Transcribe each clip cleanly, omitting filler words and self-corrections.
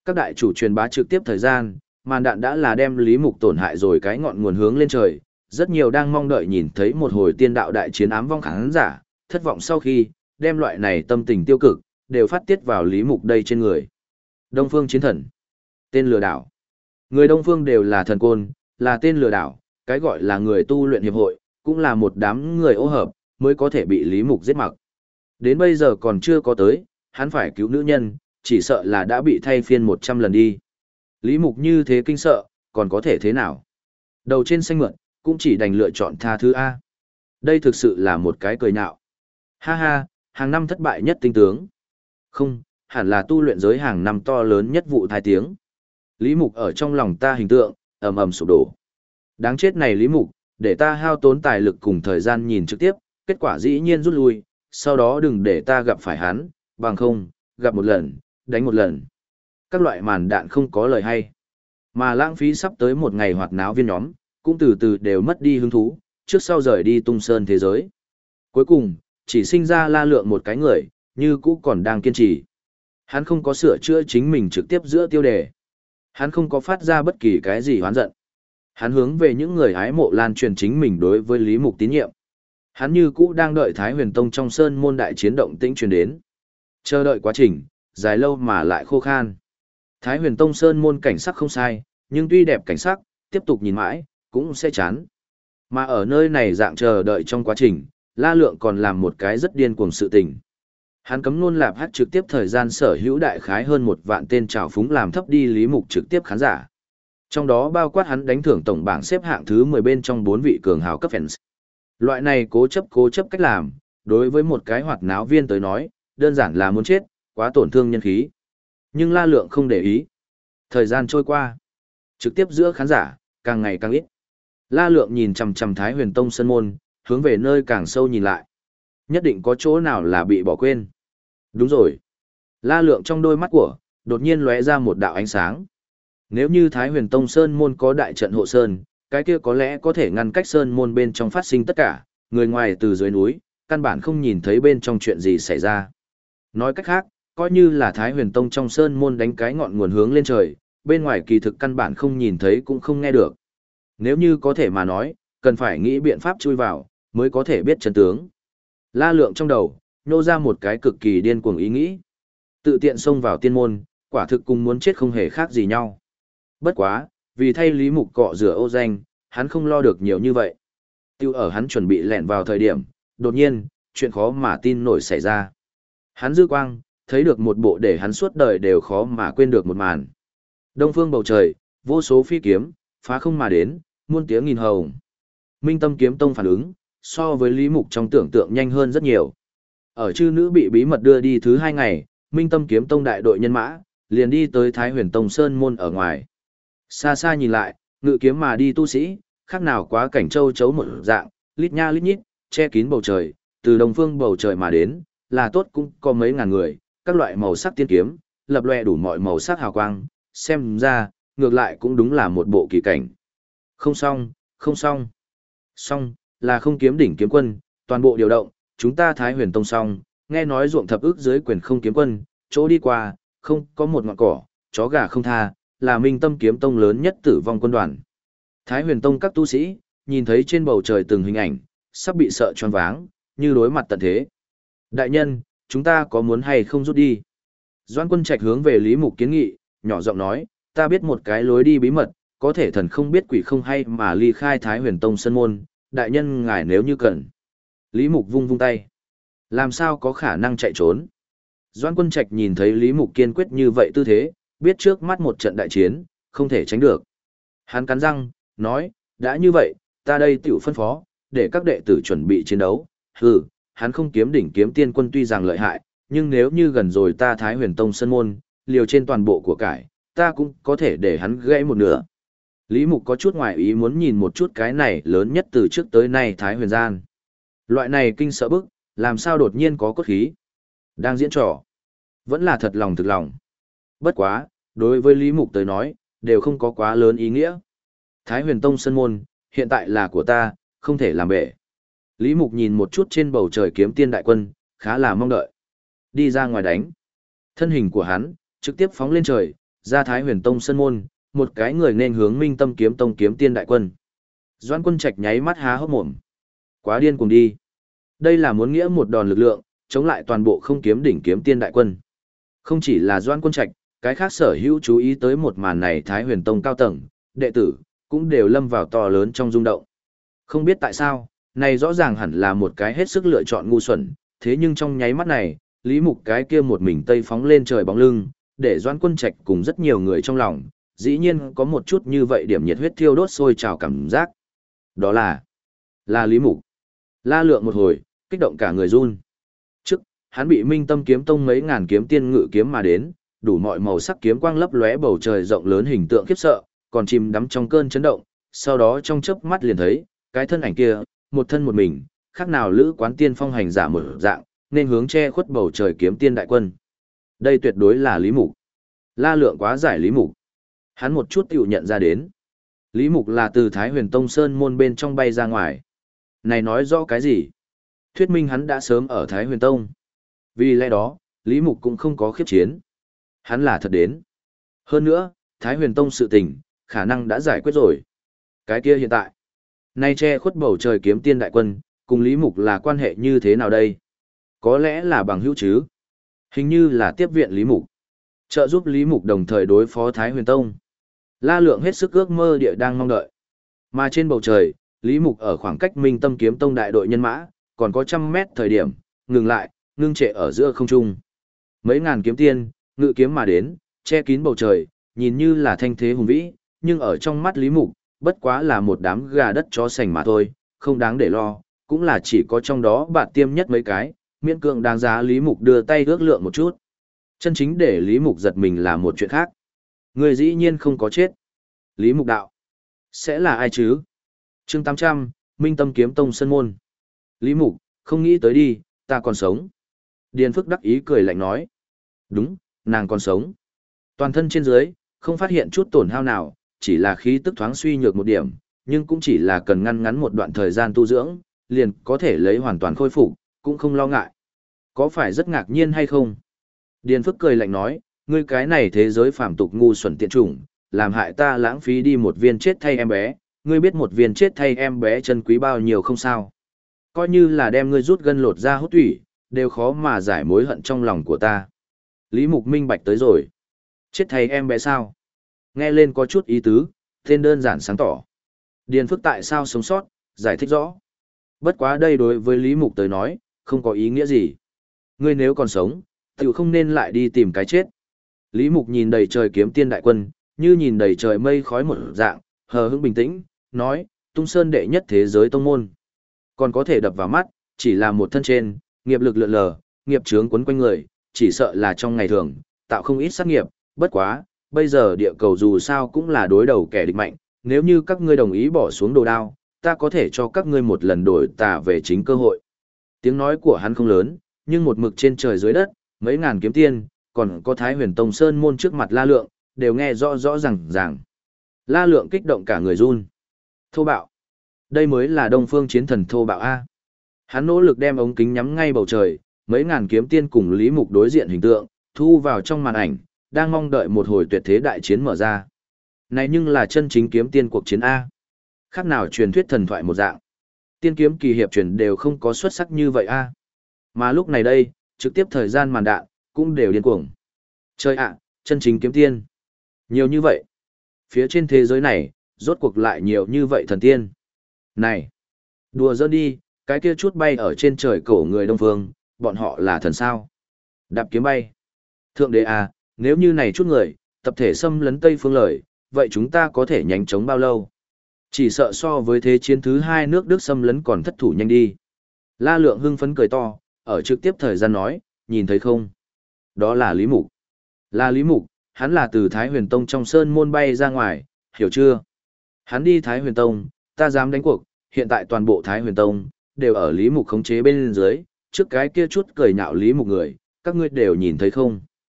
Các đại chủ truyền bá trực tiếp thời gian, màn đạn đã là đem Lý Mục tổn hại rồi cái ngọn nguồn hướng lên trời, rất nhiều đang mong đợi nhìn thấy một hồi tiên đạo đại chiến ám vong khán giả, thất vọng sau khi, đem loại này tâm tình tiêu cực, đều phát tiết vào Lý Mục đây trên người. Đông Phương Chiến Thần, tên lừa đảo. Người Đông Phương đều là thần côn, là tên lừa đảo, cái gọi là người tu luyện hiệp hội, cũng là một đám người ô hợp, mới có thể bị Lý Mục giết mặc. Đến bây giờ còn chưa có tới, hắn phải cứu nữ nhân, chỉ sợ là đã bị thay phiên 100 lần đi. Lý Mục như thế kinh sợ, còn có thể thế nào? Đầu trên xanh mượn, cũng chỉ đành lựa chọn tha thứ A. Đây thực sự là một cái cười nhạo. Ha ha, hàng năm thất bại nhất tinh tướng. Không, hẳn là tu luyện giới hàng năm to lớn nhất vụ thai tiếng. Lý Mục ở trong lòng ta hình tượng, ầm ầm sụp đổ. Đáng chết này Lý Mục, để ta hao tốn tài lực cùng thời gian nhìn trực tiếp, kết quả dĩ nhiên rút lui, sau đó đừng để ta gặp phải hắn, bằng không, gặp một lần, đánh một lần. Các loại màn đạn không có lời hay. Mà lãng phí sắp tới một ngày hoạt náo viên nhóm, cũng từ từ đều mất đi hứng thú, trước sau rời đi tung sơn thế giới. Cuối cùng, chỉ sinh ra La Lượng một cái người, như cũ còn đang kiên trì. Hắn không có sửa chữa chính mình trực tiếp giữa tiêu đề. Hắn không có phát ra bất kỳ cái gì hoán giận. Hắn hướng về những người hái mộ lan truyền chính mình đối với Lý Mục tín nhiệm. Hắn như cũ đang đợi Thái Huyền Tông trong sơn môn đại chiến động tĩnh truyền đến. Chờ đợi quá trình, dài lâu mà lại khô khan. Thái Huyền Tông sơn môn cảnh sắc không sai, nhưng tuy đẹp cảnh sắc, tiếp tục nhìn mãi, cũng sẽ chán. Mà ở nơi này dạng chờ đợi trong quá trình, La Lượng còn làm một cái rất điên cuồng sự tình. Hắn cấm luôn lạp hát trực tiếp thời gian sở hữu đại khái hơn 1 vạn tên trào phúng làm thấp đi Lý Mục trực tiếp khán giả. Trong đó bao quát hắn đánh thưởng tổng bảng xếp hạng thứ 10 bên trong 4 vị cường hào cấp fans. Loại này cố chấp cách làm, đối với một cái hoạt náo viên tới nói, đơn giản là muốn chết, quá tổn thương nhân khí. Nhưng La Lượng không để ý. Thời gian trôi qua, trực tiếp giữa khán giả, càng ngày càng ít. La Lượng nhìn chằm chằm Thái Huyền Tông sân môn, hướng về nơi càng sâu nhìn lại. Nhất định có chỗ nào là bị bỏ quên. Đúng rồi. La Lượng trong đôi mắt của, đột nhiên lóe ra một đạo ánh sáng. Nếu như Thái Huyền Tông sơn môn có đại trận hộ sơn, cái kia có lẽ có thể ngăn cách sơn môn bên trong phát sinh tất cả, người ngoài từ dưới núi, căn bản không nhìn thấy bên trong chuyện gì xảy ra. Nói cách khác, coi như là Thái Huyền Tông trong sơn môn đánh cái ngọn nguồn hướng lên trời, bên ngoài kỳ thực căn bản không nhìn thấy cũng không nghe được. Nếu như có thể mà nói, cần phải nghĩ biện pháp chui vào, mới có thể biết chân tướng. La Lượng trong đầu, nhô ra một cái cực kỳ điên cuồng ý nghĩ. Tự tiện xông vào tiên môn, quả thực cùng muốn chết không hề khác gì nhau. Bất quá, vì thay Lý Mục cọ rửa ô danh, hắn không lo được nhiều như vậy. Tiêu ở hắn chuẩn bị lẻn vào thời điểm, đột nhiên, chuyện khó mà tin nổi xảy ra. Hắn dư quang, thấy được một bộ để hắn suốt đời đều khó mà quên được một màn. Đông phương bầu trời, vô số phi kiếm, phá không mà đến, muôn tiếng nghìn hồng. Minh Tâm Kiếm Tông phản ứng, so với Lý Mục trong tưởng tượng nhanh hơn rất nhiều. Ở chư nữ bị bí mật đưa đi thứ 2 ngày, Minh Tâm Kiếm Tông đại đội nhân mã, liền đi tới Thái Huyền Tông Sơn Môn ở ngoài. Xa xa nhìn lại, ngự kiếm mà đi tu sĩ, khác nào quá cảnh châu chấu một dạng, lít nha lít nhít, che kín bầu trời, từ đông phương bầu trời mà đến, là tốt cũng có mấy ngàn người, các loại màu sắc tiên kiếm, lập lòe đủ mọi màu sắc hào quang, xem ra, ngược lại cũng đúng là một bộ kỳ cảnh. Không xong, không xong. Xong, là không kiếm đỉnh kiếm quân, toàn bộ điều động, chúng ta Thái Huyền Tông xong, nghe nói ruộng thập ức dưới quyền không kiếm quân, chỗ đi qua, không có một ngọn cỏ, chó gà không tha, là Minh Tâm Kiếm Tông lớn nhất tử vong quân đoàn. Thái Huyền Tông các tu sĩ, nhìn thấy trên bầu trời từng hình ảnh, sắp bị sợ choáng váng, như đối mặt tận thế. Đại nhân, chúng ta có muốn hay không rút đi? Doãn Quân Trạch hướng về Lý Mục kiến nghị, nhỏ giọng nói, ta biết một cái lối đi bí mật, có thể thần không biết quỷ không hay mà ly khai Thái Huyền Tông sân môn, đại nhân ngài nếu như cần. Lý Mục vung vung tay. Làm sao có khả năng chạy trốn? Doãn Quân Trạch nhìn thấy Lý Mục kiên quyết như vậy tư thế, biết trước mắt một trận đại chiến, không thể tránh được. Hắn cắn răng, nói, đã như vậy, ta đây tiểu phân phó, để các đệ tử chuẩn bị chiến đấu. Hừ, hắn không kiếm đỉnh kiếm tiên quân tuy rằng lợi hại, nhưng nếu như gần rồi ta Thái Huyền Tông sân môn, liều trên toàn bộ của cải, ta cũng có thể để hắn gãy một nửa. Lý Mục có chút ngoài ý muốn nhìn một chút cái này lớn nhất từ trước tới nay Thái Huyền gian. Loại này kinh sợ bức, làm sao đột nhiên có cốt khí. Đang diễn trò. Vẫn là thật lòng thực lòng. Bất quá, đối với Lý Mục tới nói, đều không có quá lớn ý nghĩa. Thái Huyền Tông sân môn, hiện tại là của ta, không thể làm bể. Lý Mục nhìn một chút trên bầu trời kiếm tiên đại quân, khá là mong đợi. Đi ra ngoài đánh. Thân hình của hắn, trực tiếp phóng lên trời, ra Thái Huyền Tông sân môn, một cái người nên hướng Minh Tâm Kiếm Tông kiếm tiên đại quân. Doãn Quân Trạch nháy mắt há hốc mồm. Quá điên cuồng đi. Đây là muốn nghĩa một đòn lực lượng, chống lại toàn bộ không kiếm đỉnh kiếm tiên đại quân. Không chỉ là Doãn Quân Trạch, cái khác sở hữu chú ý tới một màn này Thái Huyền Tông cao tầng, đệ tử, cũng đều lâm vào to lớn trong rung động. Không biết tại sao, này rõ ràng hẳn là một cái hết sức lựa chọn ngu xuẩn, thế nhưng trong nháy mắt này, Lý Mục cái kia một mình tây phóng lên trời bóng lưng, để Doãn Quân Trạch cùng rất nhiều người trong lòng, dĩ nhiên có một chút như vậy điểm nhiệt huyết thiêu đốt sôi trào cảm giác. Đó là Lý Mục. La Lượng một hồi, kích động cả người run. Trước, hắn bị Minh Tâm Kiếm Tông mấy ngàn kiếm tiên ngự kiếm mà đến, đủ mọi màu sắc kiếm quang lấp lóe bầu trời rộng lớn hình tượng khiếp sợ, còn chìm đắm trong cơn chấn động, sau đó trong chớp mắt liền thấy, cái thân ảnh kia, một thân một mình, khác nào lữ quán tiên phong hành giả một dạng, nên hướng che khuất bầu trời kiếm tiên đại quân. Đây tuyệt đối là Lý Mục. La Lượng quá giải Lý Mục. Hắn một chút tiểu nhận ra đến. Lý Mục là từ Thái Huyền Tông Sơn môn bên trong bay ra ngoài. Này nói rõ cái gì? Thuyết minh hắn đã sớm ở Thái Huyền Tông. Vì lẽ đó, Lý Mục cũng không có khiếp chiến. Hắn là thật đến. Hơn nữa, Thái Huyền Tông sự tình, khả năng đã giải quyết rồi. Cái kia hiện tại, nay che khuất bầu trời kiếm tiên đại quân, cùng Lý Mục là quan hệ như thế nào đây? Có lẽ là bằng hữu chứ? Hình như là tiếp viện Lý Mục. Trợ giúp Lý Mục đồng thời đối phó Thái Huyền Tông. La Lượng hết sức ước mơ địa đang mong đợi. Mà trên bầu trời, Lý Mục ở khoảng cách Minh Tâm Kiếm Tông đại đội nhân mã, còn có 100 mét thời điểm, ngừng lại, ngưng trệ ở giữa không trung. Mấy ngàn kiếm tiên, ngự kiếm mà đến, che kín bầu trời, nhìn như là thanh thế hùng vĩ, nhưng ở trong mắt Lý Mục, bất quá là một đám gà đất chó sành mà thôi, không đáng để lo, cũng là chỉ có trong đó bạn tiêm nhất mấy cái, miễn cưỡng đáng giá Lý Mục đưa tay ước lượng một chút. Chân chính để Lý Mục giật mình là một chuyện khác. Người dĩ nhiên không có chết. Lý Mục đạo. Sẽ là ai chứ? Chương 800, Minh Tâm Kiếm Tông sân môn. Lý Mục, không nghĩ tới đi, ta còn sống. Điền Phức đắc ý cười lạnh nói. Đúng, nàng còn sống. Toàn thân trên dưới, không phát hiện chút tổn hao nào, chỉ là khí tức thoáng suy nhược một điểm, nhưng cũng chỉ là cần ngăn ngắn một đoạn thời gian tu dưỡng, liền có thể lấy hoàn toàn khôi phục, cũng không lo ngại. Có phải rất ngạc nhiên hay không? Điền Phức cười lạnh nói, ngươi cái này thế giới phàm tục ngu xuẩn tiện chủng, làm hại ta lãng phí đi một viên chết thay em bé, ngươi biết một viên chết thay em bé chân quý bao nhiêu không sao? Coi như là đem ngươi rút gân lột ra hút thủy, đều khó mà giải mối hận trong lòng của ta. Lý Mục minh bạch tới rồi. Chết thay em bé sao? Nghe lên có chút ý tứ, tên đơn giản sáng tỏ. Điền Phức tại sao sống sót, giải thích rõ. Bất quá đây đối với Lý Mục tới nói, không có ý nghĩa gì. Ngươi nếu còn sống, tiểu không nên lại đi tìm cái chết. Lý Mục nhìn đầy trời kiếm tiên đại quân, như nhìn đầy trời mây khói một dạng, hờ hững bình tĩnh, nói, Tung Sơn đệ nhất thế giới tông môn. Còn có thể đập vào mắt, chỉ là một thân trên, nghiệp lực lượn lờ, nghiệp chướng quấn quanh người, chỉ sợ là trong ngày thường, tạo không ít sát nghiệp, bất quá, bây giờ địa cầu dù sao cũng là đối đầu kẻ địch mạnh, nếu như các ngươi đồng ý bỏ xuống đồ đao, ta có thể cho các ngươi một lần đổi tà về chính cơ hội. Tiếng nói của hắn không lớn, nhưng một mực trên trời dưới đất, mấy ngàn kiếm tiên, còn có Thái Huyền Tông Sơn môn trước mặt La Lượng, đều nghe rõ rõ ràng. La Lượng kích động cả người run. Thô bạo. Đây mới là Đông Phương Chiến Thần thô bạo A. Hắn nỗ lực đem ống kính nhắm ngay bầu trời, mấy ngàn kiếm tiên cùng Lý Mục đối diện hình tượng, thu vào trong màn ảnh, đang mong đợi một hồi tuyệt thế đại chiến mở ra. Này nhưng là chân chính kiếm tiên cuộc chiến A. Khác nào truyền thuyết thần thoại một dạng. Tiên kiếm kỳ hiệp truyền đều không có xuất sắc như vậy A. Mà lúc này đây, trực tiếp thời gian màn đạn, cũng đều điên cuồng. Chơi ạ, chân chính kiếm tiên. Nhiều như vậy. Phía trên thế giới này, rốt cuộc lại nhiều như vậy thần tiên. Này, đùa giỡn đi, cái kia chút bay ở trên trời cổ người Đông Phương, bọn họ là thần sao? Đạp kiếm bay. Thượng đế à, nếu như này chút người, tập thể xâm lấn Tây Phương lời, vậy chúng ta có thể nhanh chóng bao lâu? Chỉ sợ so với thế chiến thứ 2 nước Đức xâm lấn còn thất thủ nhanh đi. La Lượng hưng phấn cười to, ở trực tiếp thời gian nói, nhìn thấy không? Đó là Lý Mục. Là Lý Mục, hắn là từ Thái Huyền Tông trong sơn môn bay ra ngoài, hiểu chưa? Hắn đi Thái Huyền Tông, ta dám đánh cuộc, hiện tại toàn bộ Thái Huyền Tông, đều ở Lý Mục khống chế bên dưới, trước cái kia chút cười nhạo Lý Mục người, các ngươi đều nhìn thấy không?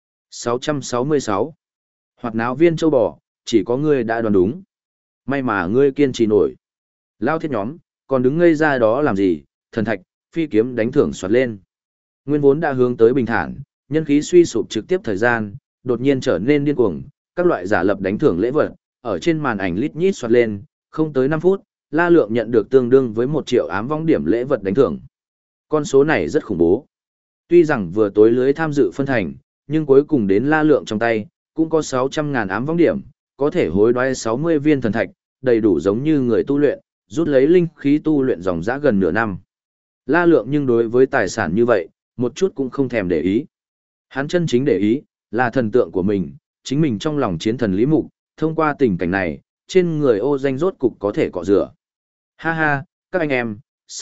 666. Hoạt náo viên châu bò, chỉ có ngươi đã đoán đúng. May mà ngươi kiên trì nổi. Lao thiết nhóm, còn đứng ngây ra đó làm gì, thần thạch, phi kiếm đánh thưởng soạt lên. Nguyên vốn đã hướng tới bình thản, nhân khí suy sụp trực tiếp thời gian, đột nhiên trở nên điên cuồng, các loại giả lập đánh thưởng lễ vật, ở trên màn ảnh lít nhít xoát lên, không tới 5 phút, La Lượng nhận được tương đương với 1 triệu ám vong điểm lễ vật đánh thưởng. Con số này rất khủng bố. Tuy rằng vừa tối lưới tham dự phân thành, nhưng cuối cùng đến La Lượng trong tay, cũng có 600.000 ám vong điểm, có thể hối đoái 60 viên thần thạch, đầy đủ giống như người tu luyện, rút lấy linh khí tu luyện dòng dã gần nửa năm. La Lượng nhưng đối với tài sản như vậy, một chút cũng không thèm để ý. Hắn chân chính để ý, là thần tượng của mình, chính mình trong lòng chiến thần Lý Mục, thông qua tình cảnh này, trên người ô danh rốt cục có thể cọ rửa. Ha ha, các anh em,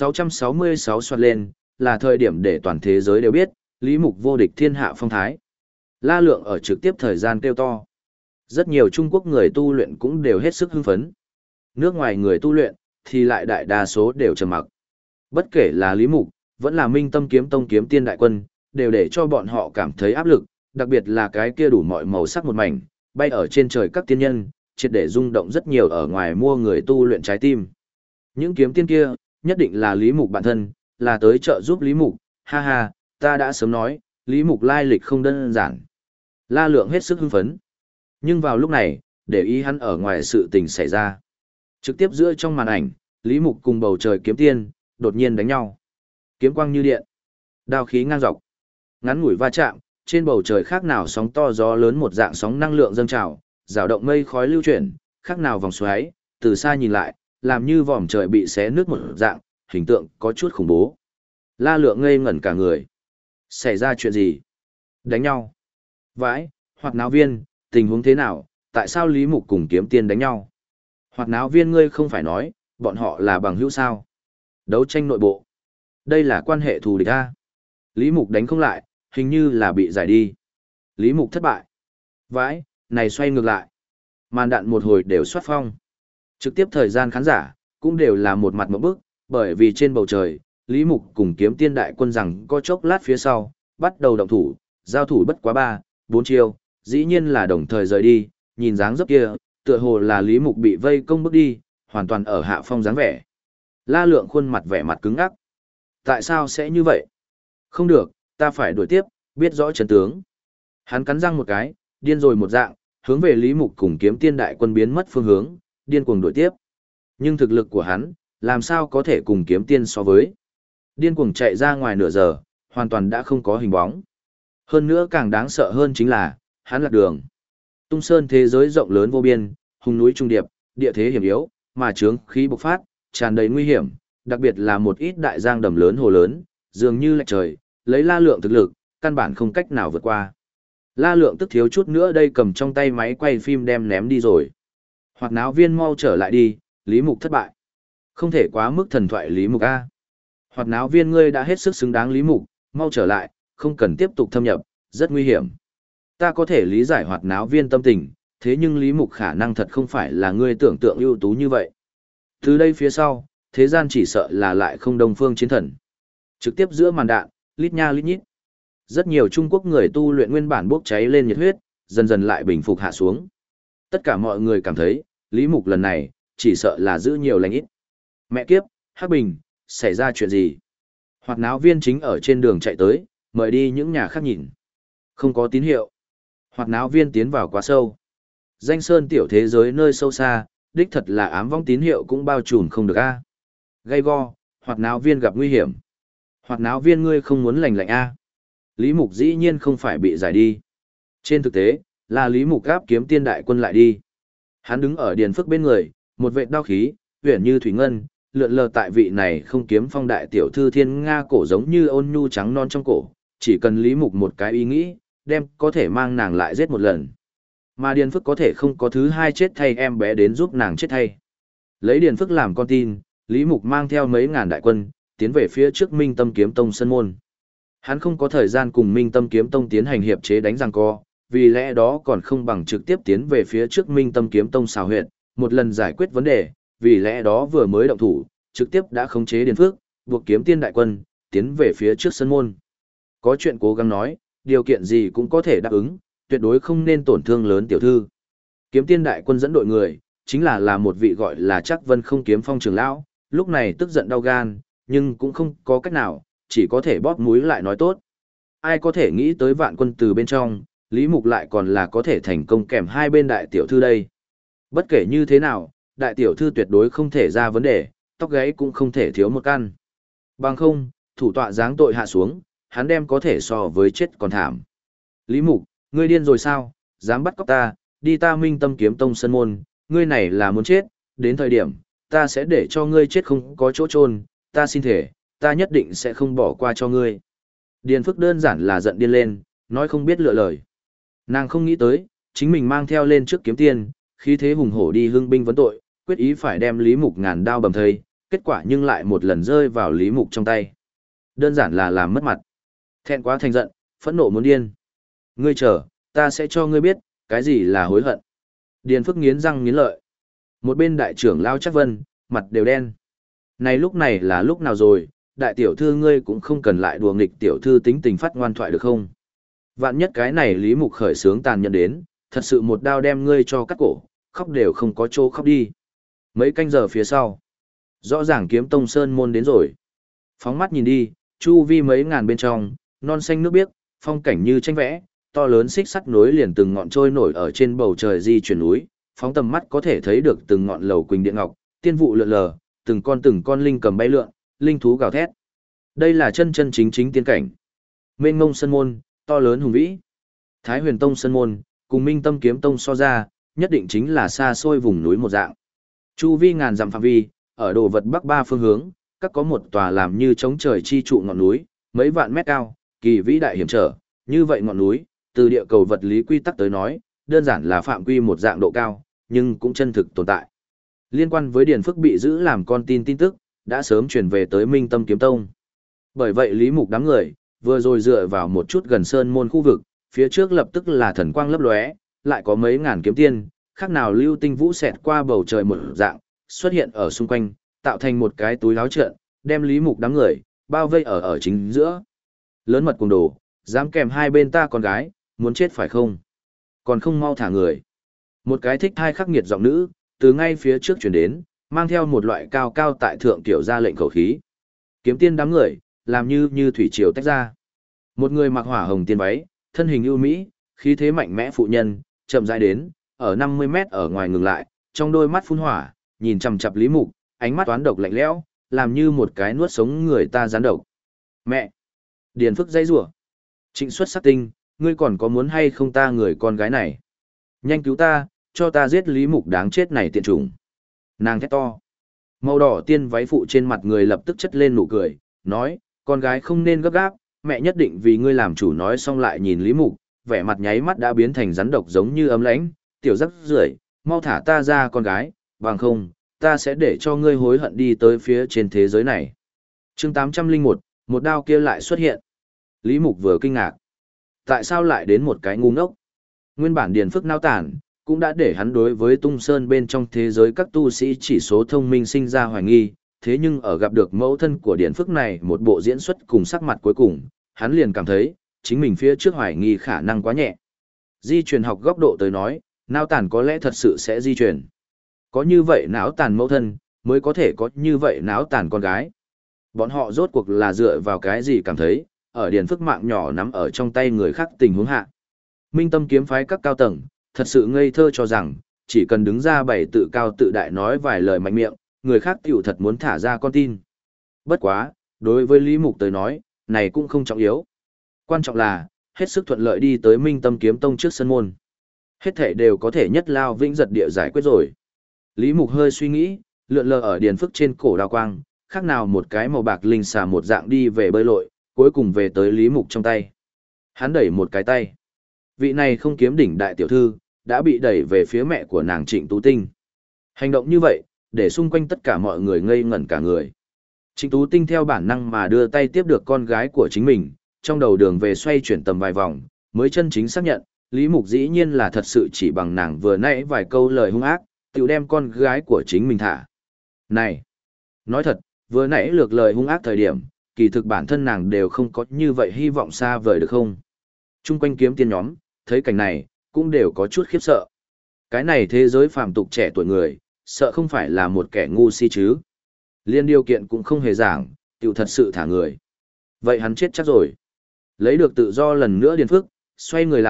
666 soát lên, là thời điểm để toàn thế giới đều biết, Lý Mục vô địch thiên hạ phong thái. La Lượng ở trực tiếp thời gian kêu to. Rất nhiều Trung Quốc người tu luyện cũng đều hết sức hưng phấn. Nước ngoài người tu luyện, thì lại đại đa số đều trầm mặc. Bất kể là Lý Mục, vẫn là Minh Tâm Kiếm Tông kiếm tiên đại quân, đều để cho bọn họ cảm thấy áp lực, đặc biệt là cái kia đủ mọi màu sắc một mảnh, bay ở trên trời các tiên nhân, triệt để rung động rất nhiều ở ngoài mua người tu luyện trái tim. Những kiếm tiên kia, nhất định là Lý Mục bản thân, là tới trợ giúp Lý Mục, ha ha, ta đã sớm nói, Lý Mục lai lịch không đơn giản. La Lượng hết sức hưng phấn. Nhưng vào lúc này, để ý hắn ở ngoài sự tình xảy ra. Trực tiếp giữa trong màn ảnh, Lý Mục cùng bầu trời kiếm tiên, đột nhiên đánh nhau. Kiếm quang như điện, đao khí ngang dọc. Ngắn ngủi va chạm, trên bầu trời khác nào sóng to gió lớn một dạng sóng năng lượng dâng trào, rào động mây khói lưu chuyển, khác nào vòng xoáy, từ xa nhìn lại, làm như vòm trời bị xé nước một dạng, hình tượng có chút khủng bố. La Lượng ngây ngẩn cả người. Xảy ra chuyện gì? Đánh nhau. Vãi, Hoạt náo viên, tình huống thế nào, tại sao Lý Mục cùng kiếm tiên đánh nhau? Hoạt náo viên ngươi không phải nói, bọn họ là bằng hữu sao? Đấu tranh nội bộ. Đây là quan hệ thù địch a. Lý Mục đánh không lại, hình như là bị giải đi. Lý Mục thất bại. Vãi, này xoay ngược lại. Màn đạn một hồi đều soát phong. Trực tiếp thời gian khán giả, cũng đều là một mặt mộng bức, bởi vì trên bầu trời, Lý Mục cùng kiếm tiên đại quân rằng có chốc lát phía sau, bắt đầu động thủ, giao thủ bất quá 3-4 chiêu, dĩ nhiên là đồng thời rời đi, nhìn dáng dấp kia, tựa hồ là Lý Mục bị vây công bước đi, hoàn toàn ở hạ phong dáng vẻ. La Lượng khuôn mặt vẻ mặt cứng ngắc. Tại sao sẽ như vậy? Không được, ta phải đuổi tiếp, biết rõ chân tướng. Hắn cắn răng một cái, điên rồi một dạng, hướng về Lý Mục cùng kiếm tiên đại quân biến mất phương hướng, điên cuồng đuổi tiếp. Nhưng thực lực của hắn, làm sao có thể cùng kiếm tiên so với. Điên cuồng chạy ra ngoài nửa giờ, hoàn toàn đã không có hình bóng. Hơn nữa càng đáng sợ hơn chính là, hắn lạc đường. Tung sơn thế giới rộng lớn vô biên, hùng núi trung điệp, địa thế hiểm yếu, mà chướng khí bộc phát, tràn đầy nguy hiểm, đặc biệt là một ít đại giang đầm lớn hồ lớn, dường như lệch trời, lấy La Lượng thực lực, căn bản không cách nào vượt qua. La Lượng tức thiếu chút nữa đây cầm trong tay máy quay phim đem ném đi rồi. Hoạt náo viên mau trở lại đi, Lý Mục thất bại. Không thể quá mức thần thoại Lý Mục A. Hoạt náo viên ngươi đã hết sức xứng đáng Lý Mục, mau trở lại, không cần tiếp tục thâm nhập, rất nguy hiểm. Ta có thể lý giải hoạt náo viên tâm tình, thế nhưng Lý Mục khả năng thật không phải là ngươi tưởng tượng ưu tú như vậy. Từ đây phía sau, thế gian chỉ sợ là lại không đông phương chiến thần. Trực tiếp giữa màn đạn, lít nha lít nhít. Rất nhiều Trung Quốc người tu luyện nguyên bản bốc cháy lên nhiệt huyết, dần dần lại bình phục hạ xuống. Tất cả mọi người cảm thấy, Lý Mục lần này, chỉ sợ là giữ nhiều lành ít. Mẹ kiếp, Hắc Bình, xảy ra chuyện gì? Hoạt náo viên chính ở trên đường chạy tới, mời đi những nhà khác nhìn. Không có tín hiệu. Hoạt náo viên tiến vào quá sâu. Danh sơn tiểu thế giới nơi sâu xa, đích thật là ám vong tín hiệu cũng bao trùm không được a. Gay go, hoạt náo viên gặp nguy hiểm. Hoạt náo viên ngươi không muốn lành lạnh a. Lý Mục dĩ nhiên không phải bị giải đi. Trên thực tế, là Lý Mục gáp kiếm tiên đại quân lại đi. Hắn đứng ở Điền Phức bên người, một vệt đao khí, huyền như thủy ngân, lượn lờ tại vị này không kiếm phong đại tiểu thư thiên nga cổ giống như ôn nhu trắng non trong cổ, chỉ cần Lý Mục một cái ý nghĩ, đem có thể mang nàng lại giết một lần. Mà Điền Phức có thể không có thứ hai chết thay em bé đến giúp nàng chết thay. Lấy Điền Phức làm con tin, Lý Mục mang theo mấy ngàn đại quân, tiến về phía trước Minh Tâm Kiếm Tông sân môn. Hắn không có thời gian cùng Minh Tâm Kiếm Tông tiến hành hiệp chế đánh giằng co, vì lẽ đó còn không bằng trực tiếp tiến về phía trước Minh Tâm Kiếm Tông xào huyệt, một lần giải quyết vấn đề, vì lẽ đó vừa mới động thủ, trực tiếp đã khống chế Điền Phước, buộc kiếm tiên đại quân, tiến về phía trước sân môn. Có chuyện cố gắng nói, điều kiện gì cũng có thể đáp ứng, tuyệt đối không nên tổn thương lớn tiểu thư. Kiếm tiên đại quân dẫn đội người, chính là một vị gọi là Trác Vân không kiếm phong trưởng lão, lúc này tức giận đau gan, nhưng cũng không có cách nào, chỉ có thể bóp mũi lại nói tốt. Ai có thể nghĩ tới vạn quân từ bên trong, Lý Mục lại còn là có thể thành công kèm hai bên đại tiểu thư đây. Bất kể như thế nào, đại tiểu thư tuyệt đối không thể ra vấn đề, tóc gáy cũng không thể thiếu một căn. Bằng không, thủ tọa giáng tội hạ xuống, hắn đem có thể so với chết còn thảm. Lý Mục, ngươi điên rồi sao, dám bắt cóc ta, đi ta Minh Tâm Kiếm Tông sân môn, ngươi này là muốn chết, đến thời điểm, ta sẽ để cho ngươi chết không có chỗ chôn, ta xin thể, ta nhất định sẽ không bỏ qua cho ngươi. Điền Phức đơn giản là giận điên lên, nói không biết lựa lời. Nàng không nghĩ tới, chính mình mang theo lên trước kiếm tiền, khí thế hùng hổ đi hưng binh vấn tội, quyết ý phải đem Lý Mục ngàn đao bầm thây, kết quả nhưng lại một lần rơi vào Lý Mục trong tay. Đơn giản là làm mất mặt. Thẹn quá thành giận, phẫn nộ muốn điên. Ngươi chờ, ta sẽ cho ngươi biết, cái gì là hối hận. Điền Phức nghiến răng nghiến lợi. Một bên đại trưởng Lao Chắc Vân, mặt đều đen. Này lúc này là lúc nào rồi, đại tiểu thư ngươi cũng không cần lại đùa nghịch tiểu thư tính tình phát ngoan thoại được không? Vạn nhất cái này Lý Mục khởi sướng tàn nhẫn đến, thật sự một đao đem ngươi cho cắt cổ, khóc đều không có chỗ khóc đi. Mấy canh giờ phía sau, rõ ràng Kiếm Tông Sơn môn đến rồi. Phóng mắt nhìn đi, chu vi mấy ngàn bên trong, non xanh nước biếc, phong cảnh như tranh vẽ, to lớn xích sắt nối liền từng ngọn trôi nổi ở trên bầu trời di chuyển núi, phóng tầm mắt có thể thấy được từng ngọn lầu quỳnh điện ngọc, tiên vụ lượn lờ, từng con linh cầm bay lượn, linh thú gào thét. Đây là chân chân chính chính tiên cảnh. Mênh mông sân môn, to lớn hùng vĩ. Thái Huyền Tông sân môn, cùng Minh Tâm Kiếm Tông so ra, nhất định chính là xa xôi vùng núi một dạng. Chu vi ngàn dặm phạm vi, ở đồ vật bắc ba phương hướng, các có một tòa làm như chống trời chi trụ ngọn núi, mấy vạn mét cao, kỳ vĩ đại hiểm trở, như vậy ngọn núi, từ địa cầu vật lý quy tắc tới nói, đơn giản là phạm quy một dạng độ cao, nhưng cũng chân thực tồn tại. Liên quan với Điền Phức bị giữ làm con tin tin tức, đã sớm truyền về tới Minh Tâm Kiếm Tông. Bởi vậy Lý Mục đám người, vừa rồi dựa vào một chút gần sơn môn khu vực, phía trước lập tức là thần quang lấp lóe, lại có mấy ngàn kiếm tiên, khác nào lưu tinh vũ xẹt qua bầu trời một dạng, xuất hiện ở xung quanh, tạo thành một cái túi láo trận, đem Lý Mục đám người, bao vây ở chính giữa. Lớn mật cùng đồ, dám kèm hai bên ta con gái, muốn chết phải không? Còn không mau thả người. Một cái thích thai khắc nghiệt giọng nữ, từ ngay phía trước chuyển đến, mang theo một loại cao cao tại thượng tiểu ra lệnh khẩu khí. Kiếm tiên đám người, làm như thủy triều tách ra. Một người mặc hỏa hồng tiên váy, thân hình ưu mỹ, khí thế mạnh mẽ phụ nhân, chậm rãi đến, ở 50 mét ở ngoài ngừng lại, trong đôi mắt phun hỏa, nhìn chằm chằm Lý Mục, ánh mắt toán độc lạnh lẽo, làm như một cái nuốt sống người ta gián độc. Mẹ! Điền Phức dây rủa. Trịnh Xuất Sắc Tinh, ngươi còn có muốn hay không ta người con gái này? Nhanh cứu ta, cho ta giết Lý Mục đáng chết này tiện chủng. Nàng thét to. Màu đỏ tiên váy phụ trên mặt người lập tức chất lên nụ cười, nói, con gái không nên gấp gáp, mẹ nhất định vì ngươi làm chủ. Nói xong lại nhìn Lý Mục, vẻ mặt nháy mắt đã biến thành rắn độc giống như ấm lãnh, tiểu rắc rưởi, mau thả ta ra con gái, bằng không, ta sẽ để cho ngươi hối hận đi tới phía trên thế giới này. Chương 801, một đao kia lại xuất hiện. Lý Mục vừa kinh ngạc. Tại sao lại đến một cái ngu ngốc? Nguyên bản Điền Phức nao tản, cũng đã để hắn đối với Tung Sơn bên trong thế giới các tu sĩ chỉ số thông minh sinh ra hoài nghi, thế nhưng ở gặp được mẫu thân của Điền Phức này một bộ diễn xuất cùng sắc mặt cuối cùng, hắn liền cảm thấy, chính mình phía trước hoài nghi khả năng quá nhẹ. Di truyền học góc độ tới nói, não tàn có lẽ thật sự sẽ di truyền. Có như vậy não tàn mẫu thân, mới có thể có như vậy não tàn con gái. Bọn họ rốt cuộc là dựa vào cái gì cảm thấy, ở Điền Phức mạng nhỏ nắm ở trong tay người khác tình huống hạ. Minh Tâm kiếm phái các cao tầng, thật sự ngây thơ cho rằng, chỉ cần đứng ra bày tự cao tự đại nói vài lời mạnh miệng, người khác tiểu thật muốn thả ra con tin. Bất quá, đối với Lý Mục tới nói, này cũng không trọng yếu. Quan trọng là, hết sức thuận lợi đi tới Minh Tâm kiếm tông trước sân môn. Hết thể đều có thể nhất lao vĩnh giật địa giải quyết rồi. Lý Mục hơi suy nghĩ, lượn lờ ở Điền Phức trên cổ đào quang, khác nào một cái màu bạc linh xà một dạng đi về bơi lội, cuối cùng về tới Lý Mục trong tay. Hắn đẩy một cái tay. Vị này không kiếm đỉnh đại tiểu thư, đã bị đẩy về phía mẹ của nàng Trịnh Tú Tinh. Hành động như vậy, để xung quanh tất cả mọi người ngây ngẩn cả người. Trịnh Tú Tinh theo bản năng mà đưa tay tiếp được con gái của chính mình, trong đầu đường về xoay chuyển tầm vài vòng, mới chân chính xác nhận, Lý Mục dĩ nhiên là thật sự chỉ bằng nàng vừa nãy vài câu lời hung ác, tự đem con gái của chính mình thả. Này! Nói thật, vừa nãy lược lời hung ác thời điểm, kỳ thực bản thân nàng đều không có như vậy hy vọng xa vời được không? Trung quanh kiếm tiên nhóm, thấy cảnh này, cũng đều có chút khiếp sợ. Cái này thế giới phàm tục trẻ tuổi người, sợ không phải là một kẻ ngu si chứ. Liên điều kiện cũng không hề giảng, tiểu thật sự thả người. Vậy hắn chết chắc rồi. Lấy được tự do lần nữa Điền Phức, xoay người lại,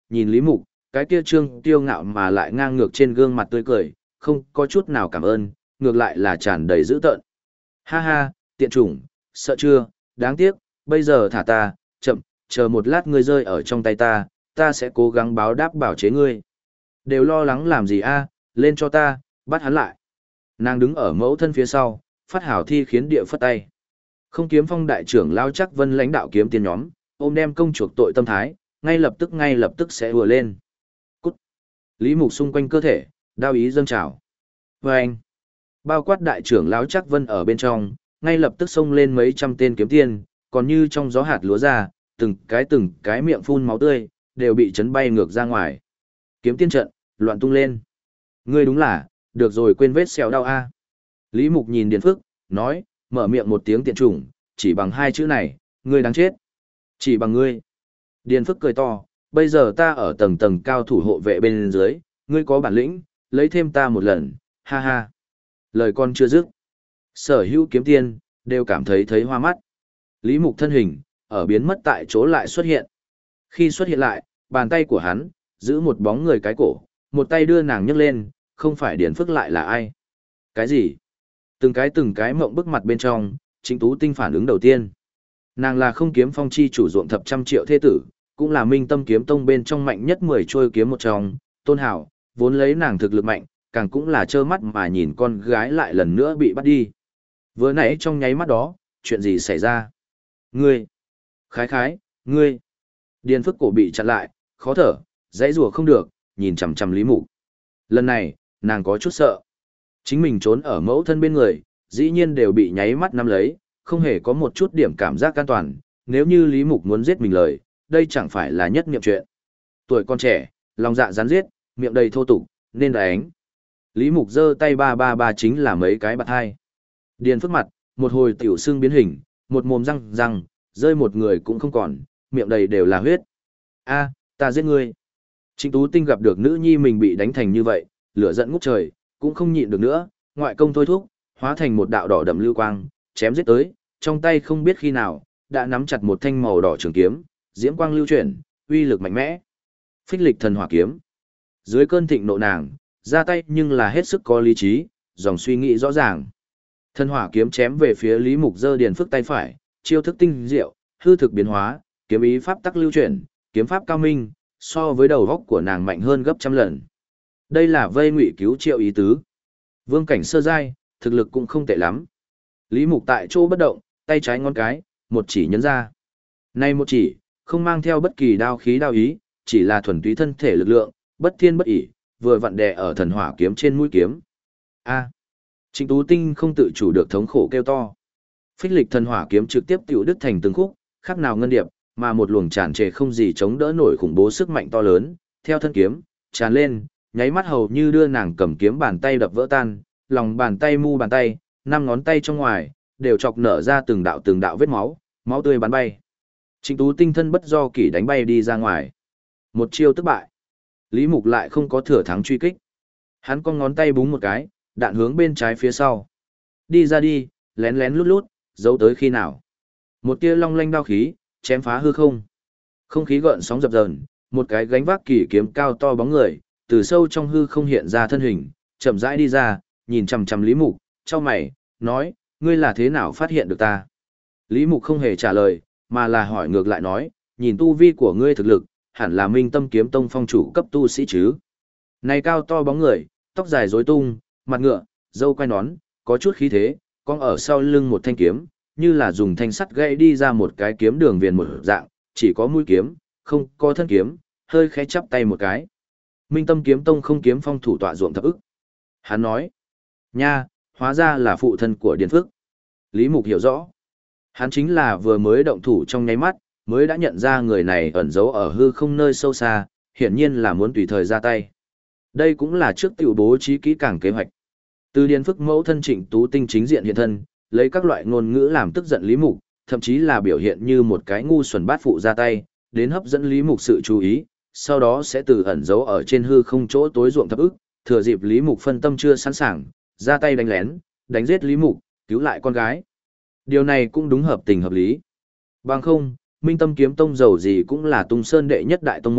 nhìn Lý Mục, cái kia trương tiêu ngạo mà lại ngang ngược trên gương mặt tươi cười, không có chút nào cảm ơn, ngược lại là tràn đầy dữ tợn. Ha ha, tiện chủng, sợ chưa, đáng tiếc, bây giờ thả ta, chậm, chờ một lát ngươi rơi ở trong tay ta sẽ cố gắng báo đáp bảo chế ngươi. Đều lo lắng làm gì a, lên cho ta, bắt hắn lại. Nàng đứng ở mẫu thân phía sau, phát hảo thi khiến địa phất tay. Không kiếm phong đại trưởng lao chắc vân lãnh đạo kiếm tiên nhóm, ôm đem công chuộc tội tâm thái, ngay lập tức sẽ ùa lên. Cút. Lý Mục xung quanh cơ thể, đao ý dâng trào. Và anh, bao quát đại trưởng lão chắc vân ở bên trong, ngay lập tức xông lên mấy trăm tên kiếm tiên, còn như trong gió hạt lúa ra, từng cái miệng phun máu tươi, đều bị chấn bay ngược ra ngoài. Kiếm tiên trận, loạn tung lên. Ngươi đúng là, được rồi quên vết sẹo đau a. Lý Mục nhìn Điền Phức, nói, mở miệng một tiếng tiện chủng, chỉ bằng hai chữ này, ngươi đáng chết. Chỉ bằng ngươi. Điền Phức cười to, bây giờ ta ở tầng tầng cao thủ hộ vệ bên dưới, ngươi có bản lĩnh, lấy thêm ta một lần, ha ha. Lời con chưa dứt. Sở hữu kiếm tiên, đều cảm thấy hoa mắt. Lý Mục thân hình, ở biến mất tại chỗ lại xuất hiện. Khi xuất hiện lại, bàn tay của hắn, giữ một bóng người cái cổ, một tay đưa nàng nhấc lên, không phải Điền Phức lại là ai. Cái gì? Từng cái mộng bức mặt bên trong, Trịnh Tú Tinh phản ứng đầu tiên. Nàng là không kiếm phong chi chủ ruộng thập trăm triệu thế tử, cũng là minh tâm kiếm tông bên trong mạnh nhất 10 trôi kiếm một trong, Tôn Hảo, vốn lấy nàng thực lực mạnh, càng cũng là trơ mắt mà nhìn con gái lại lần nữa bị bắt đi. Vừa nãy trong nháy mắt đó, chuyện gì xảy ra? Ngươi! Khái, ngươi! Điền Phức cổ bị chặn lại, khó thở, dãy rùa không được, nhìn chằm chằm Lý Mục. Lần này, nàng có chút sợ. Chính mình trốn ở mẫu thân bên người, dĩ nhiên đều bị nháy mắt nắm lấy, không hề có một chút điểm cảm giác an toàn, nếu như Lý Mục muốn giết mình lời, đây chẳng phải là nhất niệm chuyện. Tuổi con trẻ, lòng dạ rắn giết, miệng đầy thô tục, nên đánh. Lý Mục giơ tay ba chính là mấy cái bạt hai. Điền Phức mặt, một hồi tiểu xương biến hình, một mồm răng, rơi một người cũng không còn, miệng đầy đều là huyết. A, ta giết ngươi. Trịnh Tú Tinh gặp được nữ nhi mình bị đánh thành như vậy, lửa giận ngút trời, cũng không nhịn được nữa, ngoại công thôi thúc, hóa thành một đạo đỏ đậm lưu quang, chém giết tới, trong tay không biết khi nào, đã nắm chặt một thanh màu đỏ trường kiếm, diễm quang lưu chuyển, uy lực mạnh mẽ. Phích lịch thần hỏa kiếm. Dưới cơn thịnh nộ nàng, ra tay nhưng là hết sức có lý trí, dòng suy nghĩ rõ ràng. Thần hỏa kiếm chém về phía Lý Mục giơ Điền Phức tay phải, chiêu thức tinh diệu, hư thực biến hóa, kiếm ý pháp tắc lưu chuyển, kiếm pháp cao minh, so với đầu góc của nàng mạnh hơn gấp trăm lần. Đây là vây ngụy cứu triệu ý tứ. Vương cảnh sơ giai, thực lực cũng không tệ lắm. Lý Mục tại chỗ bất động, tay trái ngón cái, một chỉ nhấn ra. Nay một chỉ, không mang theo bất kỳ đao khí đao ý, chỉ là thuần túy thân thể lực lượng, bất thiên bất ỷ, vừa vặn đè ở thần hỏa kiếm trên mũi kiếm. A. Trịnh Tú Tinh không tự chủ được thống khổ kêu to. Phích lịch thần hỏa kiếm trực tiếp tiểu đứt thành từng khúc, khác nào ngân điệp, mà một luồng tràn trề không gì chống đỡ nổi khủng bố sức mạnh to lớn, theo thân kiếm, tràn lên, nháy mắt hầu như đưa nàng cầm kiếm bàn tay đập vỡ tan, lòng bàn tay mu bàn tay, năm ngón tay trong ngoài, đều chọc nở ra từng đạo vết máu, máu tươi bắn bay. Trịnh Tú Tinh thân bất do kỷ đánh bay đi ra ngoài. Một chiêu tức bại. Lý Mục lại không có thừa thắng truy kích. Hắn con ngón tay búng một cái, đạn hướng bên trái phía sau. Đi ra đi, lén lén lút lút, giấu tới khi nào. Một tia long lanh đao khí, chém phá hư không. Không khí gợn sóng dập dờn, một cái gánh vác kỳ kiếm cao to bóng người, từ sâu trong hư không hiện ra thân hình, chậm rãi đi ra, nhìn chằm chằm Lý Mục, chau mày, nói, ngươi là thế nào phát hiện được ta? Lý Mục không hề trả lời, mà là hỏi ngược lại nói, nhìn tu vi của ngươi thực lực, hẳn là Minh Tâm Kiếm Tông phong chủ cấp tu sĩ chứ? Này cao to bóng người, tóc dài rối tung, mặt ngựa, râu quai nón, có chút khí thế, con ở sau lưng một thanh kiếm, như là dùng thanh sắt gãy đi ra một cái kiếm đường viền một dạng, chỉ có mũi kiếm, không có thân kiếm, hơi khẽ chắp tay một cái. Minh Tâm Kiếm Tông không kiếm phong thủ tọa ruộng thập ức. Hắn nói, nha, hóa ra là phụ thân của Điền Phức. Lý Mục hiểu rõ. Hắn chính là vừa mới động thủ trong nháy mắt, mới đã nhận ra người này ẩn giấu ở hư không nơi sâu xa, hiển nhiên là muốn tùy thời ra tay. Đây cũng là trước tiểu bố trí kỹ càng kế hoạch. Từ Điền Phức mẫu thân Trịnh Tú Tinh chính diện hiện thân, lấy các loại ngôn ngữ làm tức giận Lý Mục, thậm chí là biểu hiện như một cái ngu xuẩn bát phụ ra tay, đến hấp dẫn Lý Mục sự chú ý, sau đó sẽ từ ẩn giấu ở trên hư không chỗ tối ruộng thập ức, thừa dịp Lý Mục phân tâm chưa sẵn sàng, ra tay đánh lén, đánh giết Lý Mục, cứu lại con gái. Điều này cũng đúng hợp tình hợp lý. Bằng không, Minh Tâm Kiếm Tông giàu gì cũng là Tung Sơn đệ nhất đại tông môn,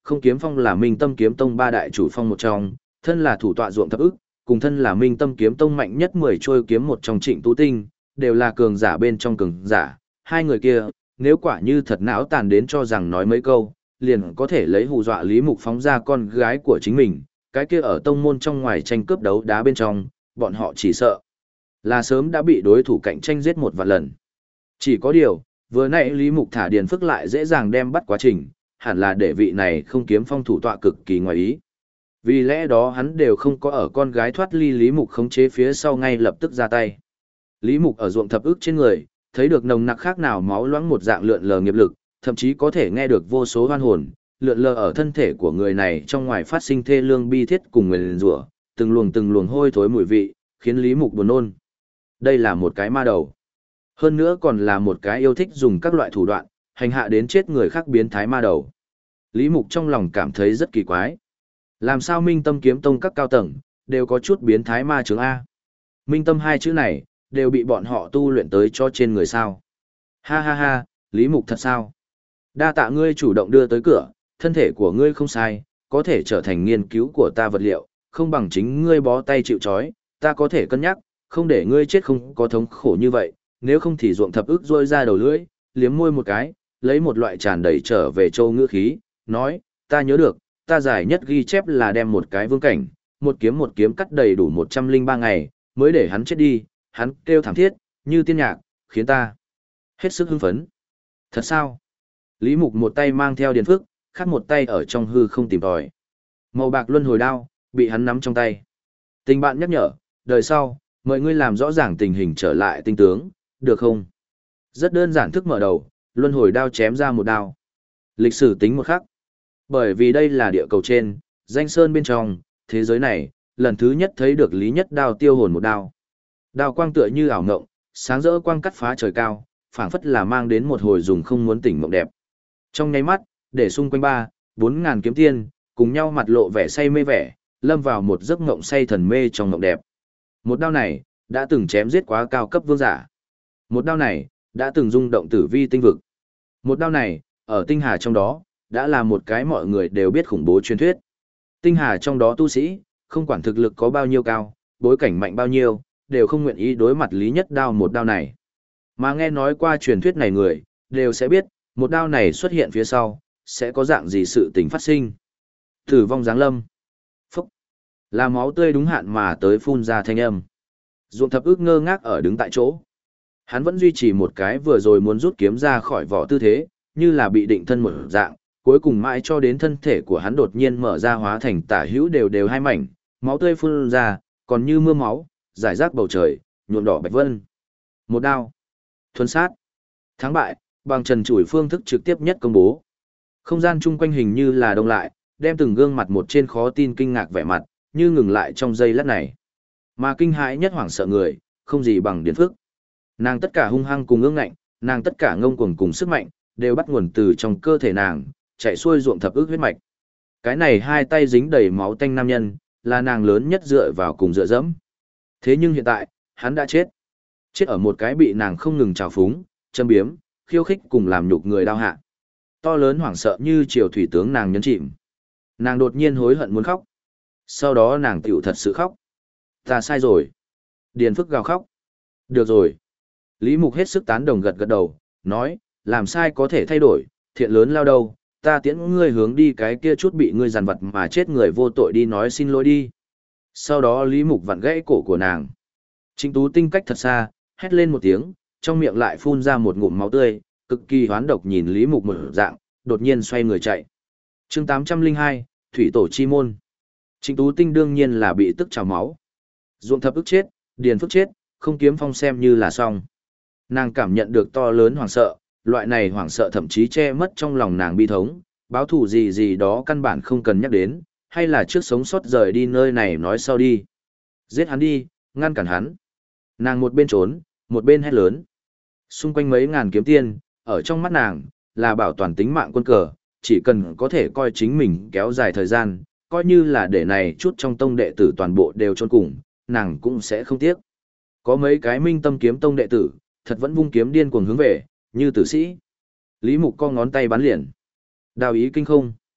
Không Kiếm Phong là Minh Tâm Kiếm Tông ba đại chủ phong một trong, thân là thủ tọa ruộng thập ức, cùng thân là Minh Tâm Kiếm Tông mạnh nhất 10 trôi kiếm một trong Trịnh Tú Tinh, đều là cường giả bên trong cường giả. Hai người kia, nếu quả như thật não tàn đến cho rằng nói mấy câu, liền có thể lấy hù dọa Lý Mục phóng ra con gái của chính mình, cái kia ở tông môn trong ngoài tranh cướp đấu đá bên trong, bọn họ chỉ sợ là sớm đã bị đối thủ cạnh tranh giết một vạn lần. Chỉ có điều, vừa nãy Lý Mục thả Điền Phức lại dễ dàng đem bắt quá trình, hẳn là để vị này Không Kiếm Phong thủ tọa cực kỳ ngoài ý. Vì lẽ đó hắn đều không có ở con gái thoát ly Lý Mục khống chế phía sau ngay lập tức ra tay. Lý Mục ở ruộng thập ức trên người, thấy được nồng nặc khác nào máu loãng một dạng lượn lờ nghiệp lực, thậm chí có thể nghe được vô số oan hồn, lượn lờ ở thân thể của người này trong ngoài phát sinh thê lương bi thiết cùng nguyền rủa, từng luồng hôi thối mùi vị, khiến Lý Mục buồn nôn. Đây là một cái ma đầu. Hơn nữa còn là một cái yêu thích dùng các loại thủ đoạn, hành hạ đến chết người khác biến thái ma đầu. Lý Mục trong lòng cảm thấy rất kỳ quái. Làm sao Minh Tâm Kiếm Tông các cao tầng, đều có chút biến thái ma chứng A. Minh Tâm hai chữ này, đều bị bọn họ tu luyện tới cho trên người sao. Ha ha ha, Lý Mục thật sao? Đa tạ ngươi chủ động đưa tới cửa, thân thể của ngươi không sai, có thể trở thành nghiên cứu của ta vật liệu, không bằng chính ngươi bó tay chịu trói, ta có thể cân nhắc, không để ngươi chết không có thống khổ như vậy, nếu không thì ruộng thập ức rôi ra đầu lưỡi, liếm môi một cái, lấy một loại tràn đầy trở về châu ngữ khí, nói, ta nhớ được, ta giải nhất ghi chép là đem một cái vương cảnh, một kiếm cắt đầy đủ 103 ngày, mới để hắn chết đi, hắn kêu thảm thiết, như tiên nhạc, khiến ta hết sức hưng phấn. Thật sao? Lý Mục một tay mang theo Điền Phức, khác một tay ở trong hư không tìm tòi. Màu bạc luân hồi đao, bị hắn nắm trong tay. Tình bạn nhắc nhở, đời sau, mời ngươi làm rõ ràng tình hình trở lại tinh tướng, được không? Rất đơn giản thức mở đầu, luân hồi đao chém ra một đao. Lịch sử tính một khắc. Bởi vì đây là địa cầu trên, danh sơn bên trong, thế giới này, lần thứ nhất thấy được Lý Nhất Đao tiêu hồn một đao. Đao quang tựa như ảo ngộng, sáng rỡ quang cắt phá trời cao, phảng phất là mang đến một hồi dùng không muốn tỉnh mộng đẹp. Trong nháy mắt, để xung quanh 4.000 kiếm tiên, cùng nhau mặt lộ vẻ say mê vẻ, lâm vào một giấc ngộng say thần mê trong ngộng đẹp. Một đao này, đã từng chém giết quá cao cấp vương giả. Một đao này, đã từng rung động tử vi tinh vực. Một đao này, ở tinh hà trong đó, đã là một cái mọi người đều biết khủng bố truyền thuyết. Tinh hà trong đó tu sĩ, không quản thực lực có bao nhiêu cao, bối cảnh mạnh bao nhiêu, đều không nguyện ý đối mặt Lý Nhất Đao một đao này. Mà nghe nói qua truyền thuyết này người, đều sẽ biết, một đao này xuất hiện phía sau, sẽ có dạng gì sự tình phát sinh. Tử vong giáng lâm. Phúc. Là máu tươi đúng hạn mà tới phun ra thanh âm. Ruộng thập ức ngơ ngác ở đứng tại chỗ. Hắn vẫn duy trì một cái vừa rồi muốn rút kiếm ra khỏi vỏ tư thế, như là bị định thân một dạng, cuối cùng mãi cho đến thân thể của hắn đột nhiên mở ra hóa thành tả hữu đều hai mảnh, máu tươi phun ra, còn như mưa máu, rải rác bầu trời, nhuộm đỏ bạch vân. Một đao. Thuần sát. Thắng bại, bằng trần trụi phương thức trực tiếp nhất công bố. Không gian chung quanh hình như là đông lại, đem từng gương mặt một trên khó tin kinh ngạc vẻ mặt, như ngừng lại trong giây lát này. Mà kinh hãi nhất hoảng sợ người, không gì bằng Điền Phức. Nàng tất cả hung hăng cùng ương ngạnh, nàng tất cả ngông cuồng cùng sức mạnh, đều bắt nguồn từ trong cơ thể nàng, chạy xuôi ruộng thập ức huyết mạch. Cái này hai tay dính đầy máu tanh nam nhân, là nàng lớn nhất dựa vào cùng dựa dẫm. Thế nhưng hiện tại, hắn đã chết. Chết ở một cái bị nàng không ngừng trào phúng, châm biếm, khiêu khích cùng làm nhục người đau hạ. To lớn hoảng sợ như triều thủy tướng nàng nhấn chìm. Nàng đột nhiên hối hận muốn khóc. Sau đó nàng tiểu thật sự khóc. Ta sai rồi. Điền Phức gào khóc. Được rồi. Lý Mục hết sức tán đồng gật gật đầu, nói, làm sai có thể thay đổi, thiện lớn lao đâu, ta tiễn ngươi hướng đi cái kia chút bị ngươi giàn vật mà chết người vô tội đi nói xin lỗi đi. Sau đó Lý Mục vặn gãy cổ của nàng. Trịnh Tú Tinh cách thật xa, hét lên một tiếng, trong miệng lại phun ra một ngụm máu tươi, cực kỳ hoán độc nhìn Lý Mục một dạng, đột nhiên xoay người chạy. Chương 802, Thủy Tổ Chi Môn. Trịnh Tú Tinh đương nhiên là bị tức trào máu. Ruộng thập ức chết, Điền Phức chết, Không Kiếm Phong xem như là xong. Nàng cảm nhận được to lớn hoảng sợ, loại này hoảng sợ thậm chí che mất trong lòng nàng bi thống, báo thù gì gì đó căn bản không cần nhắc đến, hay là trước sống sót rời đi nơi này nói sau đi. Giết hắn đi, ngăn cản hắn. Nàng một bên trốn, một bên hét lớn. Xung quanh mấy ngàn kiếm tiên, ở trong mắt nàng, là bảo toàn tính mạng quân cờ, chỉ cần có thể coi chính mình kéo dài thời gian, coi như là để này chút trong tông đệ tử toàn bộ đều chôn cùng, nàng cũng sẽ không tiếc. Có mấy cái Minh Tâm Kiếm Tông đệ tử, thật vẫn vung kiếm điên cuồng hướng về, như tử sĩ. Lý Mục co ngón tay bắn liền. Đao ý kinh không.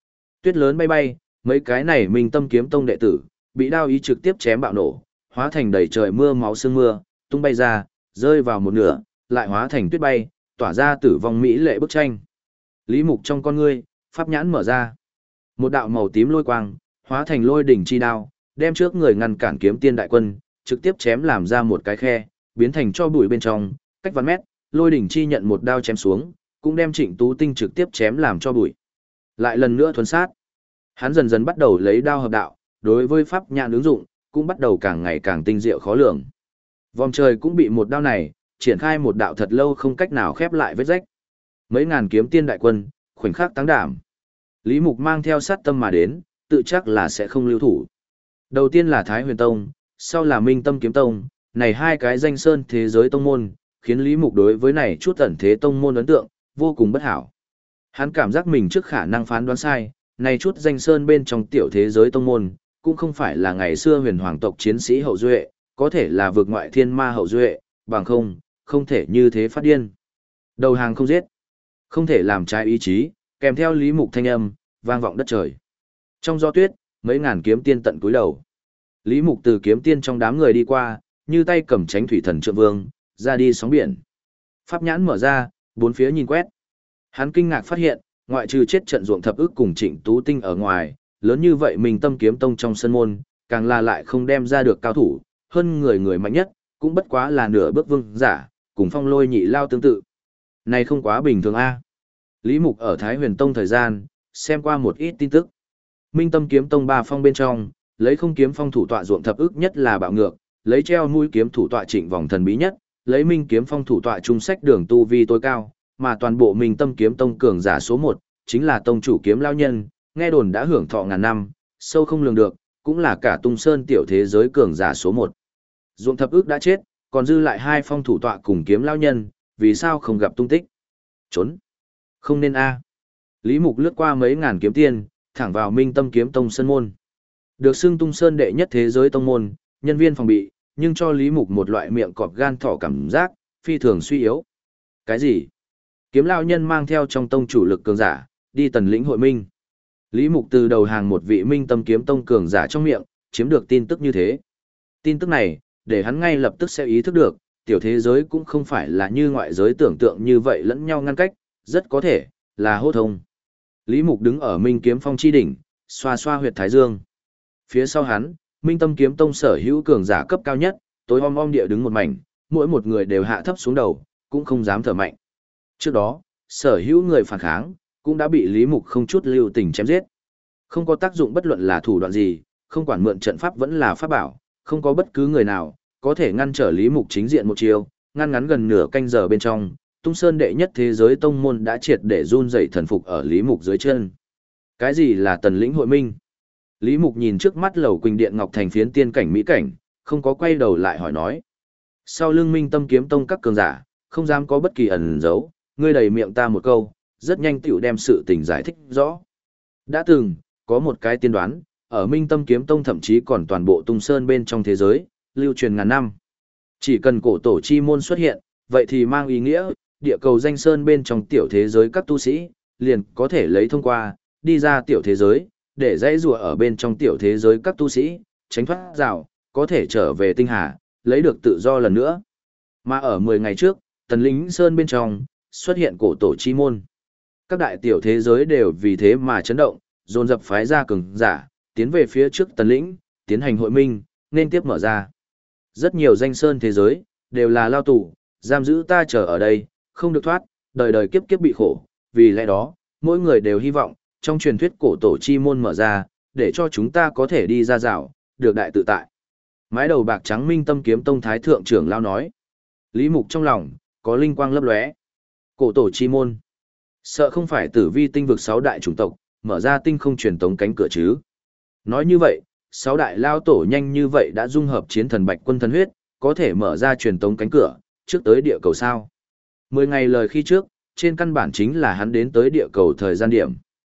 Tuyết lớn bay bay, mấy cái này Minh Tâm Kiếm Tông đệ tử, bị đao ý trực tiếp chém bạo nổ, hóa thành đầy trời mưa máu sương mưa, tung bay ra, rơi vào một nửa, lại hóa thành tuyết bay, tỏa ra tử vong mỹ lệ bức tranh. Lý Mục trong con ngươi, pháp nhãn mở ra. Một đạo màu tím lôi quang, hóa thành lôi đỉnh chi đao, đem trước người ngăn cản kiếm tiên đại quân, trực tiếp chém làm ra một cái khe, biến thành cho bụi bên trong, cách vạn mét, lôi đỉnh chi nhận một đao chém xuống, cũng đem Trịnh Tú Tinh trực tiếp chém làm cho bụi. Lại lần nữa thuần sát. Hắn dần dần bắt đầu lấy đao hợp đạo, đối với pháp nhãn ứng dụng, cũng bắt đầu càng ngày càng tinh diệu khó lường. Vòng trời cũng bị một đao này, triển khai một đạo thật lâu không cách nào khép lại vết rách. Mấy ngàn kiếm tiên đại quân, khoảnh khắc tăng đảm. Lý Mục mang theo sát tâm mà đến, tự chắc là sẽ không lưu thủ. Đầu tiên là Thái Huyền Tông, sau là Minh Tâm Kiếm Tông, này hai cái danh sơn thế giới tông môn, khiến Lý Mục đối với này chút ẩn thế tông môn ấn tượng, vô cùng bất hảo. Hắn cảm giác mình trước khả năng phán đoán sai, này chút danh sơn bên trong tiểu thế giới tông môn, cũng không phải là ngày xưa huyền hoàng tộc chiến sĩ hậu duệ, có thể là vượt ngoại thiên ma hậu duệ, bằng không thể như thế phát điên. Đầu hàng không giết, không thể làm trái ý chí, kèm theo Lý Mục thanh âm, vang vọng đất trời. Trong gió tuyết, mấy ngàn kiếm tiên tận cúi đầu. Lý Mục từ kiếm tiên trong đám người đi qua, như tay cầm chánh thủy thần trượng vương, ra đi sóng biển. Pháp nhãn mở ra, bốn phía nhìn quét. Hắn kinh ngạc phát hiện, ngoại trừ chết trận ruộng thập ức cùng Trịnh Tú Tinh ở ngoài, lớn như vậy mình Tâm Kiếm Tông trong sân môn, càng là lại không đem ra được cao thủ, hơn người mạnh nhất, cũng bất quá là nửa bước vương giả, cùng Phong Lôi nhị lao tương tự. Này không quá bình thường a. Lý Mục ở Thái Huyền Tông thời gian, xem qua một ít tin tức. Minh Tâm Kiếm Tông ba phong bên trong, lấy không kiếm phong thủ tọa ruộng thập ức nhất là bạo ngược, lấy treo mũi kiếm thủ tọa Trịnh vòng thần bí nhất, lấy Minh kiếm phong thủ tọa trung sách đường tu vi tối cao, mà toàn bộ Minh Tâm Kiếm Tông cường giả số 1, chính là tông chủ kiếm lao nhân, nghe đồn đã hưởng thọ ngàn năm, sâu không lường được, cũng là cả Tung Sơn tiểu thế giới cường giả số 1. Ruộng thập ức đã chết, còn dư lại hai phong thủ tọa cùng kiếm lao nhân, vì sao không gặp tung tích? Trốn. Không nên a. Lý Mục lướt qua mấy ngàn kiếm tiên, thẳng vào Minh Tâm Kiếm Tông sân môn. Được xưng Tung Sơn đệ nhất thế giới tông môn, nhân viên phòng bị, nhưng cho Lý Mục một loại miệng cọp gan thỏ cảm giác, phi thường suy yếu. Cái gì? Kiếm lao nhân mang theo trong tông chủ lực cường giả, đi tần lĩnh hội minh. Lý Mục từ đầu hàng một vị Minh Tâm Kiếm Tông cường giả trong miệng, chiếm được tin tức như thế. Tin tức này, để hắn ngay lập tức sẽ ý thức được, tiểu thế giới cũng không phải là như ngoại giới tưởng tượng như vậy lẫn nhau ngăn cách, rất có thể là hô thông. Lý Mục đứng ở Minh Kiếm Phong chi đỉnh, xoa xoa huyệt thái dương. Phía sau hắn, Minh Tâm Kiếm Tông sở hữu cường giả cấp cao nhất, tối om địa đứng một mảnh, mỗi một người đều hạ thấp xuống đầu, cũng không dám thở mạnh. Trước đó, sở hữu người phản kháng, cũng đã bị Lý Mục không chút lưu tình chém giết. Không có tác dụng bất luận là thủ đoạn gì, không quản mượn trận pháp vẫn là pháp bảo, không có bất cứ người nào có thể ngăn trở Lý Mục chính diện một chiều, ngăn ngắn gần nửa canh giờ bên trong, Tung Sơn đệ nhất thế giới tông môn đã triệt để run rẩy thần phục ở Lý Mục dưới chân. Cái gì là tần lĩnh hội minh? Lý Mục nhìn trước mắt lầu Quỳnh Điện Ngọc Thành phiến tiên cảnh mỹ cảnh, không có quay đầu lại hỏi nói. Sau lưng Minh Tâm Kiếm Tông các cường giả, không dám có bất kỳ ẩn giấu, ngươi đầy miệng ta một câu, rất nhanh tiểu đem sự tình giải thích rõ. Đã từng, có một cái tiên đoán, ở Minh Tâm Kiếm Tông thậm chí còn toàn bộ Tung Sơn bên trong thế giới, lưu truyền ngàn năm. Chỉ cần cổ tổ chi môn xuất hiện, vậy thì mang ý nghĩa, địa cầu danh sơn bên trong tiểu thế giới các tu sĩ, liền có thể lấy thông qua, đi ra tiểu thế giới, để dãy rùa ở bên trong tiểu thế giới các tu sĩ, tránh thoát rào, có thể trở về tinh hà, lấy được tự do lần nữa. Mà ở 10 ngày trước, Tần Lĩnh Sơn bên trong, xuất hiện cổ tổ chi môn. Các đại tiểu thế giới đều vì thế mà chấn động, dồn dập phái ra cường giả, tiến về phía trước Tần Lĩnh, tiến hành hội minh, nên tiếp mở ra. Rất nhiều danh sơn thế giới, đều là lao tù, giam giữ ta chờ ở đây, không được thoát, đời đời kiếp kiếp bị khổ, vì lẽ đó, mỗi người đều hy vọng, trong truyền thuyết cổ tổ chi môn mở ra, để cho chúng ta có thể đi ra rào, được đại tự tại. Mái đầu bạc trắng Minh Tâm Kiếm Tông Thái Thượng trưởng lao nói. Lý Mục trong lòng, có linh quang lấp lóe. Cổ tổ chi môn. Sợ không phải tử vi tinh vực 6 đại chủng tộc, mở ra tinh không truyền tống cánh cửa chứ. Nói như vậy, 6 đại lao tổ nhanh như vậy đã dung hợp chiến thần bạch quân thần huyết, có thể mở ra truyền tống cánh cửa, trước tới địa cầu sao. 10 ngày lời khi trước, trên căn bản chính là hắn đến tới địa cầu thời gian điểm.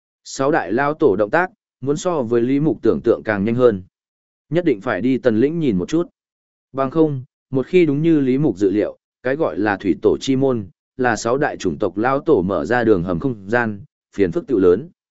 6 đại lao tổ động tác, muốn so với Lý Mục tưởng tượng càng nhanh hơn. Nhất định phải đi Tần Lĩnh nhìn một chút. Bằng không, một khi đúng như Lý Mục dự liệu, cái gọi là thủy tổ chi môn, là 6 đại chủng tộc lao tổ mở ra đường hầm không gian, phiền phức tiểu lớn.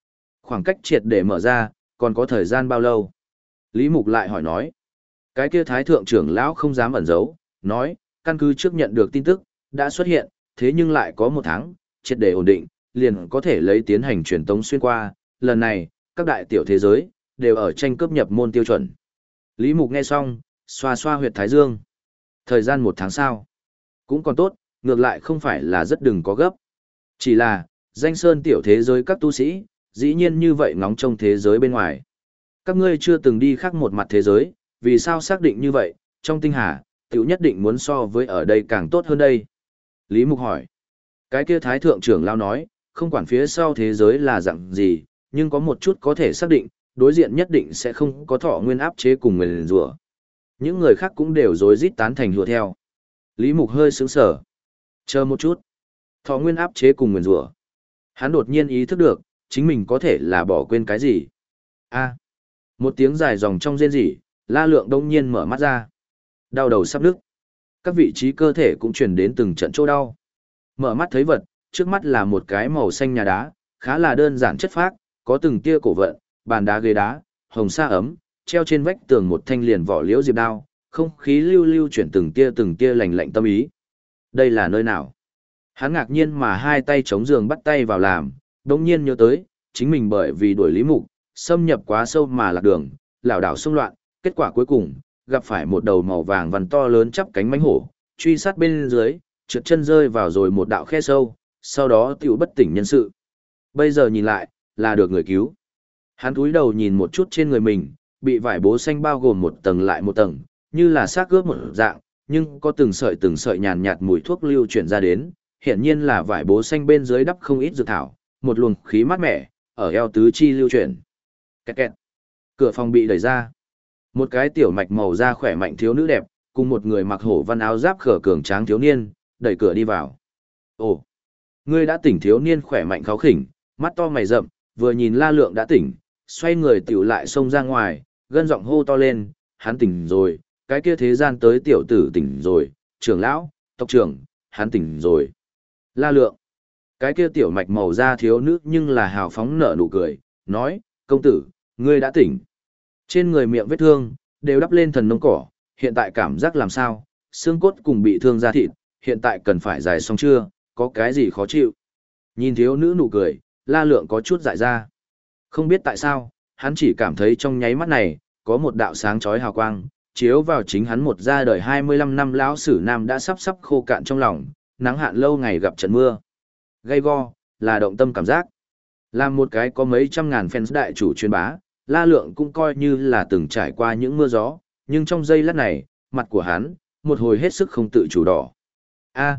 Khoảng cách triệt để mở ra, còn có thời gian bao lâu? Lý Mục lại hỏi nói. Cái kia thái thượng trưởng lão không dám ẩn giấu, nói, căn cứ trước nhận được tin tức, đã xuất hiện, thế nhưng lại có 1 tháng, triệt để ổn định, liền có thể lấy tiến hành truyền tống xuyên qua, lần này, các đại tiểu thế giới, đều ở tranh cướp nhập môn tiêu chuẩn. Lý Mục nghe xong, xoa xoa huyệt thái dương. Thời gian 1 tháng sau, cũng còn tốt, ngược lại không phải là rất đừng có gấp. Chỉ là, danh sơn tiểu thế giới các tu sĩ, dĩ nhiên như vậy ngóng trông thế giới bên ngoài. Các ngươi chưa từng đi khác một mặt thế giới, vì sao xác định như vậy, trong tinh hà, tiểu nhất định muốn so với ở đây càng tốt hơn đây. Lý Mục hỏi, cái kia thái thượng trưởng lao nói, không quản phía sau thế giới là dạng gì, nhưng có một chút có thể xác định, đối diện nhất định sẽ không có thọ nguyên áp chế cùng nguyền rủa. Những người khác cũng đều rối rít tán thành hùa theo. Lý Mục hơi sững sờ. Chờ một chút. Thọ nguyên áp chế cùng nguyền rủa. Hắn đột nhiên ý thức được, chính mình có thể là bỏ quên cái gì. A. Một tiếng dài dòng trong rên rỉ, La Lượng đông nhiên mở mắt ra. Đau đầu sắp nức. Các vị trí cơ thể cũng truyền đến từng trận chỗ đau. Mở mắt thấy vật, trước mắt là một cái màu xanh nhà đá, khá là đơn giản chất phác, có từng tia cổ vận, bàn đá ghế đá, hồng sa ấm, treo trên vách tường một thanh liền vỏ liễu diệp đao, không khí lưu lưu chuyển từng tia lạnh lạnh tâm ý. Đây là nơi nào? Hắn ngạc nhiên mà hai tay chống giường bắt tay vào làm, đống nhiên nhớ tới, chính mình bởi vì đuổi Lý Mục, xâm nhập quá sâu mà lạc đường, lảo đảo xông loạn, kết quả cuối cùng, gặp phải một đầu màu vàng vằn to lớn chắp cánh mãnh hổ, truy sát bên dưới, trượt chân rơi vào rồi một đạo khe sâu, sau đó tiểu bất tỉnh nhân sự. Bây giờ nhìn lại, là được người cứu. Hắn cúi đầu nhìn một chút trên người mình, bị vải bố xanh bao gồm một tầng lại một tầng, như là xác ướp một dạng, nhưng có từng sợi nhàn nhạt mùi thuốc lưu chuyển ra đến, hiển nhiên là vải bố xanh bên dưới đắp không ít dược thảo, một luồng khí mát mẻ, ở eo tứ chi lưu chuyển. Kẹt kẹt. Cửa phòng bị đẩy ra. Một cái tiểu mạch màu da khỏe mạnh thiếu nữ đẹp, cùng một người mặc hổ văn áo giáp khở cường tráng thiếu niên, đẩy cửa đi vào. Ồ, ngươi đã tỉnh thiếu niên khỏe mạnh kháo khỉnh, mắt to mày rậm, vừa nhìn La Lượng đã tỉnh, xoay người tiểu lại xông ra ngoài, gân giọng hô to lên, hắn tỉnh rồi, cái kia thế gian tới tiểu tử tỉnh rồi, trưởng lão, tộc trưởng, hắn tỉnh rồi. La Lượng, cái kia tiểu mạch màu da thiếu nữ nhưng là hào phóng nở nụ cười, nói, công tử, ngươi đã tỉnh. Trên người miệng vết thương, đều đắp lên thần nông cỏ, hiện tại cảm giác làm sao, xương cốt cùng bị thương da thịt, hiện tại cần phải giải xong chưa, có cái gì khó chịu. Nhìn thiếu nữ nụ cười, La Lượng có chút dại ra. Không biết tại sao, hắn chỉ cảm thấy trong nháy mắt này, có một đạo sáng chói hào quang, chiếu vào chính hắn một ra đời 25 năm lão sử nam đã sắp khô cạn trong lòng, nắng hạn lâu ngày gặp trận mưa. Gay go, là động tâm cảm giác. Làm một cái có mấy trăm ngàn fans đại chủ truyền bá, La Lượng cũng coi như là từng trải qua những mưa gió, nhưng trong giây lát này, mặt của hắn, một hồi hết sức không tự chủ đỏ. A,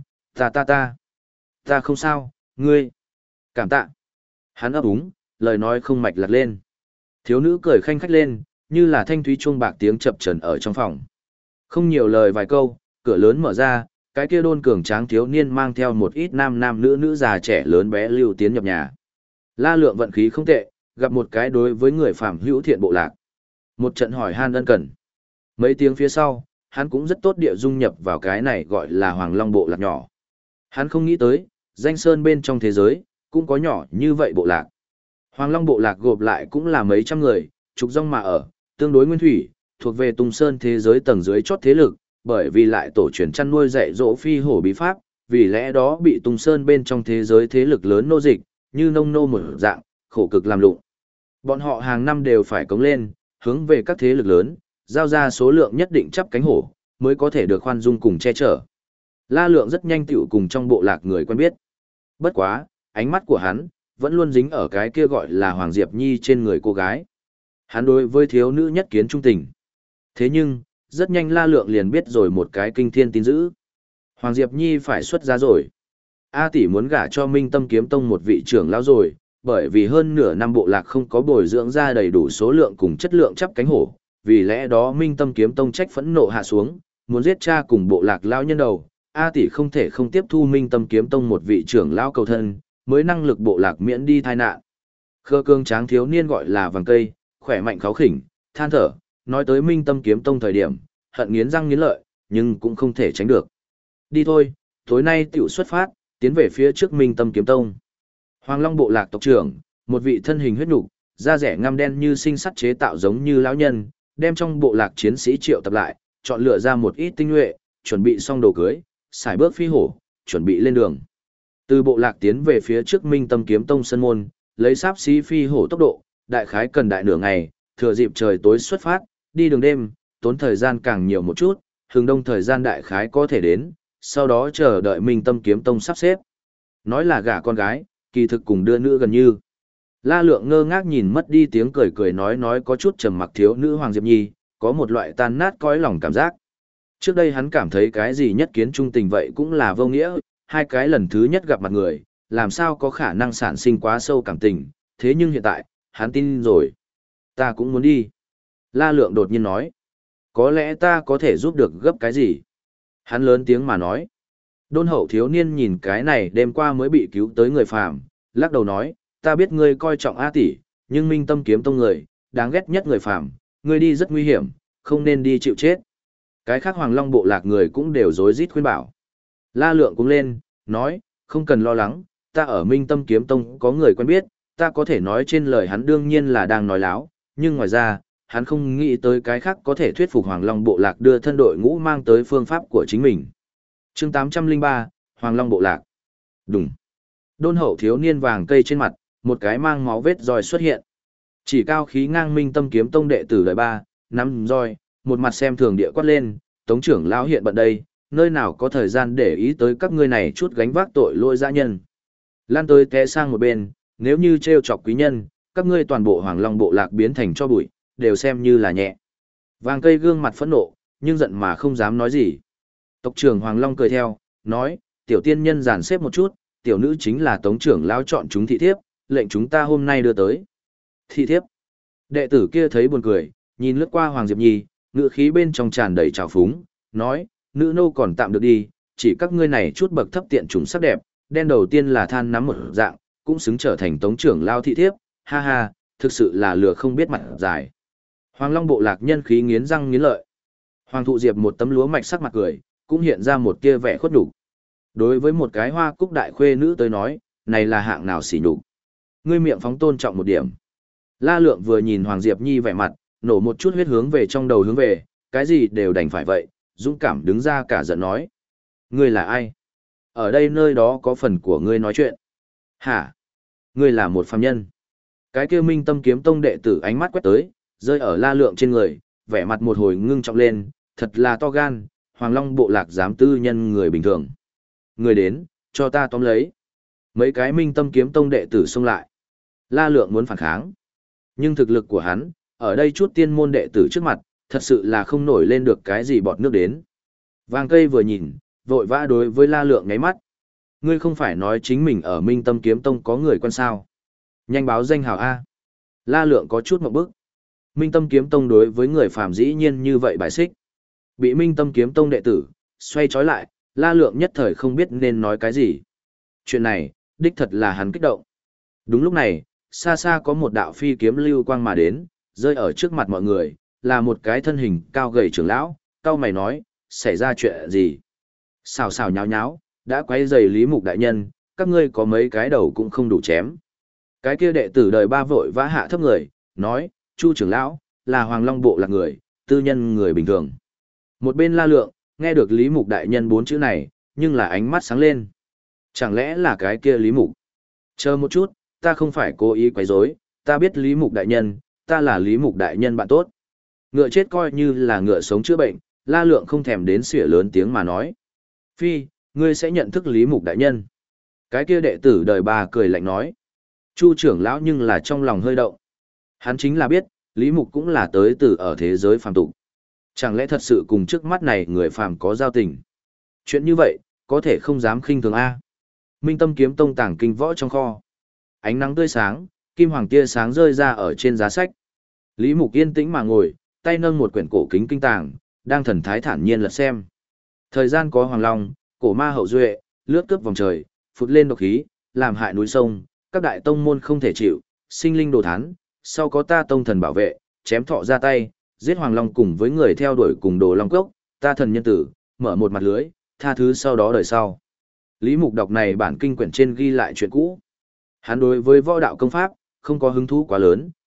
ta không sao, ngươi. Cảm tạ. Hắn ấp úng, lời nói không mạch lạc lên. Thiếu nữ cười khanh khách lên, như là thanh thúy chuông bạc tiếng chập chờn ở trong phòng. Không nhiều lời vài câu, cửa lớn mở ra, cái kia đôn cường tráng thiếu niên mang theo một ít nam nữ già trẻ lớn bé lưu tiến nhập nhà. La Lượng vận khí không tệ, gặp một cái đối với người phàm hữu thiện bộ lạc. Một trận hỏi han ân cần. Mấy tiếng phía sau, hắn cũng rất tốt địa dung nhập vào cái này gọi là Hoàng Long bộ lạc nhỏ. Hắn không nghĩ tới, danh sơn bên trong thế giới, cũng có nhỏ như vậy bộ lạc. Hoàng Long bộ lạc gộp lại cũng là mấy trăm người, trục rong mà ở, tương đối nguyên thủy, thuộc về Tùng Sơn thế giới tầng dưới chót thế lực, bởi vì lại tổ truyền chăn nuôi dạy dỗ phi hổ bí pháp, vì lẽ đó bị Tùng Sơn bên trong thế giới thế lực lớn nô dịch, như nông nô một dạng, khổ cực làm lụng. Bọn họ hàng năm đều phải cống lên, hướng về các thế lực lớn, giao ra số lượng nhất định chắp cánh hổ, mới có thể được khoan dung cùng che chở. La Lượng rất nhanh tiểu cùng trong bộ lạc người quen biết. Bất quá, ánh mắt của hắn, vẫn luôn dính ở cái kia gọi là Hoàng Diệp Nhi trên người cô gái. Hắn đối với thiếu nữ nhất kiến trung tình. Thế nhưng, rất nhanh La Lượng liền biết rồi một cái kinh thiên tin dữ. Hoàng Diệp Nhi phải xuất giá rồi. A tỷ muốn gả cho Minh Tâm Kiếm Tông một vị trưởng lão rồi, bởi vì hơn nửa năm bộ lạc không có bồi dưỡng ra đầy đủ số lượng cùng chất lượng chắp cánh hổ, vì lẽ đó Minh Tâm Kiếm Tông trách phẫn nộ hạ xuống, muốn giết cha cùng bộ lạc lão nhân đầu. A tỷ không thể không tiếp thu Minh Tâm Kiếm Tông một vị trưởng lão cầu thân, mới năng lực bộ lạc miễn đi tai nạn. Khơ cương tráng thiếu niên gọi là vàng cây, khỏe mạnh kháo khỉnh, than thở, nói tới Minh Tâm Kiếm Tông thời điểm, hận nghiến răng nghiến lợi, nhưng cũng không thể tránh được. Đi thôi, tối nay tiểu xuất phát, tiến về phía trước Minh Tâm Kiếm Tông. Hoàng Long bộ lạc tộc trưởng, một vị thân hình huyết nục, da rẻ ngăm đen như sinh sắt chế tạo giống như lão nhân, đem trong bộ lạc chiến sĩ triệu tập lại, chọn lựa ra một ít tinh nhuệ, chuẩn bị xong đồ cưới, xài bước phi hổ, chuẩn bị lên đường. Từ bộ lạc tiến về phía trước Minh Tâm Kiếm Tông sân môn, lấy sáp xí phi hổ tốc độ, đại khái cần đại nửa ngày, thừa dịp trời tối xuất phát, đi đường đêm, tốn thời gian càng nhiều một chút, hướng đông thời gian đại khái có thể đến, sau đó chờ đợi Minh Tâm Kiếm Tông sắp xếp. Nói là gả con gái, kỳ thực cùng đưa nữ gần như. La Lượng ngơ ngác nhìn mất đi tiếng cười cười nói có chút trầm mặc thiếu nữ Hoàng Diệp Nhi, có một loại tan nát cõi lòng cảm giác. Trước đây hắn cảm thấy cái gì nhất kiến trung tình vậy cũng là vô nghĩa, hai cái lần thứ nhất gặp mặt người, làm sao có khả năng sản sinh quá sâu cảm tình, thế nhưng hiện tại, hắn tin rồi. Ta cũng muốn đi. La Lượng đột nhiên nói. Có lẽ ta có thể giúp được gấp cái gì? Hắn lớn tiếng mà nói. Đôn hậu thiếu niên nhìn cái này đêm qua mới bị cứu tới người phàm, lắc đầu nói, ta biết ngươi coi trọng A tỷ, nhưng Minh Tâm Kiếm Tông người, đáng ghét nhất người phàm, ngươi đi rất nguy hiểm, không nên đi chịu chết. Cái khác Hoàng Long bộ lạc người cũng đều rối rít khuyên bảo. La Lượng cũng lên, nói, không cần lo lắng, ta ở Minh Tâm Kiếm Tông có người quen biết, ta có thể nói trên lời hắn đương nhiên là đang nói láo, nhưng ngoài ra, hắn không nghĩ tới cái khác có thể thuyết phục Hoàng Long bộ lạc đưa thân đội ngũ mang tới phương pháp của chính mình. Chương 803, Hoàng Long bộ lạc. Đùng. Đôn hậu thiếu niên vàng cây trên mặt, một cái mang máu vết roi xuất hiện. Chỉ cao khí ngang Minh Tâm Kiếm Tông đệ tử đời ba, nắm roi, một mặt xem thường địa quát lên, Tống trưởng lão hiện bận đây, nơi nào có thời gian để ý tới các ngươi này chút gánh vác tội lỗi dã nhân. Lan tới té sang một bên, nếu như trêu chọc quý nhân, các ngươi toàn bộ Hoàng Long bộ lạc biến thành cho bụi, đều xem như là nhẹ. Vàng cây gương mặt phẫn nộ, nhưng giận mà không dám nói gì. Tộc trưởng Hoàng Long cười theo, nói, tiểu tiên nhân giàn xếp một chút, tiểu nữ chính là Tống trưởng lão chọn chúng thị thiếp, lệnh chúng ta hôm nay đưa tới. Thị thiếp. Đệ tử kia thấy buồn cười, nhìn lướt qua Hoàng Diệp Nhi, ngựa khí bên trong tràn đầy trào phúng, nói, nữ nô còn tạm được đi, chỉ các ngươi này chút bậc thấp tiện chủng sắc đẹp, đen đầu tiên là than nắm một dạng, cũng xứng trở thành Tống trưởng lão thị thiếp, ha ha, thực sự là lừa không biết mặt dài. Hoàng Long bộ lạc nhân khí nghiến răng nghiến lợi. Hoàng Thụ Diệp một tấm lúa mạch sắc mặt cười, cũng hiện ra một tia vẻ khuất nhục. Đối với một cái hoa cúc đại khuê nữ tới nói, này là hạng nào xỉ nhục. Ngươi miệng phóng tôn trọng một điểm. La Lượng vừa nhìn Hoàng Diệp Nhi vẻ mặt, nổ một chút huyết hướng về trong đầu hướng về, cái gì đều đành phải vậy, dũng cảm đứng ra cả giận nói. Ngươi là ai? Ở đây nơi đó có phần của ngươi nói chuyện. Hả? Ngươi là một phàm nhân. Cái kia Minh Tâm Kiếm Tông đệ tử ánh mắt quét tới, rơi ở La Lượng trên người, vẻ mặt một hồi ngưng trọng lên, thật là to gan, Hoàng Long bộ lạc dám tư nhân người bình thường. Người đến, cho ta tóm lấy. Mấy cái Minh Tâm Kiếm Tông đệ tử xông lại. La Lượng muốn phản kháng. Nhưng thực lực của hắn, ở đây chút tiên môn đệ tử trước mặt, thật sự là không nổi lên được cái gì bọt nước đến. Vàng cây vừa nhìn, vội vã đối với La Lượng ngáy mắt. Ngươi không phải nói chính mình ở Minh Tâm Kiếm Tông có người quan sao. Nhanh báo danh hào A. La Lượng có chút ngộp bức. Minh Tâm Kiếm Tông đối với người phàm dĩ nhiên như vậy bài xích. Bị Minh Tâm Kiếm Tông đệ tử, xoay trói lại, La Lượng nhất thời không biết nên nói cái gì. Chuyện này, đích thật là hắn kích động. Đúng lúc này, xa xa có một đạo phi kiếm lưu quang mà đến, rơi ở trước mặt mọi người, là một cái thân hình cao gầy trưởng lão, cao mày nói, xảy ra chuyện gì? Xào xào nháo nháo, đã quấy rầy Lý Mục đại nhân, các ngươi có mấy cái đầu cũng không đủ chém. Cái kia đệ tử đời ba vội vã hạ thấp người, nói, Chu trưởng lão, là Hoàng Long bộ lạc người, tư nhân người bình thường. Một bên La Lượng, nghe được Lý Mục đại nhân bốn chữ này, nhưng là ánh mắt sáng lên. Chẳng lẽ là cái kia Lý Mục? Chờ một chút, ta không phải cố ý quấy rối, ta biết Lý Mục đại nhân, ta là Lý Mục đại nhân bạn tốt. Ngựa chết coi như là ngựa sống chữa bệnh, La Lượng không thèm đến xỉa lớn tiếng mà nói. Phi, ngươi sẽ nhận thức Lý Mục đại nhân. Cái kia đệ tử đời ba cười lạnh nói. Chu trưởng lão nhưng là trong lòng hơi động. Hắn chính là biết, Lý Mục cũng là tới từ ở thế giới phàm tục. Chẳng lẽ thật sự cùng trước mắt này người phàm có giao tình? Chuyện như vậy, có thể không dám khinh thường A. Minh Tâm Kiếm Tông tàng kinh võ trong kho. Ánh nắng tươi sáng, kim hoàng tia sáng rơi ra ở trên giá sách. Lý Mục yên tĩnh mà ngồi, tay nâng một quyển cổ kính kinh tàng, đang thần thái thản nhiên lật xem. Thời gian có Hoàng Long, cổ ma hậu duệ, lướt cướp vòng trời, phụt lên độc khí, làm hại núi sông, các đại tông môn không thể chịu, sinh linh đồ thán, sau có ta tông thần bảo vệ, chém thọ ra tay, giết Hoàng Long cùng với người theo đuổi cùng Đồ Long Cốc, ta thần nhân tử, mở một mặt lưới, tha thứ sau đó đời sau. Lý Mục đọc này bản kinh quyển trên ghi lại chuyện cũ. Hắn đối với võ đạo công pháp, không có hứng thú quá lớn,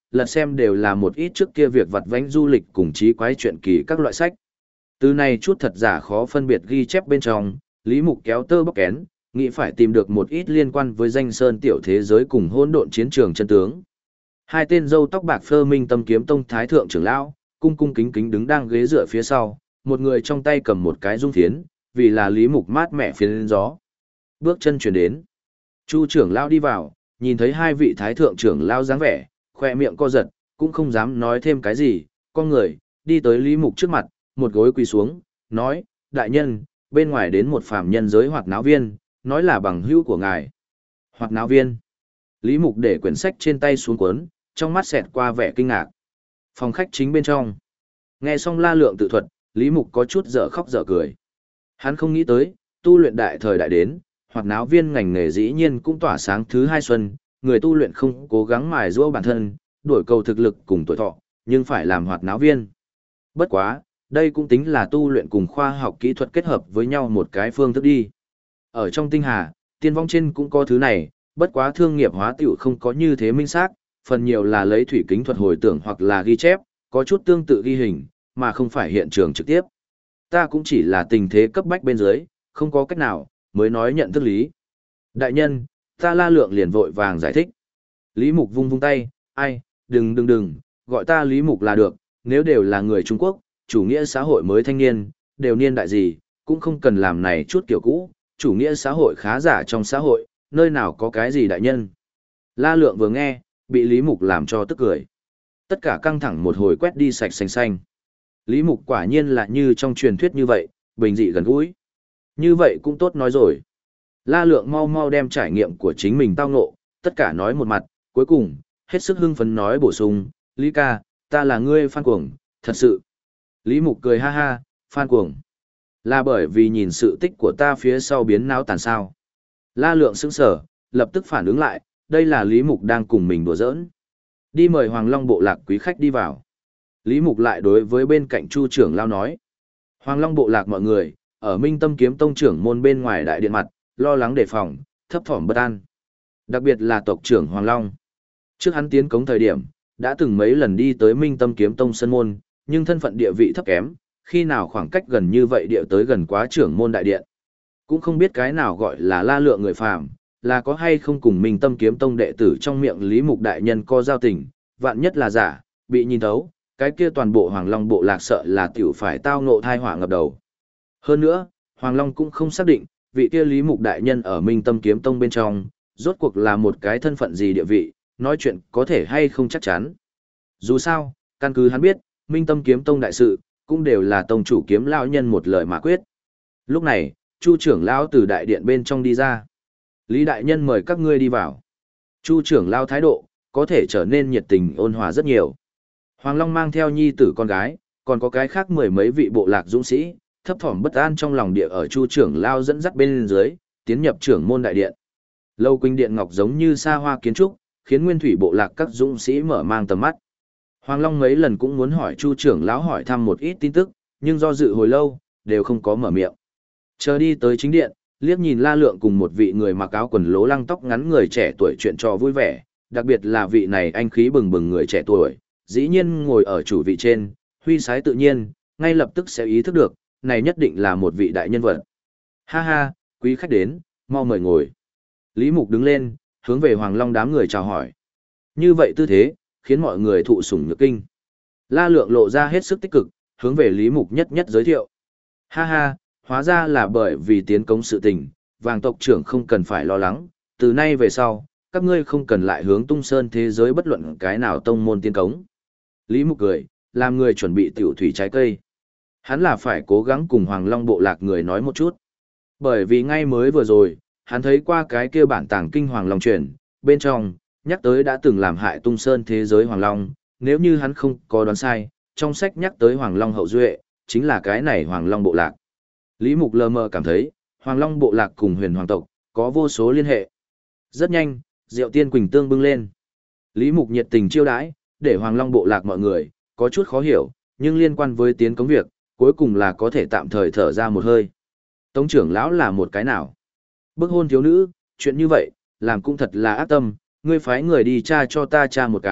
lật xem đều là một ít trước kia việc vặt vãnh du lịch cùng trí quái chuyện kỳ các loại sách. Từ này chút thật giả khó phân biệt ghi chép bên trong, Lý Mục kéo tơ bóc kén, nghĩ phải tìm được một ít liên quan với danh sơn tiểu thế giới cùng hỗn độn chiến trường chân tướng. Hai tên râu tóc bạc phơ Minh Tâm Kiếm Tông thái thượng trưởng lão, cung cung kính kính đứng đang ghế dựa phía sau, một người trong tay cầm một cái dung phiến, vì là Lý Mục mát mẻ phiến gió. Bước chân chuyển đến. Chu trưởng lão đi vào, nhìn thấy hai vị thái thượng trưởng lão dáng vẻ, khoe miệng co giật, cũng không dám nói thêm cái gì, con người, đi tới Lý Mục trước mặt, một gối quỳ xuống, nói, đại nhân, bên ngoài đến một phàm nhân giới hoạt náo viên, nói là bằng hữu của ngài. Hoạt náo viên. Lý Mục để quyển sách trên tay xuống cuốn, trong mắt xẹt qua vẻ kinh ngạc. Phòng khách chính bên trong. Nghe xong La Lượng tự thuật, Lý Mục có chút dở khóc dở cười. Hắn không nghĩ tới, tu luyện đại thời đại đến, hoạt náo viên ngành nghề dĩ nhiên cũng tỏa sáng thứ hai xuân, người tu luyện không cố gắng mài giũa bản thân, đổi cầu thực lực cùng tuổi thọ, nhưng phải làm hoạt náo viên. Bất quá, đây cũng tính là tu luyện cùng khoa học kỹ thuật kết hợp với nhau một cái phương thức đi. Ở trong tinh hà, tiên vong trên cũng có thứ này, bất quá thương nghiệp hóa tiểu không có như thế minh xác, phần nhiều là lấy thủy kính thuật hồi tưởng hoặc là ghi chép, có chút tương tự ghi hình, mà không phải hiện trường trực tiếp. Ta cũng chỉ là tình thế cấp bách bên dưới, không có cách nào, mới nói nhận thức lý. Đại nhân, ta La Lượng liền vội vàng giải thích. Lý Mục vung vung tay, ai, đừng, gọi ta Lý Mục là được, nếu đều là người Trung Quốc, chủ nghĩa xã hội mới thanh niên, đều niên đại gì, cũng không cần làm này chút kiểu cũ, chủ nghĩa xã hội khá giả trong xã hội, nơi nào có cái gì đại nhân. La Lượng vừa nghe, bị Lý Mục làm cho tức cười. Tất cả căng thẳng một hồi quét đi sạch xanh xanh. Lý Mục quả nhiên là như trong truyền thuyết như vậy, bình dị gần gũi. Như vậy cũng tốt nói rồi. La Lượng mau mau đem trải nghiệm của chính mình tao ngộ, tất cả nói một mặt, cuối cùng, hết sức hưng phấn nói bổ sung, Lý ca, ta là ngươi fan cuồng, thật sự. Lý Mục cười ha ha, fan cuồng. Là bởi vì nhìn sự tích của ta phía sau biến náo tàn sao. La Lượng sững sờ, lập tức phản ứng lại, đây là Lý Mục đang cùng mình đùa giỡn. Đi mời Hoàng Long bộ lạc quý khách đi vào. Lý Mục lại đối với bên cạnh Chu trưởng lao nói. Hoàng Long bộ lạc mọi người, ở Minh Tâm Kiếm Tông trưởng môn bên ngoài đại điện mặt, lo lắng đề phòng, thấp thỏm bất an. Đặc biệt là tộc trưởng Hoàng Long. Trước hắn tiến cống thời điểm, đã từng mấy lần đi tới Minh Tâm Kiếm Tông sân môn, nhưng thân phận địa vị thấp kém, khi nào khoảng cách gần như vậy địa tới gần quá trưởng môn đại điện. Cũng không biết cái nào gọi là La Lượng người phàm, là có hay không cùng Minh Tâm Kiếm Tông đệ tử trong miệng Lý Mục đại nhân có giao tình, vạn nhất là giả, bị nhìn thấu, cái kia toàn bộ Hoàng Long bộ lạc sợ là tiểu phải tao ngộ thai họa ngập đầu. Hơn nữa, Hoàng Long cũng không xác định, vị kia Lý Mục đại nhân ở Minh Tâm Kiếm Tông bên trong, rốt cuộc là một cái thân phận gì địa vị, nói chuyện có thể hay không chắc chắn. Dù sao, căn cứ hắn biết, Minh Tâm Kiếm Tông đại sự, cũng đều là tông chủ kiếm lão nhân một lời mà quyết. Lúc này, Chu trưởng lão từ đại điện bên trong đi ra. Lý đại nhân mời các ngươi đi vào. Chu trưởng lão thái độ, có thể trở nên nhiệt tình ôn hòa rất nhiều. Hoàng Long mang theo nhi tử con gái, còn có cái khác mười mấy vị bộ lạc dũng sĩ, thấp thỏm bất an trong lòng địa ở Chu trưởng lão dẫn dắt bên dưới, tiến nhập trưởng môn đại điện. Lâu Quỳnh điện ngọc giống như xa hoa kiến trúc, khiến nguyên thủy bộ lạc các dũng sĩ mở mang tầm mắt. Hoàng Long mấy lần cũng muốn hỏi Chu trưởng lão hỏi thăm một ít tin tức, nhưng do dự hồi lâu, đều không có mở miệng. Chờ đi tới chính điện, liếc nhìn La Lượng cùng một vị người mặc áo quần lố lăng tóc ngắn người trẻ tuổi chuyện trò vui vẻ, đặc biệt là vị này anh khí bừng bừng người trẻ tuổi, dĩ nhiên ngồi ở chủ vị trên, huy sái tự nhiên, ngay lập tức sẽ ý thức được, này nhất định là một vị đại nhân vật. Ha ha, quý khách đến, mau mời ngồi. Lý Mục đứng lên, hướng về Hoàng Long đám người chào hỏi. Như vậy tư thế, khiến mọi người thụ sủng nhược kinh. La Lượng lộ ra hết sức tích cực, hướng về Lý Mục nhất nhất giới thiệu. Ha ha, hóa ra là bởi vì tiến cống sự tình, Vàng tộc trưởng không cần phải lo lắng, từ nay về sau, các ngươi không cần lại hướng Tung Sơn thế giới bất luận cái nào tông môn tiến cống. Lý Mục cười, làm người chuẩn bị tiểu thủy trái cây. Hắn là phải cố gắng cùng Hoàng Long bộ lạc người nói một chút. Bởi vì ngay mới vừa rồi, hắn thấy qua cái kia bản tàng kinh Hoàng Long truyền, bên trong, nhắc tới đã từng làm hại Tung Sơn thế giới Hoàng Long, nếu như hắn không có đoán sai, trong sách nhắc tới Hoàng Long hậu duệ, chính là cái này Hoàng Long bộ lạc. Lý Mục lờ mờ cảm thấy, Hoàng Long bộ lạc cùng Huyền Hoàng tộc, có vô số liên hệ. Rất nhanh, rượu tiên quỳnh tương bưng lên. Lý Mục nhiệt tình chiêu đãi, để Hoàng Long bộ lạc mọi người, có chút khó hiểu, nhưng liên quan với tiến cống việc, cuối cùng là có thể tạm thời thở ra một hơi. Tống trưởng lão là một cái nào? Bức hôn thiếu nữ, chuyện như vậy, làm cũng thật là ác tâm, ngươi phái người đi tra cho ta tra một cái,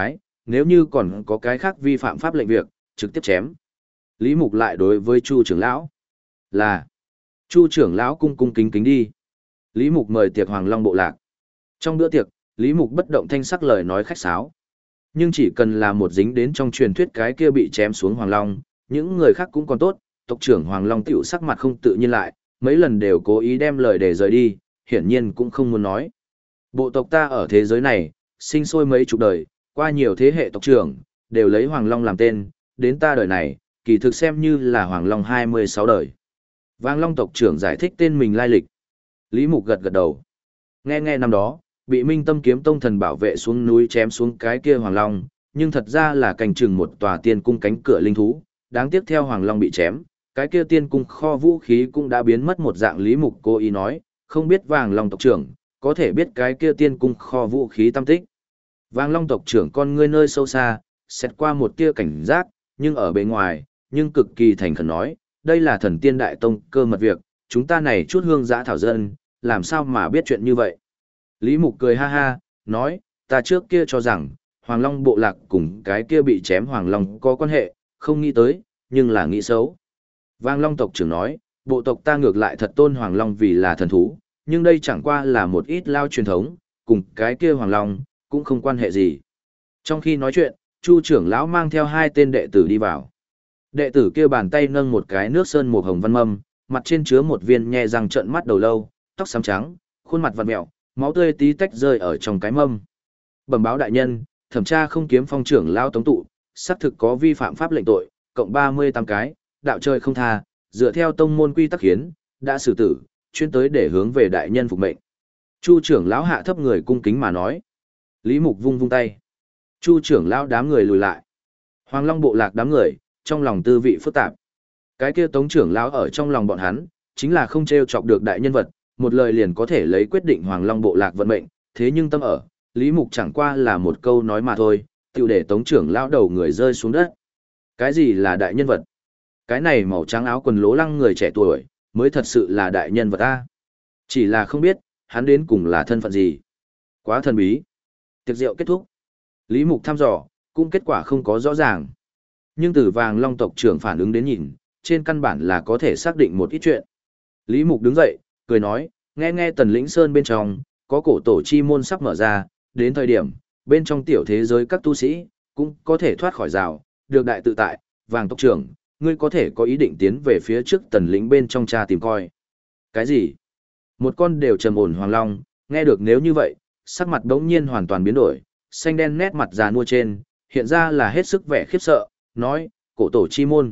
nếu như còn có cái khác vi phạm pháp lệnh việc, trực tiếp chém. Lý Mục lại đối với Chu trưởng lão là: Chu trưởng lão cung cung kính kính đi. Lý Mục mời tiệc Hoàng Long bộ lạc. Trong bữa tiệc, Lý Mục bất động thanh sắc lời nói khách sáo. Nhưng chỉ cần là một dính đến trong truyền thuyết cái kia bị chém xuống Hoàng Long, những người khác cũng còn tốt, tộc trưởng Hoàng Long tiểu sắc mặt không tự nhiên lại, mấy lần đều cố ý đem lời để rời đi, hiển nhiên cũng không muốn nói. Bộ tộc ta ở thế giới này, sinh sôi mấy chục đời, qua nhiều thế hệ tộc trưởng, đều lấy Hoàng Long làm tên, đến ta đời này, kỳ thực xem như là Hoàng Long 26 đời. Vang Long tộc trưởng giải thích tên mình lai lịch. Lý Mục gật gật đầu. Nghe năm đó, bị Minh Tâm Kiếm Tông thần bảo vệ xuống núi chém xuống cái kia Hoàng Long, nhưng thật ra là canh chừng một tòa tiên cung cánh cửa linh thú, đáng tiếc theo Hoàng Long bị chém, cái kia tiên cung kho vũ khí cũng đã biến mất một dạng. Lý Mục cố ý nói, không biết Vàng Long tộc trưởng, có thể biết cái kia tiên cung kho vũ khí tâm tích. Vàng Long tộc trưởng con ngươi nơi sâu xa, xét qua một tia cảnh giác, nhưng ở bề ngoài, nhưng cực kỳ thành khẩn nói, đây là thần tiên đại tông cơ mật việc, chúng ta này chút hương giã thảo dân, làm sao mà biết chuyện như vậy. Lý Mục cười ha ha, nói, ta trước kia cho rằng, Hoàng Long bộ lạc cùng cái kia bị chém Hoàng Long có quan hệ, không nghĩ tới, nhưng là nghĩ xấu. Vàng Long tộc trưởng nói, bộ tộc ta ngược lại thật tôn Hoàng Long vì là thần thú, nhưng đây chẳng qua là một ít lao truyền thống, cùng cái kia Hoàng Long, cũng không quan hệ gì. Trong khi nói chuyện, Chu trưởng lão mang theo hai tên đệ tử đi vào. Đệ tử kia bàn tay nâng một cái nước sơn màu hồng văn mâm, mặt trên chứa một viên nhe răng trợn mắt đầu lâu, tóc xám trắng, khuôn mặt vặn mẹo, máu tươi tí tách rơi ở trong cái mâm. Bẩm báo đại nhân, thẩm tra không kiếm phong trưởng lão tống tụ, xác thực có vi phạm pháp lệnh tội, cộng 38 cái, đạo chơi không tha, dựa theo tông môn quy tắc hiến, đã xử tử, chuyên tới để hướng về đại nhân phục mệnh. Chu trưởng lão hạ thấp người cung kính mà nói. Lý Mục vung vung tay. Chu trưởng lão đám người lùi lại. Hoàng Long bộ lạc đám người, trong lòng tư vị phức tạp. Cái kia tống trưởng lão ở trong lòng bọn hắn, chính là không trêu chọc được đại nhân vật, một lời liền có thể lấy quyết định Hoàng Long bộ lạc vận mệnh, thế nhưng tâm ở, Lý Mục chẳng qua là một câu nói mà thôi, tiểu để tống trưởng lão đầu người rơi xuống đất. Cái gì là đại nhân vật? Cái này màu trắng áo quần lố lăng người trẻ tuổi, mới thật sự là đại nhân vật ta. Chỉ là không biết, hắn đến cùng là thân phận gì. Quá thần bí. Tiệc rượu kết thúc. Lý Mục thăm dò, cũng kết quả không có rõ ràng. Nhưng từ Vàng Long tộc trưởng phản ứng đến nhìn, trên căn bản là có thể xác định một ít chuyện. Lý Mục đứng dậy, cười nói, nghe Tần Lĩnh Sơn bên trong, có cổ tổ chi môn sắp mở ra, đến thời điểm, bên trong tiểu thế giới các tu sĩ, cũng có thể thoát khỏi rào, được đại tự tại. Vàng tộc trưởng, ngươi có thể có ý định tiến về phía trước Tần Lĩnh bên trong tra tìm coi. Cái gì? Một con đều trầm ổn Hoàng Long, nghe được nếu như vậy, sắc mặt đống nhiên hoàn toàn biến đổi, xanh đen nét mặt già nua trên, hiện ra là hết sức vẻ khiếp sợ, nói, cổ tổ chi môn.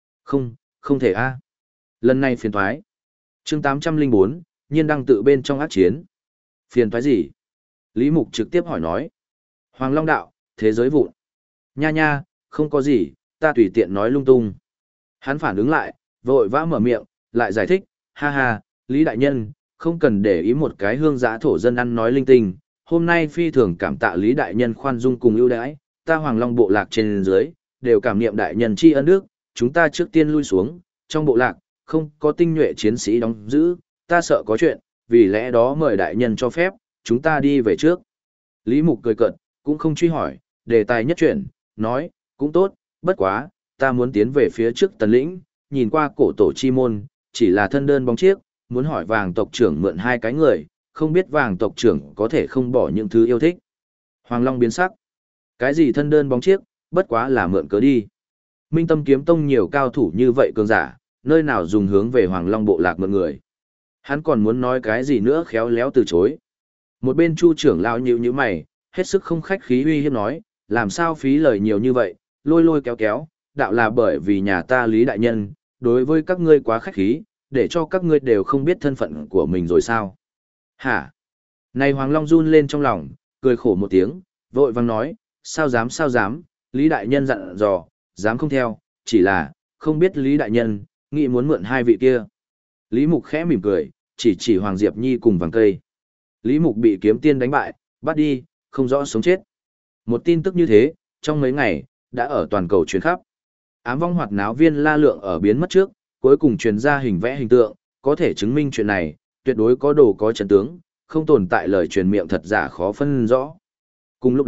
Không thể a. Lần này phiền thoái. Chương 804, nhiên đăng tự bên trong ác chiến. Phiền thoái gì? Lý Mục trực tiếp hỏi nói. Hoàng Long đạo, thế giới vụn. Nha, không có gì, ta tùy tiện nói lung tung. Hắn phản ứng lại, vội vã mở miệng, lại giải thích, ha, Lý Đại Nhân, không cần để ý một cái hương giã thổ dân ăn nói linh tinh. Hôm nay phi thường cảm tạ Lý Đại Nhân khoan dung cùng ưu đãi, ta Hoàng Long bộ lạc trên dưới, đều cảm niệm Đại Nhân tri ân đức, chúng ta trước tiên lui xuống, trong bộ lạc, không có tinh nhuệ chiến sĩ đóng giữ, ta sợ có chuyện, vì lẽ đó mời Đại Nhân cho phép, chúng ta đi về trước. Lý Mục cười cợt, cũng không truy hỏi, đề tài nhất chuyển, nói, cũng tốt, bất quá, ta muốn tiến về phía trước Tần Lĩnh, nhìn qua cổ tổ chi môn, chỉ là thân đơn bóng chiếc, muốn hỏi Vàng tộc trưởng mượn hai cái người, không biết Vàng tộc trưởng có thể không bỏ những thứ yêu thích. Hoàng Long biến sắc. Cái gì thân đơn bóng chiếc, bất quá là mượn cớ đi. Minh Tâm Kiếm Tông nhiều cao thủ như vậy cường giả, nơi nào dùng hướng về Hoàng Long bộ lạc mượn người. Hắn còn muốn nói cái gì nữa khéo léo từ chối. Một bên Chu trưởng lão nhíu nhíu mày, hết sức không khách khí uy hiếp nói, làm sao phí lời nhiều như vậy, lôi kéo, đạo là bởi vì nhà ta Lý Đại Nhân, đối với các ngươi quá khách khí, để cho các ngươi đều không biết thân phận của mình rồi sao. Hả? Này Hoàng Long run lên trong lòng, cười khổ một tiếng, vội vang nói, sao dám, Lý Đại Nhân dặn dò, dám không theo, chỉ là, không biết Lý Đại Nhân, nghĩ muốn mượn hai vị kia. Lý Mục khẽ mỉm cười, chỉ Hoàng Diệp Nhi cùng vàng cây. Lý Mục bị kiếm tiên đánh bại, bắt đi, không rõ sống chết. Một tin tức như thế, trong mấy ngày, đã ở toàn cầu truyền khắp. Ám vong hoạt náo viên La Lượng ở biến mất trước, cuối cùng truyền ra hình vẽ hình tượng, có thể chứng minh chuyện này, tuyệt đối có đồ có chân tướng, không tồn tại lời truyền miệng thật giả khó phân rõ. Cùng lúc đó,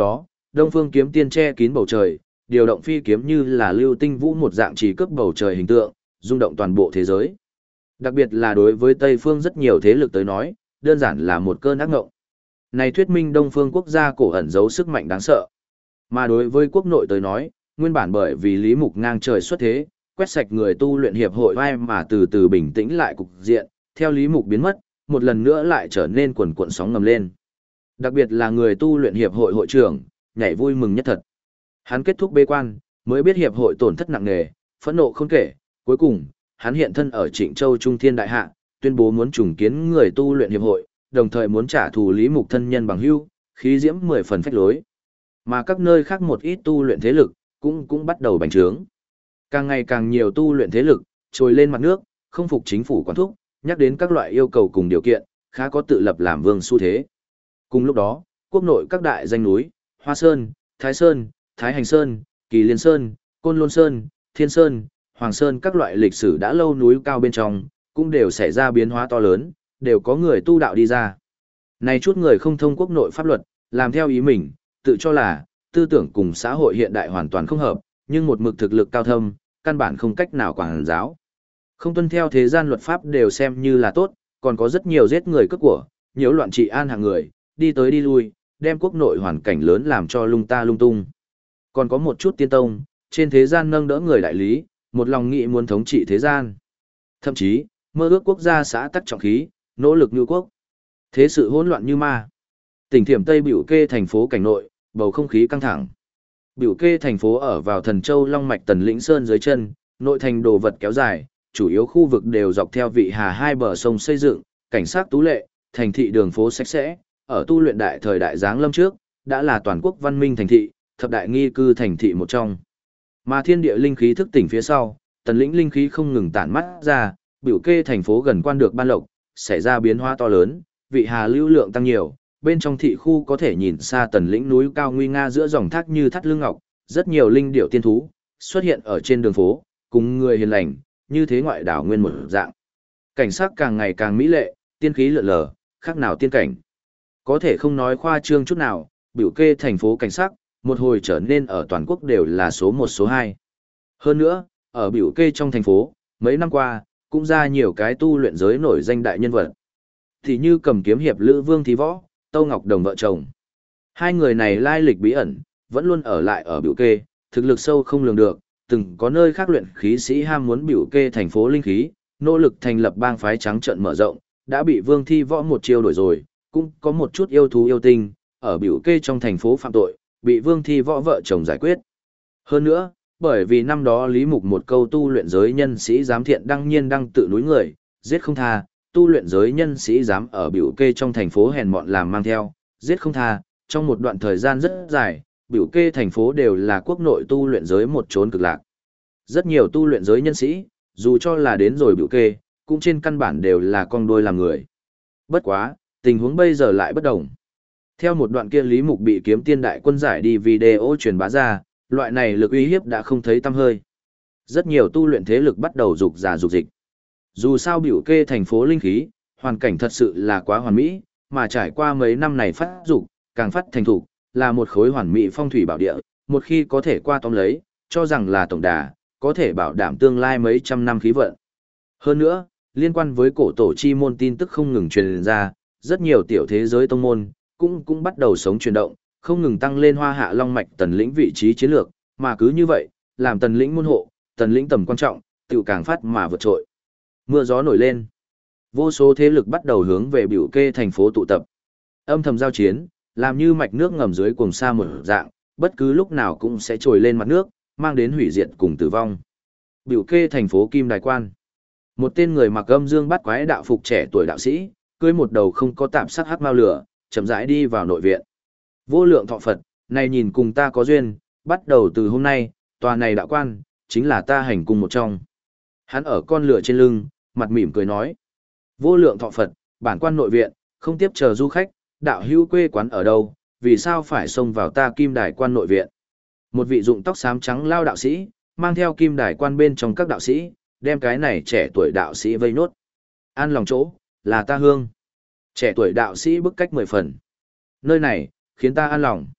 Đông Phương Kiếm Tiên che kín bầu trời, điều động phi kiếm như là lưu tinh vũ một dạng chỉ cướp bầu trời hình tượng, rung động toàn bộ thế giới. Đặc biệt là đối với Tây Phương rất nhiều thế lực tới nói, đơn giản là một cơn ác ngộng. Này thuyết minh Đông Phương quốc gia cổ ẩn giấu sức mạnh đáng sợ. Mà đối với quốc nội tới nói, nguyên bản bởi vì Lý Mục ngang trời xuất thế, quét sạch người tu luyện hiệp hội vai mà từ từ bình tĩnh lại cục diện, theo Lý Mục biến mất, một lần nữa lại trở nên quần cuộn sóng ngầm lên. Đặc biệt là người tu luyện hiệp hội hội trưởng, nhảy vui mừng nhất thật. Hắn kết thúc bế quan, mới biết hiệp hội tổn thất nặng nề, phẫn nộ không kể, cuối cùng, hắn hiện thân ở Trịnh Châu Trung Thiên Đại Hạ, tuyên bố muốn trùng kiến người tu luyện hiệp hội, đồng thời muốn trả thù Lý Mục thân nhân bằng hữu, khí diễm 10 phần phách lối. Mà các nơi khác một ít tu luyện thế lực, cũng bắt đầu bành trướng. Càng ngày càng nhiều tu luyện thế lực, trồi lên mặt nước, không phục chính phủ quản thúc, nhắc đến các loại yêu cầu cùng điều kiện, khá có tự lập làm vương xu thế. Cùng lúc đó, quốc nội các đại danh núi, Hoa Sơn, Thái Sơn, Thái Hành Sơn, Kỳ Liên Sơn, Côn Lôn Sơn, Thiên Sơn, Hoàng Sơn các loại lịch sử đã lâu núi cao bên trong, cũng đều xảy ra biến hóa to lớn, đều có người tu đạo đi ra. Này chút người không thông quốc nội pháp luật, làm theo ý mình, tự cho là, tư tưởng cùng xã hội hiện đại hoàn toàn không hợp, nhưng một mực thực lực cao thâm, căn bản không cách nào quản giáo. Không tuân theo thế gian luật pháp đều xem như là tốt, còn có rất nhiều giết người cướp của, nhiễu loạn trị an hàng người, đi tới đi lui, đem quốc nội hoàn cảnh lớn làm cho lung ta lung tung. Còn có một chút tiên tông, trên thế gian nâng đỡ người đại lý, một lòng nghĩ muốn thống trị thế gian. Thậm chí, mơ ước quốc gia xã tắc trọng khí, nỗ lực như quốc. Thế sự hỗn loạn như ma. Tỉnh Thiểm Tây Bửu Kê thành phố cảnh nội, bầu không khí căng thẳng. Bửu Kê thành phố ở vào Thần Châu Long Mạch Tần Lĩnh Sơn dưới chân, nội thành đồ vật kéo dài, chủ yếu khu vực đều dọc theo vị hà hai bờ sông xây dựng, cảnh sát tú lệ, thành thị đường phố sạch sẽ, ở tu luyện đại thời đại giáng lâm trước, đã là toàn quốc văn minh thành thị, thập đại nghi cư thành thị một trong. Mà thiên địa linh khí thức tỉnh phía sau, Tần Lĩnh linh khí không ngừng tản mắt ra, Bửu Kê thành phố gần quan được ban lộc, xảy ra biến hóa to lớn, vị hà lưu lượng tăng nhiều, bên trong thị khu có thể nhìn xa Tần Lĩnh núi cao nguy nga giữa dòng thác như thắt lưng ngọc, rất nhiều linh điểu tiên thú xuất hiện ở trên đường phố, cùng người hiền lành, như thế ngoại đảo nguyên một dạng. Cảnh sắc càng ngày càng mỹ lệ, tiên khí lượn lờ, khác nào tiên cảnh. Có thể không nói khoa trương chút nào, Bửu Kê thành phố cảnh sắc, một hồi trở nên ở toàn quốc đều là số 1 số 2. Hơn nữa, ở Bửu Kê trong thành phố, mấy năm qua, cũng ra nhiều cái tu luyện giới nổi danh đại nhân vật. Thì như Cầm Kiếm hiệp Lữ Vương Thi Võ, Tâu Ngọc Đồng vợ chồng. Hai người này lai lịch bí ẩn, vẫn luôn ở lại ở Bửu Kê, thực lực sâu không lường được, từng có nơi khác luyện khí sĩ ham muốn Bửu Kê thành phố linh khí, nỗ lực thành lập bang phái trắng trợn mở rộng, đã bị Vương Thi Võ một chiêu đổi rồi, cũng có một chút yêu thú yêu tinh, ở Bửu Kê trong thành phố phạm tội, bị Vương Thi Võ vợ chồng giải quyết. Hơn nữa, bởi vì năm đó Lý Mục một câu tu luyện giới nhân sĩ dám thiện đăng nhiên đăng tự núi người, giết không tha, tu luyện giới nhân sĩ dám ở Bửu Kê trong thành phố hèn mọn làm mang theo, giết không tha, trong một đoạn thời gian rất dài, Bửu Kê thành phố đều là quốc nội tu luyện giới một chốn cực lạc. Rất nhiều tu luyện giới nhân sĩ, dù cho là đến rồi Bửu Kê, cũng trên căn bản đều là con đôi làm người. Bất quá, tình huống bây giờ lại bất đồng. Theo một đoạn kia Lý Mục bị Kiếm Tiên đại quân giải đi video truyền bá ra, loại này lực uy hiếp đã không thấy tăm hơi. Rất nhiều tu luyện thế lực bắt đầu dục giả dục dịch. Dù sao Bửu Kê thành phố linh khí, hoàn cảnh thật sự là quá hoàn mỹ, mà trải qua mấy năm này phát dục, càng phát thành thục, là một khối hoàn mỹ phong thủy bảo địa, một khi có thể qua tóm lấy, cho rằng là tổng đà, có thể bảo đảm tương lai mấy trăm năm khí vận. Hơn nữa, liên quan với cổ tổ chi môn tin tức không ngừng truyền ra, rất nhiều tiểu thế giới tông môn cũng bắt đầu sống chuyển động, không ngừng tăng lên Hoa Hạ Long Mạch Tần Lĩnh vị trí chiến lược, mà cứ như vậy, làm Tần Lĩnh môn hộ, Tần Lĩnh tầm quan trọng, tiểu càng phát mà vượt trội. Mưa gió nổi lên, vô số thế lực bắt đầu hướng về Bửu Kê thành phố tụ tập. Âm thầm giao chiến, làm như mạch nước ngầm dưới cuồng sa một dạng, bất cứ lúc nào cũng sẽ trồi lên mặt nước, mang đến hủy diệt cùng tử vong. Bửu Kê thành phố Kim Đài Quan. Một tên người mặc âm dương bắt quái đạo phục trẻ tuổi đạo sĩ, cưỡi một đầu không có tạp sắc hắc mao lửa, chậm rãi đi vào nội viện. Vô lượng thọ Phật, này nhìn cùng ta có duyên, bắt đầu từ hôm nay, tòa này đạo quan, chính là ta hành cung một trong. Hắn ở con lửa trên lưng, mặt mỉm cười nói. Vô lượng thọ Phật, bản quan nội viện, không tiếp chờ du khách, đạo hữu quê quán ở đâu, vì sao phải xông vào ta Kim Đài Quan nội viện. Một vị dụng tóc xám trắng lao đạo sĩ, mang theo Kim Đài Quan bên trong các đạo sĩ, đem cái này trẻ tuổi đạo sĩ vây nốt. An lòng chỗ, là ta hương. Trẻ tuổi đạo sĩ bức cách 10 phần. Nơi này, khiến ta an lòng.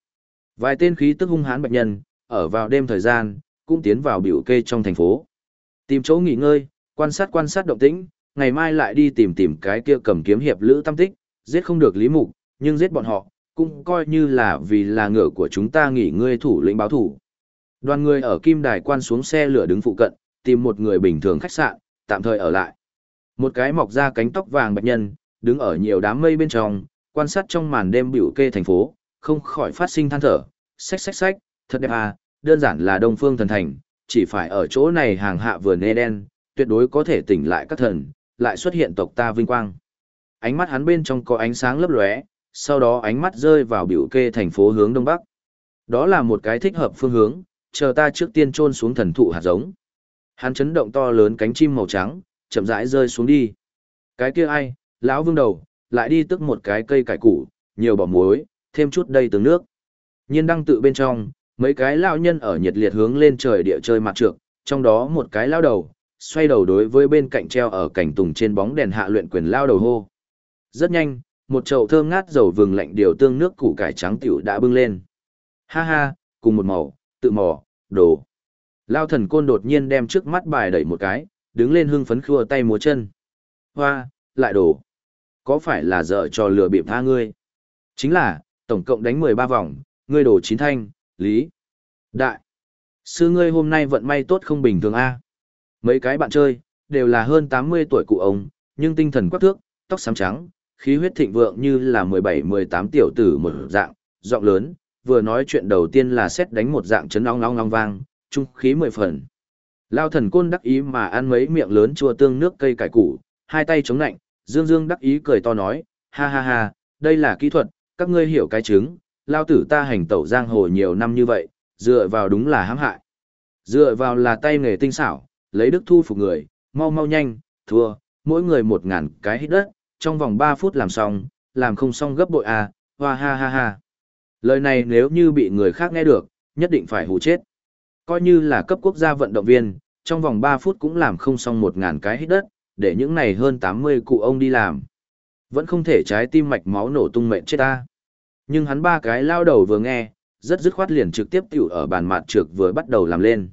Vài tên khí tức hung hãn bạch nhân, ở vào đêm thời gian, cũng tiến vào biểu kê trong thành phố. Tìm chỗ nghỉ ngơi, quan sát động tĩnh, ngày mai lại đi tìm cái kia cầm kiếm hiệp lữ tâm tích, giết không được Lý Mục, nhưng giết bọn họ, cũng coi như là vì là ngựa của chúng ta nghỉ ngơi thủ lĩnh báo thủ. Đoàn người ở Kim Đài quan xuống xe lửa đứng phụ cận, tìm một người bình thường khách sạn, tạm thời ở lại. Một cái mọc ra cánh tóc vàng bạch nhân, đứng ở nhiều đám mây bên trong, quan sát trong màn đêm biểu kê thành phố, không khỏi phát sinh than thở, xách, thật đẹp à, đơn giản là Đông Phương thần thành, chỉ phải ở chỗ này hàng hạ vườn Eden, tuyệt đối có thể tỉnh lại các thần, lại xuất hiện tộc ta vinh quang. Ánh mắt hắn bên trong có ánh sáng lấp lóe, sau đó ánh mắt rơi vào biểu kê thành phố hướng đông bắc. Đó là một cái thích hợp phương hướng, chờ ta trước tiên chôn xuống thần thụ hạt giống. Hắn chấn động to lớn cánh chim màu trắng, chậm rãi rơi xuống đi. Cái kia ai, lão vương đầu, lại đi tức một cái cây cải củ, nhiều bỏ muối, thêm chút đầy tướng nước. Nhiên đăng tự bên trong, mấy cái lão nhân ở nhiệt liệt hướng lên trời địa chơi mặt trược, trong đó một cái lão đầu, xoay đầu đối với bên cạnh treo ở cảnh tùng trên bóng đèn hạ luyện quyền lao đầu hô. Rất nhanh, một chậu thơm ngát dầu vừng lạnh điều tương nước củ cải trắng tiểu đã bưng lên. Ha ha, cùng một màu, tự mò, đồ. Lao thần côn đột nhiên đem trước mắt bài đẩy một cái, đứng lên hưng phấn khua tay múa chân. Hoa, lại đồ. Có phải là dở trò lừa bịp tha ngươi? Chính là, tổng cộng đánh 13 vòng, ngươi đổ 9 thanh, lý. Đại. Sư ngươi hôm nay vận may tốt không bình thường a. Mấy cái bạn chơi, đều là hơn 80 tuổi cụ ông, nhưng tinh thần quắc thước, tóc xám trắng, khí huyết thịnh vượng như là 17-18 tiểu tử một dạng, giọng lớn, vừa nói chuyện đầu tiên là xét đánh một dạng chấn ong ong ong vang, trung khí 10 phần. Lao thần côn đắc ý mà ăn mấy miệng lớn chua tương nước cây cải củ, hai tay chống nạnh, dương đắc ý cười to nói, ha ha ha, đây là kỹ thuật, các ngươi hiểu cái chứng, lao tử ta hành tẩu giang hồ nhiều năm như vậy, dựa vào đúng là hãm hại. Dựa vào là tay nghề tinh xảo, lấy đức thu phục người, mau nhanh, thua, mỗi người 1000 cái hít đất, trong vòng 3 phút làm xong, làm không xong gấp bội à, hoa ha ha ha. Lời này nếu như bị người khác nghe được, nhất định phải hù chết. Coi như là cấp quốc gia vận động viên, trong vòng 3 phút cũng làm không xong 1000 cái hít đất, để những này hơn 80 cụ ông đi làm. Vẫn không thể trái tim mạch máu nổ tung mệnh chết ta. Nhưng hắn ba cái lao đầu vừa nghe, rất dứt khoát liền trực tiếp tiểu ở bàn mạt trược vừa bắt đầu làm lên.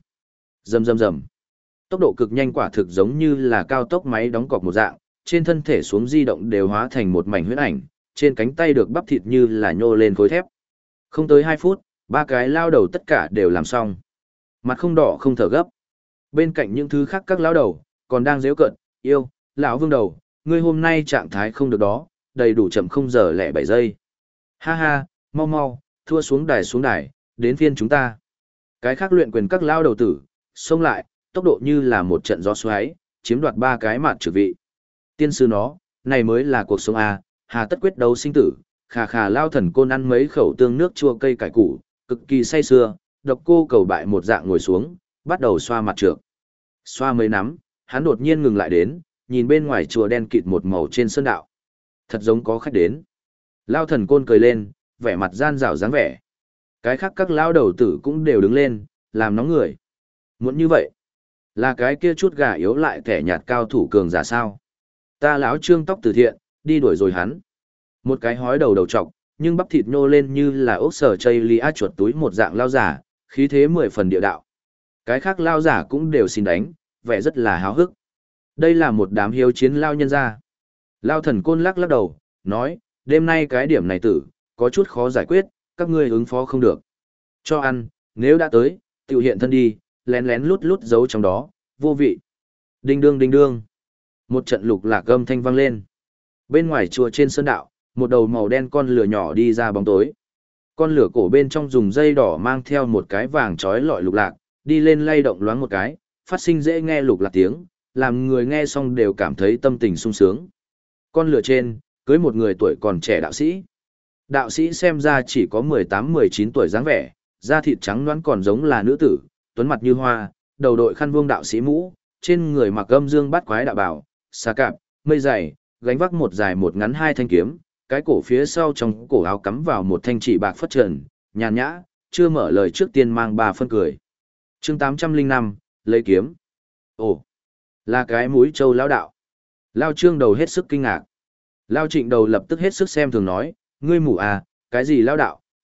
Rầm. Tốc độ cực nhanh quả thực giống như là cao tốc máy đóng cọc một dạng, trên thân thể xuống di động đều hóa thành một mảnh huyết ảnh, trên cánh tay được bắp thịt như là nhô lên khối thép. Không tới 2 phút, ba cái lao đầu tất cả đều làm xong. Mặt không đỏ không thở gấp. Bên cạnh những thứ khác các lao đầu, còn đang giễu cợt, yêu, lão vương đầu, ngươi hôm nay trạng thái không được đó, đầy đủ chậm 0 giờ lẻ 7 giây. Ha ha, mau, thua xuống đài, đến phiên chúng ta. Cái khác luyện quyền các lao đầu tử, xông lại, tốc độ như là một trận gió xoáy, chiếm đoạt 3 cái mạt trược vị. Tiên sư nó, này mới là cuộc sống à, hà tất quyết đấu sinh tử, khà lao thần côn ăn mấy khẩu tương nước chua cây cải củ, cực kỳ say sưa, độc cô cầu bại một dạng ngồi xuống, bắt đầu xoa mặt trược. Xoa mấy nắm, hắn đột nhiên ngừng lại đến, nhìn bên ngoài chùa đen kịt một màu trên sơn đạo. Thật giống có khách đến. Lao thần côn cười lên, vẻ mặt gian rảo dáng vẻ. Cái khác các lao đầu tử cũng đều đứng lên, làm nóng người. Muốn như vậy, là cái kia chút gà yếu lại kẻ nhạt cao thủ cường giả sao. Ta lão trương tóc từ thiện, đi đuổi rồi hắn. Một cái hói đầu trọc, nhưng bắp thịt nhô lên như là ốc sở chây lia chuột túi một dạng lao giả, khí thế 10 phần địa đạo. Cái khác lao giả cũng đều xin đánh, vẻ rất là háo hức. Đây là một đám hiếu chiến lao nhân gia. Lao thần côn lắc đầu, nói, đêm nay cái điểm này tử, có chút khó giải quyết, các ngươi ứng phó không được. Cho ăn, nếu đã tới, tiểu hiện thân đi, lén lút giấu trong đó, vô vị. Đinh đương. Một trận lục lạc âm thanh vang lên. Bên ngoài chùa trên sơn đạo, một đầu màu đen con lửa nhỏ đi ra bóng tối. Con lửa cổ bên trong dùng dây đỏ mang theo một cái vàng trói lọi lục lạc, đi lên lay động loáng một cái, phát sinh dễ nghe lục lạc tiếng, làm người nghe xong đều cảm thấy tâm tình sung sướng. Con lửa trên, cưới một người tuổi còn trẻ đạo sĩ. Đạo sĩ xem ra chỉ có 18-19 tuổi dáng vẻ, da thịt trắng nõn còn giống là nữ tử, tuấn mặt như hoa, đầu đội khăn vuông đạo sĩ mũ, trên người mặc âm dương bát quái đạo bào, xà cạp, mây dày, gánh vác một dài một ngắn 2 thanh kiếm, cái cổ phía sau trong cổ áo cắm vào một thanh chỉ bạc phất trần, nhàn nhã, chưa mở lời trước tiên mang 3 phân cười. Chương 805, lấy kiếm. Ồ, là cái mũi châu lão đạo. Lao Trương đầu hết sức kinh ngạc. Lao Trịnh đầu lập tức hết sức xem thường nói, ngươi mù à, cái gì lão đạo,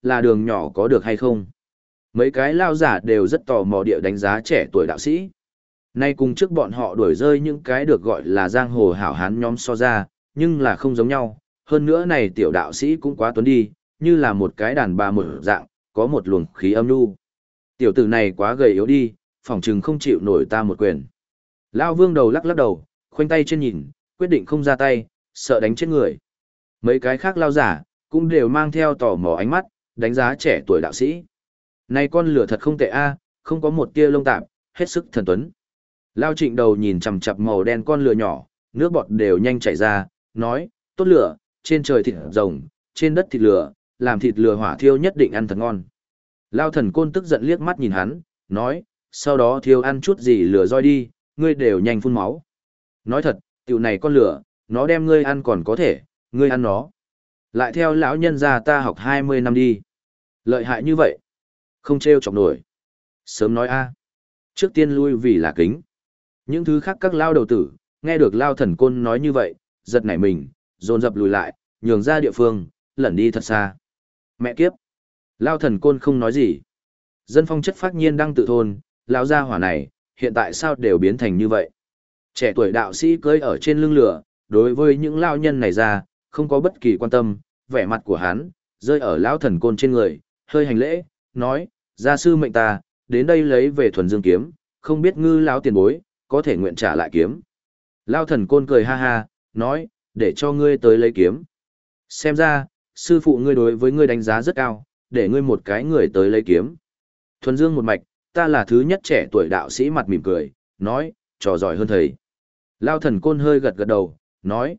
là đường nhỏ có được hay không? Mấy cái lao giả đều rất tò mò địa đánh giá trẻ tuổi đạo sĩ. Nay cùng trước bọn họ đuổi rơi những cái được gọi là giang hồ hảo hán nhóm so ra, nhưng là không giống nhau. Hơn nữa này tiểu đạo sĩ cũng quá tuấn đi, như là một cái đàn bà một dạng, có một luồng khí âm nhu. Tiểu tử này quá gầy yếu đi, phỏng chừng không chịu nổi ta một quyền. Lao vương đầu lắc lắc đầu, khoanh tay trên nhìn, quyết định không ra tay, sợ đánh chết người. Mấy cái khác lao giả, cũng đều mang theo tò mò ánh mắt, đánh giá trẻ tuổi đạo sĩ. Này con lửa thật không tệ a, không có một tia lông tạp, hết sức thần tuấn. Lao trịnh đầu nhìn chằm chằm màu đen con lửa nhỏ, nước bọt đều nhanh chảy ra, nói, tốt lửa, trên trời thịt rồng, trên đất thịt lửa, làm thịt lửa hỏa thiêu nhất định ăn thật ngon. Lao thần côn tức giận liếc mắt nhìn hắn, nói, sau đó thiêu ăn chút gì lửa roi đi, ngươi đều nhanh phun máu. Nói thật, tiểu này con lửa, nó đem ngươi ăn còn có thể, ngươi ăn nó. Lại theo lão nhân gia ta học 20 năm đi. Lợi hại như vậy. Không trêu chọc nổi. Sớm nói a. Trước tiên lui vì là kính. Những thứ khác các lao đầu tử, nghe được lao thần côn nói như vậy, giật nảy mình, dồn dập lùi lại, nhường ra địa phương, lẩn đi thật xa. Mẹ kiếp. Lao thần côn không nói gì. Dân phong chất phát nhiên đang tự thôn, lao gia hỏa này, hiện tại sao đều biến thành như vậy. Trẻ tuổi đạo sĩ cưỡi ở trên lưng lửa, đối với những lao nhân này ra, không có bất kỳ quan tâm, vẻ mặt của hắn, rơi ở lao thần côn trên người, hơi hành lễ, nói, gia sư mệnh ta, đến đây lấy về thuần dương kiếm, không biết ngư lão tiền bối, có thể nguyện trả lại kiếm. Lao thần côn cười ha ha, nói, để cho ngươi tới lấy kiếm. Xem ra, sư phụ ngươi đối với ngươi đánh giá rất cao, để ngươi một cái người tới lấy kiếm. Thuần dương một mạch, ta là thứ nhất trẻ tuổi đạo sĩ mặt mỉm cười, nói, trò giỏi hơn thầy. Lao thần côn hơi gật gật đầu, nói,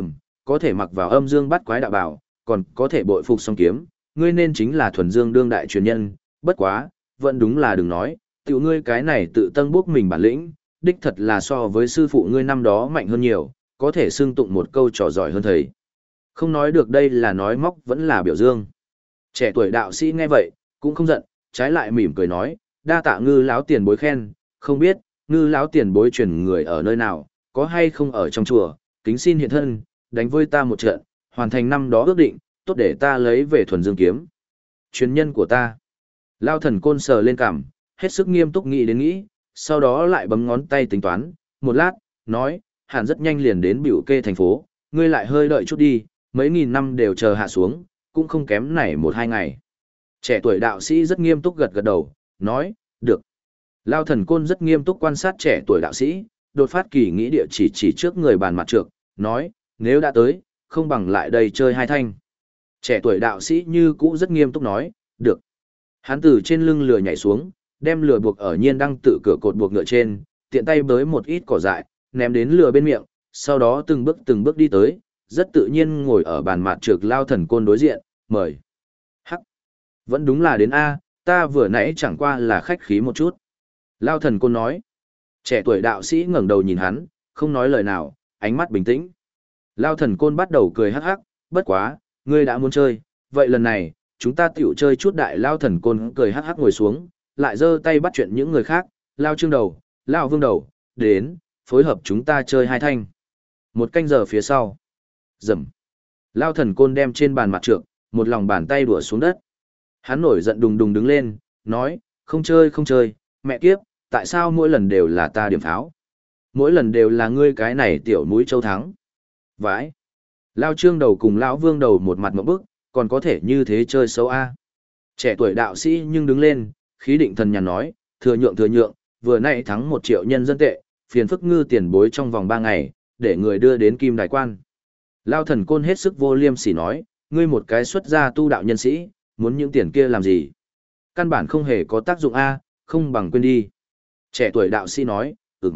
có thể mặc vào âm dương bắt quái đạo bảo, còn có thể bội phục song kiếm, ngươi nên chính là thuần dương đương đại truyền nhân, bất quá, vẫn đúng là đừng nói, tiểu ngươi cái này tự tăng bốc mình bản lĩnh, đích thật là so với sư phụ ngươi năm đó mạnh hơn nhiều, có thể xưng tụng một câu trò giỏi hơn thầy. Không nói được đây là nói móc vẫn là biểu dương. Trẻ tuổi đạo sĩ nghe vậy, cũng không giận, trái lại mỉm cười nói, đa tạ ngư lão tiền bối khen, không biết, ngư lão tiền bối truyền người ở nơi nào, có hay không ở trong chùa, kính xin hiện thân, đánh với ta một trận, hoàn thành năm đó ước định, tốt để ta lấy về thuần dương kiếm. Truyền nhân của ta. Lao thần côn sờ lên cằm, hết sức nghiêm túc nghĩ đến nghĩ, sau đó lại bấm ngón tay tính toán, một lát, nói, hẳn rất nhanh liền đến biểu kê thành phố, ngươi lại hơi đợi chút đi, mấy nghìn năm đều chờ hạ xuống, cũng không kém này một hai ngày. Trẻ tuổi đạo sĩ rất nghiêm túc gật gật đầu, nói, được. Lao thần côn rất nghiêm túc quan sát trẻ tuổi đạo sĩ, đột phát kỳ nghĩ địa chỉ trước người bàn mặt trược, nói, nếu đã tới, không bằng lại đây chơi hai thanh. Trẻ tuổi đạo sĩ như cũ rất nghiêm túc nói, được. Hắn từ trên lưng lừa nhảy xuống, đem lừa buộc ở nhiên đăng tự cửa cột buộc ngựa trên, tiện tay bới một ít cỏ dại, ném đến lừa bên miệng, sau đó từng bước đi tới, rất tự nhiên ngồi ở bàn mặt trược Lao thần côn đối diện, mời. Hắc, vẫn đúng là đến A, ta vừa nãy chẳng qua là khách khí một chút. Lao thần côn nói. Trẻ tuổi đạo sĩ ngẩng đầu nhìn hắn, không nói lời nào, ánh mắt bình tĩnh. Lao thần côn bắt đầu cười hắc hắc, bất quá, ngươi đã muốn chơi, vậy lần này, chúng ta tiểu chơi chút đại. Lao thần côn cười hắc hắc ngồi xuống, lại giơ tay bắt chuyện những người khác, Lao trương đầu, Lao vương đầu, đến, phối hợp chúng ta chơi hai thanh. Một canh giờ phía sau, rầm. Lao thần côn đem trên bàn mặt trược, một lòng bàn tay đùa xuống đất. Hắn nổi giận đùng đùng đứng lên, nói, không chơi, mẹ kiếp, tại sao mỗi lần đều là ta điểm pháo? Mỗi lần đều là ngươi cái này tiểu mũi châu thắng. Vãi. Lao trương đầu cùng lão vương đầu một mặt ngộp bức, còn có thể như thế chơi xấu a. Trẻ tuổi đạo sĩ nhưng đứng lên, khí định thần nhàn nói, thừa nhượng, vừa nãy thắng 1 triệu nhân dân tệ, phiền phức ngư tiền bối trong vòng 3 ngày, để người đưa đến kim đài quan. Lao thần côn hết sức vô liêm sỉ nói, ngươi một cái xuất gia tu đạo nhân sĩ, muốn những tiền kia làm gì? Căn bản không hề có tác dụng a, không bằng quên đi. Trẻ tuổi đạo sĩ nói,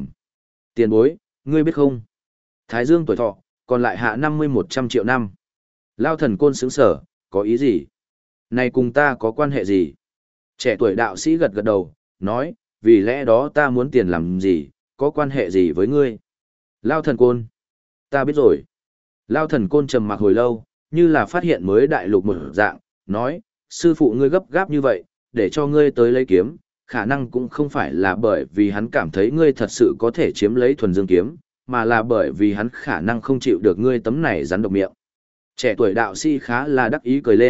tiền bối, ngươi biết không? Thái dương tuổi thọ, còn lại hạ 50-100 triệu năm. Lao thần côn sướng sở, có ý gì? Này cùng ta có quan hệ gì? Trẻ tuổi đạo sĩ gật gật đầu, nói, vì lẽ đó ta muốn tiền làm gì, có quan hệ gì với ngươi? Lao thần côn, ta biết rồi. Lao thần côn trầm mặc hồi lâu, như là phát hiện mới đại lục một dạng, nói, sư phụ ngươi gấp gáp như vậy, để cho ngươi tới lấy kiếm, khả năng cũng không phải là bởi vì hắn cảm thấy ngươi thật sự có thể chiếm lấy thuần dương kiếm, mà là bởi vì hắn khả năng không chịu được ngươi tấm này rắn độc miệng. Trẻ tuổi đạo sĩ khá là đắc ý cười lên,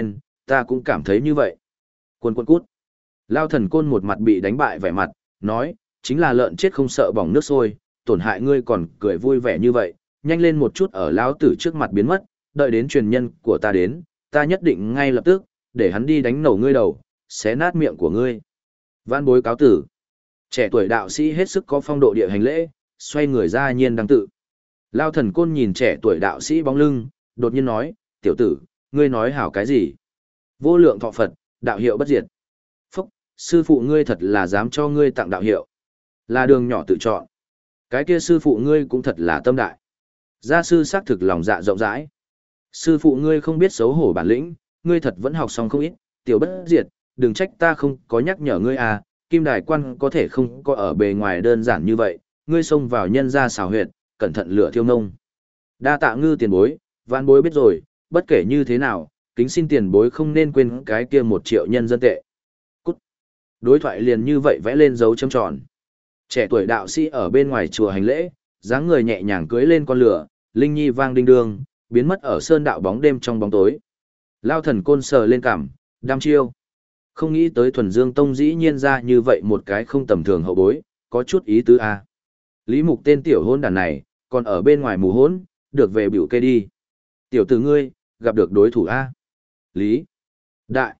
ta cũng cảm thấy như vậy. Quân quân cút. Lao thần côn một mặt bị đánh bại vẻ mặt, nói, chính là lợn chết không sợ bỏng nước sôi, tổn hại ngươi còn cười vui vẻ như vậy, nhanh lên một chút ở lão tử trước mặt biến mất, đợi đến truyền nhân của ta đến, ta nhất định ngay lập tức, để hắn đi đánh nổ ngươi đầu, xé nát miệng của ngươi. Vãn bối cáo tử. Trẻ tuổi đạo sĩ hết sức có phong độ địa hành lễ, xoay người ra nhiên đăng tự. Lao thần côn nhìn trẻ tuổi đạo sĩ bóng lưng, đột nhiên nói, tiểu tử, ngươi nói hảo cái gì? Vô lượng thọ Phật, đạo hiệu bất diệt. Phúc, sư phụ ngươi thật là dám cho ngươi tặng đạo hiệu. Là đường nhỏ tự chọn. Cái kia sư phụ ngươi cũng thật là tâm đại. Gia sư xác thực lòng dạ rộng rãi. Sư phụ ngươi không biết xấu hổ bản lĩnh, ngươi thật vẫn học xong không ít, tiểu bất diệt, đừng trách ta không có nhắc nhở ngươi à, kim đài quan có thể không có ở bề ngoài đơn giản như vậy, ngươi xông vào nhân gia xào huyệt, cẩn thận lửa thiêu nông. Đa tạ ngư tiền bối, vãn bối biết rồi, bất kể như thế nào, kính xin tiền bối không nên quên cái kia 1 triệu nhân dân tệ. Cút. Đối thoại liền như vậy vẽ lên dấu chấm tròn. Trẻ tuổi đạo sĩ ở bên ngoài chùa hành lễ, dáng người nhẹ nhàng cưỡi lên con lửa, linh nhi vang đinh đương, biến mất ở sơn đạo bóng đêm trong bóng tối. Lao thần côn sờ lên cằm, đăm chiêu. Không nghĩ tới thuần dương tông dĩ nhiên ra như vậy một cái không tầm thường hậu bối, có chút ý tứ a. Lý Mục tên tiểu hôn đàn này, còn ở bên ngoài mù hôn, được về biểu kê đi. Tiểu tử ngươi, gặp được đối thủ a. Lý. Đại.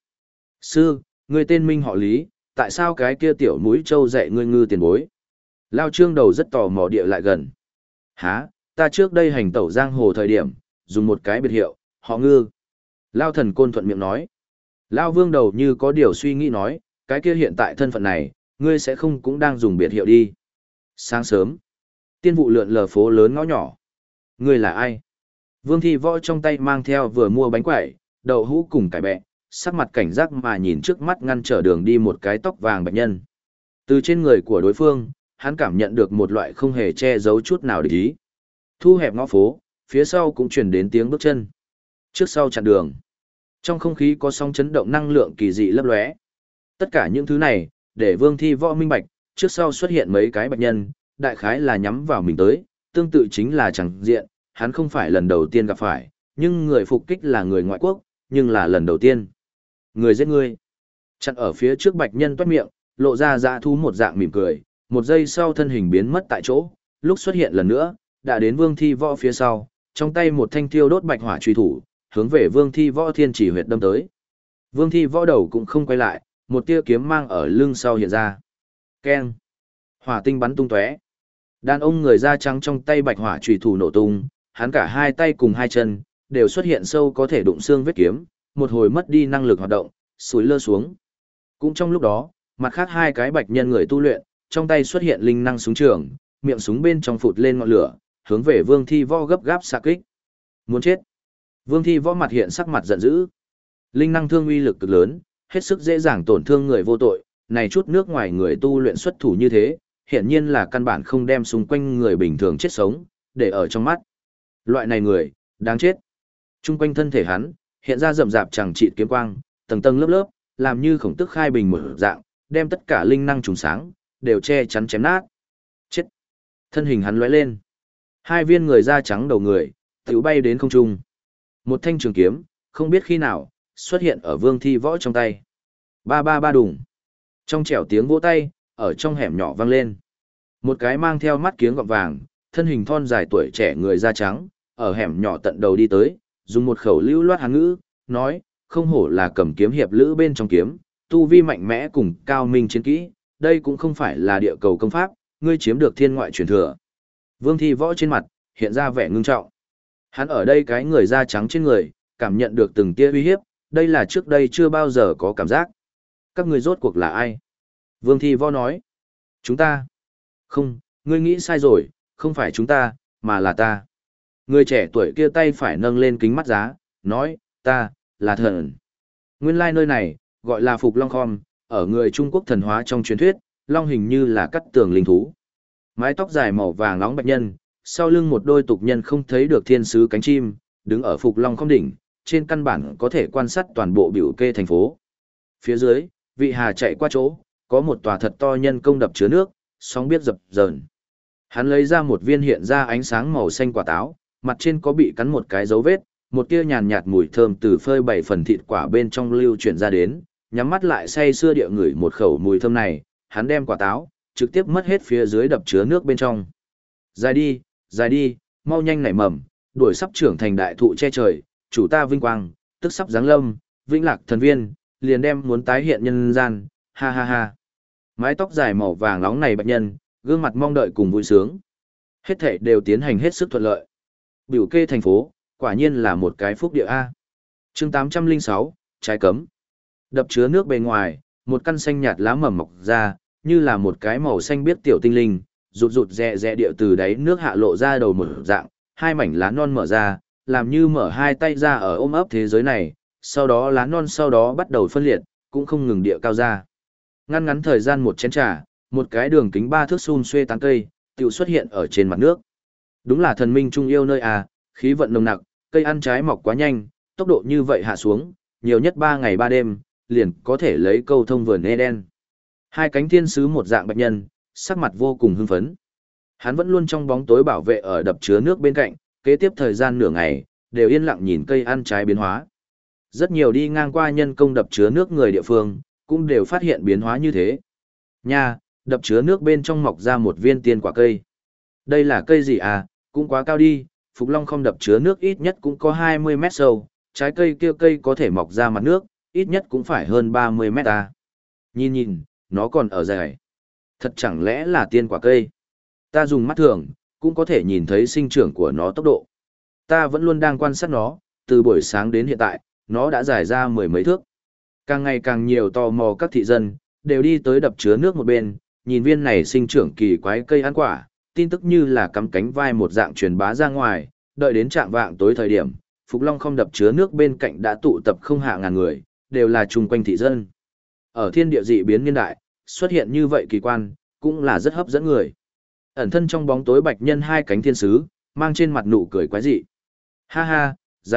Sư, ngươi tên minh họ Lý, tại sao cái kia tiểu mũi trâu dạy ngươi ngư tiền bối? Lao trương đầu rất tò mò địa lại gần. Hả, ta trước đây hành tẩu giang hồ thời điểm, dùng một cái biệt hiệu, họ ngư. Lao thần côn thuận miệng nói. Lao vương đầu như có điều suy nghĩ nói, cái kia hiện tại thân phận này, ngươi sẽ không cũng đang dùng biệt hiệu đi. Sáng sớm, tiên vụ lượn lờ phố lớn ngõ nhỏ. Ngươi là ai? Vương Thi Võ trong tay mang theo vừa mua bánh quẩy, đậu hũ cùng cải bẹ, sắc mặt cảnh giác mà nhìn trước mắt ngăn trở đường đi một cái tóc vàng bạch nhân. Từ trên người của đối phương, hắn cảm nhận được một loại không hề che giấu chút nào địch ý. Thu hẹp ngõ phố, phía sau cũng truyền đến tiếng bước chân. Trước sau chặn đường. Trong không khí có sóng chấn động năng lượng kỳ dị lấp lóe. Tất cả những thứ này, để Vương Thi Võ minh bạch, trước sau xuất hiện mấy cái bạch nhân, đại khái là nhắm vào mình tới, tương tự chính là chẳng diện, hắn không phải lần đầu tiên gặp phải, nhưng người phục kích là người ngoại quốc, nhưng là lần đầu tiên. Người giết người. Chặn ở phía trước bạch nhân toát miệng, lộ ra dã thú một dạng mỉm cười, một giây sau thân hình biến mất tại chỗ, lúc xuất hiện lần nữa, đã đến Vương Thi Võ phía sau, trong tay một thanh thiêu đốt bạch hỏa truy thủ, hướng về Vương Thi Võ thiên chỉ huyệt đâm tới. Vương Thi Võ đầu cũng không quay lại, một tia kiếm mang ở lưng sau hiện ra. Keng. Hỏa tinh bắn tung tóe. Đàn ông người da trắng trong tay bạch hỏa truy thủ nổ tung, hắn cả hai tay cùng hai chân đều xuất hiện sâu có thể đụng xương vết kiếm, một hồi mất đi năng lực hoạt động, sủi lơ xuống. Cũng trong lúc đó, mặt khác hai cái bạch nhân người tu luyện, trong tay xuất hiện linh năng súng trường, miệng súng bên trong phụt lên ngọn lửa, hướng về Vương Thi Võ gấp gáp xạ kích. Muốn chết. Vương Thi Võ mặt hiện sắc mặt giận dữ. Linh năng thương uy lực cực lớn, hết sức dễ dàng tổn thương người vô tội, này chút nước ngoài người tu luyện xuất thủ như thế, hiển nhiên là căn bản không đem xung quanh người bình thường chết sống, để ở trong mắt. Loại này người, đáng chết. Trung quanh thân thể hắn, hiện ra rậm rạp chẳng trị kiếm quang, tầng tầng lớp lớp, làm như khổng tức khai bình mở dạng, đem tất cả linh năng trùng sáng, đều che chắn chém nát. Chết. Thân hình hắn lóe lên. Hai viên người da trắng đầu người, tiểu bay đến không trung. Một thanh trường kiếm, không biết khi nào, xuất hiện ở Vương Thi Võ trong tay. Ba ba ba đùng. Trong trẻo tiếng vỗ tay, ở trong hẻm nhỏ vang lên. Một cái mang theo mắt kiếng gọng vàng, thân hình thon dài tuổi trẻ người da trắng, ở hẻm nhỏ tận đầu đi tới, dùng một khẩu lưu loát hán ngữ, nói, không hổ là cầm kiếm hiệp lữ bên trong kiếm, tu vi mạnh mẽ cùng cao minh chiến kỹ, đây cũng không phải là địa cầu công pháp, ngươi chiếm được thiên ngoại truyền thừa. Vương Thi Võ trên mặt, hiện ra vẻ ngưng trọng. Hắn ở đây cái người da trắng trên người, cảm nhận được từng tia uy hiếp, đây là trước đây chưa bao giờ có cảm giác. Các ngươi rốt cuộc là ai? Vương Thi Võ nói. Chúng ta. Không, ngươi nghĩ sai rồi, không phải chúng ta, mà là ta. Người trẻ tuổi kia tay phải nâng lên kính mắt giá, nói, ta, là thần. Nguyên lai nơi này, gọi là Phục Long Khom, ở người Trung Quốc thần hóa trong truyền thuyết, Long hình như là cắt tường linh thú. Mái tóc dài màu vàng nóng bạch nhân, sau lưng một đôi tục nhân không thấy được thiên sứ cánh chim, đứng ở Phục Long Khom đỉnh, trên căn bản có thể quan sát toàn bộ biểu kê thành phố. Phía dưới, vị hà chạy qua chỗ, có một tòa thật to nhân công đập chứa nước, sóng biết dập dờn. Hắn lấy ra một viên hiện ra ánh sáng màu xanh quả táo, mặt trên có bị cắn một cái dấu vết, Một tia nhàn nhạt mùi thơm từ phơi bảy phần thịt quả bên trong lưu chuyển ra đến, nhắm mắt lại say sưa địa ngửi một khẩu mùi thơm này, hắn đem quả táo, trực tiếp mất hết phía dưới đập chứa nước bên trong. Dài đi, mau nhanh nảy mầm, đuổi sắp trưởng thành đại thụ che trời, chủ ta vinh quang, tức sắp giáng lâm, vĩnh lạc thần viên, liền đem muốn tái hiện nhân gian, ha ha ha. Mái tóc dài màu vàng nóng này bạch nhân, gương mặt mong đợi cùng vui sướng. Hết thảy đều tiến hành hết sức thuận lợi. Biểu kê thành phố, quả nhiên là một cái phúc địa A. Chương 806, trái cấm. Đập chứa nước bề ngoài, một căn xanh nhạt lá mầm mọc ra, như là một cái màu xanh biếc tiểu tinh linh, rụt rụt rè rè địa từ đáy nước hạ lộ ra đầu một dạng, hai mảnh lá non mở ra, làm như mở hai tay ra ở ôm ấp thế giới này, sau đó lá non sau đó bắt đầu phân liệt, cũng không ngừng địa cao ra. Ngăn ngắn thời gian một chén trà, một cái đường kính 3 thước xun xuê tán cây, tiểu xuất hiện ở trên mặt nước. Đúng là thần minh trung yêu nơi à, khí vận nồng nặc, cây ăn trái mọc quá nhanh, tốc độ như vậy hạ xuống, nhiều nhất 3 ngày 3 đêm, liền có thể lấy câu thông vườn Eden. Hai cánh thiên sứ một dạng bạch nhân, sắc mặt vô cùng hưng phấn. Hắn vẫn luôn trong bóng tối bảo vệ ở đập chứa nước bên cạnh, kế tiếp thời gian nửa ngày, đều yên lặng nhìn cây ăn trái biến hóa. Rất nhiều đi ngang qua nhân công đập chứa nước người địa phương, cũng đều phát hiện biến hóa như thế. Nha, đập chứa nước bên trong mọc ra một viên tiên quả cây. Đây là cây gì à, cũng quá cao đi, Phục Long không đập chứa nước ít nhất cũng có 20 mét sâu, trái cây kia cây có thể mọc ra mặt nước, ít nhất cũng phải hơn 30 mét à. Nhìn, nó còn ở dài. Thật chẳng lẽ là tiên quả cây? Ta dùng mắt thường, cũng có thể nhìn thấy sinh trưởng của nó tốc độ. Ta vẫn luôn đang quan sát nó, từ buổi sáng đến hiện tại, nó đã dài ra mười mấy thước. Càng ngày càng nhiều tò mò các thị dân, đều đi tới đập chứa nước một bên, nhìn viên này sinh trưởng kỳ quái cây ăn quả, tin tức như là cắm cánh vai một dạng truyền bá ra ngoài, đợi đến trạng vạng tối thời điểm, Phục Long không đập chứa nước bên cạnh đã tụ tập không hạ ngàn người, đều là chung quanh thị dân. Ở thiên địa dị biến niên đại, xuất hiện như vậy kỳ quan, cũng là rất hấp dẫn người. Ẩn thân trong bóng tối bạch nhân hai cánh thiên sứ, mang trên mặt nụ cười quái dị. Ha ha,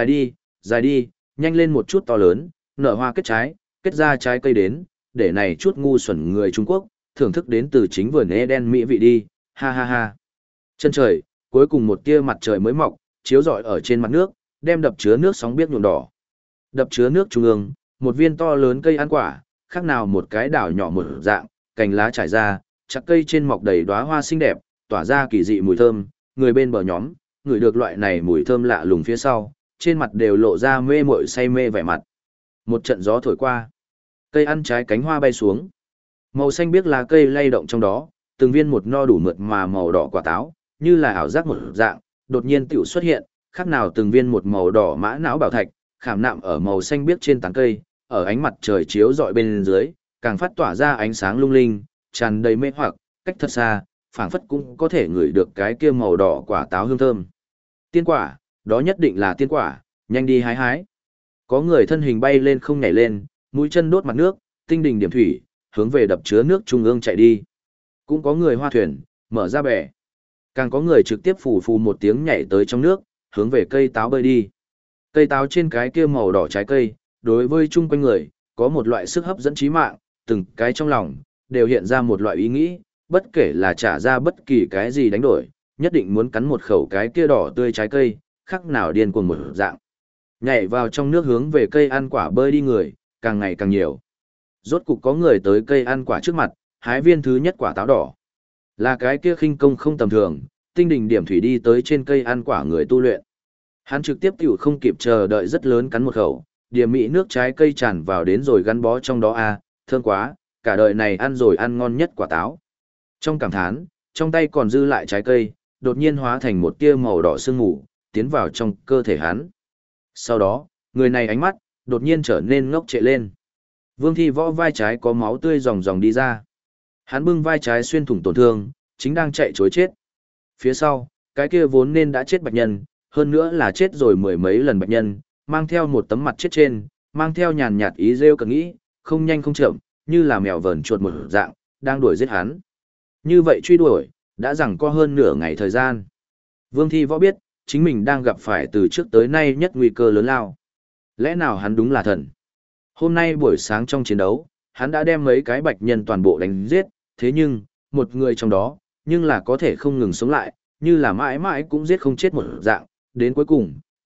dài đi, nhanh lên một chút to lớn, nở hoa kết trái, kết ra trái cây đến, để này chút ngu xuẩn người Trung Quốc, thưởng thức đến từ chính vườn Eden mỹ vị đi, ha ha ha. Chân trời, cuối cùng một tia mặt trời mới mọc, chiếu rọi ở trên mặt nước, đem đập chứa nước sóng biếc nhuộm đỏ. Đập chứa nước trung ương, một viên to lớn cây ăn quả, khác nào một cái đảo nhỏ một dạng, cành lá trải ra, chặt cây trên mọc đầy đóa hoa xinh đẹp, tỏa ra kỳ dị mùi thơm, người bên bờ nhóm, ngửi được loại này mùi thơm lạ lùng phía sau, trên mặt đều lộ ra mê mội say mê vẻ mặt. Một trận gió thổi qua, cây ăn trái cánh hoa bay xuống. Màu xanh biếc lá cây lay động trong đó, từng viên một no đủ mượt mà màu đỏ quả táo, như là ảo giác một dạng, đột nhiên tiểu xuất hiện, khác nào từng viên một màu đỏ mã não bảo thạch, khảm nạm ở màu xanh biếc trên tán cây, ở ánh mặt trời chiếu rọi bên dưới, càng phát tỏa ra ánh sáng lung linh, tràn đầy mê hoặc, cách thật xa, phảng phất cũng có thể ngửi được cái kia màu đỏ quả táo hương thơm. Tiên quả, đó nhất định là tiên quả, nhanh đi hái hái. Có người thân hình bay lên không nhảy lên, mũi chân đốt mặt nước, tinh đình điểm thủy, hướng về đập chứa nước trung ương chạy đi. Cũng có người hoa thuyền, mở ra bè. Càng có người trực tiếp phù phù một tiếng nhảy tới trong nước, hướng về cây táo bơi đi. Cây táo trên cái kia màu đỏ trái cây, đối với chung quanh người, có một loại sức hấp dẫn trí mạng, từng cái trong lòng, đều hiện ra một loại ý nghĩ, bất kể là trả ra bất kỳ cái gì đánh đổi, nhất định muốn cắn một khẩu cái kia đỏ tươi trái cây, khác nào điên cuồng một dạng. Nhảy vào trong nước hướng về cây ăn quả bơi đi người, càng ngày càng nhiều. Rốt cục có người tới cây ăn quả trước mặt, hái viên thứ nhất quả táo đỏ. Là cái kia khinh công không tầm thường, tinh đình điểm thủy đi tới trên cây ăn quả người tu luyện. Hắn trực tiếp tiểu không kịp chờ đợi rất lớn cắn một khẩu, điểm mỹ nước trái cây tràn vào đến rồi gắn bó trong đó a, thơm quá, cả đời này ăn rồi ăn ngon nhất quả táo. Trong cảm thán, trong tay còn dư lại trái cây, đột nhiên hóa thành một tia màu đỏ sương mù, tiến vào trong cơ thể hắn. Sau đó, người này ánh mắt, đột nhiên trở nên ngốc trệ lên. Vương Thi Võ vai trái có máu tươi ròng ròng đi ra. Hắn bưng vai trái xuyên thủng tổn thương, chính đang chạy trối chết. Phía sau, cái kia vốn nên đã chết bạch nhân, hơn nữa là chết rồi mười mấy lần bạch nhân, mang theo một tấm mặt chết trên, mang theo nhàn nhạt ý rêu cần nghĩ, không nhanh không chậm, như là mèo vờn chuột một dạng, đang đuổi giết hắn. Như vậy truy đuổi, đã rằng có hơn nửa ngày thời gian. Vương Thi Võ biết, chính mình đang gặp phải từ trước tới nay nhất nguy cơ lớn lao. Lẽ nào hắn đúng là thần? Hôm nay buổi sáng trong chiến đấu, hắn đã đem mấy cái bạch nhân toàn bộ đánh giết, thế nhưng, một người trong đó, nhưng là có thể không ngừng sống lại, như là mãi mãi cũng giết không chết một dạng, đến cuối cùng,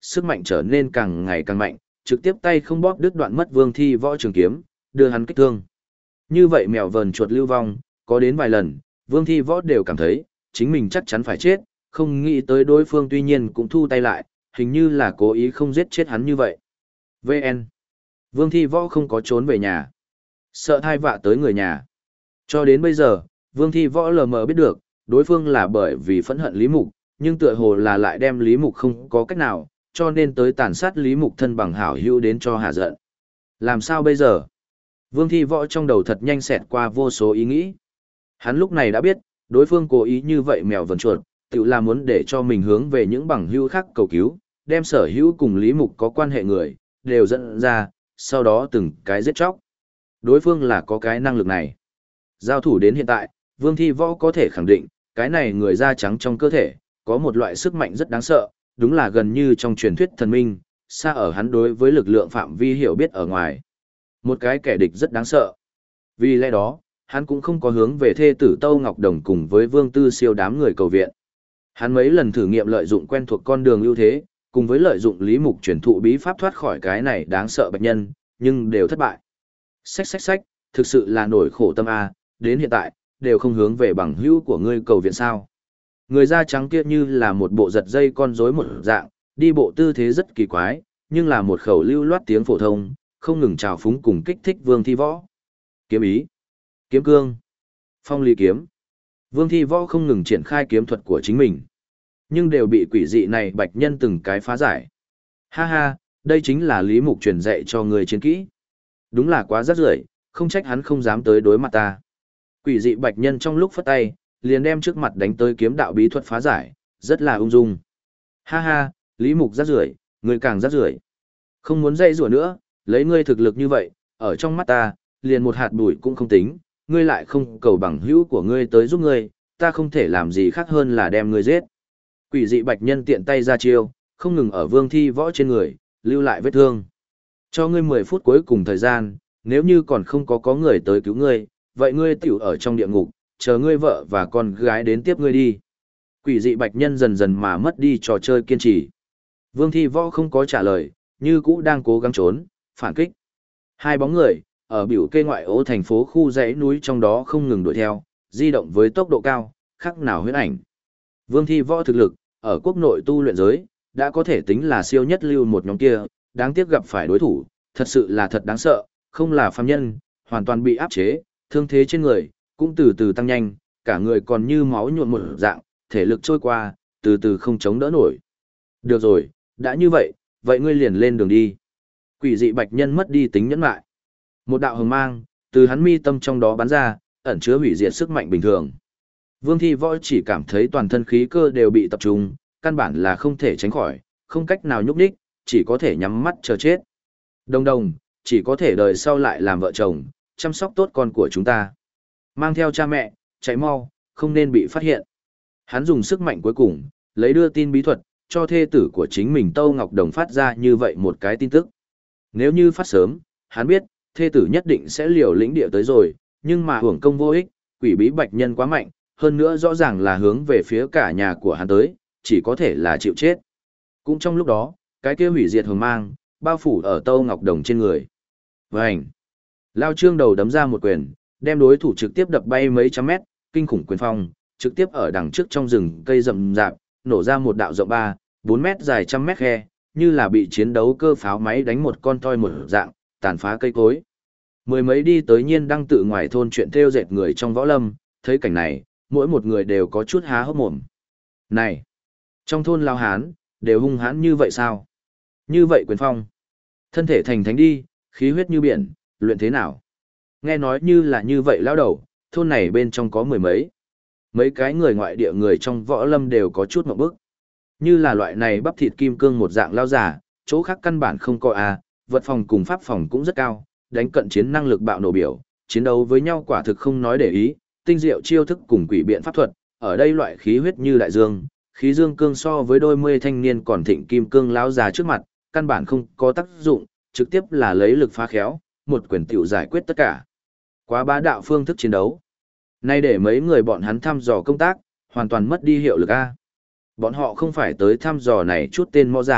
sức mạnh trở nên càng ngày càng mạnh, trực tiếp tay không bóp đứt đoạn mất Vương Thi Võ trường kiếm, đưa hắn kích thương. Như vậy mèo vờn chuột lưu vong, có đến vài lần, Vương Thi Võ đều cảm thấy, chính mình chắc chắn phải chết, không nghĩ tới đối phương tuy nhiên cũng thu tay lại, hình như là cố ý không giết chết hắn như vậy. VN. Vương Thi Võ không có trốn về nhà. Sợ thai vạ tới người nhà. Cho đến bây giờ, Vương Thi Võ lờ mờ biết được, đối phương là bởi vì phẫn hận Lý Mục, nhưng tựa hồ là lại đem Lý Mục không có cách nào, cho nên tới tàn sát Lý Mục thân bằng hảo hữu đến cho hạ giận. Làm sao bây giờ? Vương Thi Võ trong đầu thật nhanh xẹt qua vô số ý nghĩ. Hắn lúc này đã biết, đối phương cố ý như vậy mèo vần chuột, tự là muốn để cho mình hướng về những bằng hữu khác cầu cứu, đem sở hữu cùng Lý Mục có quan hệ người, đều dẫn ra, sau đó từng cái giết chóc. Đối phương là có cái năng lực này. Giao thủ đến hiện tại, Vương Thi Võ có thể khẳng định, cái này người da trắng trong cơ thể, có một loại sức mạnh rất đáng sợ, đúng là gần như trong truyền thuyết thần minh, xa ở hắn đối với lực lượng phạm vi hiểu biết ở ngoài. Một cái kẻ địch rất đáng sợ. Vì lẽ đó, hắn cũng không có hướng về thê tử Tâu Ngọc Đồng cùng với Vương Tư Siêu đám người cầu viện. Hắn mấy lần thử nghiệm lợi dụng quen thuộc con đường ưu thế, cùng với lợi dụng Lý Mục truyền thụ bí pháp thoát khỏi cái này đáng sợ bạch nhân, nhưng đều thất bại. Xách, thực sự là nổi khổ tâm a, đến hiện tại, đều không hướng về bằng hữu của ngươi cầu viện sao. Người da trắng kia như là một bộ giật dây con rối một dạng, đi bộ tư thế rất kỳ quái, nhưng là một khẩu lưu loát tiếng phổ thông, không ngừng trào phúng cùng kích thích Vương Thi Võ. Kiếm ý, kiếm cương, phong ly kiếm. Vương Thi Võ không ngừng triển khai kiếm thuật của chính mình, nhưng đều bị quỷ dị này bạch nhân từng cái phá giải. Ha ha, đây chính là Lý Mục truyền dạy cho người chiến kỹ. Đúng là quá rắc rưởi, không trách hắn không dám tới đối mặt ta. Quỷ dị bạch nhân trong lúc phất tay, liền đem trước mặt đánh tới kiếm đạo bí thuật phá giải, rất là ung dung. Ha ha, Lý Mục rắc rưởi, người càng rắc rưởi. Không muốn dây rủa nữa, lấy ngươi thực lực như vậy, ở trong mắt ta, liền một hạt bụi cũng không tính, ngươi lại không cầu bằng hữu của ngươi tới giúp ngươi, ta không thể làm gì khác hơn là đem ngươi giết. Quỷ dị bạch nhân tiện tay ra chiêu, không ngừng ở Vương Thi Võ trên người, lưu lại vết thương. Cho ngươi 10 phút cuối cùng thời gian, nếu như còn không có người tới cứu ngươi, vậy ngươi tiểu ở trong địa ngục, chờ ngươi vợ và con gái đến tiếp ngươi đi. Quỷ dị bạch nhân dần dần mà mất đi trò chơi kiên trì. Vương Thi Võ không có trả lời, như cũ đang cố gắng trốn, phản kích. Hai bóng người, ở biểu kê ngoại ô thành phố khu dãy núi trong đó không ngừng đuổi theo, di động với tốc độ cao, khác nào huyễn ảnh. Vương Thi Võ thực lực, ở quốc nội tu luyện giới, đã có thể tính là siêu nhất lưu một nhóm kia, đáng tiếc gặp phải đối thủ, thật sự là thật đáng sợ, không là phàm nhân, hoàn toàn bị áp chế, thương thế trên người, cũng từ từ tăng nhanh, cả người còn như máu nhuộm một dạng, thể lực trôi qua, từ từ không chống đỡ nổi. Được rồi, đã như vậy, vậy ngươi liền lên đường đi. Quỷ dị bạch nhân mất đi tính nhẫn lại. Một đạo hồng mang, từ hắn mi tâm trong đó bắn ra, ẩn chứa hủy diệt sức mạnh bình thường. Vương Thi Võ chỉ cảm thấy toàn thân khí cơ đều bị tập trung, căn bản là không thể tránh khỏi, không cách nào nhúc nhích, chỉ có thể nhắm mắt chờ chết. Đồng đồng, chỉ có thể đời sau lại làm vợ chồng, chăm sóc tốt con của chúng ta. Mang theo cha mẹ, chạy mau, không nên bị phát hiện. Hắn dùng sức mạnh cuối cùng, lấy đưa tin bí thuật, cho thê tử của chính mình Tâu Ngọc Đồng phát ra như vậy một cái tin tức. Nếu như phát sớm, hắn biết, thê tử nhất định sẽ liều lĩnh địa tới rồi, nhưng mà hưởng công vô ích, quỷ bí bạch nhân quá mạnh, hơn nữa rõ ràng là hướng về phía cả nhà của hắn tới, chỉ có thể là chịu chết. Cũng trong lúc đó, cái kia hủy diệt hồng mang, bao phủ ở Tâu Ngọc Đồng trên người. Vành! Lao Trương đầu đấm ra một quyền, đem đối thủ trực tiếp đập bay mấy trăm mét, kinh khủng quyền phong, trực tiếp ở đằng trước trong rừng cây rậm rạp, nổ ra một đạo rộng 3-4 mét dài trăm mét khe, như là bị chiến đấu cơ pháo máy đánh một con toi một dạng, tàn phá cây cối. Mười mấy đi tới Nhiên Đăng tự ngoài thôn chuyện theo dệt người trong võ lâm, thấy cảnh này, mỗi một người đều có chút há hốc mồm. Này! Trong thôn Lao Hán, đều hung hãn như vậy sao? Như vậy quyền phong. Thân thể thành thánh đi, khí huyết như biển, luyện thế nào? Nghe nói như là như vậy lão đầu, thôn này bên trong có mười mấy. Mấy cái người ngoại địa người trong võ lâm đều có chút mộng bức. Như là loại này bắp thịt kim cương một dạng lao giả, chỗ khác căn bản không có vật phòng cùng pháp phòng cũng rất cao, đánh cận chiến năng lực bạo nổ biểu, chiến đấu với nhau quả thực không nói để ý, tinh diệu chiêu thức cùng quỷ biện pháp thuật, ở đây loại khí huyết như đại dương, khí dương cương so với đôi mươi thanh niên còn thịnh kim cương lão già trước mặt, căn bản không có tác dụng, trực tiếp là lấy lực phá khéo, một quyền tiểu giải quyết tất cả. Quá bá đạo phương thức chiến đấu. Nay để mấy người bọn hắn thăm dò công tác, hoàn toàn mất đi hiệu lực a. Bọn họ không phải tới thăm dò này chút tên mõ giả,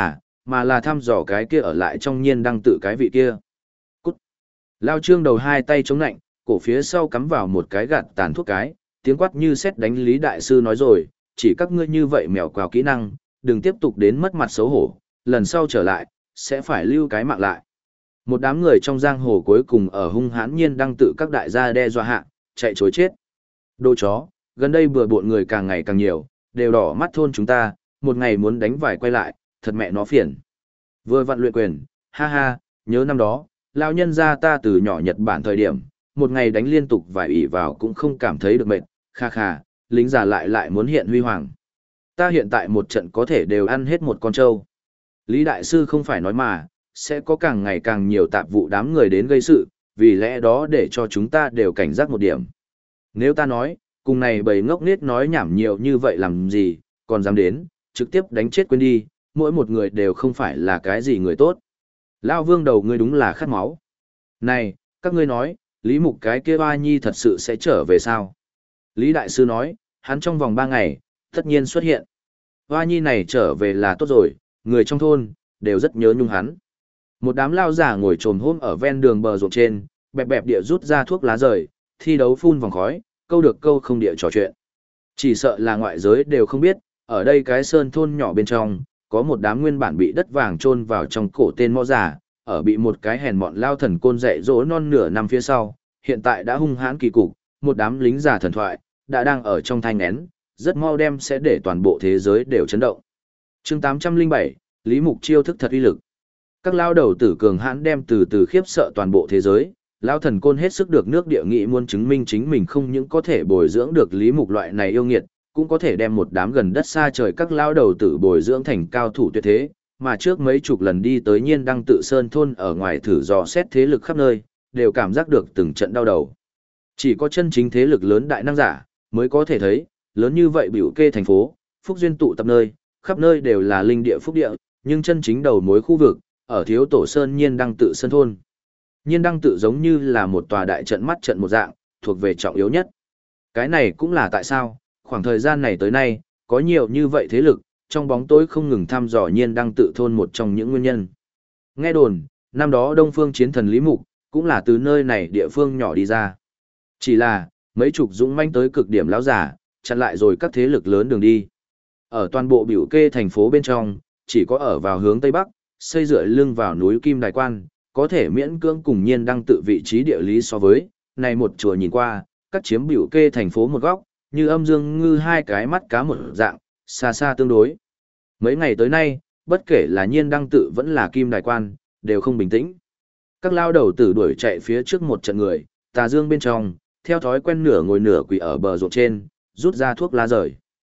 mà là thăm dò cái kia ở lại trong nhiên đăng tự cái vị kia. Cút. Lao Trương đầu hai tay chống nạnh, cổ phía sau cắm vào một cái gạt tàn thuốc cái, tiếng quát như sét đánh. Lý đại sư nói rồi, chỉ các ngươi như vậy mèo quào kỹ năng, đừng tiếp tục đến mất mặt xấu hổ, lần sau trở lại, sẽ phải lưu cái mạng lại. Một đám người trong giang hồ cuối cùng ở hung hãn nhiên đăng tự các đại gia đe dọa hạ, chạy chối chết. Đồ chó, gần đây bừa bộn người càng ngày càng nhiều, đều đỏ mắt thôn chúng ta, một ngày muốn đánh vài quay lại, thật mẹ nó phiền. Vừa vặn luyện quyền, ha ha, nhớ năm đó, lão nhân gia ta từ nhỏ Nhật Bản thời điểm, một ngày đánh liên tục vài ỷ vào cũng không cảm thấy được mệt, kha kha, lính già lại muốn hiện huy hoàng. Ta hiện tại một trận có thể đều ăn hết một con trâu. Lý đại sư không phải nói mà, sẽ có càng ngày càng nhiều tạp vụ đám người đến gây sự, vì lẽ đó để cho chúng ta đều cảnh giác một điểm. Nếu ta nói, cùng này bầy ngốc nghếch nói nhảm nhiều như vậy làm gì, còn dám đến, trực tiếp đánh chết quên đi, mỗi một người đều không phải là cái gì người tốt. Lao Vương đầu ngươi đúng là khát máu. Này, các ngươi nói, Lý Mục cái kia Hoa Nhi thật sự sẽ trở về sao? Lý Đại Sư nói, hắn trong vòng 3 ngày, tất nhiên xuất hiện. Hoa Nhi này trở về là tốt rồi, người trong thôn, đều rất nhớ nhung hắn. Một đám lao giả ngồi trồm hôm ở ven đường bờ ruộng trên, bẹp bẹp địa rút ra thuốc lá rời, thi đấu phun vòng khói, câu được câu không địa trò chuyện. Chỉ sợ là ngoại giới đều không biết, ở đây cái sơn thôn nhỏ bên trong, có một đám nguyên bản bị đất vàng chôn vào trong cổ tên mõ giả, ở bị một cái hèn mọn lao thần côn dạy dỗ non nửa năm phía sau, hiện tại đã hung hãn kỳ cục, một đám lính giả thần thoại, đã đang ở trong thanh én, rất mau đem sẽ để toàn bộ thế giới đều chấn động. Chương 807, Lý Mục chiêu thức thật uy lực. Các lao đầu tử cường hãn đem từ từ khiếp sợ toàn bộ thế giới, lao thần côn hết sức được nước địa nghị muốn chứng minh chính mình không những có thể bồi dưỡng được Lý Mục loại này yêu nghiệt, cũng có thể đem một đám gần đất xa trời các lao đầu tử bồi dưỡng thành cao thủ tuyệt thế, mà trước mấy chục lần đi tới nhiên đăng tự sơn thôn ở ngoài thử dò xét thế lực khắp nơi, đều cảm giác được từng trận đau đầu. Chỉ có chân chính thế lực lớn đại năng giả, mới có thể thấy, lớn như vậy biểu kê thành phố, phúc duyên tụ tập nơi, khắp nơi đều là linh địa phúc địa, nhưng chân chính đầu mối khu vực, ở thiếu tổ sơn nhiên đăng tự sơn thôn. Nhiên đăng tự giống như là một tòa đại trận mắt trận một dạng, thuộc về trọng yếu nhất. Cái này cũng là tại sao, khoảng thời gian này tới nay, có nhiều như vậy thế lực, trong bóng tối không ngừng thăm dò nhiên đăng tự thôn một trong những nguyên nhân. Nghe đồn, năm đó Đông Phương chiến thần Lý Mục, cũng là từ nơi này địa phương nhỏ đi ra. Chỉ là, mấy chục dũng manh tới cực điểm lão giả, chặn lại rồi các thế lực lớn đường đi. Ở toàn bộ biểu kê thành phố bên trong, chỉ có ở vào hướng Tây Bắc, xây dựa lưng vào núi Kim Đài Quan, có thể miễn cưỡng cùng nhiên đăng tự vị trí địa lý so với, này một chùa nhìn qua, các chiếm biểu kê thành phố một góc, như âm dương ngư hai cái mắt cá một dạng, xa xa tương đối. Mấy ngày tới nay, bất kể là nhiên đăng tự vẫn là Kim Đài Quan, đều không bình tĩnh. Các lao đầu tử đuổi chạy phía trước một trận người, tà dương bên trong, theo thói quen nửa ngồi nửa quỳ ở bờ ruộng trên, rút ra thuốc lá rời.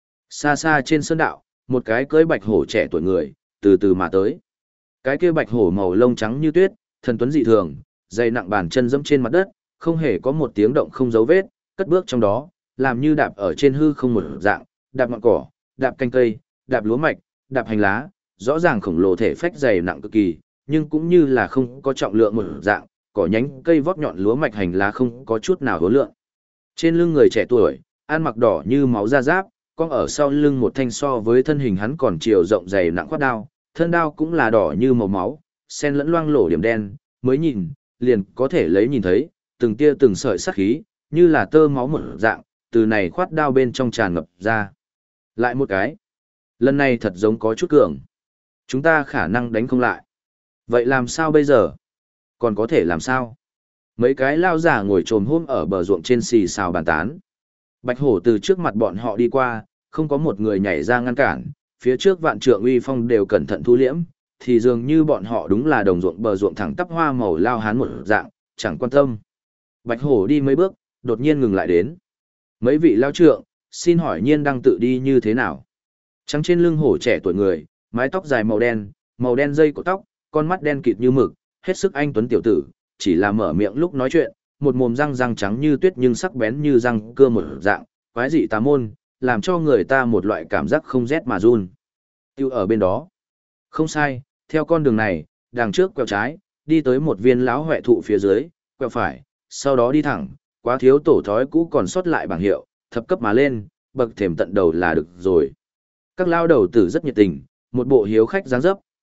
Xa xa trên sơn đạo, một cái cưỡi bạch hổ trẻ tuổi người, từ từ mà tới. Cái kia bạch hổ màu lông trắng như tuyết, thần tuấn dị thường, dày nặng bàn chân dẫm trên mặt đất, không hề có một tiếng động không dấu vết, cất bước trong đó, làm như đạp ở trên hư không một dạng, đạp ngọn cỏ, đạp canh cây, đạp lúa mạch, đạp hành lá, rõ ràng khổng lồ thể phách dày nặng cực kỳ, nhưng cũng như là không có trọng lượng một dạng, cỏ nhánh cây vót nhọn lúa mạch hành lá không có chút nào hối lượng. Trên lưng người trẻ tuổi, ăn mặc đỏ như máu da giáp, con ở sau lưng một thanh so với thân hình hắn còn chiều rộng dày nặng khoát đao, thân đao cũng là đỏ như màu máu, xen lẫn loang lổ điểm đen, mới nhìn, liền có thể lấy nhìn thấy, từng tia từng sợi sắc khí, như là tơ máu một dạng, từ này khoát đao bên trong tràn ngập ra. Lại một cái. Lần này thật giống có chút cường. Chúng ta khả năng đánh không lại. Vậy làm sao bây giờ? Còn có thể làm sao? Mấy cái lao giả ngồi trồm hôm ở bờ ruộng trên xì xào bàn tán. Bạch hổ từ trước mặt bọn họ đi qua, không có một người nhảy ra ngăn cản, phía trước vạn trượng uy phong đều cẩn thận thu liễm, thì dường như bọn họ đúng là đồng ruộng bờ ruộng thẳng tắp hoa màu lao hán một dạng, chẳng quan tâm. Bạch hổ đi mấy bước, đột nhiên ngừng lại đến. Mấy vị lao trượng, xin hỏi nhiên đang tự đi như thế nào? Trắng trên lưng hổ trẻ tuổi người, mái tóc dài màu đen dây cột tóc, con mắt đen kịt như mực, hết sức anh tuấn tiểu tử, chỉ là mở miệng lúc nói chuyện, một mồm răng răng trắng như tuyết nhưng sắc bén như răng cưa một dạng, quái dị tà môn, làm cho người ta một loại cảm giác không rét mà run. Tiêu ở bên đó. Không sai, theo con đường này, đằng trước quẹo trái, đi tới một viên lão huệ thụ phía dưới, quẹo phải, sau đó đi thẳng, quá thiếu tổ thói cũ còn sót lại bảng hiệu, thập cấp mà lên, bậc thềm tận đầu là được rồi. Các lao đầu tử rất nhiệt tình, một bộ hiếu khách dáng dấp,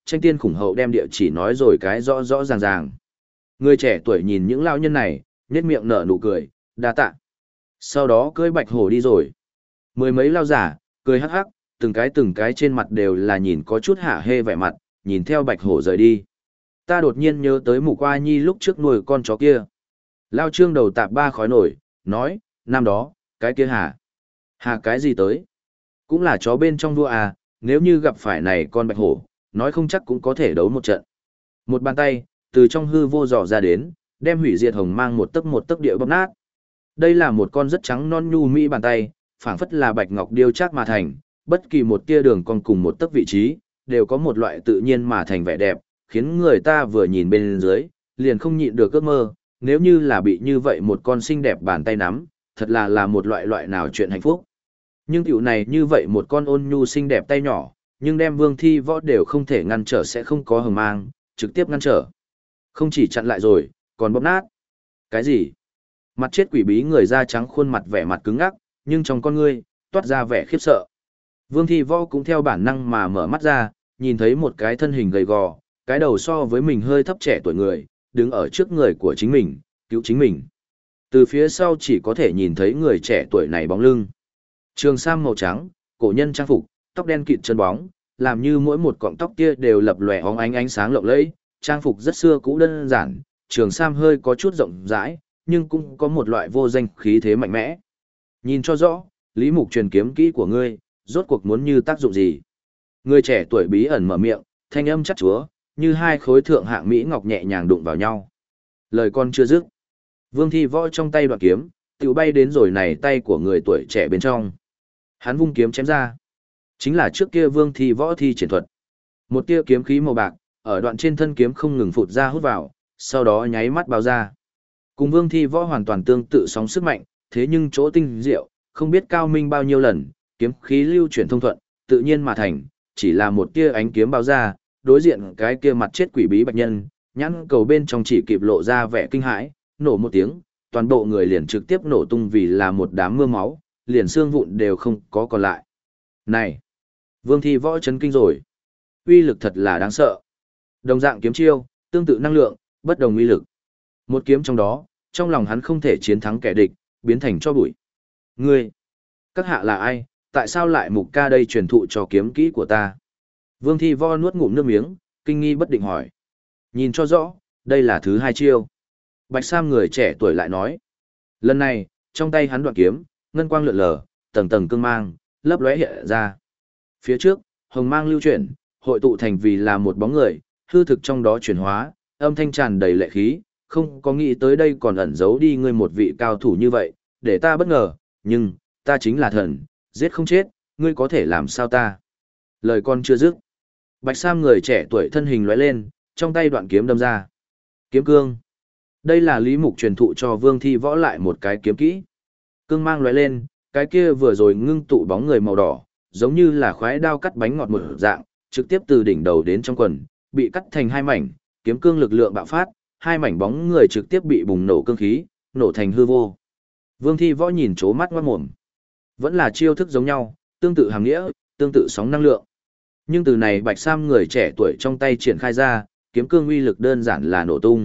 tranh tiên khủng hậu đem địa chỉ nói rồi cái rõ rõ ràng ràng. Người trẻ tuổi nhìn những lão nhân này, nhếch miệng nở nụ cười, đa tạ. Sau đó cưỡi bạch hổ đi rồi. Mười mấy lao giả, cười hắc hắc, từng cái trên mặt đều là nhìn có chút hả hê vẻ mặt, nhìn theo bạch hổ rời đi. Ta đột nhiên nhớ tới Mục Oa Nhi lúc trước nuôi con chó kia. Lao Trương đầu tạp ba khói nổi, nói, năm đó, cái kia hả? Hả cái gì tới? Cũng là chó bên trong vua à, nếu như gặp phải này con bạch hổ, nói không chắc cũng có thể đấu một trận. Một bàn tay, từ trong hư vô dò ra đến, đem hủy diệt hồng mang một tấc địa bóp nát. Đây là một con rất trắng non nhu mỹ bàn tay, phảng phất là bạch ngọc điêu chắc mà thành, bất kỳ một tia đường còn cùng một tấc vị trí, đều có một loại tự nhiên mà thành vẻ đẹp, khiến người ta vừa nhìn bên dưới, liền không nhịn được ước mơ, nếu như là bị như vậy một con xinh đẹp bàn tay nắm, thật là một loại nào chuyện hạnh phúc. Nhưng tiểu này như vậy một con ôn nhu xinh đẹp tay nhỏ, nhưng đem Vương Thi Võ đều không thể ngăn trở sẽ không có hờ mang, trực tiếp ngăn trở. Không chỉ chặn lại rồi, còn bóp nát. Cái gì? Mặt chết quỷ bí người da trắng khuôn mặt vẻ mặt cứng ngắc, nhưng trong con ngươi, toát ra vẻ khiếp sợ. Vương Thi Võ cũng theo bản năng mà mở mắt ra, nhìn thấy một cái thân hình gầy gò, cái đầu so với mình hơi thấp trẻ tuổi người, đứng ở trước người của chính mình, cứu chính mình. Từ phía sau chỉ có thể nhìn thấy người trẻ tuổi này bóng lưng. Trường sam màu trắng, cổ nhân trang phục, tóc đen kịt chân bóng, làm như mỗi một cọng tóc kia đều lập lòe óng ánh sáng lộng lẫy, trang phục rất xưa cũ đơn giản, trường sam hơi có chút rộng rãi, nhưng cũng có một loại vô danh khí thế mạnh mẽ. Nhìn cho rõ, Lý Mục truyền kiếm kỹ của ngươi, rốt cuộc muốn như tác dụng gì? Người trẻ tuổi bí ẩn mở miệng, thanh âm chắc chúa, như hai khối thượng hạng mỹ ngọc nhẹ nhàng đụng vào nhau. Lời con chưa dứt, Vương Thi Võ trong tay đoạn kiếm, tiểu bay đến rồi này tay của người tuổi trẻ bên trong. Hắn vung kiếm chém ra. Chính là trước kia Vương Thi Võ thi triển thuật. Một tia kiếm khí màu bạc, ở đoạn trên thân kiếm không ngừng phụt ra hút vào, sau đó nháy mắt bao ra. Cùng Vương Thi Võ hoàn toàn tương tự sóng sức mạnh, thế nhưng chỗ tinh diệu, không biết cao minh bao nhiêu lần, kiếm khí lưu chuyển thông thuận, tự nhiên mà thành, chỉ là một tia ánh kiếm bao ra, đối diện cái kia mặt chết quỷ bí bạch nhân, nhãn cầu bên trong chỉ kịp lộ ra vẻ kinh hãi, nổ một tiếng, toàn bộ người liền trực tiếp nổ tung vì là một đám mưa máu, liền xương vụn đều không có còn lại. Này, Vương Thi Võ chấn kinh rồi. Uy lực thật là đáng sợ. Đồng dạng kiếm chiêu, tương tự năng lượng, bất đồng uy lực. Một kiếm trong đó, trong lòng hắn không thể chiến thắng kẻ địch, biến thành cho bụi. Ngươi, các hạ là ai, tại sao lại Mục ca đây truyền thụ cho kiếm kỹ của ta? Vương Thi Võ nuốt ngụm nước miếng, kinh nghi bất định hỏi. Nhìn cho rõ, đây là thứ hai chiêu. Bạch Sam người trẻ tuổi lại nói. Lần này, trong tay hắn đoạn kiếm, ngân quang lượn lờ, tầng tầng cương mang, lấp lóe hiện ra. Phía trước, hồng mang lưu chuyển, hội tụ thành vì là một bóng người, hư thực trong đó chuyển hóa, âm thanh tràn đầy lệ khí, không có nghĩ tới đây còn ẩn giấu đi ngươi một vị cao thủ như vậy, để ta bất ngờ, nhưng, ta chính là thần, giết không chết, ngươi có thể làm sao ta? Lời con chưa dứt. Bạch Sam người trẻ tuổi thân hình lóe lên, trong tay đoạn kiếm đâm ra. Kiếm cương. Đây là Lý Mục truyền thụ cho Vương Thi Võ lại một cái kiếm kỹ. Cương mang lóe lên, cái kia vừa rồi ngưng tụ bóng người màu đỏ, giống như là khoái đao cắt bánh ngọt một dạng, trực tiếp từ đỉnh đầu đến trong quần, bị cắt thành hai mảnh, kiếm cương lực lượng bạo phát, hai mảnh bóng người trực tiếp bị bùng nổ cương khí, nổ thành hư vô. Vương Thi Võ nhìn chố mắt ngoát mồm. Vẫn là chiêu thức giống nhau, tương tự hàm nghĩa, tương tự sóng năng lượng. Nhưng từ này Bạch Sam người trẻ tuổi trong tay triển khai ra, kiếm cương uy lực đơn giản là nổ tung.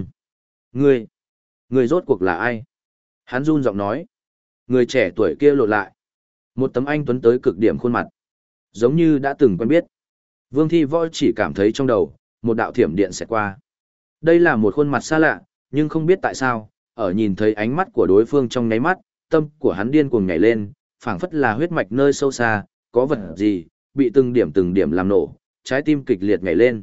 Ngươi rốt cuộc là ai? Hắn run giọng nói. Người trẻ tuổi kia lột lại. Một tấm anh tuấn tới cực điểm khuôn mặt. Giống như đã từng quen biết. Vương Thi Võ chỉ cảm thấy trong đầu, một đạo thiểm điện xẹt qua. Đây là một khuôn mặt xa lạ, nhưng không biết tại sao, ở nhìn thấy ánh mắt của đối phương trong nháy mắt, tâm của hắn điên cuồng nhảy lên, phảng phất là huyết mạch nơi sâu xa, có vật gì, bị từng điểm làm nổ, trái tim kịch liệt nhảy lên.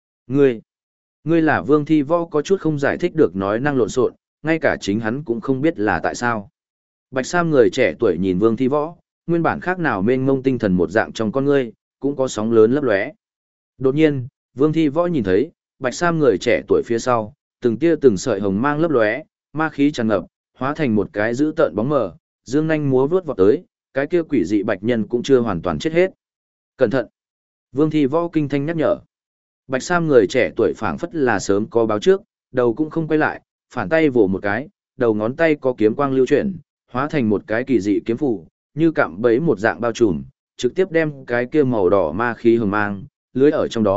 Ngươi là Vương Thi Võ có chút không giải thích được nói năng lộn xộn, ngay cả chính hắn cũng không biết là tại sao. Bạch Sam người trẻ tuổi nhìn Vương Thi Võ, nguyên bản khác nào mênh mông tinh thần một dạng trong con ngươi, cũng có sóng lớn lấp lóe. Đột nhiên, Vương Thi Võ nhìn thấy, Bạch Sam người trẻ tuổi phía sau, từng tia từng sợi hồng mang lấp lóe, ma khí tràn ngập, hóa thành một cái dữ tợn bóng mờ, dương nhanh múa vuốt vọt tới, cái kia quỷ dị bạch nhân cũng chưa hoàn toàn chết hết. Cẩn thận! Vương Thi Võ kinh thanh nhắc nhở. Bạch Sam người trẻ tuổi phảng phất là sớm có báo trước, đầu cũng không quay lại, phản tay vỗ một cái, đầu ngón tay có kiếm quang lưu chuyển, hóa thành một cái kỳ dị kiếm phù, như cạm bẫy một dạng bao trùm, trực tiếp đem cái kia màu đỏ ma khí hừng mang, lưới ở trong đó,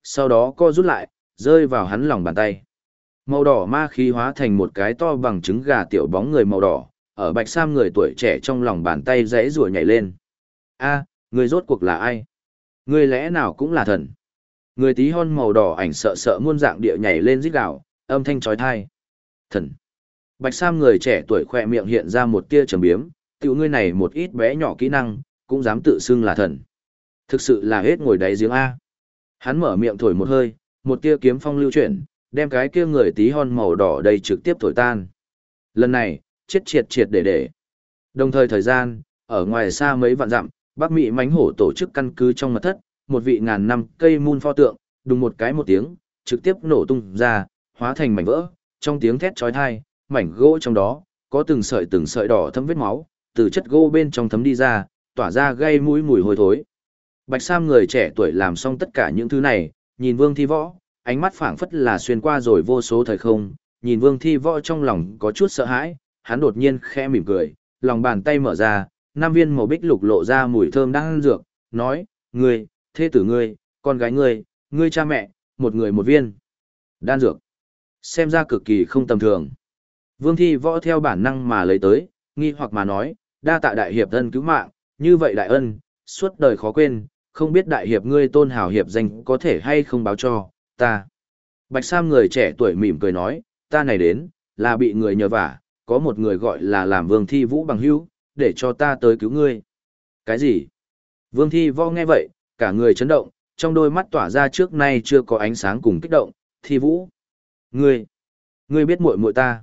sau đó co rút lại, rơi vào hắn lòng bàn tay. Màu đỏ ma khí hóa thành một cái to bằng trứng gà tiểu bóng người màu đỏ, ở Bạch Sam người tuổi trẻ trong lòng bàn tay rẽ rùa nhảy lên. A, người rốt cuộc là ai? Người lẽ nào cũng là thần? Người tí hon màu đỏ ảnh sợ sợ muôn dạng địa nhảy lên rít gào, âm thanh chói tai. Thần. Bạch Sam người trẻ tuổi khỏe miệng hiện ra một tia trầm biếm, tiểu ngươi này một ít bé nhỏ kỹ năng, cũng dám tự xưng là thần. Thực sự là hết ngồi đáy giếng A. Hắn mở miệng thổi một hơi, một tia kiếm phong lưu chuyển, đem cái kia người tí hon màu đỏ đầy trực tiếp thổi tan. Lần này, chết triệt triệt để. Đồng thời thời gian, ở ngoài xa mấy vạn dặm, Bắc Mỹ mánh hổ tổ chức căn cứ trong mật thất, một vị ngàn năm cây mun pho tượng, đùng một cái một tiếng, trực tiếp nổ tung ra, hóa thành mảnh vỡ, trong tiếng thét chói tai, mảnh gỗ trong đó, có từng sợi đỏ thấm vết máu, từ chất gỗ bên trong thấm đi ra, tỏa ra gây mũi mùi hôi thối. Bạch Sam người trẻ tuổi làm xong tất cả những thứ này, nhìn Vương Thi Võ, ánh mắt phảng phất là xuyên qua rồi vô số thời không, nhìn Vương Thi Võ trong lòng có chút sợ hãi, hắn đột nhiên khẽ mỉm cười, lòng bàn tay mở ra, 5 viên màu bích lục lộ ra mùi thơm đang dược, nói, ngươi, thê tử ngươi, con gái ngươi cha mẹ, một người một viên. Đan dược. Xem ra cực kỳ không tầm thường. Vương Thi Võ theo bản năng mà lấy tới, nghi hoặc mà nói, đa tạ đại hiệp ân cứu mạng, như vậy đại ân, suốt đời khó quên, không biết đại hiệp ngươi tôn hào hiệp danh có thể hay không báo cho, ta. Bạch Sam người trẻ tuổi mỉm cười nói, ta này đến, là bị người nhờ vả, có một người gọi là làm Vương Thi Vũ bằng hữu, để cho ta tới cứu ngươi. Cái gì? Vương Thi Võ nghe vậy, cả người chấn động, trong đôi mắt tỏa ra trước nay chưa có ánh sáng cùng kích động, Thi Vũ. Ngươi biết muội muội ta.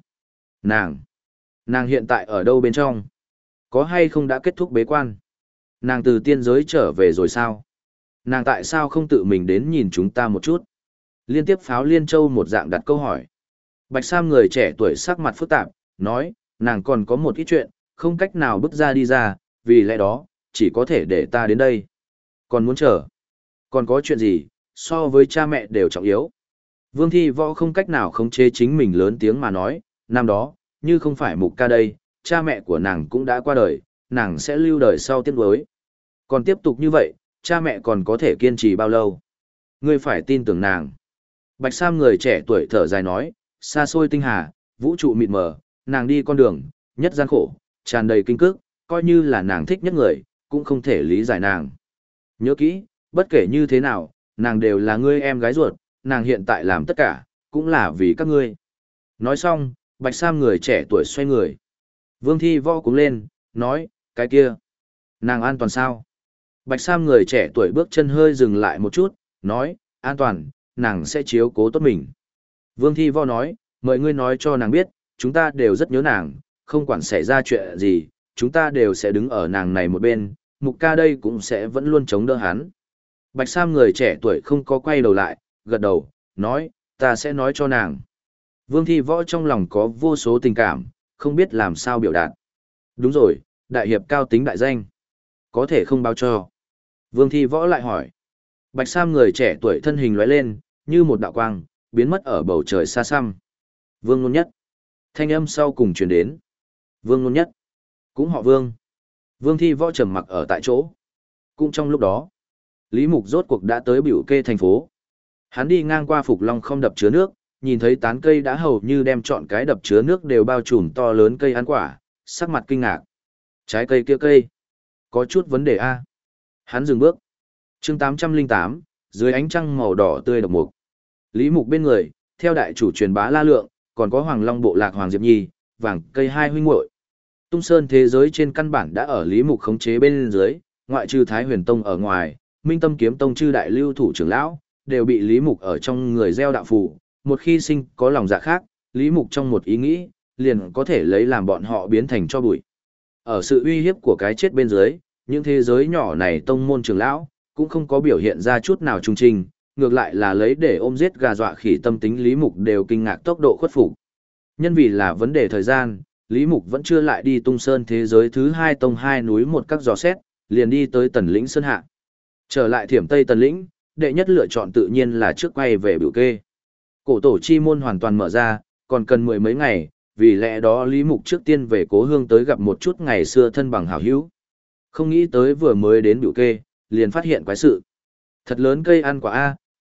Nàng hiện tại ở đâu bên trong? Có hay không đã kết thúc bế quan? Nàng từ tiên giới trở về rồi sao? Nàng tại sao không tự mình đến nhìn chúng ta một chút? Liên tiếp Pháo Liên Châu một dạng đặt câu hỏi. Bạch Sam người trẻ tuổi sắc mặt phức tạp, nói, nàng còn có một ít chuyện, không cách nào bước ra đi ra, vì lẽ đó, chỉ có thể để ta đến đây. Còn muốn chờ? Còn có chuyện gì, so với cha mẹ đều trọng yếu? Vương Thi Võ không cách nào khống chế chính mình lớn tiếng mà nói, năm đó, như không phải Mục Ca đây, cha mẹ của nàng cũng đã qua đời, nàng sẽ lưu đời sau tiếc nuối. Còn tiếp tục như vậy, cha mẹ còn có thể kiên trì bao lâu? Ngươi phải tin tưởng nàng. Bạch Sam người trẻ tuổi thở dài nói, xa xôi tinh hà, vũ trụ mịt mờ, nàng đi con đường, nhất gian khổ, tràn đầy kinh cước, coi như là nàng thích nhất người, cũng không thể lý giải nàng. Nhớ kỹ, bất kể như thế nào, nàng đều là ngươi em gái ruột, nàng hiện tại làm tất cả, cũng là vì các ngươi. Nói xong, Bạch Sam người trẻ tuổi xoay người. Vương Thi Võ cũng lên, nói, cái kia, nàng an toàn sao? Bạch Sam người trẻ tuổi bước chân hơi dừng lại một chút, nói, an toàn, nàng sẽ chiếu cố tốt mình. Vương Thi Võ nói, mời ngươi nói cho nàng biết, chúng ta đều rất nhớ nàng, không quản xảy ra chuyện gì, chúng ta đều sẽ đứng ở nàng này một bên, Mục Ca đây cũng sẽ vẫn luôn chống đỡ hắn. Bạch Sam người trẻ tuổi không có quay đầu lại, gật đầu, nói, ta sẽ nói cho nàng. Vương Thi Võ trong lòng có vô số tình cảm, không biết làm sao biểu đạt. Đúng rồi, đại hiệp cao tính đại danh. Có thể không báo cho. Vương Thi Võ lại hỏi. Bạch Sam người trẻ tuổi thân hình lóe lên, như một đạo quang, biến mất ở bầu trời xa xăm. Vương Ngôn Nhất. Thanh âm sau cùng truyền đến. Vương Ngôn Nhất. Cũng họ Vương. Vương Thi Võ trầm mặc ở tại chỗ. Cũng trong lúc đó, Lý Mục rốt cuộc đã tới Bửu Kê thành phố. Hắn đi ngang qua Phục Long không đập chứa nước, nhìn thấy tán cây đã hầu như đem trọn cái đập chứa nước đều bao trùm to lớn cây ăn quả, sắc mặt kinh ngạc. Trái cây kia cây, có chút vấn đề a. Hắn dừng bước. Chương 808, dưới ánh trăng màu đỏ tươi độc mục. Lý Mục bên người, theo đại chủ truyền bá La Lượng, còn có Hoàng Long bộ lạc Hoàng Diệp Nhi, vàng cây hai huynh muội. Tung Sơn thế giới trên căn bản đã ở Lý Mục khống chế bên dưới, ngoại trừ Thái Huyền Tông ở ngoài, Minh Tâm Kiếm Tông chư đại lưu thủ trưởng lão, đều bị Lý Mục ở trong người gieo đạo phù, một khi sinh có lòng dạ khác, Lý Mục trong một ý nghĩ, liền có thể lấy làm bọn họ biến thành cho bụi. Ở sự uy hiếp của cái chết bên dưới, những thế giới nhỏ này tông môn trưởng lão, cũng không có biểu hiện ra chút nào trung trình, ngược lại là lấy để ôm giết gà dọa khỉ tâm tính Lý Mục đều kinh ngạc tốc độ khuất phục. Nhân vì là vấn đề thời gian, Lý Mục vẫn chưa lại đi Tung Sơn thế giới thứ hai tông hai núi một các dò xét, liền đi tới Tần Lĩnh Sơn Hạ. Trở lại Thiểm Tây Tần Lĩnh, đệ nhất lựa chọn tự nhiên là trước quay về Bửu Kê. Cổ tổ chi môn hoàn toàn mở ra, còn cần mười mấy ngày, vì lẽ đó Lý Mục trước tiên về cố hương tới gặp một chút ngày xưa thân bằng hảo hữu. Không nghĩ tới vừa mới đến Bửu Kê, liền phát hiện quái sự. Thật lớn cây ăn quả A,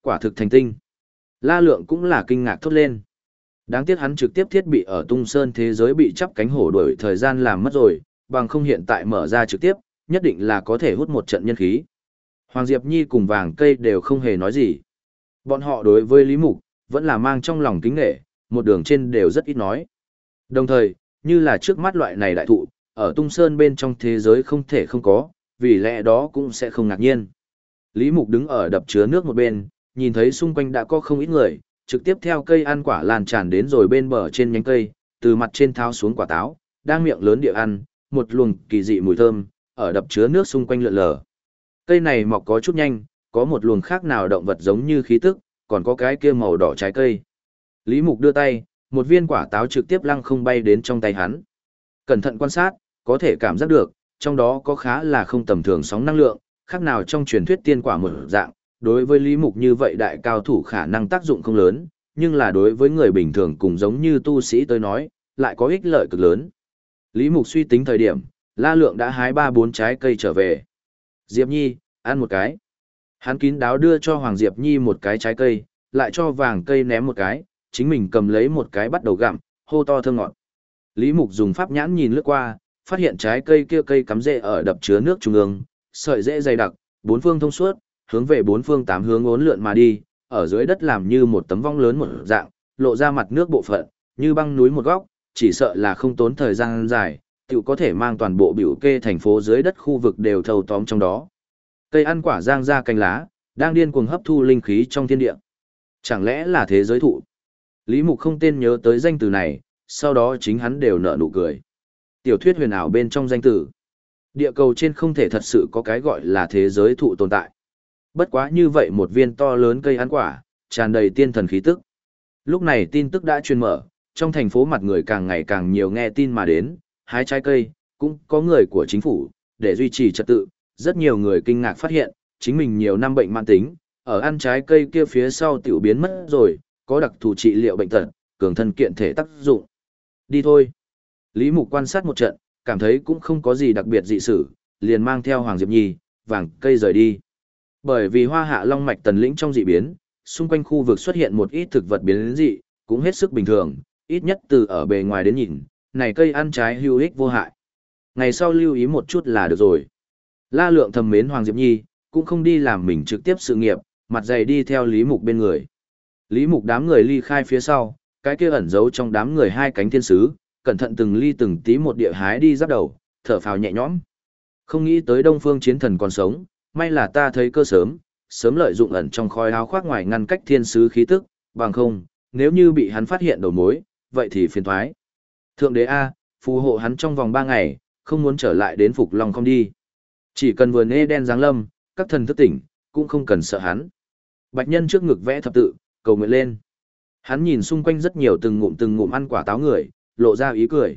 Quả thực thành tinh. La Lượng cũng là kinh ngạc thốt lên. Đáng tiếc hắn trực tiếp thiết bị ở Tung Sơn thế giới bị chắp cánh hổ đuổi thời gian làm mất rồi, bằng không hiện tại mở ra trực tiếp, nhất định là có thể hút một trận nhân khí. Hoàng Diệp Nhi cùng Vàng Cây đều không hề nói gì. Bọn họ đối với Lý Mục, vẫn là mang trong lòng kính nể, một đường trên đều rất ít nói. Đồng thời, như là trước mắt loại này đại thụ, ở Tung Sơn bên trong thế giới không thể không có, vì lẽ đó cũng sẽ không ngạc nhiên. Lý Mục đứng ở đập chứa nước một bên, nhìn thấy xung quanh đã có không ít người, trực tiếp theo cây ăn quả lan tràn đến rồi bên bờ trên nhánh cây, từ mặt trên tháo xuống quả táo, đang miệng lớn địa ăn, một luồng kỳ dị mùi thơm, ở đập chứa nước xung quanh lượn lờ. Cây này mọc có chút nhanh, có một luồng khác nào động vật giống như khí tức, còn có cái kia màu đỏ trái cây. Lý Mục đưa tay, một viên quả táo trực tiếp lăng không bay đến trong tay hắn. Cẩn thận quan sát, có thể cảm giác được, trong đó có khá là không tầm thường sóng năng lượng, khác nào trong truyền thuyết tiên quả một dạng, đối với Lý Mục như vậy đại cao thủ khả năng tác dụng không lớn, nhưng là đối với người bình thường cùng giống như tu sĩ tới nói, lại có ích lợi cực lớn. Lý Mục suy tính thời điểm, La Lượng đã hái 3-4 trái cây trở về. Diệp Nhi, ăn một cái. Hắn kín đáo đưa cho Hoàng Diệp Nhi một cái trái cây, lại cho Vàng Cây ném một cái, chính mình cầm lấy một cái bắt đầu gặm, hô to thơm ngọt. Lý Mục dùng pháp nhãn nhìn lướt qua, phát hiện trái cây kia cây cắm rễ ở đập chứa nước trung ương, sợi rễ dày đặc, bốn phương thông suốt, hướng về bốn phương tám hướng uốn lượn mà đi, ở dưới đất làm như một tấm vong lớn một dạng, lộ ra mặt nước bộ phận, như băng núi một góc, chỉ sợ là không tốn thời gian dài, tự có thể mang toàn bộ biểu kê thành phố dưới đất khu vực đều thâu tóm trong đó. Cây ăn quả giang ra cành lá, đang điên cuồng hấp thu linh khí trong thiên địa. Chẳng lẽ là thế giới thụ? Lý Mục không tên nhớ tới danh từ này, sau đó chính hắn đều nở nụ cười. Tiểu thuyết huyền ảo bên trong danh từ. Địa cầu trên không thể thật sự có cái gọi là thế giới thụ tồn tại. Bất quá như vậy một viên to lớn cây ăn quả, tràn đầy tiên thần khí tức. Lúc này tin tức đã truyền mở, trong thành phố mặt người càng ngày càng nhiều nghe tin mà đến, hái trái cây, cũng có người của chính phủ, để duy trì trật tự. Rất nhiều người kinh ngạc phát hiện, chính mình nhiều năm bệnh mãn tính, ở ăn trái cây kia phía sau tiểu biến mất rồi, có đặc thù trị liệu bệnh tật, cường thân kiện thể tác dụng. Đi thôi. Lý Mục quan sát một trận, cảm thấy cũng không có gì đặc biệt dị sự, liền mang theo Hoàng Diệp Nhi, Vàng Cây rời đi. Bởi vì Hoa Hạ Long mạch tần lĩnh trong dị biến, xung quanh khu vực xuất hiện một ít thực vật biến dị, cũng hết sức bình thường, ít nhất từ ở bề ngoài đến nhìn, này cây ăn trái hữu ích vô hại. Ngày sau lưu ý một chút là được rồi. La Lượng thầm mến Hoàng Diệp Nhi, cũng không đi làm mình trực tiếp sự nghiệp, mặt dày đi theo Lý Mục bên người. Lý Mục đám người ly khai phía sau, cái kia ẩn giấu trong đám người hai cánh thiên sứ, cẩn thận từng ly từng tí một địa hái đi giáp đầu, thở phào nhẹ nhõm. Không nghĩ tới Đông Phương Chiến Thần còn sống, may là ta thấy cơ sớm, sớm lợi dụng ẩn trong khói áo khoác ngoài ngăn cách thiên sứ khí tức, bằng không, nếu như bị hắn phát hiện đầu mối, vậy thì phiền toái. Thượng đế A, phù hộ hắn trong vòng 3 ngày, không muốn trở lại đến Phục Long không đi. Chỉ cần vườn Eden giáng lâm, các thần thức tỉnh, cũng không cần sợ hắn. Bạch Nhân trước ngực vẽ thập tự, cầu nguyện lên. Hắn nhìn xung quanh rất nhiều từng ngụm ăn quả táo người, lộ ra ý cười.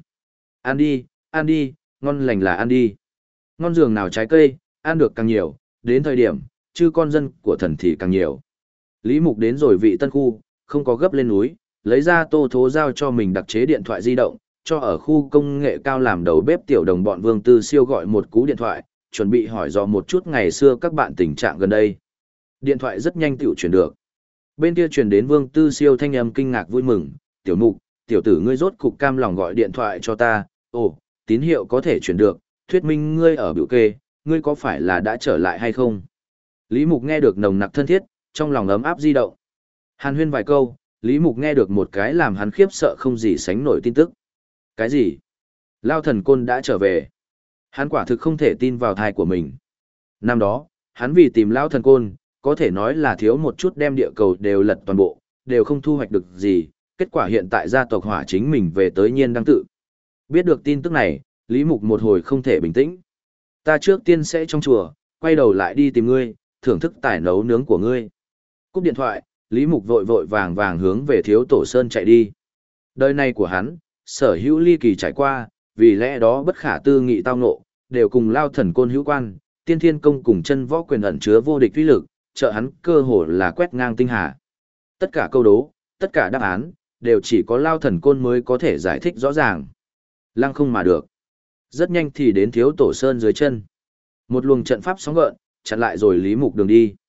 Ăn đi, ngon lành là ăn đi. Ngon giường nào trái cây, ăn được càng nhiều, đến thời điểm, chứ con dân của thần thì càng nhiều. Lý Mục đến rồi vị tân khu, không có gấp lên núi, lấy ra Tô Thố giao cho mình đặc chế điện thoại di động, cho ở khu công nghệ cao làm đầu bếp tiểu đồng bọn Vương Tư Siêu gọi một cú điện thoại, chuẩn bị hỏi dò một chút ngày xưa các bạn tình trạng gần đây. Điện thoại rất nhanh tiểu chuyển được. Bên kia truyền đến Vương Tư Siêu thanh âm kinh ngạc vui mừng, "Tiểu Mục, tiểu tử ngươi rốt cục cam lòng gọi điện thoại cho ta, ồ, tín hiệu có thể chuyển được, thuyết minh ngươi ở biểu kê, ngươi có phải là đã trở lại hay không?" Lý Mục nghe được nồng nặc thân thiết, trong lòng ấm áp di động. Hàn huyên vài câu, Lý Mục nghe được một cái làm hắn khiếp sợ không gì sánh nổi tin tức. Cái gì? Lao Thần Côn đã trở về. Hắn quả thực không thể tin vào thai của mình. Năm đó, hắn vì tìm Lao Thần Côn, có thể nói là thiếu một chút đem địa cầu đều lật toàn bộ, đều không thu hoạch được gì, kết quả hiện tại gia tộc Hỏa chính mình về tới Nhiên Đăng Tự. Biết được tin tức này, Lý Mục một hồi không thể bình tĩnh. Ta trước tiên sẽ trong chùa, quay đầu lại đi tìm ngươi, thưởng thức tài nấu nướng của ngươi. Cúp điện thoại, Lý Mục vội vội vàng vàng hướng về Thiếu Tổ Sơn chạy đi. Đời này của hắn, sở hữu ly kỳ trải qua, vì lẽ đó bất khả tư nghị tao ngộ, đều cùng Lao Thần Côn hữu quan, Tiên Thiên Công cùng chân võ quyền ẩn chứa vô địch uy lực, trợ hắn cơ hồ là quét ngang tinh hà. Tất cả câu đố, tất cả đáp án, đều chỉ có Lao Thần Côn mới có thể giải thích rõ ràng. Lăng không mà được. Rất nhanh thì đến Thiếu Tổ Sơn dưới chân. Một luồng trận pháp sóng gợn, chặn lại rồi Lý Mục đường đi.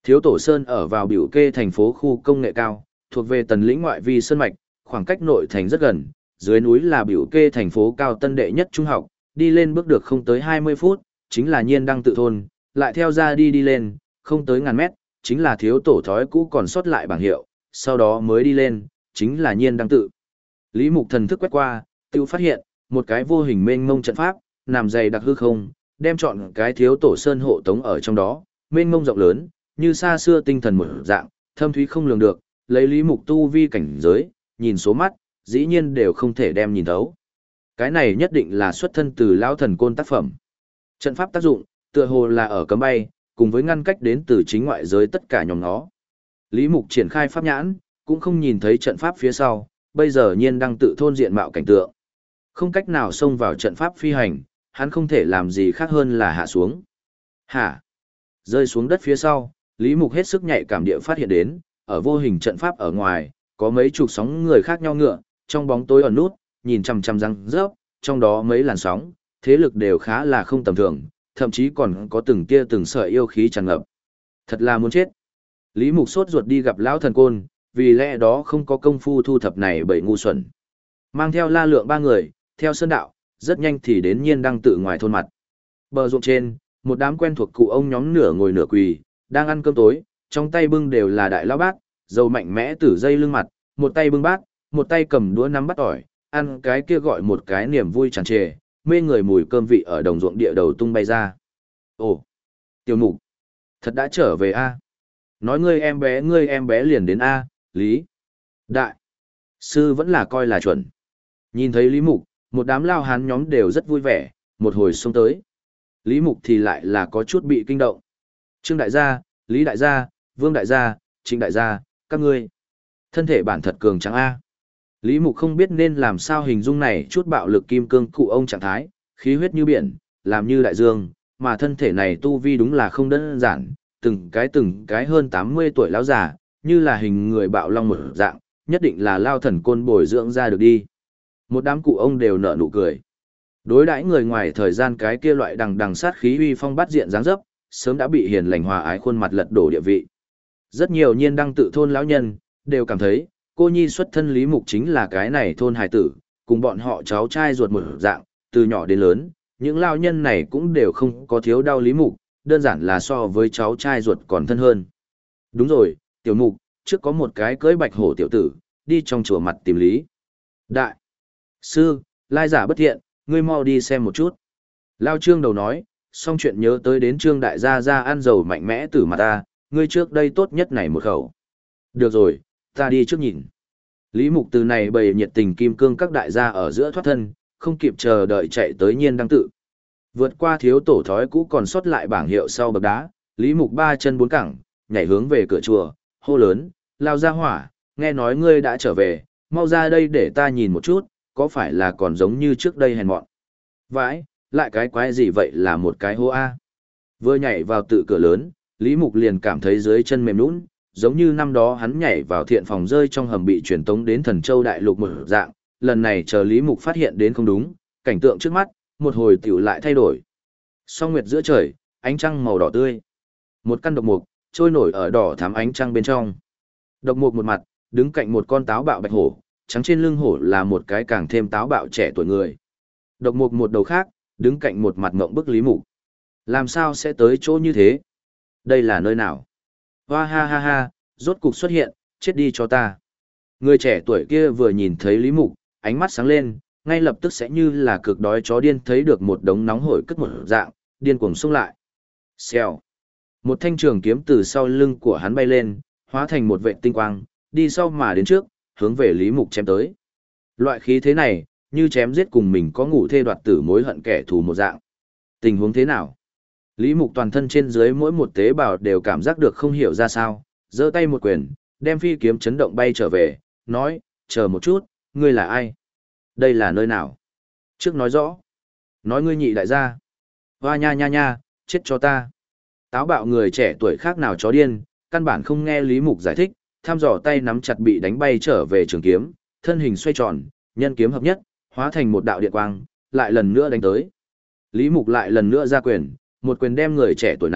Thiếu Tổ Sơn ở vào Biểu Kê thành phố khu công nghệ cao, thuộc về Tần lĩnh ngoại vi sơn mạch, khoảng cách nội thành rất gần, dưới núi là Biểu Kê thành phố cao tân đệ nhất trung học, đi lên bước được không tới 20 phút, chính là Nhiên Đăng tự thôn, lại theo ra đi lên, không tới ngàn mét, chính là Thiếu Tổ thói cũ còn sót lại bảng hiệu, sau đó mới đi lên, chính là Nhiên Đăng tự. Lý Mục thần thức quét qua, tự phát hiện, một cái vô hình mênh mông trận pháp, nằm dày đặc hư không, đem chọn cái Thiếu Tổ Sơn hộ tống ở trong đó, mênh mông rộng lớn, như xa xưa tinh thần một dạng, thâm thúy không lường được, lấy Lý Mục tu vi cảnh giới, nhìn số mắt, dĩ nhiên đều không thể đem nhìn thấu. Cái này nhất định là xuất thân từ Lão Thần Côn tác phẩm. Trận pháp tác dụng, tựa hồ là ở cấm bay, cùng với ngăn cách đến từ chính ngoại giới tất cả nhóm nó. Lý Mục triển khai pháp nhãn, cũng không nhìn thấy trận pháp phía sau, bây giờ Nhiên đang tự thôn diện mạo cảnh tượng. Không cách nào xông vào trận pháp phi hành, hắn không thể làm gì khác hơn là hạ xuống. Hả? Rơi xuống đất phía sau, Lý Mục hết sức nhạy cảm địa phát hiện đến, ở vô hình trận pháp ở ngoài, có mấy chục sóng người khác nhau ngựa, trong bóng tối ẩn nút, nhìn chằm chằm răng rớp, trong đó mấy làn sóng, thế lực đều khá là không tầm thường, thậm chí còn có từng tia từng sợi yêu khí tràn ngập. Thật là muốn chết. Lý Mục sốt ruột đi gặp Lão Thần Côn, vì lẽ đó không có công phu thu thập này bởi ngu xuẩn. Mang theo La Lượng ba người, theo sơn đạo, rất nhanh thì đến Nhiên Đăng tự ngoài thôn mặt. Bờ ruộng trên, một đám quen thuộc cụ ông nhóm nửa ngồi nửa quỳ, đang ăn cơm tối, trong tay bưng đều là đại lão bát, dầu mạnh mẽ từ dây lưng mặt, một tay bưng bát, một tay cầm đũa nắm bắt tỏi, ăn cái kia gọi một cái niềm vui tràn trề, mê người mùi cơm vị ở đồng ruộng địa đầu tung bay ra. Ồ, Tiểu Mục, thật đã trở về a? Nói ngươi em bé liền đến a, Lý. Đại sư vẫn là coi là chuẩn. Nhìn thấy Lý Mục, một đám lao hán nhóm đều rất vui vẻ, một hồi xông tới. Lý Mục thì lại là có chút bị kinh động. Trương đại gia, Lý đại gia, Vương đại gia, Trịnh đại gia, các ngươi. Thân thể bản thật cường trắng A. Lý Mục không biết nên làm sao hình dung này chút bạo lực kim cương cụ ông trạng thái, khí huyết như biển, làm như đại dương, mà thân thể này tu vi đúng là không đơn giản, từng cái hơn 80 tuổi lão già, như là hình người bạo long một dạng, nhất định là Lao Thần Côn bồi dưỡng ra được đi. Một đám cụ ông đều nở nụ cười. Đối đãi người ngoài thời gian cái kia loại đằng đằng sát khí uy phong bát diện dáng dấp, sớm đã bị hiền lành hòa ái khuôn mặt lật đổ địa vị. Rất nhiều Nhiên Đăng tự thôn lão nhân, đều cảm thấy, cô nhi xuất thân Lý Mục chính là cái này thôn hài tử, cùng bọn họ cháu trai ruột một dạng, từ nhỏ đến lớn, những lão nhân này cũng đều không có thiếu đau Lý Mục, đơn giản là so với cháu trai ruột còn thân hơn. Đúng rồi, Tiểu Mục, trước có một cái cưỡi bạch hổ tiểu tử, đi trong chùa mặt tìm Lý. Đại sư, lai giả bất thiện, ngươi mau đi xem một chút. Lao Trương đầu nói, xong chuyện nhớ tới đến Trương đại gia ra ăn dầu mạnh mẽ từ mặt ta, ngươi trước đây tốt nhất này một khẩu. Được rồi, ta đi trước nhìn. Lý Mục từ này bày nhiệt tình kim cương các đại gia ở giữa thoát thân, không kịp chờ đợi chạy tới Nhiên Đăng tự. Vượt qua Thiếu Tổ thói cũ còn sót lại bảng hiệu sau bậc đá, Lý Mục ba chân bốn cẳng, nhảy hướng về cửa chùa, hô lớn, lao ra hỏa, nghe nói ngươi đã trở về, mau ra đây để ta nhìn một chút, có phải là còn giống như trước đây hèn mọn. Vãi, lại cái quái gì vậy là một cái hô A. Vừa nhảy vào tự cửa lớn, Lý Mục liền cảm thấy dưới chân mềm nhũn, giống như năm đó hắn nhảy vào thiện phòng rơi trong hầm bị truyền tống đến Thần Châu Đại Lục một dạng, lần này chờ Lý Mục phát hiện đến không đúng, cảnh tượng trước mắt, một hồi tiểu lại thay đổi. Song nguyệt giữa trời, ánh trăng màu đỏ tươi. Một căn độc mục, trôi nổi ở đỏ thắm ánh trăng bên trong. Độc mục một mặt, đứng cạnh một con táo bạo bạch hổ, trắng trên lưng hổ là một cái càng thêm táo bạo trẻ tuổi người. Độc mục một đầu khác, đứng cạnh một mặt ngộng bức Lý Mục. Làm sao sẽ tới chỗ như thế? Đây là nơi nào? Hoa ha ha ha, rốt cục xuất hiện, chết đi cho ta. Người trẻ tuổi kia vừa nhìn thấy Lý Mục, ánh mắt sáng lên, ngay lập tức sẽ như là cực đói chó điên thấy được một đống nóng hổi cất một dạng, điên cuồng xông lại. Xèo. Một thanh trường kiếm từ sau lưng của hắn bay lên, hóa thành một vệt tinh quang, đi sau mà đến trước, hướng về Lý Mục chém tới. Loại khí thế này, như chém giết cùng mình có ngủ thê đoạt tử mối hận kẻ thù một dạng. Tình huống thế nào? Lý Mục toàn thân trên dưới mỗi một tế bào đều cảm giác được không hiểu ra sao, giơ tay một quyền, đem phi kiếm chấn động bay trở về, nói, chờ một chút, ngươi là ai? Đây là nơi nào? Trước nói rõ. Nói ngươi nhị đại gia. Hoa nha nha nha, chết cho ta. Táo bạo người trẻ tuổi khác nào chó điên, căn bản không nghe Lý Mục giải thích, tham dò tay nắm chặt bị đánh bay trở về trường kiếm, thân hình xoay tròn, nhân kiếm hợp nhất, hóa thành một đạo điện quang, lại lần nữa đánh tới. Lý Mục lại lần nữa ra quyền, một quyền đem người trẻ tuổi này,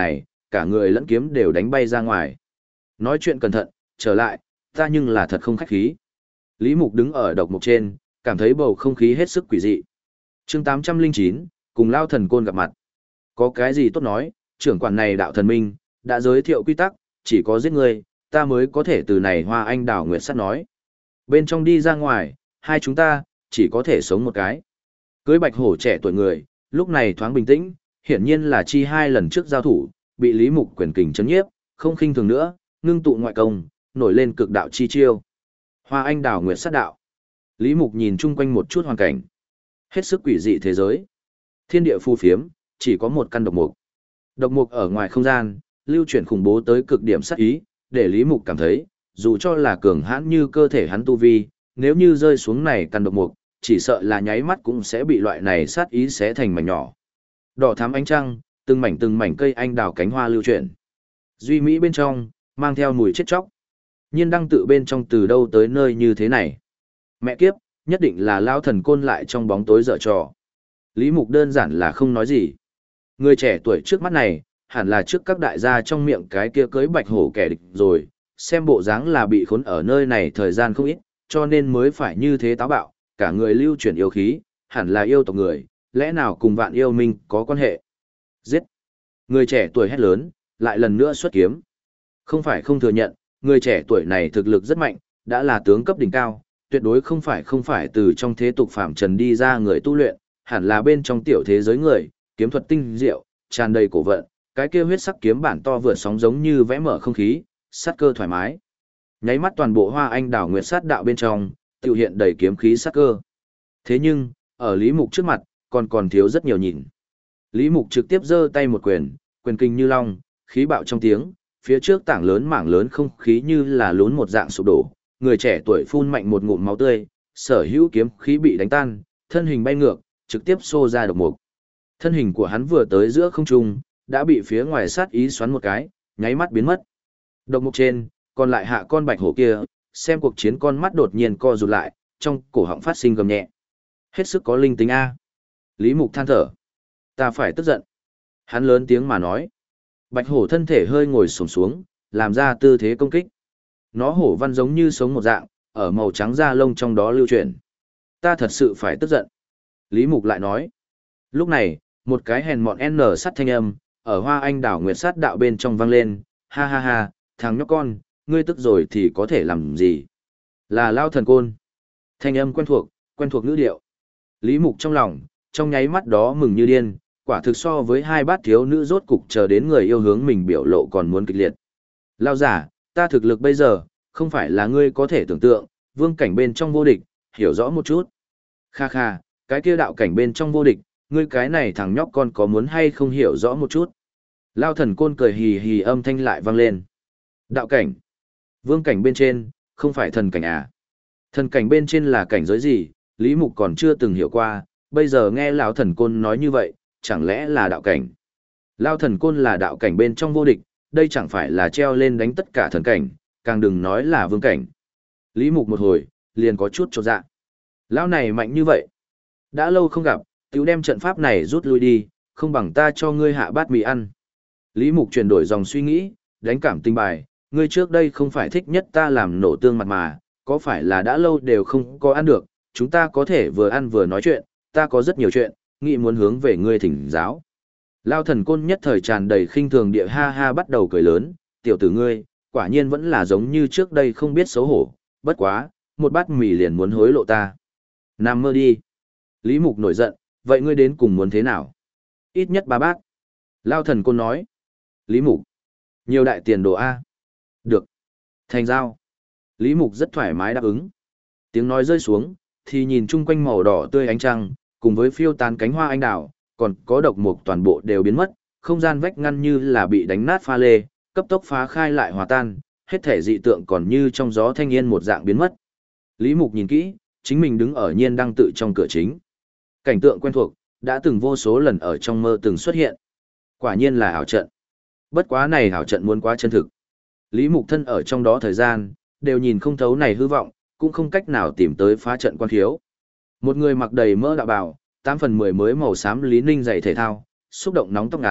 cả người lẫn kiếm đều đánh bay ra ngoài. Nói chuyện cẩn thận, trở lại, ta nhưng là thật không khách khí. Lý Mục đứng ở độc mục trên, cảm thấy bầu không khí hết sức quỷ dị. Chương 809, cùng Lao Thần Côn gặp mặt. Có cái gì tốt nói, trưởng quản này đạo thần minh, đã giới thiệu quy tắc, chỉ có giết người, ta mới có thể từ này Hoa Anh Đào Nguyệt Sắt nói. Bên trong đi ra ngoài, hai chúng ta, chỉ có thể sống một cái. Cưới bạch hổ trẻ tuổi người, lúc này thoáng bình tĩnh, hiển nhiên là chi hai lần trước giao thủ, bị Lý Mục quyền kình chấn nhiếp, không khinh thường nữa, ngưng tụ ngoại công, nổi lên cực đạo chi chiêu. Hoa Anh Đào Nguyệt Sắt đạo. Lý Mục nhìn chung quanh một chút hoàn cảnh. Hết sức quỷ dị thế giới. Thiên địa phù phiếm, chỉ có một căn độc mục. Độc mục ở ngoài không gian, lưu chuyển khủng bố tới cực điểm sát ý, để Lý Mục cảm thấy, dù cho là cường hãn như cơ thể hắn tu vi, nếu như rơi xuống này căn độc mục, chỉ sợ là nháy mắt cũng sẽ bị loại này sát ý xé thành mảnh nhỏ. Đỏ thắm ánh trăng, từng mảnh cây anh đào cánh hoa lưu chuyển. Duy mỹ bên trong, mang theo mùi chết chóc. Nhiên đăng tự bên trong từ đâu tới nơi như thế này. Mẹ kiếp, nhất định là Lao Thần Côn lại trong bóng tối dở trò. Lý Mục đơn giản là không nói gì. Người trẻ tuổi trước mắt này, hẳn là trước các đại gia trong miệng cái kia cưới bạch hổ kẻ địch rồi, xem bộ dáng là bị khốn ở nơi này thời gian không ít, cho nên mới phải như thế táo bạo, cả người lưu chuyển yêu khí, hẳn là yêu tộc người, lẽ nào cùng vạn yêu minh có quan hệ. Giết! Người trẻ tuổi hét lớn, lại lần nữa xuất kiếm. Không phải không thừa nhận, người trẻ tuổi này thực lực rất mạnh, đã là tướng cấp đỉnh cao, tuyệt đối không phải từ trong thế tục phàm trần đi ra người tu luyện, hẳn là bên trong tiểu thế giới người, kiếm thuật tinh diệu, tràn đầy cổ vận, cái kia huyết sắc kiếm bản to vượt sóng giống như vẽ mở không khí, sát cơ thoải mái. Nháy mắt toàn bộ Hoa Anh Đào Nguyệt Sát đạo bên trong, tiêu hiện đầy kiếm khí sát cơ. Thế nhưng, ở Lý Mục trước mặt, còn thiếu rất nhiều nhìn. Lý Mục trực tiếp giơ tay một quyền, quyền kinh như long, khí bạo trong tiếng, phía trước mảng lớn không khí như là lún một dạng sụp đổ, người trẻ tuổi phun mạnh một ngụm máu tươi, sở hữu kiếm khí bị đánh tan, thân hình bay ngược, trực tiếp xô ra độc mục. Thân hình của hắn vừa tới giữa không trung, đã bị phía ngoài sát ý xoắn một cái, nháy mắt biến mất. Độc mục trên, còn lại hạ con bạch hổ kia, xem cuộc chiến con mắt đột nhiên co rụt lại, trong cổ họng phát sinh gầm nhẹ. Hết sức có linh tính a. Lý Mục than thở. Ta phải tức giận. Hắn lớn tiếng mà nói. Bạch hổ thân thể hơi ngồi xổm xuống, làm ra tư thế công kích. Nó hổ văn giống như sống một dạng, ở màu trắng da lông trong đó lưu chuyển. Ta thật sự phải tức giận. Lý Mục lại nói. Lúc này, một cái hèn mọn N sắt thanh âm, ở Hoa Anh Đào Nguyệt Sát đạo bên trong vang lên. Ha ha ha, thằng nhóc con, ngươi tức rồi thì có thể làm gì? Là Lao Thần Côn. Thanh âm quen thuộc ngữ điệu. Lý Mục trong lòng, trong nháy mắt đó mừng như điên, quả thực so với hai bát thiếu nữ rốt cục chờ đến người yêu hướng mình biểu lộ còn muốn kịch liệt. Lao giả, ta thực lực bây giờ, không phải là ngươi có thể tưởng tượng, vương cảnh bên trong vô địch, hiểu rõ một chút. Kha kha, cái kia đạo cảnh bên trong vô địch, ngươi cái này thằng nhóc con có muốn hay không hiểu rõ một chút. Lao Thần Côn cười hì hì âm thanh lại vang lên. Đạo cảnh, vương cảnh bên trên, không phải thần cảnh à. Thần cảnh bên trên là cảnh giới gì, Lý Mục còn chưa từng hiểu qua, bây giờ nghe Lão Thần Côn nói như vậy, chẳng lẽ là đạo cảnh. Lao Thần Côn là đạo cảnh bên trong vô địch, đây chẳng phải là treo lên đánh tất cả thần cảnh, càng đừng nói là vương cảnh. Lý Mục một hồi, liền có chút chột dạ. Lão này mạnh như vậy. Đã lâu không gặp, tiểu đem trận pháp này rút lui đi, không bằng ta cho ngươi hạ bát mì ăn. Lý Mục chuyển đổi dòng suy nghĩ, đánh cảm tình bài, ngươi trước đây không phải thích nhất ta làm nổ tương mặt mà, có phải là đã lâu đều không có ăn được, chúng ta có thể vừa ăn vừa nói chuyện, ta có rất nhiều chuyện, nghĩ muốn hướng về ngươi thỉnh giáo. Lao Thần Côn nhất thời tràn đầy khinh thường địa ha ha bắt đầu cười lớn, tiểu tử ngươi, quả nhiên vẫn là giống như trước đây không biết xấu hổ, bất quá, một bát mì liền muốn hối lộ ta. Nằm mơ đi. Lý Mục nổi giận, vậy ngươi đến cùng muốn thế nào? Ít nhất 3 bát. Lao Thần Côn nói. Lý Mục. Nhiều đại tiền đồ A. Được. Thành giao. Lý Mục rất thoải mái đáp ứng. Tiếng nói rơi xuống, thì nhìn chung quanh màu đỏ tươi ánh trăng, cùng với phiêu tán cánh hoa anh đào, còn có độc mục toàn bộ đều biến mất, không gian vách ngăn như là bị đánh nát pha lê, cấp tốc phá khai lại hòa tan, hết thể dị tượng còn như trong gió thanh yên một dạng biến mất. Lý Mục nhìn kỹ, chính mình đứng ở nhiên đăng tự trong cửa chính. Cảnh tượng quen thuộc, đã từng vô số lần ở trong mơ từng xuất hiện. Quả nhiên là ảo trận. Bất quá này ảo trận muốn quá chân thực. Lý Mục thân ở trong đó thời gian, đều nhìn không thấu này hư vọng, cũng không cách nào tìm tới phá trận quan khiếu. Một người mặc đầy mỡ đạo bào, 8/10 mới màu xám Lý Ninh giày thể thao, xúc động nóng tóc ngắn,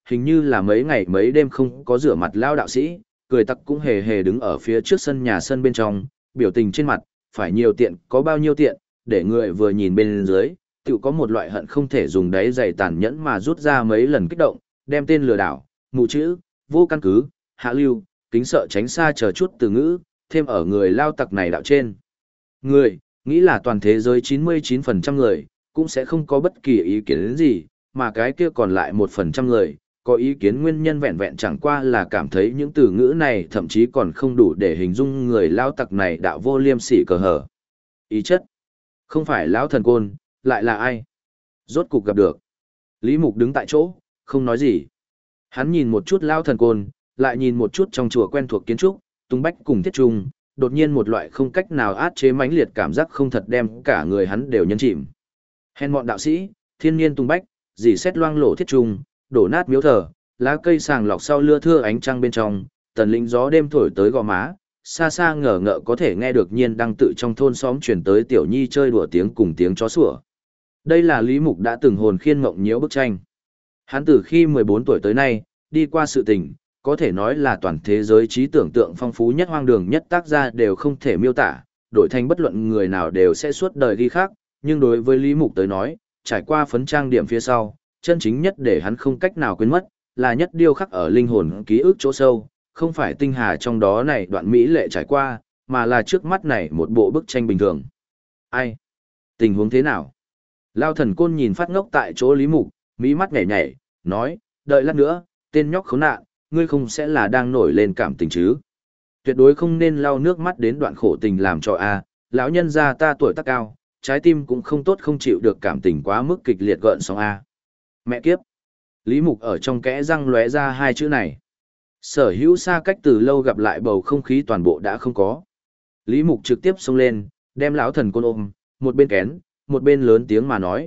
hình như là mấy ngày mấy đêm không có rửa mặt lao đạo sĩ, cười tặc cũng hề hề đứng ở phía trước sân nhà sân bên trong, biểu tình trên mặt, phải nhiều tiện có bao nhiêu tiện, để người vừa nhìn bên dưới, tự có một loại hận không thể dùng đáy dày tàn nhẫn mà rút ra mấy lần kích động, đem tên lừa đảo, mù chữ, vô căn cứ, hạ lưu, kính sợ tránh xa chờ chút từ ngữ, thêm ở người lao tặc này đạo trên. Người, nghĩ là toàn thế giới 99% người, cũng sẽ không có bất kỳ ý kiến đến gì, mà cái kia còn lại 1% người, có ý kiến nguyên nhân vẹn vẹn chẳng qua là cảm thấy những từ ngữ này thậm chí còn không đủ để hình dung người lao tặc này đạo vô liêm sỉ cờ hở. Ý chất, không phải lão thần côn, lại là ai? Rốt cục gặp được. Lý Mục đứng tại chỗ, không nói gì. Hắn nhìn một chút lao thần côn, lại nhìn một chút trong chùa quen thuộc kiến trúc, Tung Bách cùng Thiết Trung, đột nhiên một loại không cách nào át chế mãnh liệt cảm giác không thật đem cả người hắn đều nhấn chìm. Hèn mọn đạo sĩ, thiên nhiên Tung Bách, dì xét loang lổ Thiết Trung, đổ nát miếu thờ, lá cây sàng lọc sau lưa thưa ánh trăng bên trong, tần lĩnh gió đêm thổi tới gò má, xa xa ngờ ngợ có thể nghe được nhiên đang tự trong thôn xóm truyền tới tiểu nhi chơi đùa tiếng cùng tiếng chó sủa. Đây là Lý Mục đã từng hồn khiên mộng nhiễu bức tranh. Hắn từ khi 14 tuổi tới nay, đi qua sự tình, có thể nói là toàn thế giới trí tưởng tượng phong phú nhất hoang đường nhất tác gia đều không thể miêu tả, đổi thành bất luận người nào đều sẽ suốt đời ghi khắc, nhưng đối với Lý Mục tới nói, trải qua phấn trang điểm phía sau, chân chính nhất để hắn không cách nào quên mất, là nhất điêu khắc ở linh hồn ký ức chỗ sâu, không phải tinh hà trong đó này đoạn mỹ lệ trải qua, mà là trước mắt này một bộ bức tranh bình thường. Ai? Tình huống thế nào? Lao thần côn nhìn phát ngốc tại chỗ Lý Mục, mí mắt nhảy nhảy, nói, đợi lát nữa, tên nhóc khốn nạn, ngươi không sẽ là đang nổi lên cảm tình chứ? Tuyệt đối không nên lau nước mắt đến đoạn khổ tình làm cho a, lão nhân gia ta tuổi tác cao, trái tim cũng không tốt không chịu được cảm tình quá mức kịch liệt gợn sóng a. Mẹ kiếp. Lý Mục ở trong kẽ răng lóe ra hai chữ này. Sở hữu xa cách từ lâu gặp lại bầu không khí toàn bộ đã không có. Lý Mục trực tiếp xông lên, đem lão thần côn ôm, một bên kén, một bên lớn tiếng mà nói,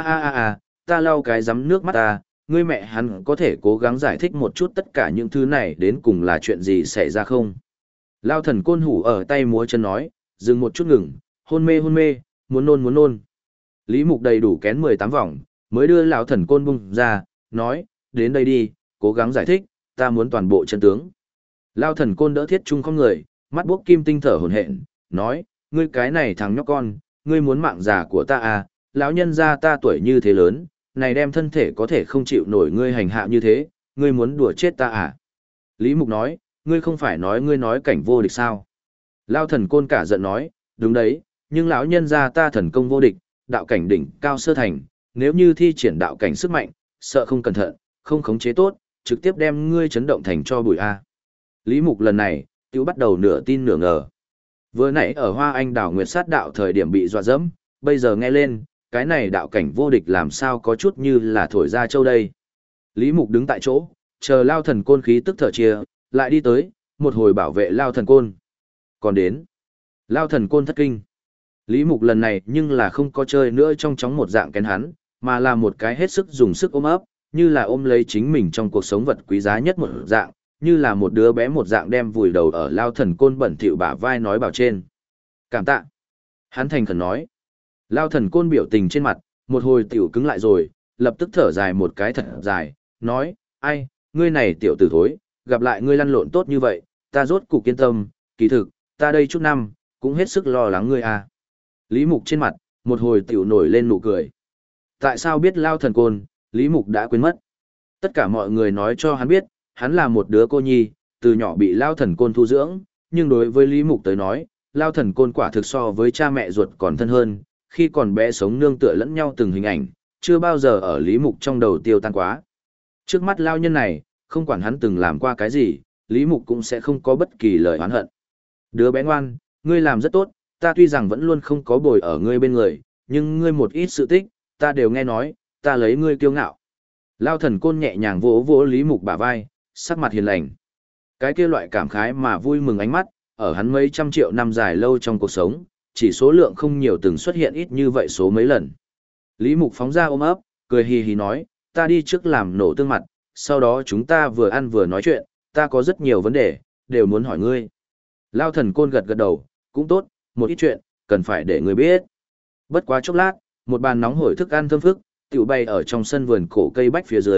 ta lau cái giấm nước mắt ta, ngươi mẹ hắn có thể cố gắng giải thích một chút tất cả những thứ này đến cùng là chuyện gì xảy ra không? Lao thần côn hủ ở tay múa chân nói, dừng một chút ngừng, hôn mê, muốn nôn. Lý Mục đầy đủ kén 18 vòng, mới đưa lão thần côn bung ra, nói, đến đây đi, cố gắng giải thích, ta muốn toàn bộ chân tướng. Lao thần côn đỡ Thiết Trung không người, mắt buốc kim tinh thở hổn hển, nói, ngươi cái này thằng nhóc con, ngươi muốn mạng già của ta à, lão nhân gia ta tuổi như thế lớn, này đem thân thể có thể không chịu nổi ngươi hành hạ như thế, ngươi muốn đùa chết ta à? Lý Mục nói, ngươi không phải nói ngươi nói cảnh vô địch sao? Lao thần côn cả giận nói, đúng đấy, nhưng lão nhân gia ta thần công vô địch, đạo cảnh đỉnh cao sơ thành, nếu như thi triển đạo cảnh sức mạnh, sợ không cẩn thận, không khống chế tốt, trực tiếp đem ngươi chấn động thành cho bụi a. Lý Mục lần này, tiêu bắt đầu nửa tin nửa ngờ. Vừa nãy ở Hoa Anh đảo Nguyệt Sát đạo thời điểm bị dọa dẫm, bây giờ nghe lên, cái này đạo cảnh vô địch làm sao có chút như là thổi ra châu đây. Lý Mục đứng tại chỗ, chờ Lao thần côn khí tức thở chia, lại đi tới, một hồi bảo vệ Lao thần côn. Còn đến, Lao thần côn thất kinh. Lý Mục lần này nhưng là không có chơi nữa trong chóng một dạng kén hắn, mà là một cái hết sức dùng sức ôm ấp, như là ôm lấy chính mình trong cuộc sống vật quý giá nhất một dạng, như là một đứa bé một dạng đem vùi đầu ở Lao thần côn bẩn thỉu bả vai nói bảo trên. Cảm tạ. Hắn thành khẩn nói. Lao thần côn biểu tình trên mặt, một hồi tiểu cứng lại rồi, lập tức thở dài một cái thật dài, nói, ai, ngươi này tiểu tử thối, gặp lại ngươi lăn lộn tốt như vậy, ta rốt cục yên tâm, kỳ thực, ta đây chút năm, cũng hết sức lo lắng ngươi à. Lý Mục trên mặt, một hồi tiểu nổi lên nụ cười. Tại sao biết Lao thần côn, Lý Mục đã quên mất. Tất cả mọi người nói cho hắn biết, hắn là một đứa cô nhi, từ nhỏ bị Lao thần côn thu dưỡng, nhưng đối với Lý Mục tới nói, Lao thần côn quả thực so với cha mẹ ruột còn thân hơn, khi còn bé sống nương tựa lẫn nhau từng hình ảnh, chưa bao giờ ở Lý Mục trong đầu tiêu tan quá. Trước mắt Lao nhân này, không quản hắn từng làm qua cái gì, Lý Mục cũng sẽ không có bất kỳ lời oán hận. Đứa bé ngoan, ngươi làm rất tốt, ta tuy rằng vẫn luôn không có bồi ở ngươi bên người, nhưng ngươi một ít sự tích, ta đều nghe nói, ta lấy ngươi kiêu ngạo. Lao thần côn nhẹ nhàng vỗ vỗ Lý Mục bả vai, sắc mặt hiền lành. Cái kia loại cảm khái mà vui mừng ánh mắt, ở hắn mấy trăm triệu năm dài lâu trong cuộc sống, chỉ số lượng không nhiều từng xuất hiện ít như vậy số mấy lần. Lý Mục phóng ra ôm ấp, cười hì hì nói, ta đi trước làm nổ tương mặt, sau đó chúng ta vừa ăn vừa nói chuyện, ta có rất nhiều vấn đề, đều muốn hỏi ngươi. Lao thần côn gật gật đầu, cũng tốt, một ít chuyện, cần phải để ngươi biết. Bất quá chốc lát, một bàn nóng hổi thức ăn thơm phức, tiểu bay ở trong sân vườn cổ cây bách phía dưới,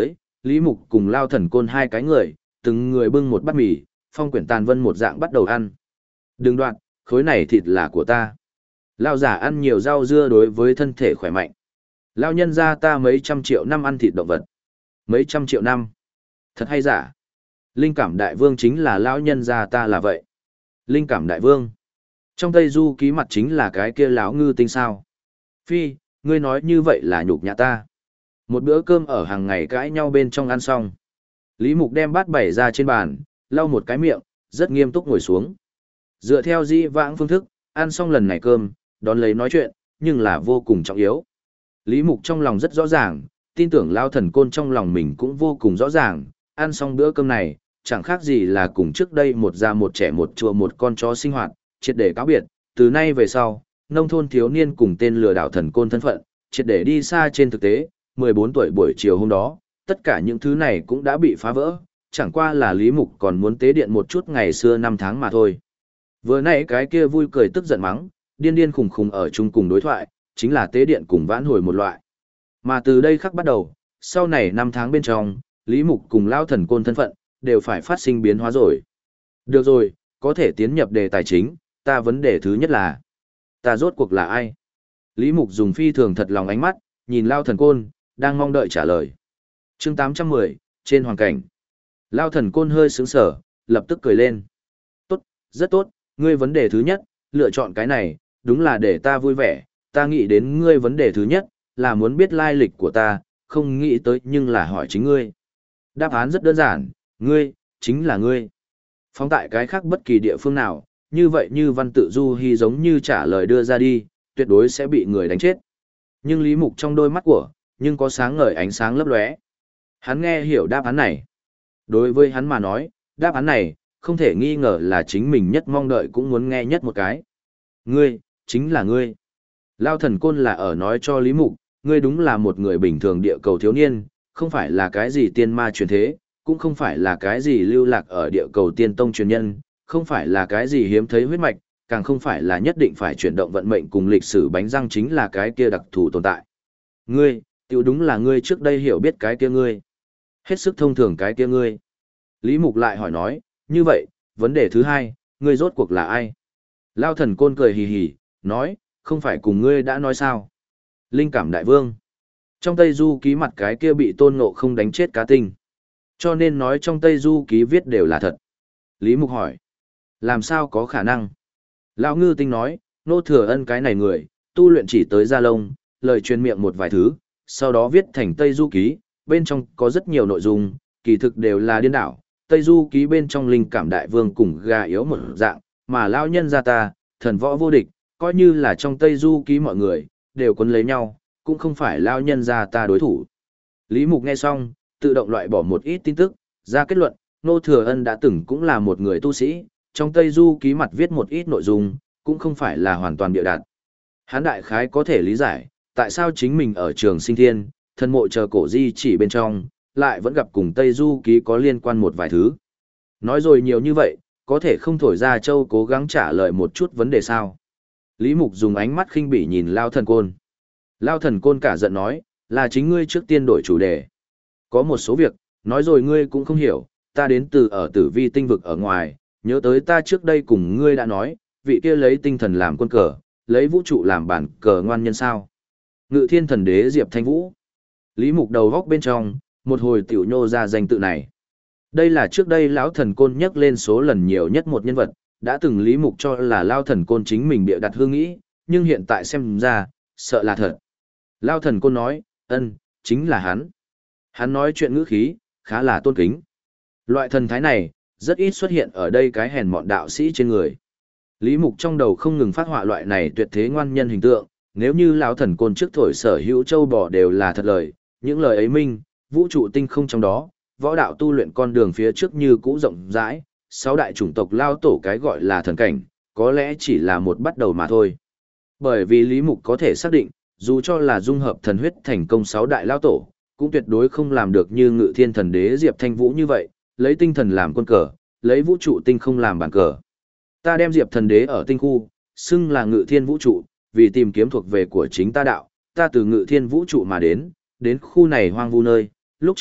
Lý Mục cùng Lao Thần Côn hai cái người, từng người bưng một bát mì, Phong Quyển Tàn Vân một dạng bắt đầu ăn. Đừng đoạn, khối này thịt là của ta. Lao giả ăn nhiều rau dưa đối với thân thể khỏe mạnh. Lao nhân ra ta mấy trăm triệu năm ăn thịt động vật. Mấy trăm triệu năm. Thật hay giả? Linh cảm đại vương chính là lão nhân gia ta là vậy. Linh cảm đại vương. Trong Tây Du ký mặt chính là cái kia lão ngư tinh sao. Phi, ngươi nói như vậy là nhục nhã ta. Một bữa cơm ở hàng ngày cãi nhau bên trong ăn xong. Lý Mục đem bát bày ra trên bàn, lau một cái miệng, rất nghiêm túc ngồi xuống. Dựa theo dĩ vãng phương thức, ăn xong lần này cơm, đón lấy nói chuyện, nhưng là vô cùng trọng yếu. Lý Mục trong lòng rất rõ ràng, tin tưởng Lao Thần Côn trong lòng mình cũng vô cùng rõ ràng, ăn xong bữa cơm này, chẳng khác gì là cùng trước đây một già một trẻ một chùa một con chó sinh hoạt, triệt để cáo biệt, từ nay về sau, nông thôn thiếu niên cùng tên lừa đảo thần côn thân phận, triệt để đi xa trên thực tế, 14 tuổi buổi chiều hôm đó, tất cả những thứ này cũng đã bị phá vỡ, chẳng qua là Lý Mục còn muốn tế điện một chút ngày xưa năm tháng mà thôi. Vừa nãy cái kia vui cười tức giận mắng, điên điên khùng khùng ở chung cùng đối thoại, chính là tế điện cùng vãn hồi một loại. Mà từ đây khắc bắt đầu, sau này năm tháng bên trong, Lý Mục cùng Lao Thần Côn thân phận, đều phải phát sinh biến hóa rồi. Được rồi, có thể tiến nhập đề tài chính, ta vấn đề thứ nhất là, ta rốt cuộc là ai? Lý Mục dùng phi thường thật lòng ánh mắt, nhìn Lao Thần Côn, đang mong đợi trả lời. Chương 810, trên hoàn cảnh. Lao Thần Côn hơi sướng sở, lập tức cười lên. Tốt, rất tốt, ngươi vấn đề thứ nhất, lựa chọn cái này, đúng là để ta vui vẻ, ta nghĩ đến ngươi vấn đề thứ nhất, là muốn biết lai lịch của ta, không nghĩ tới nhưng là hỏi chính ngươi. Đáp án rất đơn giản, ngươi, chính là ngươi. Phóng tại cái khác bất kỳ địa phương nào, như vậy như văn tự du hy giống như trả lời đưa ra đi, tuyệt đối sẽ bị người đánh chết. Nhưng Lý Mục trong đôi mắt của, nhưng có sáng ngời ánh sáng lấp lóe. Hắn nghe hiểu đáp án này. Đối với hắn mà nói, đáp án này, không thể nghi ngờ là chính mình nhất mong đợi cũng muốn nghe nhất một cái. Ngươi, chính là ngươi. Lao Thần Côn là ở nói cho Lý Mục, ngươi đúng là một người bình thường địa cầu thiếu niên, không phải là cái gì tiên ma truyền thế, cũng không phải là cái gì lưu lạc ở địa cầu tiên tông truyền nhân, không phải là cái gì hiếm thấy huyết mạch, càng không phải là nhất định phải chuyển động vận mệnh cùng lịch sử bánh răng chính là cái kia đặc thù tồn tại. Ngươi, tiểu đúng là ngươi trước đây hiểu biết cái kia ngươi. Hết sức thông thường cái kia ngươi. Lý Mục lại hỏi nói, như vậy, vấn đề thứ hai, ngươi rốt cuộc là ai? Lao Thần Côn cười hì hì, nói, không phải cùng ngươi đã nói sao? Linh cảm đại vương. Trong Tây Du ký mặt cái kia bị Tôn Ngộ không đánh chết cá tinh. Cho nên nói trong Tây Du ký viết đều là thật. Lý Mục hỏi, làm sao có khả năng? Lão Ngư Tinh nói, Nô Thừa Ân cái này người, tu luyện chỉ tới Gia Lông, lời truyền miệng một vài thứ, sau đó viết thành Tây Du ký, bên trong có rất nhiều nội dung, kỳ thực đều là điên đảo. Tây Du ký bên trong linh cảm đại vương cùng gà yếu một dạng, mà lão nhân gia ta, thần võ vô địch, coi như là trong Tây Du ký mọi người, đều quấn lấy nhau, cũng không phải lão nhân gia ta đối thủ. Lý Mục nghe xong, tự động loại bỏ một ít tin tức, ra kết luận, Nô Thừa Ân đã từng cũng là một người tu sĩ, trong Tây Du ký mặt viết một ít nội dung, cũng không phải là hoàn toàn bịa đặt. Hán đại khái có thể lý giải, tại sao chính mình ở trường sinh thiên, thân mộ chờ cổ di chỉ bên trong, lại vẫn gặp cùng Tây Du ký có liên quan một vài thứ. Nói rồi nhiều như vậy, có thể không thổi ra châu cố gắng trả lời một chút vấn đề sao. Lý Mục dùng ánh mắt khinh bỉ nhìn Lao Thần Côn. Lao Thần Côn cả giận nói, là chính ngươi trước tiên đổi chủ đề. Có một số việc, nói rồi ngươi cũng không hiểu, ta đến từ ở tử vi tinh vực ở ngoài, nhớ tới ta trước đây cùng ngươi đã nói, vị kia lấy tinh thần làm quân cờ, lấy vũ trụ làm bản cờ ngoan nhân sao. Ngự Thiên Thần Đế Diệp Thanh Vũ. Lý Mục đầu góc bên trong, một hồi tiểu nhô ra danh tự này. Đây là trước đây lão Thần Côn nhắc lên số lần nhiều nhất một nhân vật, đã từng Lý Mục cho là Lao Thần Côn chính mình bịa đặt hương nghĩ, nhưng hiện tại xem ra, sợ là thật. Lao Thần Côn nói, chính là hắn. Hắn nói chuyện ngữ khí, khá là tôn kính. Loại thần thái này, rất ít xuất hiện ở đây cái hèn mọn đạo sĩ trên người. Lý Mục trong đầu không ngừng phát họa loại này tuyệt thế ngoan nhân hình tượng, nếu như lão Thần Côn trước thổi sở hữu châu bò đều là thật lời, những lời ấy minh, vũ trụ tinh không trong đó, võ đạo tu luyện con đường phía trước như cũ rộng rãi, sáu đại chủng tộc lao tổ cái gọi là thần cảnh, có lẽ chỉ là một bắt đầu mà thôi. Bởi vì Lý Mục có thể xác định, dù cho là dung hợp thần huyết thành công sáu đại lao tổ, cũng tuyệt đối không làm được như Ngự Thiên Thần Đế Diệp Thanh Vũ như vậy, lấy tinh thần làm quân cờ, lấy vũ trụ tinh không làm bàn cờ. Ta đem Diệp Thần Đế ở tinh khu, xưng là Ngự Thiên Vũ trụ, vì tìm kiếm thuộc về của chính ta đạo, ta từ Ngự Thiên Vũ trụ mà đến khu này hoang vu nơi, lúc trước,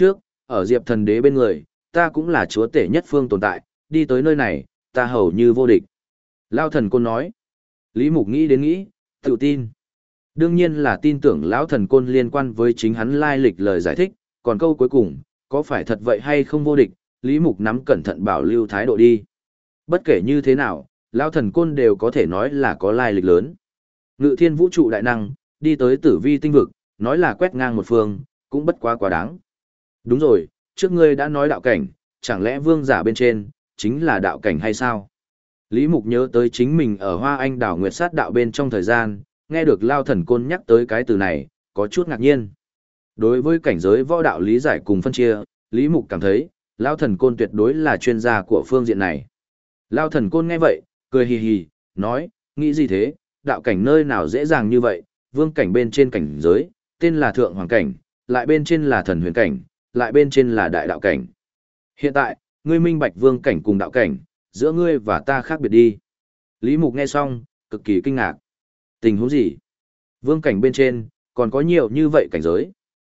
ở Diệp Thần Đế bên người, ta cũng là chúa tể nhất phương tồn tại, đi tới nơi này, ta hầu như vô địch. Lao Thần Côn nói. Lý Mục nghĩ đến nghĩ, tự tin. Đương nhiên là tin tưởng Lão Thần Côn liên quan với chính hắn lai lịch lời giải thích, còn câu cuối cùng, có phải thật vậy hay không vô địch, Lý Mục nắm cẩn thận bảo lưu thái độ đi. Bất kể như thế nào, Lão Thần Côn đều có thể nói là có lai lịch lớn. Ngự thiên vũ trụ đại năng, đi tới tử vi tinh vực, nói là quét ngang một phương, cũng bất quá quá đáng. Đúng rồi, trước ngươi đã nói đạo cảnh, chẳng lẽ vương giả bên trên, chính là đạo cảnh hay sao? Lý Mục nhớ tới chính mình ở Hoa Anh đảo Nguyệt Sát đạo bên trong thời gian, nghe được Lao Thần Côn nhắc tới cái từ này, có chút ngạc nhiên. Đối với cảnh giới võ đạo lý giải cùng phân chia, Lý Mục cảm thấy, Lao Thần Côn tuyệt đối là chuyên gia của phương diện này. Lao Thần Côn nghe vậy, cười hì hì, nói, nghĩ gì thế, đạo cảnh nơi nào dễ dàng như vậy, vương cảnh bên trên cảnh giới, tên là thượng hoàng cảnh, lại bên trên là thần huyền cảnh, lại bên trên là đại đạo cảnh. Hiện tại, ngươi minh bạch vương cảnh cùng đạo cảnh, giữa ngươi và ta khác biệt đi. Lý Mục nghe xong, cực kỳ kinh ngạc. Tình huống gì? Vương cảnh bên trên, còn có nhiều như vậy cảnh giới.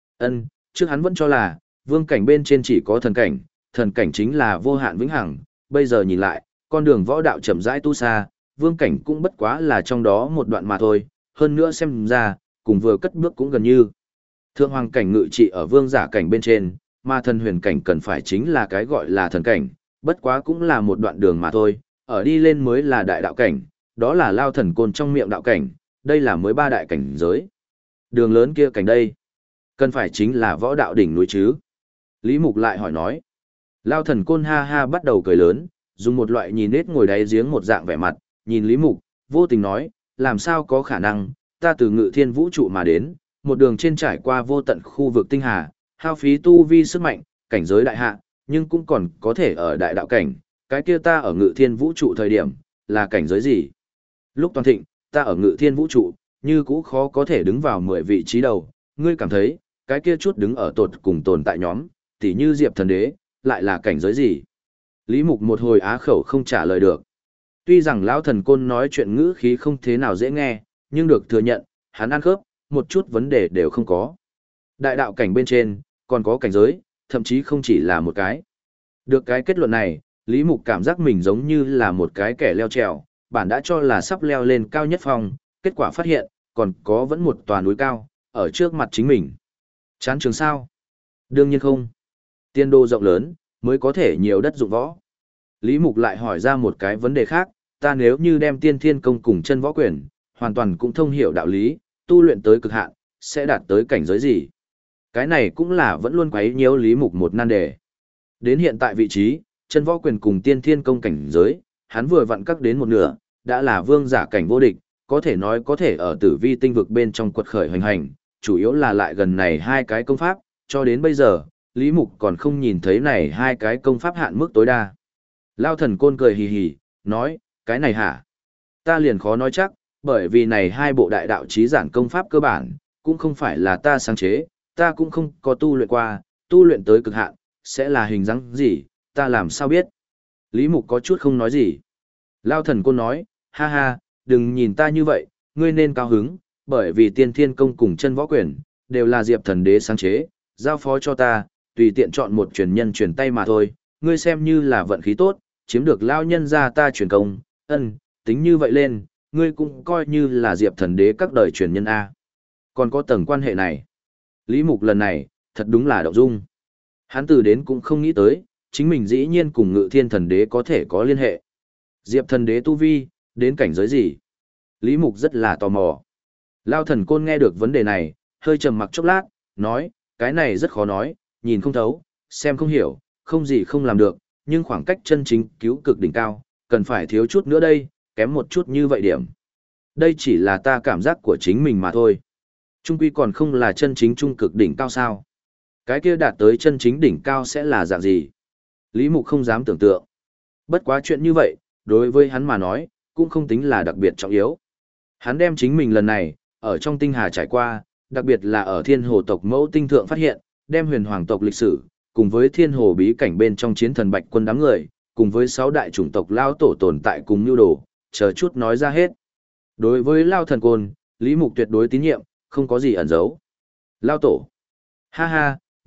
Trước hắn vẫn cho là, vương cảnh bên trên chỉ có thần cảnh chính là vô hạn vĩnh hằng, bây giờ nhìn lại, con đường võ đạo chậm rãi tu xa, vương cảnh cũng bất quá là trong đó một đoạn mà thôi, hơn nữa xem ra, cùng vừa cất bước cũng gần như. Thượng hoàng cảnh ngự trị ở vương giả cảnh bên trên, mà thần huyền cảnh cần phải chính là cái gọi là thần cảnh, bất quá cũng là một đoạn đường mà thôi, ở đi lên mới là đại đạo cảnh, đó là Lao Thần Côn trong miệng đạo cảnh, đây là mới ba đại cảnh giới. Đường lớn kia cảnh đây, cần phải chính là võ đạo đỉnh núi chứ? Lý Mục lại hỏi nói. Lao Thần Côn ha ha bắt đầu cười lớn, dùng một loại nhìn nết ngồi đáy giếng một dạng vẻ mặt, nhìn Lý Mục, vô tình nói, làm sao có khả năng, ta từ ngự thiên vũ trụ mà đến, một đường trên trải qua vô tận khu vực tinh hà, hao phí tu vi sức mạnh, cảnh giới đại hạ, nhưng cũng còn có thể ở đại đạo cảnh, cái kia ta ở ngự thiên vũ trụ thời điểm, là cảnh giới gì? Lúc toàn thịnh, ta ở ngự thiên vũ trụ, như cũ khó có thể đứng vào 10 vị trí đầu, ngươi cảm thấy, cái kia chút đứng ở tột cùng tồn tại nhóm, tỉ như Diệp Thần Đế, lại là cảnh giới gì? Lý Mục một hồi á khẩu không trả lời được. Tuy rằng Lão Thần Côn nói chuyện ngữ khí không thế nào dễ nghe, nhưng được thừa nhận, hắn ăn khớp, một chút vấn đề đều không có. Đại đạo cảnh bên trên, còn có cảnh giới, thậm chí không chỉ là một cái. Được cái kết luận này, Lý Mục cảm giác mình giống như là một cái kẻ leo trèo, bản đã cho là sắp leo lên cao nhất phòng, kết quả phát hiện, còn có vẫn một tòa núi cao, ở trước mặt chính mình. Chán trường sao? Đương nhiên không. Tiên đô rộng lớn, mới có thể nhiều đất dụng võ. Lý Mục lại hỏi ra một cái vấn đề khác, ta nếu như đem tiên thiên công cùng chân võ quyền, hoàn toàn cũng thông hiểu đạo lý, tu luyện tới cực hạn, sẽ đạt tới cảnh giới gì? Cái này cũng là vẫn luôn quấy nhiễu Lý Mục một nan đề. Đến hiện tại vị trí, chân võ quyền cùng tiên thiên công cảnh giới, hắn vừa vặn cắt đến một nửa, đã là vương giả cảnh vô địch, có thể nói có thể ở tử vi tinh vực bên trong quật khởi hoành hành, chủ yếu là lại gần này hai cái công pháp, cho đến bây giờ, Lý Mục còn không nhìn thấy này hai cái công pháp hạn mức tối đa. Lao Thần Côn cười hì hì, nói, cái này hả? Ta liền khó nói chắc, bởi vì này hai bộ đại đạo chí giản công pháp cơ bản, cũng không phải là ta sáng chế, ta cũng không có tu luyện qua, tu luyện tới cực hạn, sẽ là hình dáng gì, ta làm sao biết? Lý Mục có chút không nói gì. Lao Thần Côn nói, ha ha, đừng nhìn ta như vậy, ngươi nên cao hứng, bởi vì tiên thiên công cùng chân võ quyền, đều là Diệp Thần Đế sáng chế, giao phó cho ta, tùy tiện chọn một truyền nhân truyền tay mà thôi, ngươi xem như là vận khí tốt, chiếm được lao nhân ra ta truyền công, tính như vậy lên, ngươi cũng coi như là Diệp Thần Đế các đời truyền nhân A. Còn có tầng quan hệ này. Lý Mục lần này, thật đúng là động dung. Hắn từ đến cũng không nghĩ tới, chính mình dĩ nhiên cùng Ngự Thiên Thần Đế có thể có liên hệ. Diệp Thần Đế tu vi, đến cảnh giới gì? Lý Mục rất là tò mò. Lao Thần Côn nghe được vấn đề này, hơi trầm mặc chốc lát, nói, cái này rất khó nói, nhìn không thấu, xem không hiểu, không gì không làm được, nhưng khoảng cách chân chính cứu cực đỉnh cao, cần phải thiếu chút nữa đây, kém một chút như vậy điểm. Đây chỉ là ta cảm giác của chính mình mà thôi. Trung quy còn không là chân chính trung cực đỉnh cao sao? Cái kia đạt tới chân chính đỉnh cao sẽ là dạng gì? Lý Mục không dám tưởng tượng. Bất quá chuyện như vậy, đối với hắn mà nói, cũng không tính là đặc biệt trọng yếu. Hắn đem chính mình lần này, ở trong tinh hà trải qua, đặc biệt là ở thiên hồ tộc mẫu tinh thượng phát hiện, đem huyền hoàng tộc lịch sử, cùng với thiên hồ bí cảnh bên trong chiến thần bạch quân đám người, cùng với 6 đại chủng tộc lao tổ tồn tại cùng nhu đồ, chờ chút nói ra hết. Đối với Lao Thần Côn, Lý Mục tuyệt đối tín nhiệm, không có gì ẩn giấu. Lao tổ. Ha ha,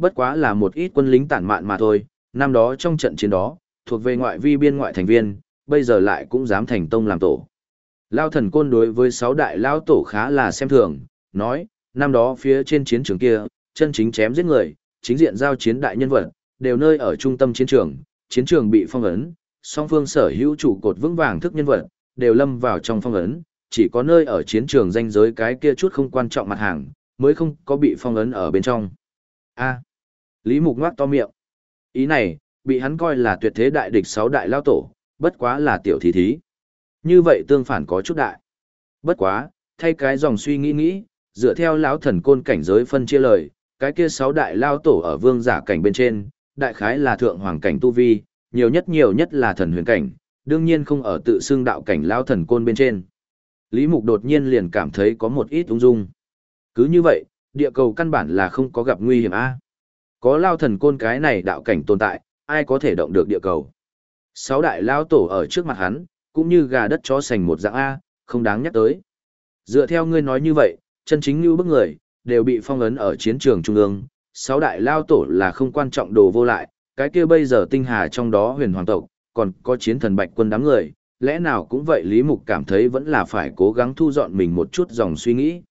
bất quá là một ít quân lính tản mạn mà thôi, năm đó trong trận chiến đó, thuộc về ngoại vi biên ngoại thành viên, bây giờ lại cũng dám thành tông làm tổ. Lao Thần Côn đối với 6 đại lao tổ khá là xem thường, nói, năm đó phía trên chiến trường kia, chân chính chém giết người, chính diện giao chiến đại nhân vật, đều nơi ở trung tâm chiến trường bị phong ấn, song phương sở hữu trụ cột vững vàng thức nhân vật, đều lâm vào trong phong ấn, chỉ có nơi ở chiến trường ranh giới cái kia chút không quan trọng mặt hàng, mới không có bị phong ấn ở bên trong. A. Lý Mục ngoác to miệng. Ý này, bị hắn coi là tuyệt thế đại địch 6 đại lao tổ, bất quá là tiểu thí thí. Như vậy tương phản có chút đại. Bất quá, thay cái dòng suy nghĩ, dựa theo lão thần côn cảnh giới phân chia lời, cái kia 6 đại lao tổ ở vương giả cảnh bên trên, đại khái là thượng hoàng cảnh tu vi, nhiều nhất là thần huyền cảnh, đương nhiên không ở tự xưng đạo cảnh lao thần côn bên trên. Lý Mục đột nhiên liền cảm thấy có một ít ung dung. Cứ như vậy, địa cầu căn bản là không có gặp nguy hiểm a. Có lao thần côn cái này đạo cảnh tồn tại, ai có thể động được địa cầu. 6 đại lao tổ ở trước mặt hắn, cũng như gà đất chó sành một dạng A, không đáng nhắc tới. Dựa theo ngươi nói như vậy, chân chính như bức người, đều bị phong ấn ở chiến trường trung ương, 6 đại lao tổ là không quan trọng đồ vô lại, cái kia bây giờ tinh hà trong đó huyền hoàng tộc, còn có chiến thần bạch quân đám người, lẽ nào cũng vậy. Lý Mục cảm thấy vẫn là phải cố gắng thu dọn mình một chút dòng suy nghĩ.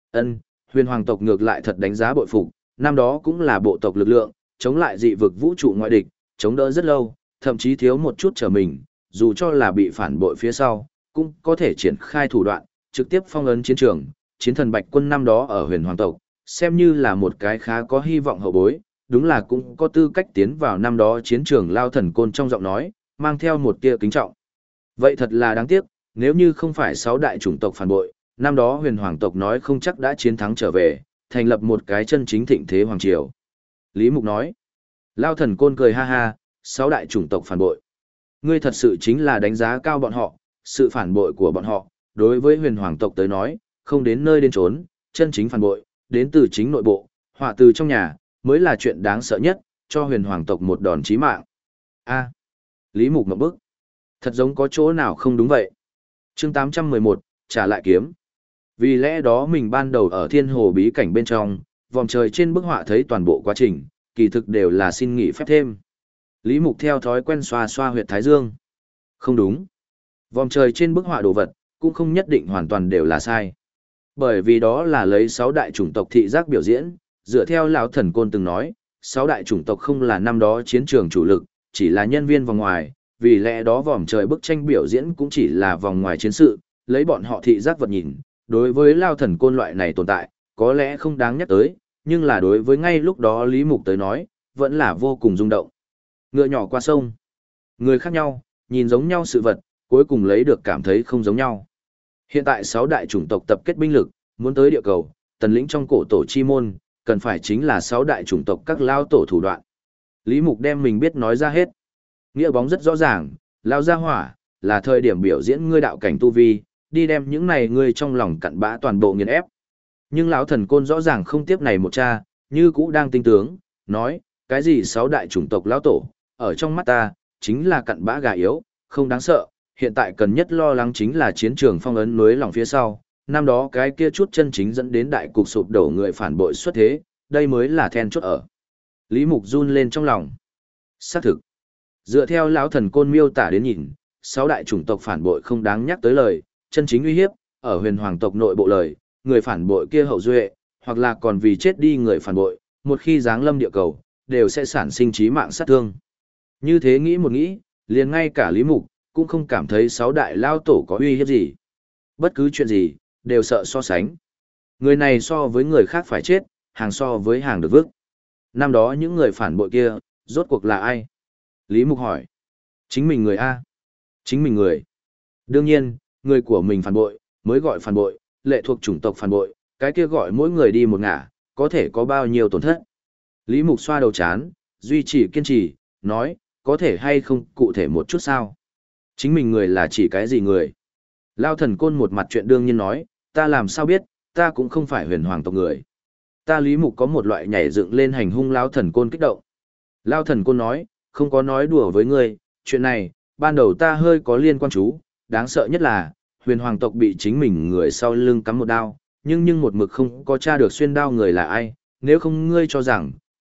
Huyền hoàng tộc ngược lại thật đánh giá bội phục, năm đó cũng là bộ tộc lực lượng, chống lại dị vực vũ trụ ngoại địch, chống đỡ rất lâu, thậm chí thiếu một chút trở mình, dù cho là bị phản bội phía sau, cũng có thể triển khai thủ đoạn, trực tiếp phong ấn chiến trường. Chiến thần bạch quân năm đó ở huyền hoàng tộc, xem như là một cái khá có hy vọng hậu bối, đúng là cũng có tư cách tiến vào năm đó chiến trường. Lao thần côn trong giọng nói, mang theo một tia kính trọng. Vậy thật là đáng tiếc, nếu như không phải 6 đại chủng tộc phản bội, năm đó huyền hoàng tộc nói không chắc đã chiến thắng trở về, thành lập một cái chân chính thịnh thế hoàng triều. Lý Mục nói. Lao thần côn cười ha ha, 6 đại chủng tộc phản bội. Ngươi thật sự chính là đánh giá cao bọn họ, sự phản bội của bọn họ, đối với huyền hoàng tộc tới nói, không đến nơi đến trốn, chân chính phản bội, đến từ chính nội bộ, họa từ trong nhà, mới là chuyện đáng sợ nhất, cho huyền hoàng tộc một đòn chí mạng. A. Lý Mục ngậm bức. Thật giống có chỗ nào không đúng vậy. Chương 811, trả lại kiếm. Vì lẽ đó mình ban đầu ở thiên hồ bí cảnh bên trong, vòng trời trên bức họa thấy toàn bộ quá trình, kỳ thực đều là xin nghỉ phép thêm. Lý Mục theo thói quen xoa xoa huyệt thái dương. Không đúng. Vòng trời trên bức họa đồ vật, cũng không nhất định hoàn toàn đều là sai. Bởi vì đó là lấy 6 đại chủng tộc thị giác biểu diễn, dựa theo lão thần côn từng nói, 6 đại chủng tộc không là năm đó chiến trường chủ lực, chỉ là nhân viên vòng ngoài, vì lẽ đó vòng trời bức tranh biểu diễn cũng chỉ là vòng ngoài chiến sự, lấy bọn họ thị giác vật nhìn, đối với lao thần côn loại này tồn tại, có lẽ không đáng nhắc tới, nhưng là đối với ngay lúc đó Lý Mục tới nói, vẫn là vô cùng rung động. Ngựa nhỏ qua sông, người khác nhau, nhìn giống nhau sự vật, cuối cùng lấy được cảm thấy không giống nhau. Hiện tại 6 đại chủng tộc tập kết binh lực, muốn tới địa cầu, tần lĩnh trong cổ tổ chi môn, cần phải chính là 6 đại chủng tộc các lao tổ thủ đoạn. Lý Mục đem mình biết nói ra hết. Nghĩa bóng rất rõ ràng, lao ra hỏa, là thời điểm biểu diễn ngươi đạo cảnh tu vi, đi đem những này ngươi trong lòng cặn bã toàn bộ nghiền ép. Nhưng lão thần côn rõ ràng không tiếp này một cha, như cũ đang tinh tướng, nói, cái gì 6 đại chủng tộc lão tổ, ở trong mắt ta, chính là cặn bã gà yếu, không đáng sợ, hiện tại cần nhất lo lắng chính là chiến trường phong ấn núi lòng phía sau, năm đó cái kia chút chân chính dẫn đến đại cục sụp đổ người phản bội xuất thế, đây mới là then chốt ở. Lý Mục run lên trong lòng. Xác thực. Dựa theo lão thần côn miêu tả đến nhìn, 6 đại chủng tộc phản bội không đáng nhắc tới lời, chân chính uy hiếp, ở huyền hoàng tộc nội bộ lời, người phản bội kia hậu duệ, hoặc là còn vì chết đi người phản bội, một khi giáng lâm địa cầu, đều sẽ sản sinh chí mạng sát thương. Như thế nghĩ một nghĩ, liền ngay cả Lý Mục, cũng không cảm thấy 6 đại lao tổ có uy hiếp gì. Bất cứ chuyện gì, đều sợ so sánh. Người này so với người khác phải chết, hàng so với hàng được vứt. Năm đó những người phản bội kia, rốt cuộc là ai? Lý Mục hỏi. Chính mình người A. Chính mình người. Đương nhiên, người của mình phản bội, mới gọi phản bội, lệ thuộc chủng tộc phản bội, cái kia gọi mỗi người đi một ngả, có thể có bao nhiêu tổn thất. Lý Mục xoa đầu chán, duy trì kiên trì, nói, có thể hay không cụ thể một chút sao? Chính mình người là chỉ cái gì người? Lao thần côn một mặt chuyện đương nhiên nói, ta làm sao biết, ta cũng không phải huyền hoàng tộc người. Ta Lý Mục có một loại nhảy dựng lên hành hung Lao thần côn kích động. Lao thần côn nói, không có nói đùa với ngươi, chuyện này, ban đầu ta hơi có liên quan chú, đáng sợ nhất là, huyền hoàng tộc bị chính mình người sau lưng cắm một đao, nhưng một mực không có tra được xuyên đao người là ai, nếu không ngươi cho rằng,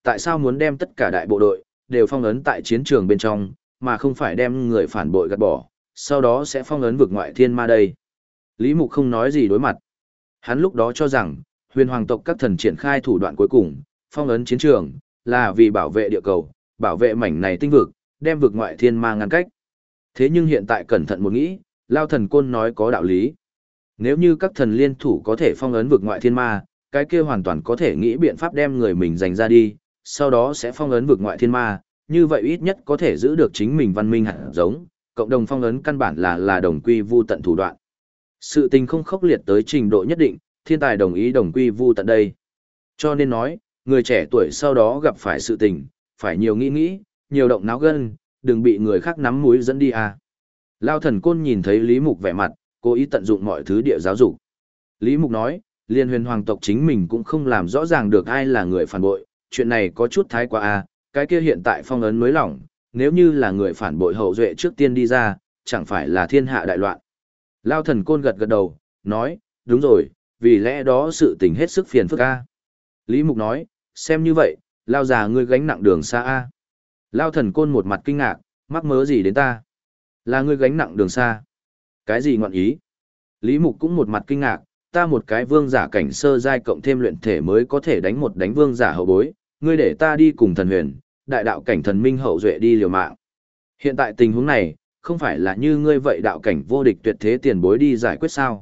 tại sao muốn đem tất cả đại bộ đội đều phong ấn tại chiến trường bên trong, mà không phải đem người phản bội gạt bỏ, sau đó sẽ phong ấn vực ngoại thiên ma đây? Lý Mục không nói gì đối mặt. Hắn lúc đó cho rằng, huyền hoàng tộc các thần triển khai thủ đoạn cuối cùng, phong ấn chiến trường, là vì bảo vệ địa cầu, bảo vệ mảnh này tinh vực, đem vực ngoại thiên ma ngăn cách. Thế nhưng hiện tại cẩn thận một nghĩ, Lao Thần Côn nói có đạo lý. Nếu như các thần liên thủ có thể phong ấn vực ngoại thiên ma, cái kia hoàn toàn có thể nghĩ biện pháp đem người mình giành ra đi, sau đó sẽ phong ấn vực ngoại thiên ma, như vậy ít nhất có thể giữ được chính mình văn minh hạt giống, cộng đồng phong ấn căn bản là đồng quy vu tận thủ đoạn. Sự tình không khốc liệt tới trình độ nhất định, thiên tài đồng ý đồng quy vu tận đây. Cho nên nói, người trẻ tuổi sau đó gặp phải sự tình, phải nhiều nghĩ, nhiều động náo gân, đừng bị người khác nắm mũi dẫn đi à. Lao Thần Côn nhìn thấy Lý Mục vẻ mặt, cố ý tận dụng mọi thứ địa giáo dục. Lý Mục nói, liên huyền hoàng tộc chính mình cũng không làm rõ ràng được ai là người phản bội, chuyện này có chút thái quá à, cái kia hiện tại phong ấn mới lỏng, nếu như là người phản bội hậu duệ trước tiên đi ra, chẳng phải là thiên hạ đại loạn. Lao Thần Côn gật gật đầu, nói, đúng rồi, vì lẽ đó sự tình hết sức phiền phức a. Lý Mục nói, xem như vậy, Lao già ngươi gánh nặng đường xa a. Lao Thần Côn một mặt kinh ngạc, mắc mớ gì đến ta? Là ngươi gánh nặng đường xa. Cái gì ngọn ý? Lý Mục cũng một mặt kinh ngạc, ta một cái vương giả cảnh sơ giai cộng thêm luyện thể mới có thể đánh một đánh vương giả hậu bối, ngươi để ta đi cùng thần huyền, đại đạo cảnh thần minh hậu duệ đi liều mạng. Hiện tại tình huống này, không phải là như ngươi vậy đạo cảnh vô địch tuyệt thế tiền bối đi giải quyết sao?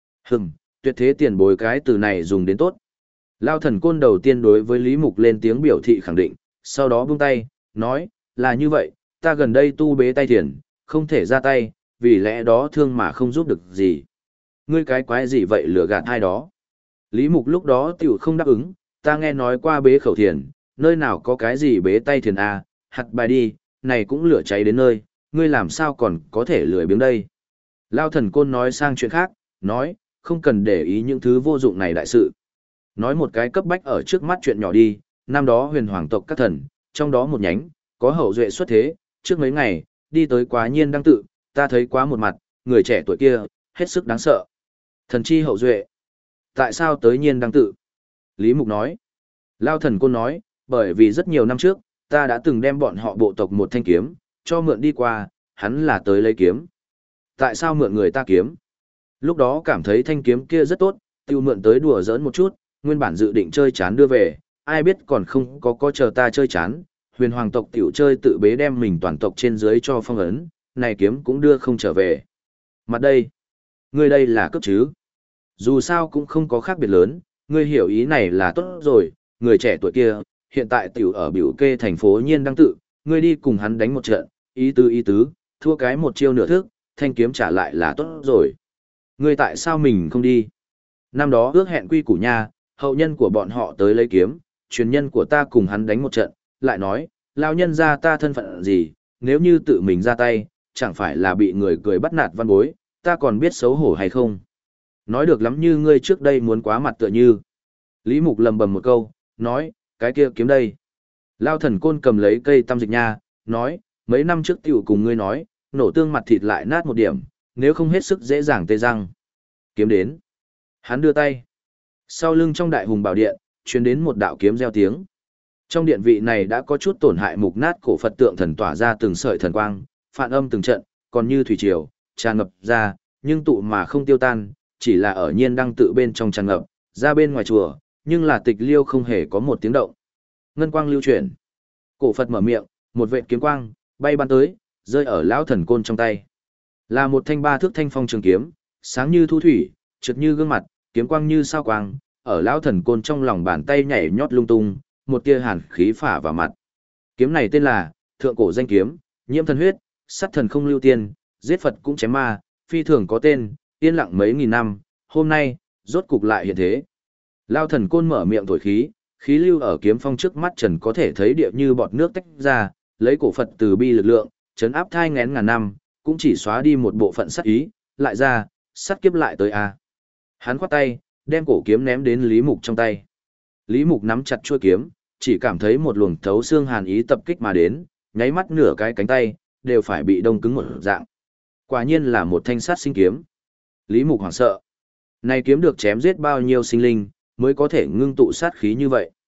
Tuyệt thế tiền bối cái từ này dùng đến tốt. Lao Thần Côn đầu tiên đối với Lý Mục lên tiếng biểu thị khẳng định, sau đó buông tay, nói, là như vậy, ta gần đây tu bế tay thiền, không thể ra tay, vì lẽ đó thương mà không giúp được gì. Ngươi cái quái gì vậy lừa gạt ai đó? Lý Mục lúc đó tiểu không đáp ứng, ta nghe nói qua bế khẩu thiền, nơi nào có cái gì bế tay thiền à, hạt bài đi, này cũng lửa cháy đến nơi, ngươi làm sao còn có thể lười biếng đây. Lao Thần Côn nói sang chuyện khác, nói, không cần để ý những thứ vô dụng này đại sự. Nói một cái cấp bách ở trước mắt chuyện nhỏ đi, năm đó huyền hoàng tộc các thần, trong đó một nhánh, có hậu duệ xuất thế, trước mấy ngày, đi tới Quá Nhiên Đăng Tự, ta thấy quá một mặt, người trẻ tuổi kia, hết sức đáng sợ. Thần chi hậu duệ. Tại sao tới Nhiên Đăng Tự? Lý Mục nói. Lao Thần Côn nói, bởi vì rất nhiều năm trước, ta đã từng đem bọn họ bộ tộc một thanh kiếm, cho mượn đi qua, hắn là tới lấy kiếm. Tại sao mượn người ta kiếm? Lúc đó cảm thấy thanh kiếm kia rất tốt, tiêu mượn tới đùa giỡn một chút, nguyên bản dự định chơi chán đưa về, ai biết còn không có chờ ta chơi chán, huyền hoàng tộc tiểu chơi tự bế đem mình toàn tộc trên dưới cho phong ấn, này kiếm cũng đưa không trở về. Mặt đây, ngươi đây là cấp chứ? Dù sao cũng không có khác biệt lớn, ngươi hiểu ý này là tốt rồi, người trẻ tuổi kia, hiện tại tiểu ở biểu kê thành phố Nhiên Đăng Tự, ngươi đi cùng hắn đánh một trận, ý tứ, thua cái một chiêu nửa thức, thanh kiếm trả lại là tốt rồi. Ngươi tại sao mình không đi? Năm đó ước hẹn quy củ nha, hậu nhân của bọn họ tới lấy kiếm, truyền nhân của ta cùng hắn đánh một trận, lại nói, lao nhân ra ta thân phận gì, nếu như tự mình ra tay, chẳng phải là bị người cười bắt nạt văn bối, ta còn biết xấu hổ hay không? Nói được lắm như ngươi trước đây muốn quá mặt tựa như. Lý Mục lầm bầm một câu, nói, cái kia kiếm đây. Lao Thần Côn cầm lấy cây tăm dịch nha, nói, mấy năm trước tiểu cùng ngươi nói, nổ tương mặt thịt lại nát một điểm, nếu không hết sức dễ dàng tê răng. Kiếm đến. Hắn đưa tay. Sau lưng trong đại hùng bảo điện, truyền đến một đạo kiếm reo tiếng. Trong điện vị này đã có chút tổn hại mục nát cổ Phật tượng thần tỏa ra từng sợi thần quang, phản âm từng trận, còn như thủy triều, tràn ngập ra, nhưng tụ mà không tiêu tan, chỉ là ở Nhiên Đăng Tự bên trong tràn ngập, ra bên ngoài chùa, nhưng là tịch liêu không hề có một tiếng động. Ngân quang lưu chuyển. Cổ Phật mở miệng, một vệt kiếm quang bay bắn tới, rơi ở lão Thần Côn trong tay. Là một thanh 3 thước thanh phong trường kiếm, sáng như thu thủy, trượt như gương mặt, kiếm quang như sao quang, ở lão Thần Côn trong lòng bàn tay nhảy nhót lung tung, một tia hàn khí phả vào mặt. Kiếm này tên là Thượng cổ danh kiếm, nhiễm thần huyết, sát thần không lưu tiên, giết Phật cũng chém ma, phi thường có tên, yên lặng mấy nghìn năm, hôm nay rốt cục lại hiện thế. Lão Thần Côn mở miệng thổi khí, khí lưu ở kiếm phong trước mắt trần có thể thấy địa như bọt nước tách ra, lấy cổ Phật từ bi lực lượng, trấn áp thai nghén ngàn năm, cũng chỉ xóa đi một bộ phận sát ý, lại ra, sát kiếp lại tới a. Hắn khoát tay, đem cổ kiếm ném đến Lý Mục trong tay. Lý Mục nắm chặt chuôi kiếm, chỉ cảm thấy một luồng thấu xương hàn ý tập kích mà đến, nháy mắt nửa cái cánh tay đều phải bị đông cứng một dạng. Quả nhiên là một thanh sát sinh kiếm. Lý Mục hoảng sợ. Này kiếm được chém giết bao nhiêu sinh linh mới có thể ngưng tụ sát khí như vậy?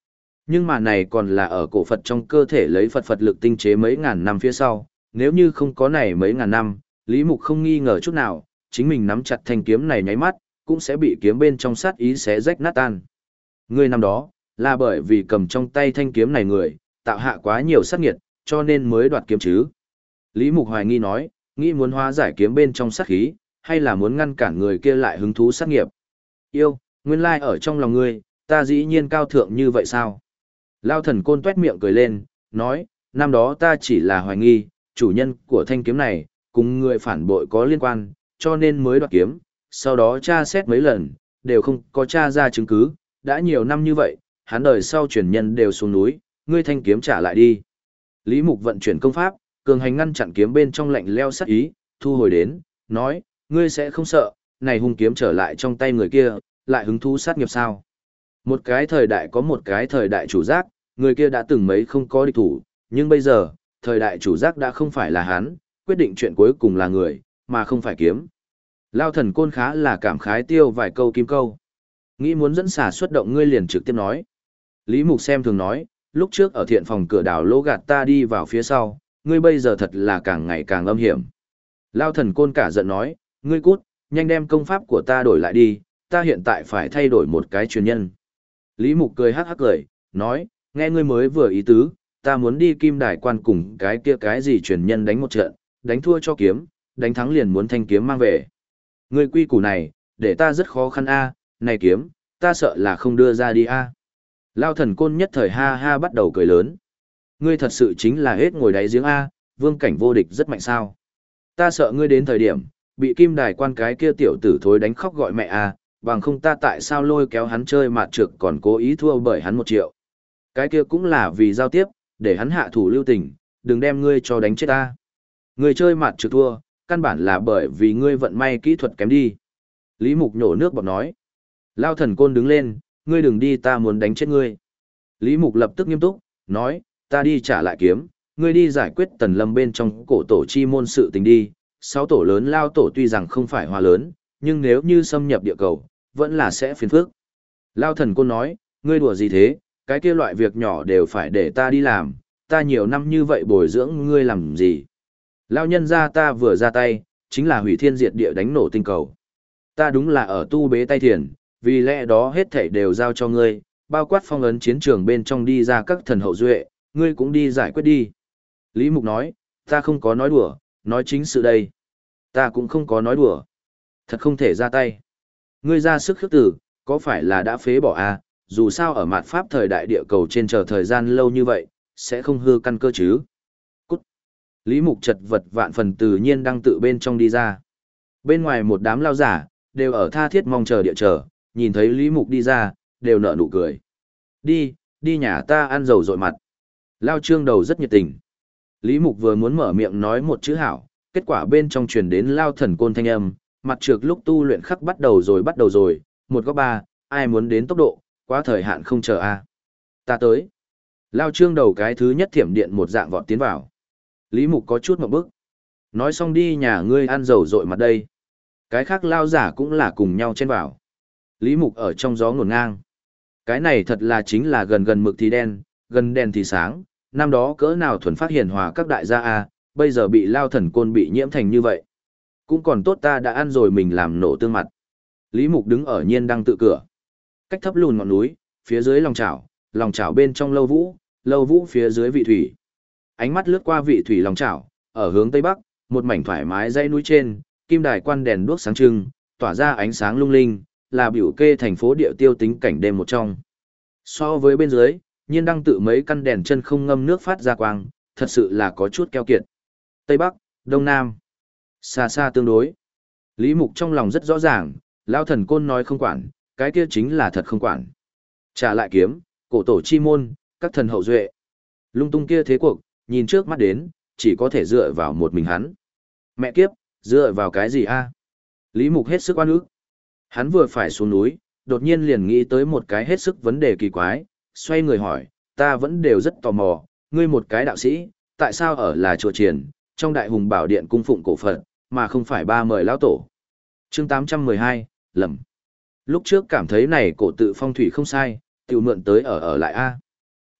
Nhưng mà này còn là ở cổ Phật trong cơ thể lấy Phật lực tinh chế mấy ngàn năm phía sau, nếu như không có này mấy ngàn năm, Lý Mục không nghi ngờ chút nào, chính mình nắm chặt thanh kiếm này nháy mắt, cũng sẽ bị kiếm bên trong sát ý xé rách nát tan. Người năm đó, là bởi vì cầm trong tay thanh kiếm này người, tạo hạ quá nhiều sát nghiệt, cho nên mới đoạt kiếm chứ. Lý Mục hoài nghi nói, nghĩ muốn hóa giải kiếm bên trong sát khí, hay là muốn ngăn cản người kia lại hứng thú sát nghiệp. Yêu, nguyên lai ở trong lòng ngươi, ta dĩ nhiên cao thượng như vậy sao? Lao thần côn tuét miệng cười lên, nói, năm đó ta chỉ là hoài nghi, chủ nhân của thanh kiếm này, cùng người phản bội có liên quan, cho nên mới đoạt kiếm, sau đó tra xét mấy lần, đều không có tra ra chứng cứ, đã nhiều năm như vậy, hắn đời sau truyền nhân đều xuống núi, ngươi thanh kiếm trả lại đi. Lý Mục vận chuyển công pháp, cường hành ngăn chặn kiếm bên trong lạnh leo sát ý, thu hồi đến, nói, ngươi sẽ không sợ, này hung kiếm trở lại trong tay người kia, lại hứng thú sát nghiệp sao? Một cái thời đại có một cái thời đại chủ giác, người kia đã từng mấy không có địch thủ, nhưng bây giờ, thời đại chủ giác đã không phải là hắn, quyết định chuyện cuối cùng là người, mà không phải kiếm. Lao thần côn khá là cảm khái tiêu vài câu kim câu. Nghĩ muốn dẫn xả xuất động ngươi liền trực tiếp nói. Lý Mục xem thường nói, lúc trước ở thiện phòng cửa đảo lỗ gạt ta đi vào phía sau, ngươi bây giờ thật là càng ngày càng âm hiểm. Lao thần côn cả giận nói, ngươi cút, nhanh đem công pháp của ta đổi lại đi, ta hiện tại phải thay đổi một cái truyền nhân. Lý Mục cười hắc hắc cười, nói, nghe ngươi mới vừa ý tứ, ta muốn đi Kim Đài Quan cùng cái kia cái gì truyền nhân đánh một trận, đánh thua cho kiếm, đánh thắng liền muốn thanh kiếm mang về. Ngươi quy củ này, để ta rất khó khăn a, này kiếm, ta sợ là không đưa ra đi a. Lao thần côn nhất thời ha ha bắt đầu cười lớn. Ngươi thật sự chính là hết ngồi đáy giếng a, vương cảnh vô địch rất mạnh sao. Ta sợ ngươi đến thời điểm, bị Kim Đài Quan cái kia tiểu tử thối đánh khóc gọi mẹ a, bằng không ta tại sao lôi kéo hắn chơi mạt trược còn cố ý thua bởi hắn 1 triệu. Cái kia cũng là vì giao tiếp, để hắn hạ thủ lưu tình, đừng đem ngươi cho đánh chết ta. Ngươi chơi mạt trược thua, căn bản là bởi vì ngươi vận may kỹ thuật kém đi. Lý Mục nhổ nước bọt nói. Lao thần côn đứng lên, ngươi đừng đi, ta muốn đánh chết ngươi. Lý Mục lập tức nghiêm túc, nói, ta đi trả lại kiếm, ngươi đi giải quyết Tần Lâm bên trong cổ tổ chi môn sự tình đi. 6 tổ lớn Lao tổ tuy rằng không phải hòa lớn, nhưng nếu như xâm nhập địa cầu, vẫn là sẽ phiền phức. Lao thần côn nói, ngươi đùa gì thế, cái kia loại việc nhỏ đều phải để ta đi làm, ta nhiều năm như vậy bồi dưỡng ngươi làm gì. Lao nhân ra ta vừa ra tay, chính là hủy thiên diệt địa đánh nổ tinh cầu. Ta đúng là ở tu bế tay thiền, vì lẽ đó hết thảy đều giao cho ngươi, bao quát phong ấn chiến trường bên trong đi ra các thần hậu duệ, ngươi cũng đi giải quyết đi. Lý Mục nói, ta không có nói đùa, nói chính sự đây. Ta cũng không có nói đùa. Thật không thể ra tay. Ngươi ra sức khước tử, có phải là đã phế bỏ à, dù sao ở mạt pháp thời đại địa cầu trên chờ thời gian lâu như vậy, sẽ không hư căn cơ chứ. Cút. Lý Mục chật vật vạn phần tự nhiên đang tự bên trong đi ra. Bên ngoài một đám lao giả, đều ở tha thiết mong chờ địa chờ, nhìn thấy Lý Mục đi ra, đều nở nụ cười. Đi, đi nhà ta ăn dầu dội mặt. Lao Trương đầu rất nhiệt tình. Lý Mục vừa muốn mở miệng nói một chữ hảo, kết quả bên trong truyền đến Lao thần côn thanh âm, mặt trược lúc tu luyện khắc bắt đầu rồi, 1 góc 3, ai muốn đến tốc độ, quá thời hạn không chờ a. Ta tới. Lao Trương đầu cái thứ nhất thiểm điện một dạng vọt tiến vào. Lý Mục có chút một bước. Nói xong đi nhà ngươi ăn dầu dội mặt đây. Cái khác lao giả cũng là cùng nhau chen vào. Lý Mục ở trong gió ngổn ngang. Cái này thật là chính là gần gần mực thì đen, gần đèn thì sáng, năm đó cỡ nào thuần phát hiển hòa các đại gia a, bây giờ bị Lao thần côn bị nhiễm thành như vậy. Cũng còn tốt ta đã ăn rồi mình làm nổ tương mặt. Lý Mục đứng ở nhiên đang tự cửa. Cách thấp lùn ngọn núi, phía dưới lòng chảo bên trong lâu vũ phía dưới vị thủy. Ánh mắt lướt qua vị thủy lòng chảo, ở hướng tây bắc, một mảnh thoải mái dãy núi trên, Kim Đài Quan đèn đuốc sáng trưng, tỏa ra ánh sáng lung linh, là biểu kê thành phố địa tiêu tính cảnh đêm một trong. So với bên dưới, nhiên đang tự mấy căn đèn chân không ngâm nước phát ra quang, thật sự là có chút keo kiệt. Tây Bắc, Đông Nam, xa xa tương đối. Lý Mục trong lòng rất rõ ràng, Lao thần côn nói không quản, cái kia chính là thật không quản. Trả lại kiếm, cổ tổ chi môn, các thần hậu duệ. Lung tung kia thế cuộc, nhìn trước mắt đến, chỉ có thể dựa vào một mình hắn. Mẹ kiếp, dựa vào cái gì a? Lý Mục hết sức oan ức. Hắn vừa phải xuống núi, đột nhiên liền nghĩ tới một cái hết sức vấn đề kỳ quái, xoay người hỏi, ta vẫn đều rất tò mò, ngươi một cái đạo sĩ, tại sao ở là chùa Triển, trong đại hùng bảo điện cung phụng cổ Phật, mà không phải ba mời lão tổ. Chương 812, lầm. Lúc trước cảm thấy này cổ tự phong thủy không sai, tiểu mượn tới ở lại a.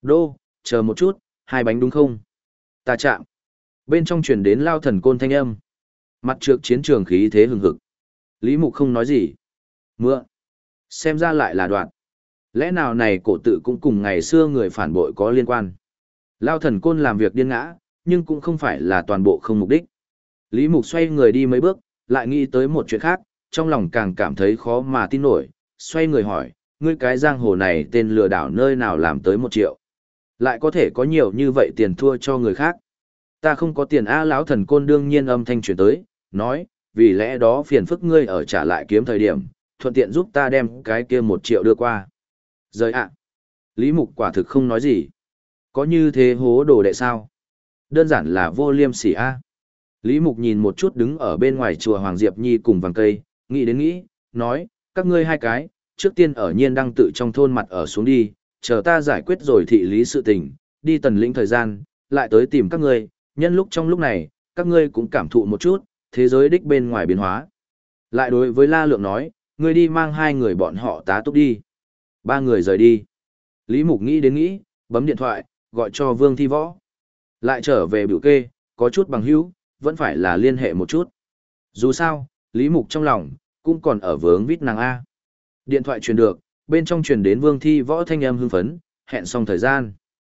Đô, chờ một chút, hai bánh đúng không? Ta chạm. Bên trong truyền đến Lao Thần Côn thanh âm. Mặt trược chiến trường khí thế hừng hực. Lý Mục không nói gì. Mượn. Xem ra lại là đoạn. Lẽ nào này cổ tự cũng cùng ngày xưa người phản bội có liên quan. Lao Thần Côn làm việc điên ngã, nhưng cũng không phải là toàn bộ không mục đích. Lý Mục xoay người đi mấy bước, lại nghĩ tới một chuyện khác, trong lòng càng cảm thấy khó mà tin nổi, xoay người hỏi, ngươi cái giang hồ này tên lừa đảo nơi nào làm tới 1 triệu. Lại có thể có nhiều như vậy tiền thua cho người khác. Ta không có tiền a. Lão Thần Côn đương nhiên âm thanh chuyển tới, nói, vì lẽ đó phiền phức ngươi ở trả lại kiếm thời điểm, thuận tiện giúp ta đem cái kia 1 triệu đưa qua. Rời ạ. Lý Mục quả thực không nói gì. Có như thế hố đồ đệ sao? Đơn giản là vô liêm sỉ a. Lý Mục nhìn một chút đứng ở bên ngoài chùa Hoàng Diệp Nhi cùng vàng cây, nghĩ đến nghĩ, nói, các ngươi hai cái, trước tiên ở Nhiên Đăng tự trong thôn mặt ở xuống đi, chờ ta giải quyết rồi thị lý sự tình, đi tần lĩnh thời gian, lại tới tìm các ngươi, nhân lúc trong lúc này, các ngươi cũng cảm thụ một chút, thế giới đích bên ngoài biến hóa. Lại đối với La Lượng nói, ngươi đi mang 2 người bọn họ tá túc đi. 3 người rời đi. Lý Mục nghĩ đến nghĩ, bấm điện thoại, gọi cho Vương Thi Võ. Lại trở về biểu kê, có chút bằng hữu, vẫn phải là liên hệ một chút. Dù sao, Lý Mục trong lòng, cũng còn ở vướng vít nàng A. Điện thoại truyền được, bên trong truyền đến Vương Thi Võ thanh âm hưng phấn, hẹn xong thời gian.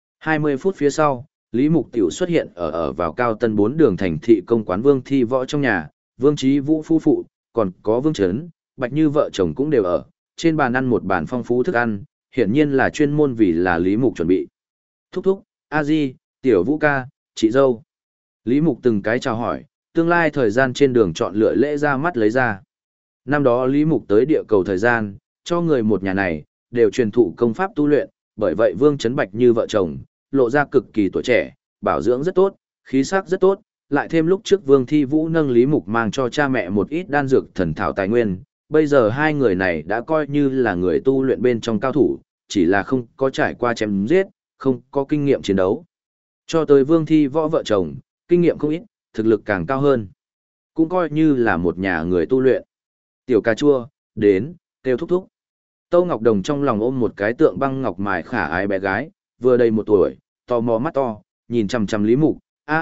20 phút phía sau, Lý Mục tiểu xuất hiện ở vào Cao Tân 4 đường thành thị công quán Vương Thi Võ trong nhà, Vương Chí Vũ phu phụ, còn có Vương Trấn, Bạch Như vợ chồng cũng đều ở, trên bàn ăn một bàn phong phú thức ăn, hiển nhiên là chuyên môn vì là Lý Mục chuẩn bị. Thúc thúc, A Di, Tiểu Vũ ca, chị dâu. Lý Mục từng cái chào hỏi, tương lai thời gian trên đường chọn lựa lễ ra mắt lấy ra. Năm đó Lý Mục tới địa cầu thời gian, cho người một nhà này, đều truyền thụ công pháp tu luyện, bởi vậy Vương Trấn Bạch Như vợ chồng, lộ ra cực kỳ tuổi trẻ, bảo dưỡng rất tốt, khí sắc rất tốt, lại thêm lúc trước Vương Thi Vũ nâng Lý Mục mang cho cha mẹ một ít đan dược thần thảo tài nguyên, bây giờ hai người này đã coi như là người tu luyện bên trong cao thủ, chỉ là không có trải qua chém giết, không có kinh nghiệm chiến đấu. Cho tới Vương Thi Võ vợ chồng, kinh nghiệm không ít, thực lực càng cao hơn. Cũng coi như là một nhà người tu luyện. Tiểu cà chua, đến, kêu thúc thúc. Tâu Ngọc Đồng trong lòng ôm một cái tượng băng ngọc mài khả ái bé gái, vừa đầy 1 tuổi, tò mò mắt to, nhìn chằm chằm Lý Mục,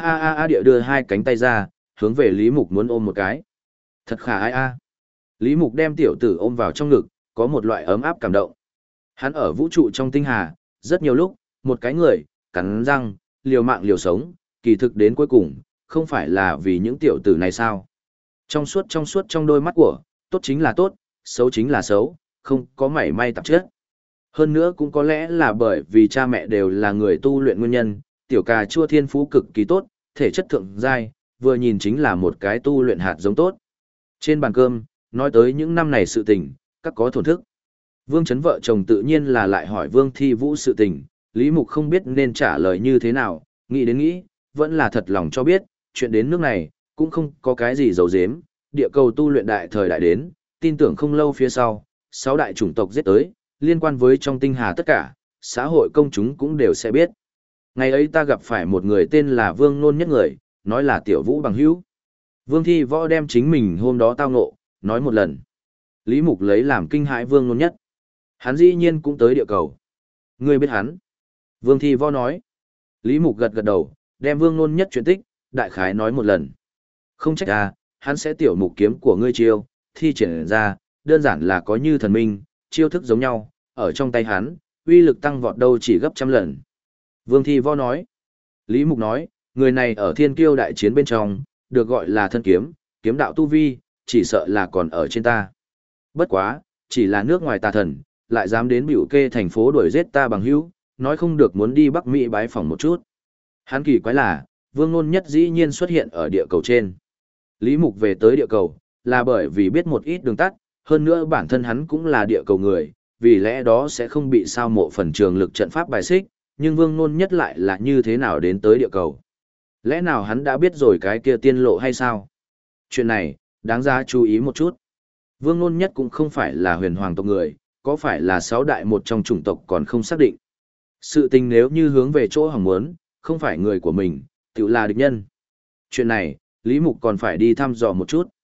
a địa đưa 2 cánh tay ra, hướng về Lý Mục muốn ôm một cái. Thật khả ái a. Lý Mục đem tiểu tử ôm vào trong ngực, có một loại ấm áp cảm động. Hắn ở vũ trụ trong tinh hà, rất nhiều lúc, một cái người, cắn răng, liều mạng liều sống, kỳ thực đến cuối cùng, không phải là vì những tiểu tử này sao. Trong suốt trong đôi mắt của, tốt chính là tốt, xấu chính là xấu, không có mảy may tạp chất. Hơn nữa cũng có lẽ là bởi vì cha mẹ đều là người tu luyện nguyên nhân, tiểu cà chua thiên phú cực kỳ tốt, thể chất thượng giai, vừa nhìn chính là một cái tu luyện hạt giống tốt. Trên bàn cơm, nói tới những năm này sự tình, các có thổn thức. Vương Trấn vợ chồng tự nhiên là lại hỏi Vương Thi Vũ sự tình, Lý Mục không biết nên trả lời như thế nào, nghĩ đến nghĩ, vẫn là thật lòng cho biết, chuyện đến nước này, cũng không có cái gì giấu giếm, địa cầu tu luyện đại thời đại đến, tin tưởng không lâu phía sau, 6 đại chủng tộc giết tới, liên quan với trong tinh hà tất cả, xã hội công chúng cũng đều sẽ biết. Ngày ấy ta gặp phải một người tên là Vương Nôn Nhất người, nói là Tiểu Vũ bằng hữu. Vương Thi Võ đem chính mình hôm đó tao ngộ, nói một lần. Lý Mục lấy làm kinh hãi Vương Nôn Nhất. Hắn dĩ nhiên cũng tới địa cầu. Ngươi biết hắn? Vương Thi Võ nói. Lý Mục gật gật đầu, đem Vương Nôn Nhất chuyện tích, đại khái nói một lần. Không trách à, hắn sẽ tiểu mục kiếm của ngươi chiêu, thi triển ra, đơn giản là có như thần minh, chiêu thức giống nhau, ở trong tay hắn, uy lực tăng vọt đâu chỉ gấp trăm lần. Vương Thi Võ nói. Lý Mục nói, người này ở thiên kiêu đại chiến bên trong, được gọi là thân kiếm, kiếm đạo tu vi, chỉ sợ là còn ở trên ta. Bất quá, chỉ là nước ngoài tà thần, lại dám đến biểu kê thành phố đuổi giết ta bằng hữu, nói không được muốn đi Bắc Mỹ bái phỏng một chút. Hắn kỳ quái là, Vương Nôn Nhất dĩ nhiên xuất hiện ở địa cầu trên. Lý Mục về tới địa cầu, là bởi vì biết một ít đường tắt, hơn nữa bản thân hắn cũng là địa cầu người, vì lẽ đó sẽ không bị sao mộ phần trường lực trận pháp bài xích, nhưng Vương Nôn Nhất lại là như thế nào đến tới địa cầu. Lẽ nào hắn đã biết rồi cái kia tiên lộ hay sao? Chuyện này, đáng giá chú ý một chút. Vương Nôn Nhất cũng không phải là huyền hoàng tộc người, có phải là 6 đại một trong chủng tộc còn không xác định. Sự tình nếu như hướng về chỗ hỏng muốn, không phải người của mình, tự là địch nhân. Chuyện này, Lý Mục còn phải đi thăm dò một chút.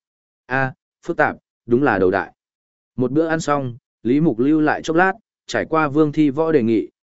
Phức tạp, đúng là đầu đại. Một bữa ăn xong, Lý Mục lưu lại chốc lát, trải qua Vương Thi Võ đề nghị,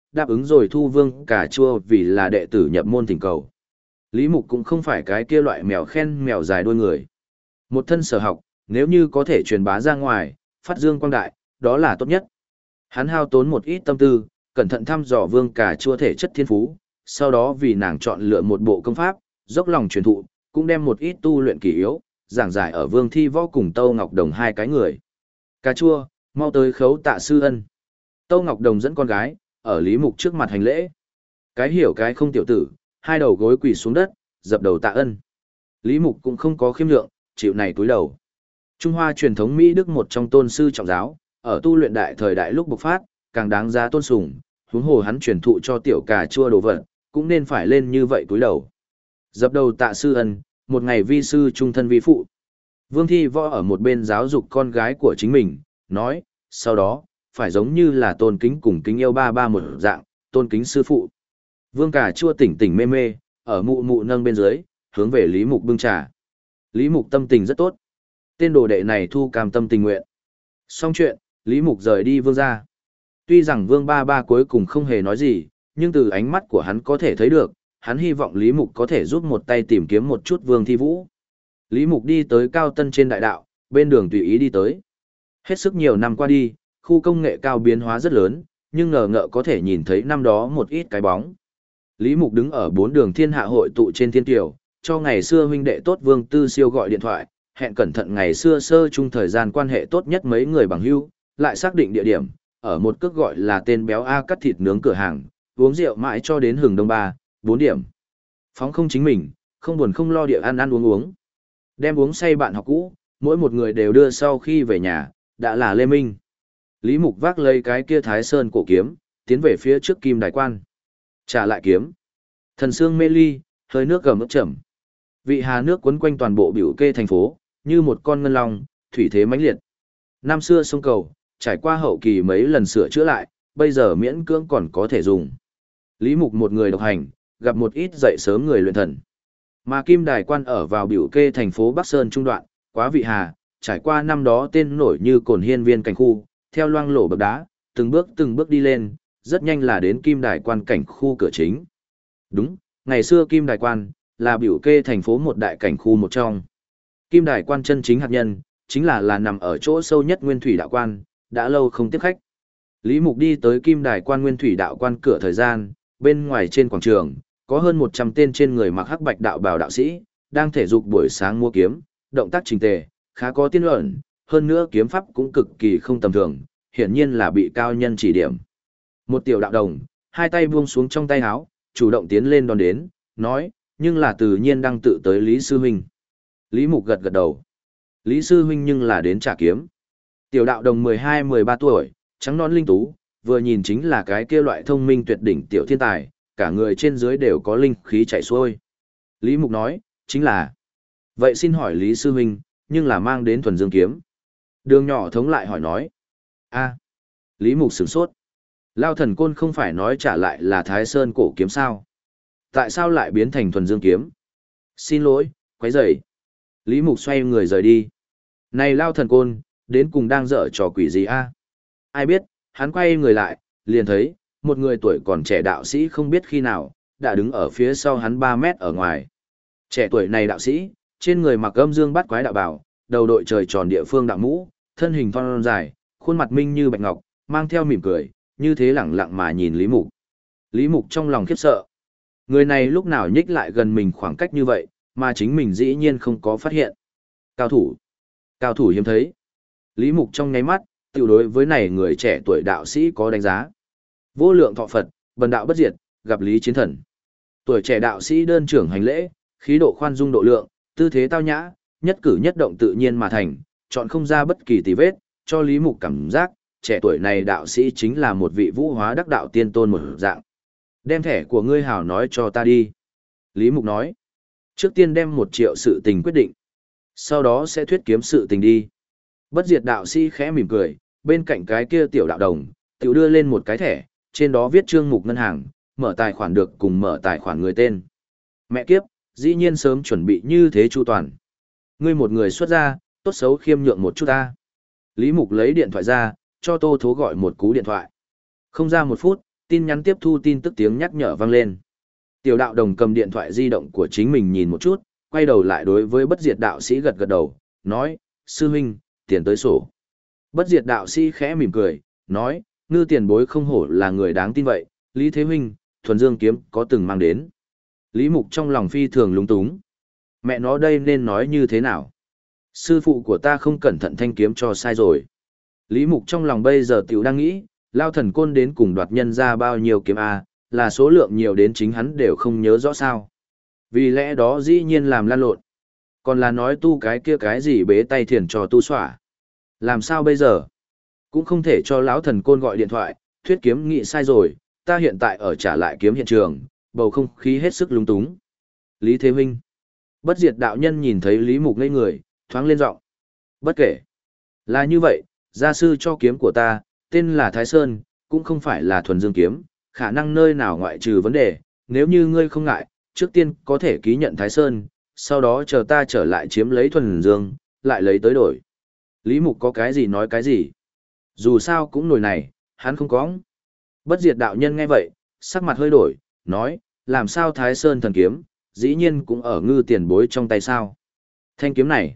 đáp ứng rồi thu Vương Cà Chua vì là đệ tử nhập môn thỉnh cầu. Lý Mục cũng không phải cái kia loại mèo khen mèo dài đuôi người. Một thân sở học, nếu như có thể truyền bá ra ngoài, phát dương quang đại, đó là tốt nhất. Hắn hao tốn một ít tâm tư, cẩn thận thăm dò Vương Cà Chua thể chất thiên phú, sau đó vì nàng chọn lựa một bộ công pháp, dốc lòng truyền thụ, cũng đem một ít tu luyện kỳ yếu, giảng giải ở Vương Thi Võ cùng Tâu Ngọc Đồng hai cái người. Cà Chua, mau tới khấu tạ sư ân. Tâu Ngọc Đồng dẫn con gái, ở Lý Mục trước mặt hành lễ. Cái hiểu cái không tiểu tử, hai đầu gối quỳ xuống đất, dập đầu tạ ân. Lý Mục cũng không có khiêm nhượng, chịu này cúi đầu. Trung Hoa truyền thống Mỹ Đức một trong tôn sư trọng giáo, ở tu luyện đại thời đại lúc bộc phát, càng đáng giá tôn sùng, huống hồ hắn truyền thụ cho tiểu Cà Chua đồ vật, cũng nên phải lên như vậy cúi đầu. Dập đầu tạ sư ân, một ngày vi sư trung thân vi phụ. Vương Thi Võ ở một bên giáo dục con gái của chính mình, nói, sau đó, phải giống như là tôn kính cùng kính yêu ba ba một dạng, tôn kính sư phụ. Vương Cà Chua tỉnh tỉnh mê mê, ở mụ mụ nâng bên dưới, hướng về Lý Mục bưng trà. Lý Mục tâm tình rất tốt. Tên đồ đệ này thu cam tâm tình nguyện. Xong chuyện, Lý Mục rời đi Vương ra. Tuy rằng Vương ba ba cuối cùng không hề nói gì, nhưng từ ánh mắt của hắn có thể thấy được, hắn hy vọng Lý Mục có thể giúp một tay tìm kiếm một chút Vương Thi Vũ. Lý Mục đi tới Cao Tân trên đại đạo, bên đường tùy ý đi tới. Hết sức nhiều năm qua đi, khu công nghệ cao biến hóa rất lớn, nhưng ngờ ngợ có thể nhìn thấy năm đó một ít cái bóng. Lý Mục đứng ở 4 đường thiên hạ hội tụ trên thiên tiểu, cho ngày xưa huynh đệ tốt Vương Tư Siêu gọi điện thoại, hẹn cẩn thận ngày xưa sơ chung thời gian quan hệ tốt nhất mấy người bằng hữu, lại xác định địa điểm, ở một cước gọi là tên béo A cắt thịt nướng cửa hàng, uống rượu mãi cho đến hừng đông 3, 4 điểm. Phóng không chính mình, không buồn không lo địa ăn ăn uống uống. Đem uống say bạn học cũ, mỗi một người đều đưa sau khi về nhà, đã là Lê Minh. Lý Mục vác lấy cái kia Thái Sơn cổ kiếm, tiến về phía trước Kim Đài Quan. Trả lại kiếm. Thần sương mê ly, hơi nước gầm ướt chậm. Vị hà nước quấn quanh toàn bộ biểu kê thành phố, như một con ngân long, thủy thế mãnh liệt. Năm xưa sông cầu, trải qua hậu kỳ mấy lần sửa chữa lại, bây giờ miễn cưỡng còn có thể dùng. Lý Mục một người độc hành, gặp một ít dậy sớm người luyện thần. Mà Kim Đài Quan ở vào biểu kê thành phố Bắc Sơn trung đoạn, quá vị hà, trải qua năm đó tên nổi như Cồn Hiên Viên cảnh khu, theo loang lổ bậc đá, từng bước đi lên, rất nhanh là đến Kim Đài Quan cảnh khu cửa chính. Đúng, ngày xưa Kim Đài Quan là biểu kê thành phố một đại cảnh khu một trong. Kim Đài Quan chân chính hạt nhân, chính là nằm ở chỗ sâu nhất Nguyên Thủy Đạo Quan, đã lâu không tiếp khách. Lý Mục đi tới Kim Đài Quan Nguyên Thủy Đạo Quan cửa thời gian, bên ngoài trên quảng trường, có hơn 100 tên trên người mặc hắc bạch đạo bào đạo sĩ, đang thể dục buổi sáng mua kiếm, động tác chỉnh tề, khá có tiên luận, hơn nữa kiếm pháp cũng cực kỳ không tầm thường, hiển nhiên là bị cao nhân chỉ điểm. Một tiểu đạo đồng, hai tay buông xuống trong tay áo, chủ động tiến lên đón đến, nói, nhưng là tự nhiên đang tự tới Lý Sư Huynh. Lý Mục gật gật đầu. Lý Sư Huynh nhưng là đến trả kiếm. Tiểu đạo đồng 12-13 tuổi, trắng non linh tú, vừa nhìn chính là cái kia loại thông minh tuyệt đỉnh tiểu thiên tài, cả người trên dưới đều có linh khí chảy xuôi. Lý Mục nói, chính là. Vậy xin hỏi Lý Sư Huynh, nhưng là mang đến thuần dương kiếm. Đường nhỏ thống lại hỏi nói. A. Lý Mục sửng sốt. Lao thần côn không phải nói trả lại là Thái Sơn cổ kiếm sao? Tại sao lại biến thành thuần dương kiếm? Xin lỗi, quấy rầy. Lý Mục xoay người rời đi. Này Lao thần côn, đến cùng đang dở trò quỷ gì a? Ai biết, hắn quay người lại, liền thấy, một người tuổi còn trẻ đạo sĩ không biết khi nào, đã đứng ở phía sau hắn 3 mét ở ngoài. Trẻ tuổi này đạo sĩ, trên người mặc âm dương bát quái đạo bào, đầu đội trời tròn địa phương đạo mũ, thân hình thon dài, khuôn mặt minh như bạch ngọc, mang theo mỉm cười, như thế lẳng lặng mà nhìn Lý Mục. Lý Mục trong lòng khiếp sợ. Người này lúc nào nhích lại gần mình khoảng cách như vậy, mà chính mình dĩ nhiên không có phát hiện. Cao thủ. Cao thủ hiếm thấy. Lý Mục trong nháy mắt, tiểu đối với này người trẻ tuổi đạo sĩ có đánh giá. Vô lượng thọ Phật, bần đạo bất diệt, gặp Lý Chiến Thần. Tuổi trẻ đạo sĩ đơn trưởng hành lễ, khí độ khoan dung độ lượng, tư thế tao nhã, nhất cử nhất động tự nhiên mà thành, chọn không ra bất kỳ tì vết, cho Lý Mục cảm giác, trẻ tuổi này đạo sĩ chính là một vị vũ hóa đắc đạo tiên tôn một dạng. Đem thẻ của ngươi hảo nói cho ta đi. Lý Mục nói, trước tiên đem 1 triệu sự tình quyết định, sau đó sẽ thuyết kiếm sự tình đi. Bất diệt đạo sĩ khẽ mỉm cười, bên cạnh cái kia tiểu đạo đồng, tiểu đưa lên một cái thẻ, trên đó viết Trương Mục ngân hàng, mở tài khoản được cùng mở tài khoản người tên. Mẹ kiếp, dĩ nhiên sớm chuẩn bị như thế chu toàn. Ngươi một người xuất ra, tốt xấu khiêm nhượng một chút ta. Lý Mục lấy điện thoại ra, cho Tô Thố gọi một cú điện thoại. Không ra 1 phút, Tin nhắn tiếp thu tin tức tiếng nhắc nhở vang lên. Tiểu đạo đồng cầm điện thoại di động của chính mình nhìn một chút, quay đầu lại đối với bất diệt đạo sĩ gật gật đầu, nói, sư huynh, tiền tới sổ. Bất diệt đạo sĩ khẽ mỉm cười, nói, Ngư tiền bối không hổ là người đáng tin vậy, Lý Thế huynh, thuần dương kiếm có từng mang đến. Lý Mục trong lòng phi thường lúng túng. Mẹ nó đây nên nói như thế nào? Sư phụ của ta không cẩn thận thanh kiếm cho sai rồi. Lý Mục trong lòng bây giờ tiểu đang nghĩ, Lao Thần Côn đến cùng đoạt nhân ra bao nhiêu kiếm A, là số lượng nhiều đến chính hắn đều không nhớ rõ sao. Vì lẽ đó dĩ nhiên làm lan lộn. Còn là nói tu cái kia cái gì bế tay thiền cho tu xỏa. Làm sao bây giờ? Cũng không thể cho lão Thần Côn gọi điện thoại, thuyết kiếm nghị sai rồi, ta hiện tại ở trả lại kiếm hiện trường, bầu không khí hết sức lung túng. Lý Thế Huynh. Bất diệt đạo nhân nhìn thấy Lý Mục ngây người, thoáng lên giọng. Bất kể. Là như vậy, gia sư cho kiếm của ta, tên là Thái Sơn, cũng không phải là thuần dương kiếm, khả năng nơi nào ngoại trừ vấn đề, nếu như ngươi không ngại, trước tiên có thể ký nhận Thái Sơn, sau đó chờ ta trở lại chiếm lấy thuần dương, lại lấy tới đổi. Lý Mục có cái gì nói cái gì. Dù sao cũng nổi này, hắn không có. Bất diệt đạo nhân nghe vậy, sắc mặt hơi đổi, nói, làm sao Thái Sơn thần kiếm, dĩ nhiên cũng ở Ngư tiền bối trong tay sao. Thanh kiếm này,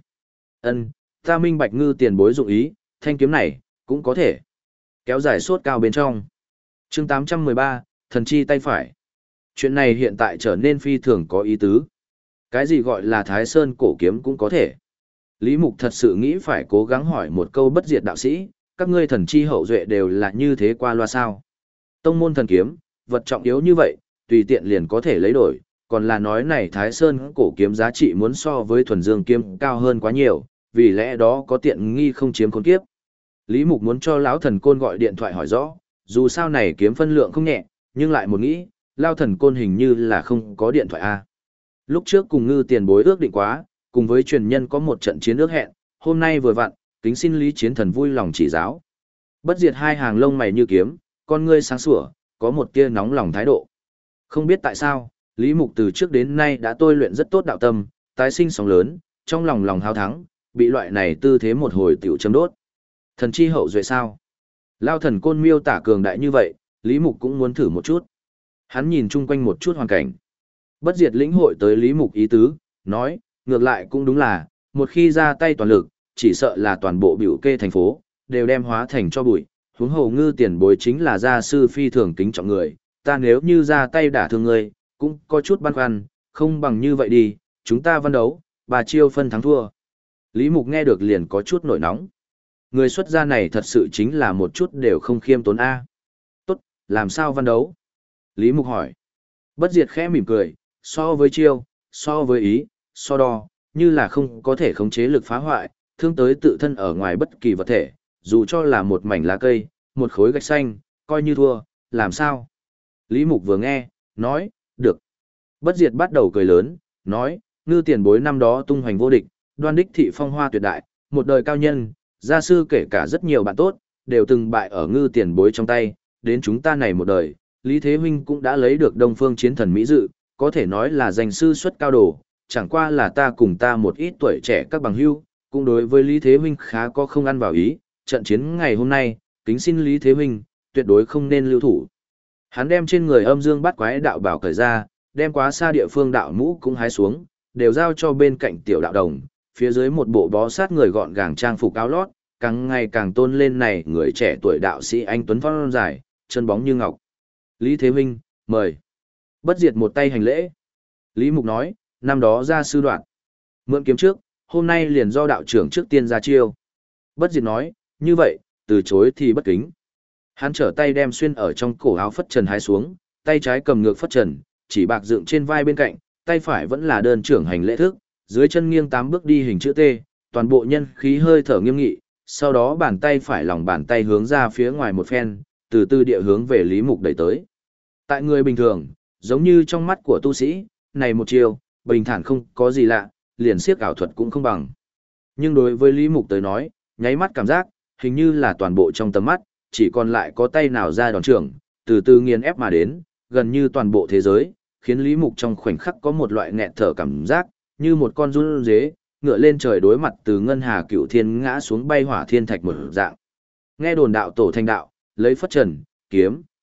ta minh bạch Ngư tiền bối dụng ý, thanh kiếm này, cũng có thể kéo dài sốt cao bên trong. Chương 813, thần chi tay phải. Chuyện này hiện tại trở nên phi thường có ý tứ. Cái gì gọi là Thái Sơn cổ kiếm cũng có thể. Lý Mục thật sự nghĩ phải cố gắng hỏi một câu bất diệt đạo sĩ, các ngươi thần chi hậu duệ đều là như thế qua loa sao. Tông môn thần kiếm, vật trọng yếu như vậy, tùy tiện liền có thể lấy đổi, còn là nói này Thái Sơn cổ kiếm giá trị muốn so với thuần dương kiếm cao hơn quá nhiều, vì lẽ đó có tiện nghi không chiếm khốn kiếp. Lý Mục muốn cho lão thần côn gọi điện thoại hỏi rõ, dù sao này kiếm phân lượng không nhẹ, nhưng lại một nghĩ, lão thần côn hình như là không có điện thoại a. Lúc trước cùng Ngư tiền bối ước định quá, cùng với truyền nhân có một trận chiến ước hẹn, hôm nay vừa vặn, kính xin Lý Chiến Thần vui lòng chỉ giáo. Bất diệt hai hàng lông mày như kiếm, con ngươi sáng sủa, có một tia nóng lòng thái độ. Không biết tại sao, Lý Mục từ trước đến nay đã tôi luyện rất tốt đạo tâm, tái sinh sóng lớn, trong lòng háo thắng, bị loại này tư thế một hồi tiểu châm đốt. Thần chi hậu duệ sao? Lao thần côn miêu tả cường đại như vậy, Lý Mục cũng muốn thử một chút. Hắn nhìn chung quanh một chút hoàn cảnh. Bất diệt lĩnh hội tới Lý Mục ý tứ, nói, ngược lại cũng đúng là, một khi ra tay toàn lực, chỉ sợ là toàn bộ biểu kê thành phố, đều đem hóa thành cho bụi. Huống hồ Ngư tiền bối chính là gia sư phi thường kính trọng người, ta nếu như ra tay đả thương ngươi, cũng có chút băn khoăn, không bằng như vậy đi, chúng ta văn đấu, bà chiêu phân thắng thua. Lý Mục nghe được liền có chút nổi nóng. Người xuất gia này thật sự chính là một chút đều không khiêm tốn A. Tốt, làm sao văn đấu? Lý Mục hỏi. Bất diệt khẽ mỉm cười, so với chiêu, so với ý, so đo, như là không có thể khống chế lực phá hoại, thương tới tự thân ở ngoài bất kỳ vật thể, dù cho là một mảnh lá cây, một khối gạch xanh, coi như thua, làm sao? Lý Mục vừa nghe, nói, được. Bất diệt bắt đầu cười lớn, nói, Ngư tiền bối năm đó tung hoành vô địch, đoan đích thị phong hoa tuyệt đại, một đời cao nhân, gia sư kể cả rất nhiều bạn tốt, đều từng bại ở Ngư tiền bối trong tay, đến chúng ta này một đời, Lý Thế Huynh cũng đã lấy được Đông Phương Chiến Thần Mỹ Dự, có thể nói là danh sư xuất cao đồ, chẳng qua là ta cùng ta một ít tuổi trẻ các bằng hữu, cũng đối với Lý Thế Huynh khá có không ăn vào ý, trận chiến ngày hôm nay, kính xin Lý Thế Huynh, tuyệt đối không nên lưu thủ. Hắn đem trên người âm dương bắt quái đạo bảo cởi ra, đem quá xa địa phương đạo mũ cũng hái xuống, đều giao cho bên cạnh tiểu đạo đồng, phía dưới một bộ bó sát người gọn gàng trang phục áo lót, càng ngày càng tôn lên này người trẻ tuổi đạo sĩ anh tuấn phong dài, chân bóng như ngọc. Lý Thế Huynh, mời. Bất diệt một tay hành lễ. Lý Mục nói, năm đó ra sư đoạn. Mượn kiếm trước, hôm nay liền do đạo trưởng trước tiên ra chiêu. Bất diệt nói, như vậy, từ chối thì bất kính. Hắn trở tay đem xuyên ở trong cổ áo phất trần hái xuống, tay trái cầm ngược phất trần, chỉ bạc dựng trên vai bên cạnh, tay phải vẫn là đơn trưởng hành lễ thức, dưới chân nghiêng 8 bước đi hình chữ T, toàn bộ nhân khí hơi thở nghiêm nghị, sau đó bàn tay phải lòng bàn tay hướng ra phía ngoài một phen, từ từ địa hướng về Lý Mục đẩy tới. Tại người bình thường, giống như trong mắt của tu sĩ, này một chiều, bình thản không có gì lạ, liền siếc ảo thuật cũng không bằng. Nhưng đối với Lý Mục tới nói, nháy mắt cảm giác, hình như là toàn bộ trong tầm mắt, chỉ còn lại có tay nào ra đòn trưởng, từ từ nghiền ép mà đến, gần như toàn bộ thế giới, khiến Lý Mục trong khoảnh khắc có một loại nghẹt thở cảm giác, như một con run dế, ngựa lên trời đối mặt từ ngân hà cửu thiên ngã xuống bay hỏa thiên thạch một dạng. Nghe đồn đạo tổ thành đạo, lấy phất trần, kiếm,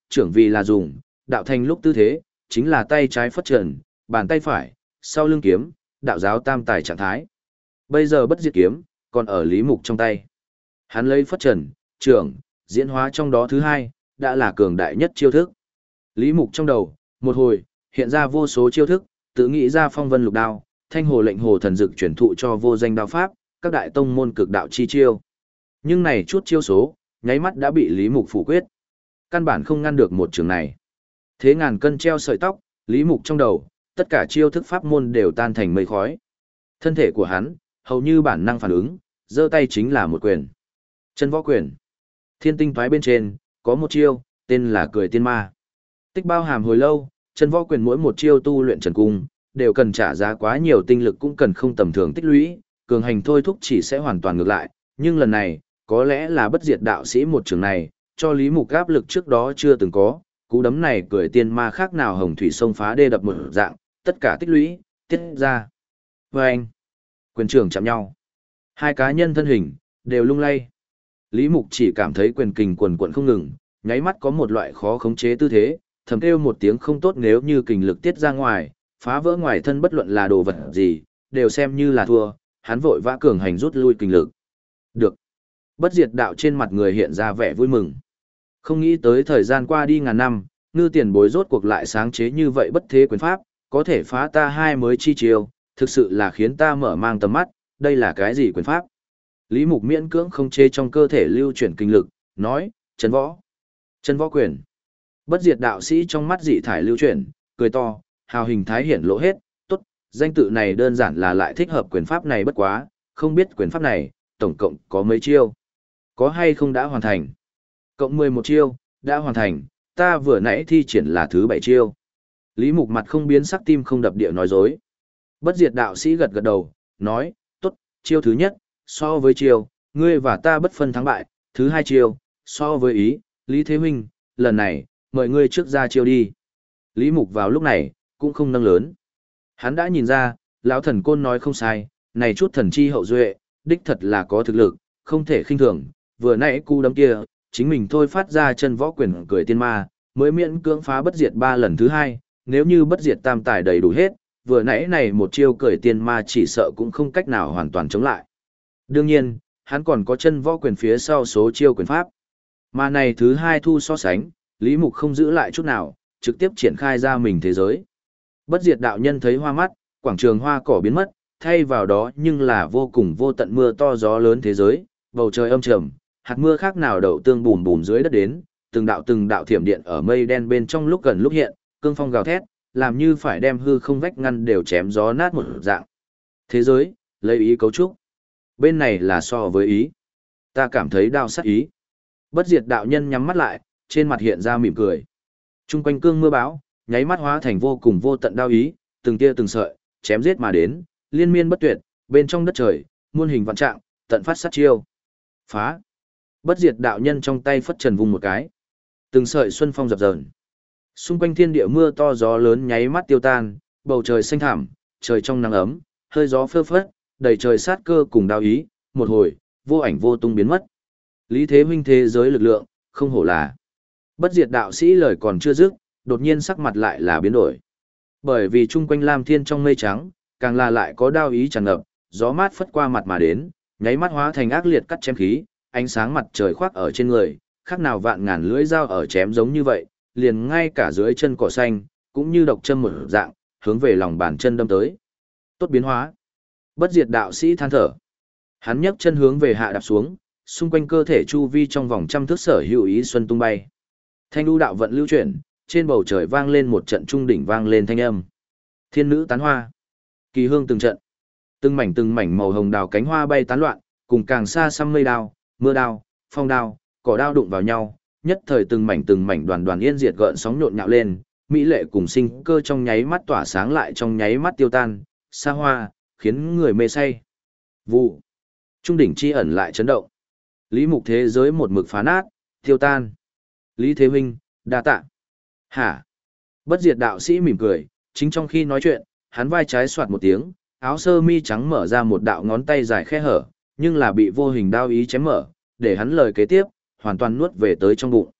trưởng vì là dùng, đạo thành lúc tư thế, chính là tay trái phất trần, bàn tay phải, sau lưng kiếm, đạo giáo tam tài trạng thái. Bây giờ bất diệt kiếm, còn ở Lý Mục trong tay. Hắn lấy phất trần, trưởng, diễn hóa trong đó thứ hai, đã là cường đại nhất chiêu thức. Lý Mục trong đầu, một hồi, hiện ra vô số chiêu thức, tự nghĩ ra phong vân lục đao, thanh hồ lệnh hồ thần dực chuyển thụ cho vô danh đao pháp, các đại tông môn cực đạo chi chiêu. Nhưng này chút chiêu số, nháy mắt đã bị Lý Mục phủ quyết. Căn bản không ngăn được một trường này. Thế ngàn cân treo sợi tóc, Lý Mục trong đầu, tất cả chiêu thức pháp môn đều tan thành mây khói. Thân thể của hắn, hầu như bản năng phản ứng, giơ tay chính là một quyền. Chân võ quyền. Thiên tinh toái bên trên, có một chiêu, tên là cười tiên ma. Tích bao hàm hồi lâu, chân võ quyền mỗi một chiêu tu luyện trần cung, đều cần trả giá quá nhiều tinh lực cũng cần không tầm thường tích lũy, cường hành thôi thúc chỉ sẽ hoàn toàn ngược lại. Nhưng lần này, có lẽ là bất diệt đạo sĩ một trường này, cho Lý Mục áp lực trước đó chưa từng có, cú đấm này cười tiên ma khác nào hồng thủy sông phá đê đập một dạng, tất cả tích lũy, tiết ra. Và anh, quyền trường chạm nhau. Hai cá nhân thân hình, đều lung lay. Lý Mục chỉ cảm thấy quyền kình quần quận không ngừng, nháy mắt có một loại khó khống chế tư thế, thầm kêu một tiếng không tốt nếu như kình lực tiết ra ngoài, phá vỡ ngoài thân bất luận là đồ vật gì, đều xem như là thua, hắn vội vã cường hành rút lui kình lực. Được. Bất diệt đạo trên mặt người hiện ra vẻ vui mừng. Không nghĩ tới thời gian qua đi ngàn năm, ngư tiền bối rốt cuộc lại sáng chế như vậy bất thế quyền pháp, có thể phá ta hai mới chi chiêu, thực sự là khiến ta mở mang tầm mắt, đây là cái gì quyền pháp? Lý Mục miễn cưỡng không chế trong cơ thể lưu chuyển kinh lực, nói, chân võ. Chân võ quyền. Bất diệt đạo sĩ trong mắt dị thải lưu chuyển, cười to, hào hình thái hiển lộ hết, tốt, danh tự này đơn giản là lại thích hợp quyền pháp này bất quá, không biết quyền pháp này, tổng cộng có mấy chiêu? Có hay không đã hoàn thành? Cộng 11 chiêu, đã hoàn thành, ta vừa nãy thi triển là thứ 7 chiêu. Lý Mục mặt không biến sắc tim không đập địa nói dối. Bất diệt đạo sĩ gật gật đầu, nói, tốt, chiêu thứ nhất, so với chiêu, ngươi và ta bất phân thắng bại, thứ hai chiêu, so với ý, Lý Thế Huynh, lần này, mời ngươi trước ra chiêu đi. Lý Mục vào lúc này, cũng không nâng lớn. Hắn đã nhìn ra, lão thần côn nói không sai, này chút thần chi hậu duệ, đích thật là có thực lực, không thể khinh thường, vừa nãy cú đấm kia, chính mình thôi phát ra chân võ quyền cười tiên ma, mới miễn cưỡng phá bất diệt 3 lần thứ hai, nếu như bất diệt tam tài đầy đủ hết, vừa nãy này một chiêu cười tiên ma chỉ sợ cũng không cách nào hoàn toàn chống lại. Đương nhiên, hắn còn có chân võ quyền phía sau số chiêu quyền pháp. Mà này thứ hai thu so sánh, Lý Mục không giữ lại chút nào, trực tiếp triển khai ra mình thế giới. Bất diệt đạo nhân thấy hoa mắt, quảng trường hoa cỏ biến mất, thay vào đó nhưng là vô cùng vô tận mưa to gió lớn thế giới, bầu trời âm trầm, hạt mưa khác nào đậu tương bùm bùm dưới đất đến, từng đạo thiểm điện ở mây đen bên trong lúc gần lúc hiện, cương phong gào thét, làm như phải đem hư không vách ngăn đều chém gió nát một dạng. Thế giới, lấy ý cấu trúc. Bên này là so với ý. Ta cảm thấy đau sát ý. Bất diệt đạo nhân nhắm mắt lại, trên mặt hiện ra mỉm cười. Trung quanh cương mưa bão, nháy mắt hóa thành vô cùng vô tận đao ý, từng tia từng sợi, chém giết mà đến, liên miên bất tuyệt, bên trong đất trời, muôn hình vạn trạng, tận phát sát chiêu. Phá. Bất diệt đạo nhân trong tay phất trần vung một cái. Từng sợi xuân phong dập dờn. Xung quanh thiên địa mưa to gió lớn nháy mắt tiêu tan, bầu trời xanh thẳm, trời trong nắng ấm, hơi gió phơ phất, đầy trời sát cơ cùng đao ý, một hồi, vô ảnh vô tung biến mất. Lý Thế Huynh thế giới lực lượng, không hổ là. Bất diệt đạo sĩ lời còn chưa dứt, đột nhiên sắc mặt lại là biến đổi. Bởi vì chung quanh lam thiên trong mây trắng, càng là lại có đao ý tràn ngập, gió mát phất qua mặt mà đến, nháy mắt hóa thành ác liệt cắt chém khí, ánh sáng mặt trời khoác ở trên người, khác nào vạn ngàn lưỡi dao ở chém giống như vậy, liền ngay cả dưới chân cỏ xanh, cũng như độc châm một dạng, hướng về lòng bàn chân đâm tới. Tốt biến hóa. Bất diệt đạo sĩ than thở. Hắn nhấc chân hướng về hạ đạp xuống, xung quanh cơ thể chu vi trong vòng trăm thước sở hữu ý xuân tung bay. Thanh đu đạo vận lưu chuyển, trên bầu trời vang lên một trận trung đỉnh vang lên thanh âm. Thiên nữ tán hoa, kỳ hương từng trận. Từng mảnh màu hồng đào cánh hoa bay tán loạn, cùng càng xa xăm mây đao, mưa đao, phong đao, cỏ đao đụng vào nhau, nhất thời từng mảnh đoàn đoàn yên diệt gợn sóng nhộn nhạo lên, mỹ lệ cùng sinh cơ trong nháy mắt tỏa sáng lại trong nháy mắt tiêu tan, xa hoa, khiến người mê say. Vụ. Trung đỉnh chi ẩn lại chấn động. Lý Mục thế giới một mực phá nát, tiêu tan. Lý Thế Huynh, đa tạ. Hả? Bất diệt đạo sĩ mỉm cười, chính trong khi nói chuyện, hắn vai trái soạt một tiếng, áo sơ mi trắng mở ra một đạo ngón tay dài khe hở, nhưng là bị vô hình đao ý chém mở, để hắn lời kế tiếp, hoàn toàn nuốt về tới trong bụng.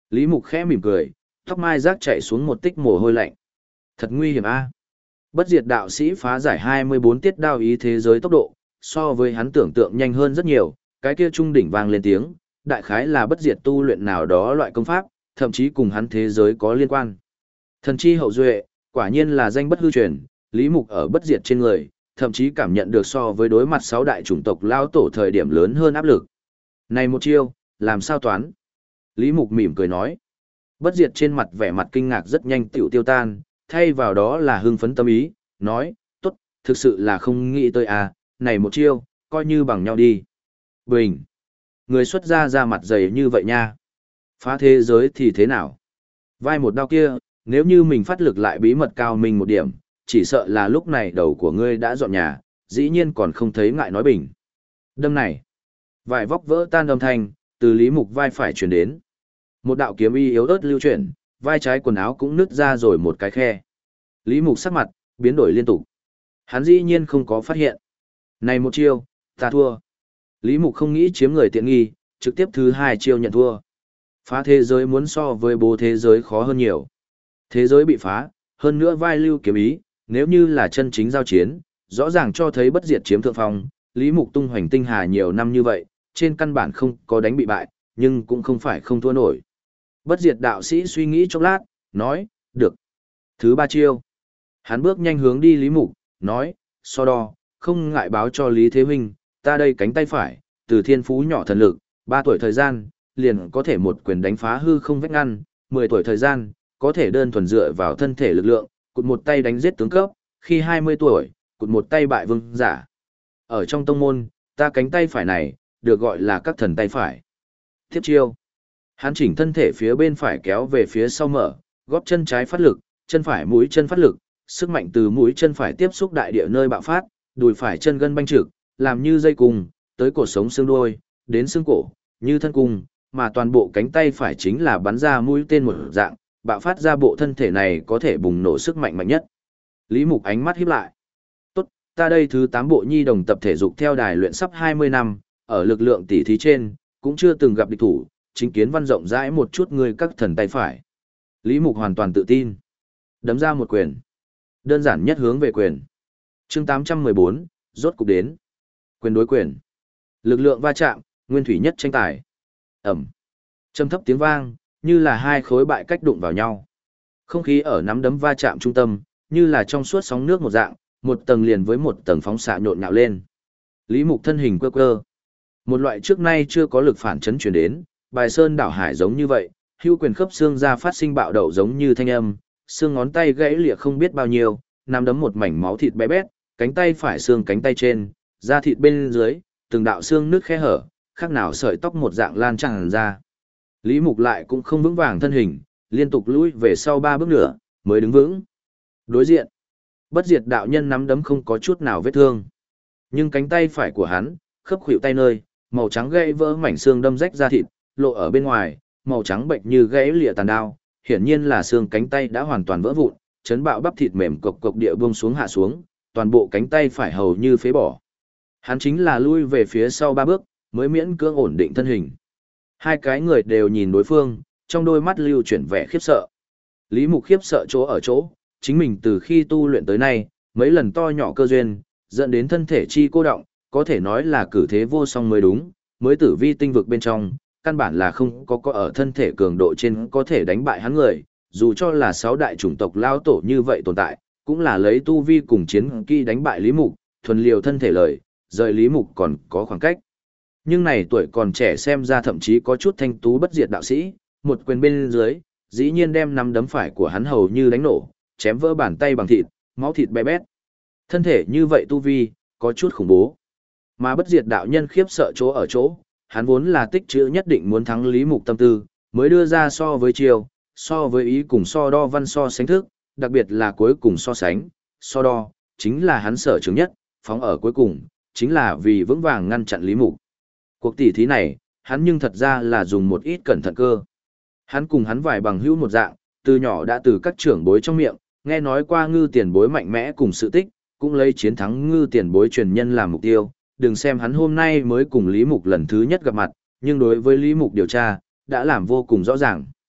Lý Mục khẽ mỉm cười, tóc mai rác chạy xuống một tích mồ hôi lạnh. Thật nguy hiểm a. Bất diệt đạo sĩ phá giải 24 tiết đao ý thế giới tốc độ, so với hắn tưởng tượng nhanh hơn rất nhiều, cái kia trung đỉnh vang lên tiếng, đại khái là bất diệt tu luyện nào đó loại công pháp, thậm chí cùng hắn thế giới có liên quan. Thần chi hậu duệ, quả nhiên là danh bất hư truyền, Lý Mục ở bất diệt trên người, thậm chí cảm nhận được so với đối mặt 6 đại chủng tộc lao tổ thời điểm lớn hơn áp lực. Này một chiêu, làm sao toán? Lý Mục mỉm cười nói. Bất diệt trên mặt vẻ mặt kinh ngạc rất nhanh tiểu tiêu tan, thay vào đó là hưng phấn tâm ý, nói, tốt, thực sự là không nghĩ tới à, này một chiêu, coi như bằng nhau đi. Bình. Người xuất ra ra mặt dày như vậy nha. Phá thế giới thì thế nào? Vai một đao kia, nếu như mình phát lực lại bí mật cao mình một điểm, chỉ sợ là lúc này đầu của ngươi đã dọn nhà, dĩ nhiên còn không thấy ngại nói bình. Đâm này. Vài vóc vỡ tan âm thanh, từ Lý Mục vai phải chuyển đến. Một đạo kiếm y yếu ớt lưu chuyển, vai trái quần áo cũng nứt ra rồi một cái khe. Lý Mục sắc mặt, biến đổi liên tục. Hắn dĩ nhiên không có phát hiện. Này một chiêu, ta thua. Lý Mục không nghĩ chiếm người tiện nghi, trực tiếp thứ 2 chiêu nhận thua. Phá thế giới muốn so với bố thế giới khó hơn nhiều. Thế giới bị phá, hơn nữa vai lưu kiếm ý, nếu như là chân chính giao chiến, rõ ràng cho thấy bất diệt chiếm thượng phong, Lý Mục tung hoành tinh hà nhiều năm như vậy, trên căn bản không có đánh bị bại, nhưng cũng không phải không thua nổi. Bất diệt đạo sĩ suy nghĩ chốc lát, nói, được. Thứ 3 chiêu. Hắn bước nhanh hướng đi Lý Mục, nói, so đo, không ngại báo cho Lý Thế Huynh, ta đây cánh tay phải, từ thiên phú nhỏ thần lực, 3 tuổi thời gian, liền có thể một quyền đánh phá hư không vách ngăn, 10 tuổi thời gian, có thể đơn thuần dựa vào thân thể lực lượng, cụt một tay đánh giết tướng cấp, khi 20 tuổi, cụt một tay bại vương giả. Ở trong tông môn, ta cánh tay phải này, được gọi là các thần tay phải. Tiếp chiêu. Hắn chỉnh thân thể phía bên phải kéo về phía sau mở, gót chân trái phát lực, chân phải mũi chân phát lực, sức mạnh từ mũi chân phải tiếp xúc đại địa nơi bạo phát, đùi phải chân gân banh trực, làm như dây cung, tới cột sống xương đuôi, đến xương cổ, như thân cung, mà toàn bộ cánh tay phải chính là bắn ra mũi tên một dạng, bạo phát ra bộ thân thể này có thể bùng nổ sức mạnh mạnh nhất. Lý Mục ánh mắt híp lại. Tốt, ta đây thứ 8 bộ nhi đồng tập thể dục theo đài luyện sắp 20 năm, ở lực lượng tỷ thí trên, cũng chưa từng gặp địch thủ, chính kiến văn rộng rãi một chút người các thần tay phải. Lý Mục hoàn toàn tự tin. Đấm ra một quyền. Đơn giản nhất hướng về quyền. Chương 814, rốt cục đến. Quyền đối quyền. Lực lượng va chạm, nguyên thủy nhất tranh tài. Ẩm. Trầm thấp tiếng vang, như là hai khối bại cách đụng vào nhau. Không khí ở nắm đấm va chạm trung tâm, như là trong suốt sóng nước một dạng, một tầng liền với một tầng phóng xạ nhộn nhạo lên. Lý Mục thân hình quơ quơ. Một loại trước nay chưa có lực phản chấn truyền đến, bài sơn đảo hải giống như vậy, hưu quyền khớp xương ra phát sinh bạo đậu giống như thanh âm, xương ngón tay gãy lìa không biết bao nhiêu, nắm đấm một mảnh máu thịt bé bét, cánh tay phải xương cánh tay trên, da thịt bên dưới, từng đạo xương nước khe hở, khác nào sợi tóc một dạng lan tràn ra. Lý Mục lại cũng không vững vàng thân hình, liên tục lùi về sau 3 bước nữa, mới đứng vững. Đối diện, bất diệt đạo nhân nắm đấm không có chút nào vết thương. Nhưng cánh tay phải của hắn, khớp khuỷu tay nơi, màu trắng gãy vỡ mảnh xương đâm rách da thịt, lộ ở bên ngoài, màu trắng bệnh như gãy lìa tàn đao, hiển nhiên là xương cánh tay đã hoàn toàn vỡ vụn, chấn bạo bắp thịt mềm cộc cộc địa buông xuống hạ xuống, toàn bộ cánh tay phải hầu như phế bỏ. Hắn chính là lui về phía sau 3 bước, mới miễn cưỡng ổn định thân hình. Hai cái người đều nhìn đối phương, trong đôi mắt lưu chuyển vẻ khiếp sợ. Lý Mục khiếp sợ chỗ ở chỗ, chính mình từ khi tu luyện tới nay, mấy lần to nhỏ cơ duyên, dẫn đến thân thể chi cô động, có thể nói là cử thế vô song mới đúng, mới tử vi tinh vực bên trong, căn bản là không có ở thân thể cường độ trên có thể đánh bại hắn người, dù cho là 6 đại chủng tộc lao tổ như vậy tồn tại, cũng là lấy tu vi cùng chiến kỹ đánh bại Lý Mục, thuần liều thân thể lời, rời Lý Mục còn có khoảng cách. Nhưng này tuổi còn trẻ xem ra thậm chí có chút thanh tú bất diệt đạo sĩ, một quyền bên dưới, dĩ nhiên đem nắm đấm phải của hắn hầu như đánh nổ, chém vỡ bàn tay bằng thịt, máu thịt bé bét. Thân thể như vậy tu vi, có chút khủng bố. Mà bất diệt đạo nhân khiếp sợ chỗ ở chỗ, hắn vốn là tích trữ nhất định muốn thắng Lý Mục tâm tư, mới đưa ra so với chiều, so với ý cùng so đo văn so sánh thức, đặc biệt là cuối cùng so sánh, so đo, chính là hắn sở trường nhất, phóng ở cuối cùng, chính là vì vững vàng ngăn chặn Lý Mục. Cuộc tỷ thí này, hắn nhưng thật ra là dùng một ít cẩn thận cơ. Hắn cùng hắn vài bằng hữu một dạng, từ nhỏ đã từ các trưởng bối trong miệng, nghe nói qua ngư tiền bối mạnh mẽ cùng sự tích, cũng lấy chiến thắng ngư tiền bối truyền nhân làm mục tiêu. Đừng xem hắn hôm nay mới cùng Lý Mục lần thứ nhất gặp mặt, nhưng đối với Lý Mục điều tra, đã làm vô cùng rõ ràng.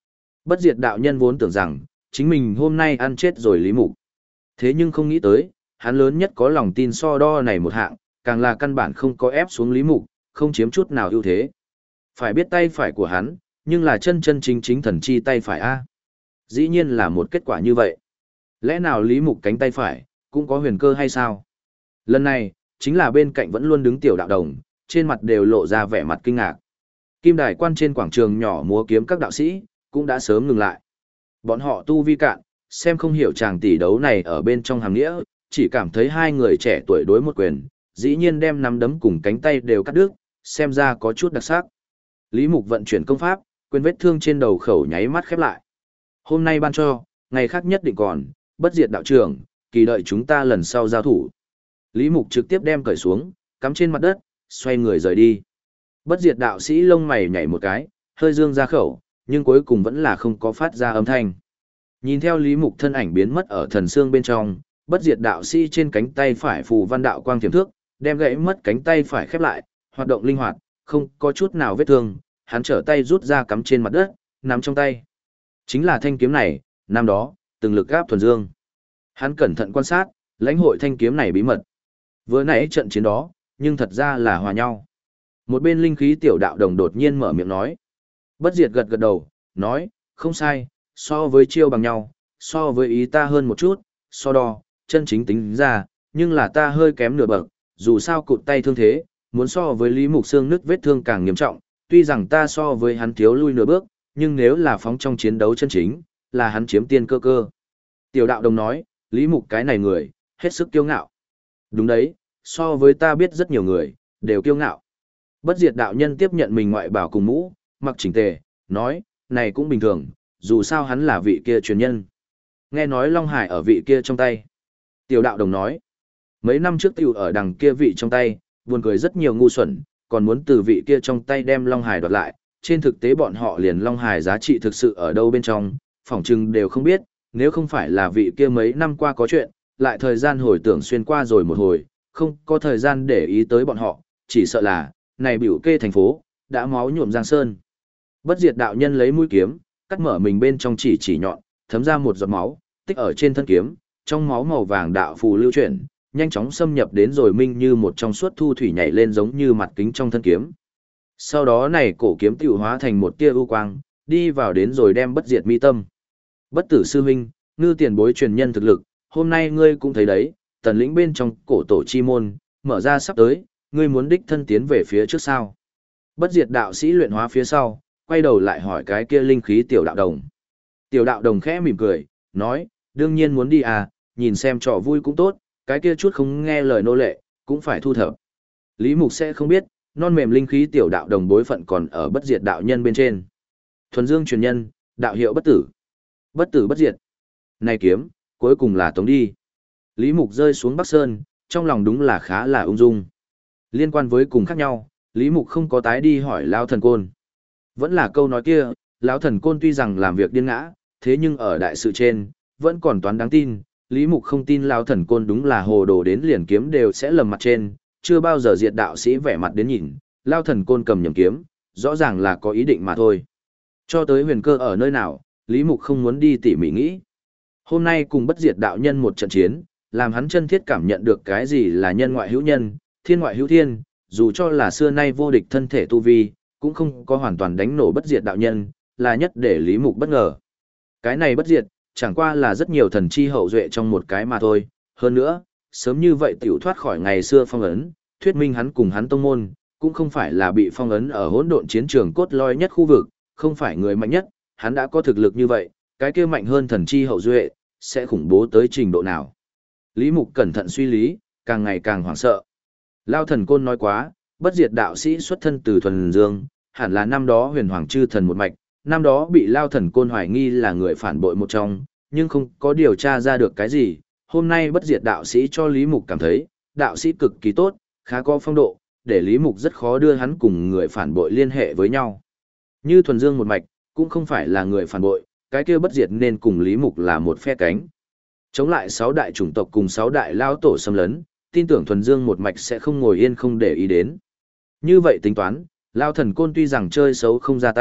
Bất diệt đạo nhân vốn tưởng rằng, chính mình hôm nay ăn chết rồi Lý Mục. Thế nhưng không nghĩ tới, hắn lớn nhất có lòng tin so đo này một hạng, càng là căn bản không có ép xuống Lý Mục, không chiếm chút nào ưu thế. Phải biết tay phải của hắn, nhưng là chân chân chính chính thần chi tay phải a. Dĩ nhiên là một kết quả như vậy. Lẽ nào Lý Mục cánh tay phải, cũng có huyền cơ hay sao? Lần này, chính là bên cạnh vẫn luôn đứng tiểu đạo đồng, trên mặt đều lộ ra vẻ mặt kinh ngạc. Kim đài quan trên quảng trường nhỏ múa kiếm các đạo sĩ, cũng đã sớm ngừng lại. Bọn họ tu vi cạn, xem không hiểu chàng tỷ đấu này ở bên trong hàng nghĩa, chỉ cảm thấy hai người trẻ tuổi đối một quyền, dĩ nhiên đem nắm đấm cùng cánh tay đều cắt đứt, xem ra có chút đặc sắc. Lý Mục vận chuyển công pháp, quyền vết thương trên đầu khẩu nháy mắt khép lại. Hôm nay ban cho, ngày khác nhất định còn, bất diệt đạo trưởng, kỳ đợi chúng ta lần sau giao thủ. Lý Mục trực tiếp đem cởi xuống, cắm trên mặt đất, xoay người rời đi. Bất diệt đạo sĩ lông mày nhảy một cái, hơi dương ra khẩu, nhưng cuối cùng vẫn là không có phát ra âm thanh. Nhìn theo Lý Mục thân ảnh biến mất ở thần xương bên trong, bất diệt đạo sĩ trên cánh tay phải phù văn đạo quang tiềm thước, đem gãy mất cánh tay phải khép lại, hoạt động linh hoạt, không có chút nào vết thương, hắn trở tay rút ra cắm trên mặt đất, nắm trong tay. Chính là thanh kiếm này, năm đó, từng lực gáp thuần dương. Hắn cẩn thận quan sát, lãnh hội thanh kiếm này bí mật. Vừa nãy trận chiến đó, nhưng thật ra là hòa nhau. Một bên linh khí tiểu đạo đồng đột nhiên mở miệng nói. Bất diệt gật gật đầu, nói, không sai, so với chiêu bằng nhau, so với ý ta hơn một chút, so đo, chân chính tính ra, nhưng là ta hơi kém nửa bậc, dù sao cụt tay thương thế, muốn so với Lý Mục xương nứt vết thương càng nghiêm trọng, tuy rằng ta so với hắn thiếu lui nửa bước, nhưng nếu là phóng trong chiến đấu chân chính, là hắn chiếm tiên cơ cơ. Tiểu đạo đồng nói, Lý Mục cái này người, hết sức kiêu ngạo. Đúng đấy, so với ta biết rất nhiều người, đều kiêu ngạo. Bất diệt đạo nhân tiếp nhận mình ngoại bảo cùng mũ, mặc chỉnh tề, nói, này cũng bình thường, dù sao hắn là vị kia truyền nhân. Nghe nói Long Hải ở vị kia trong tay. Tiểu đạo đồng nói, mấy năm trước tiểu ở đằng kia vị trong tay, buồn cười rất nhiều ngu xuẩn, còn muốn từ vị kia trong tay đem Long Hải đoạt lại. Trên thực tế bọn họ liền Long Hải giá trị thực sự ở đâu bên trong, phỏng chừng đều không biết, nếu không phải là vị kia mấy năm qua có chuyện, lại thời gian hồi tưởng xuyên qua rồi một hồi, không có thời gian để ý tới bọn họ, chỉ sợ là, này biểu kê thành phố, đã máu nhuộm giang sơn. Bất diệt đạo nhân lấy mũi kiếm, cắt mở mình bên trong chỉ nhọn, thấm ra một giọt máu, tích ở trên thân kiếm, trong máu màu vàng đạo phù lưu chuyển, nhanh chóng xâm nhập đến rồi minh như một trong suốt thu thủy nhảy lên giống như mặt kính trong thân kiếm. Sau đó này cổ kiếm tiểu hóa thành một tia ưu quang, đi vào đến rồi đem bất diệt mi tâm. Bất tử sư huynh, ngư tiền bối truyền nhân thực lực, hôm nay ngươi cũng thấy đấy, tần lĩnh bên trong cổ tổ chi môn, mở ra sắp tới, ngươi muốn đích thân tiến về phía trước sao. Bất diệt đạo sĩ luyện hóa phía sau, quay đầu lại hỏi cái kia linh khí tiểu đạo đồng. Tiểu đạo đồng khẽ mỉm cười, nói, đương nhiên muốn đi à, nhìn xem trò vui cũng tốt, cái kia chút không nghe lời nô lệ, cũng phải thu thập. Lý Mục sẽ không biết, non mềm linh khí tiểu đạo đồng bối phận còn ở bất diệt đạo nhân bên trên. Thuần dương truyền nhân, đạo hiệu bất tử. Bất tử bất diệt. Này kiếm, cuối cùng là tống đi. Lý Mục rơi xuống Bắc Sơn, trong lòng đúng là khá là ung dung. Liên quan với cùng khác nhau, Lý Mục không có tái đi hỏi Lão Thần Côn. Vẫn là câu nói kia, Lão Thần Côn tuy rằng làm việc điên ngã, thế nhưng ở đại sự trên, vẫn còn toán đáng tin. Lý Mục không tin Lão Thần Côn đúng là hồ đồ đến liền kiếm đều sẽ lầm mặt trên, chưa bao giờ diệt đạo sĩ vẻ mặt đến nhìn, Lão Thần Côn cầm nhầm kiếm, rõ ràng là có ý định mà thôi. Cho tới huyền cơ ở nơi nào, Lý Mục không muốn đi tỉ mỉ nghĩ. Hôm nay cùng bất diệt đạo nhân một trận chiến, làm hắn chân thiết cảm nhận được cái gì là nhân ngoại hữu nhân, thiên ngoại hữu thiên, dù cho là xưa nay vô địch thân thể tu vi, cũng không có hoàn toàn đánh nổ bất diệt đạo nhân, là nhất để Lý Mục bất ngờ. Cái này bất diệt, chẳng qua là rất nhiều thần chi hậu duệ trong một cái mà thôi, hơn nữa, sớm như vậy tiểu thoát khỏi ngày xưa phong ấn, thuyết minh hắn cùng hắn tông môn, cũng không phải là bị phong ấn ở hỗn độn chiến trường cốt lõi nhất khu vực, không phải người mạnh nhất, hắn đã có thực lực như vậy, cái kia mạnh hơn thần chi hậu duệ, sẽ khủng bố tới trình độ nào. Lý Mục cẩn thận suy lý, càng ngày càng hoảng sợ. Lao Thần Côn nói quá, bất diệt đạo sĩ xuất thân từ thuần dương, hẳn là năm đó huyền hoàng chư thần một mạch, năm đó bị Lao Thần Côn hoài nghi là người phản bội một trong, nhưng không có điều tra ra được cái gì. Hôm nay bất diệt đạo sĩ cho Lý Mục cảm thấy, đạo sĩ cực kỳ tốt, khá có phong độ, để Lý Mục rất khó đưa hắn cùng người phản bội liên hệ với nhau. Như thuần dương một mạch, cũng không phải là người phản bội, cái kia bất diệt nên cùng Lý Mục là một phe cánh. Chống lại 6 đại chủng tộc cùng 6 đại lao tổ xâm lấn, tin tưởng thuần dương một mạch sẽ không ngồi yên không để ý đến. Như vậy tính toán, Lao Thần Côn tuy rằng chơi xấu không ra tay,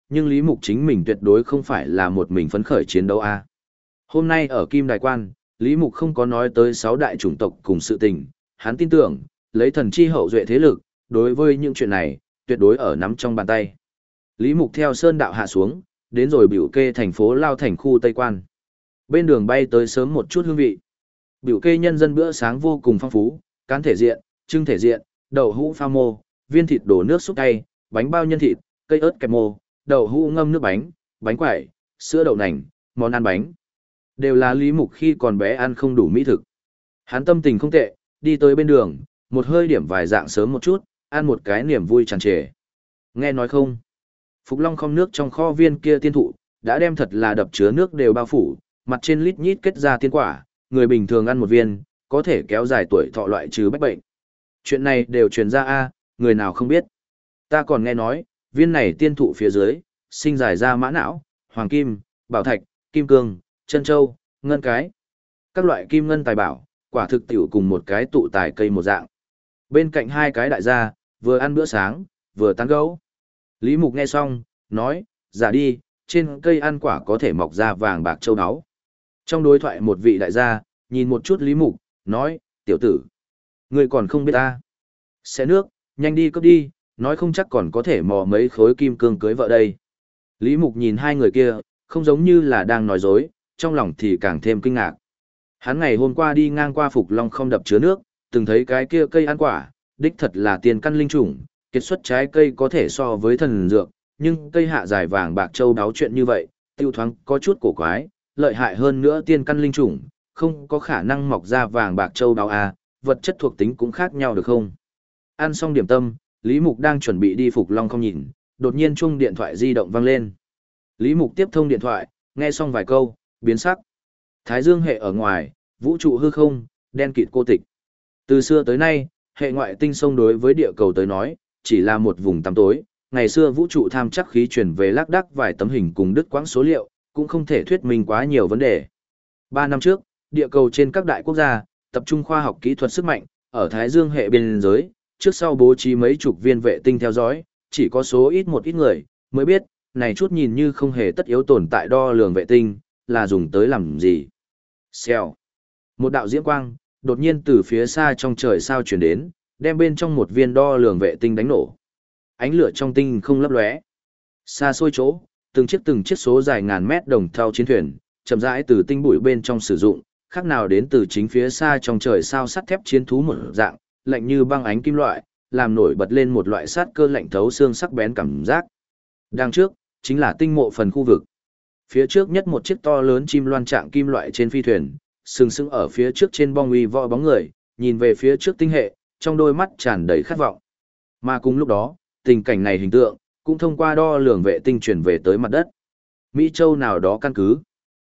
nhưng Lý Mục chính mình tuyệt đối không phải là một mình phấn khởi chiến đấu a. Hôm nay ở Kim Đài Quan, Lý Mục không có nói tới 6 đại chủng tộc cùng sự tình, hắn tin tưởng, lấy thần chi hậu duệ thế lực, đối với những chuyện này, tuyệt đối ở nắm trong bàn tay. Lý Mục theo sơn đạo hạ xuống, đến rồi biểu kê thành phố Lao Thành khu Tây Quan. Bên đường bay tới sớm một chút hương vị. Biểu kê nhân dân bữa sáng vô cùng phong phú, cán thể diện, trưng thể diện, đậu hũ pha mô, viên thịt đổ nước xúc cay, bánh bao nhân thịt, cây ớt kẹp mô, đậu hũ ngâm nước bánh, bánh quẩy, sữa đậu nành, món ăn bánh. Đều là Lý Mục khi còn bé ăn không đủ mỹ thực. Hắn tâm tình không tệ, đi tới bên đường, một hơi điểm vài dạng sớm một chút, ăn một cái niềm vui tràn trề. Nghe nói không? Phục Long không nước trong kho viên kia tiên thụ, đã đem thật là đập chứa nước đều bao phủ, mặt trên lít nhít kết ra tiên quả, người bình thường ăn một viên, có thể kéo dài tuổi thọ loại trừ bách bệnh. Chuyện này đều truyền ra a, người nào không biết. Ta còn nghe nói, viên này tiên thụ phía dưới, sinh dài ra mã não, hoàng kim, bảo thạch, kim cương, chân châu, ngân cái. Các loại kim ngân tài bảo, quả thực tiểu cùng một cái tụ tài cây một dạng. Bên cạnh hai cái đại gia, vừa ăn bữa sáng, vừa tán gẫu. Lý Mục nghe xong, nói, giả đi, trên cây ăn quả có thể mọc ra vàng bạc châu áo. Trong đối thoại một vị đại gia, nhìn một chút Lý Mục, nói, tiểu tử, ngươi còn không biết ta. Xé nước, nhanh đi cướp đi, nói không chắc còn có thể mò mấy khối kim cương cưới vợ đây. Lý Mục nhìn hai người kia, không giống như là đang nói dối, trong lòng thì càng thêm kinh ngạc. Hắn ngày hôm qua đi ngang qua Phục Long không đập chứa nước, từng thấy cái kia cây ăn quả, đích thật là tiền căn linh chủng, kết xuất trái cây có thể so với thần dược, nhưng cây hạ dài vàng bạc châu đáo chuyện như vậy, tiêu thoáng có chút cổ quái, lợi hại hơn nữa tiên căn linh chủng, không có khả năng mọc ra vàng bạc châu đáo à, vật chất thuộc tính cũng khác nhau được không? Ăn xong điểm tâm, Lý Mục đang chuẩn bị đi Phục Long không nhìn, đột nhiên chuông điện thoại di động vang lên. Lý Mục tiếp thông điện thoại, nghe xong vài câu, biến sắc. Thái Dương hệ ở ngoài, vũ trụ hư không, đen kịt cô tịch. Từ xưa tới nay, hệ ngoại tinh sông đối với địa cầu tới nói, chỉ là một vùng tăm tối. Ngày xưa vũ trụ tham chắc khí truyền về lác đác vài tấm hình cùng đứt quãng số liệu, cũng không thể thuyết minh quá nhiều vấn đề. 3 năm trước, địa cầu trên các đại quốc gia, tập trung khoa học kỹ thuật sức mạnh, ở Thái Dương hệ biên giới, trước sau bố trí mấy chục viên vệ tinh theo dõi, chỉ có số ít một ít người, mới biết, này chút nhìn như không hề tất yếu tồn tại đo lường vệ tinh, là dùng tới làm gì. Xèo. Một đạo diễm quang, đột nhiên từ phía xa trong trời sao chuyển đến, đem bên trong một viên đo lường vệ tinh đánh nổ. Ánh lửa trong tinh không lấp lóe. Xa xôi chỗ, từng chiếc số dài ngàn mét đồng thau chiến thuyền, chậm rãi từ tinh bụi bên trong sử dụng, khác nào đến từ chính phía xa trong trời sao sắt thép chiến thú một dạng, lạnh như băng ánh kim loại, làm nổi bật lên một loại sát cơ lạnh thấu xương sắc bén cảm giác. Đằng trước, chính là tinh mộ phần khu vực. Phía trước nhất một chiếc to lớn chim loan trạng kim loại trên phi thuyền, sừng sững ở phía trước trên bong uy võ bóng người, nhìn về phía trước tinh hệ, trong đôi mắt tràn đầy khát vọng. Mà cùng lúc đó, tình cảnh này hình tượng, cũng thông qua đo lường vệ tinh truyền về tới mặt đất. Mỹ Châu nào đó căn cứ.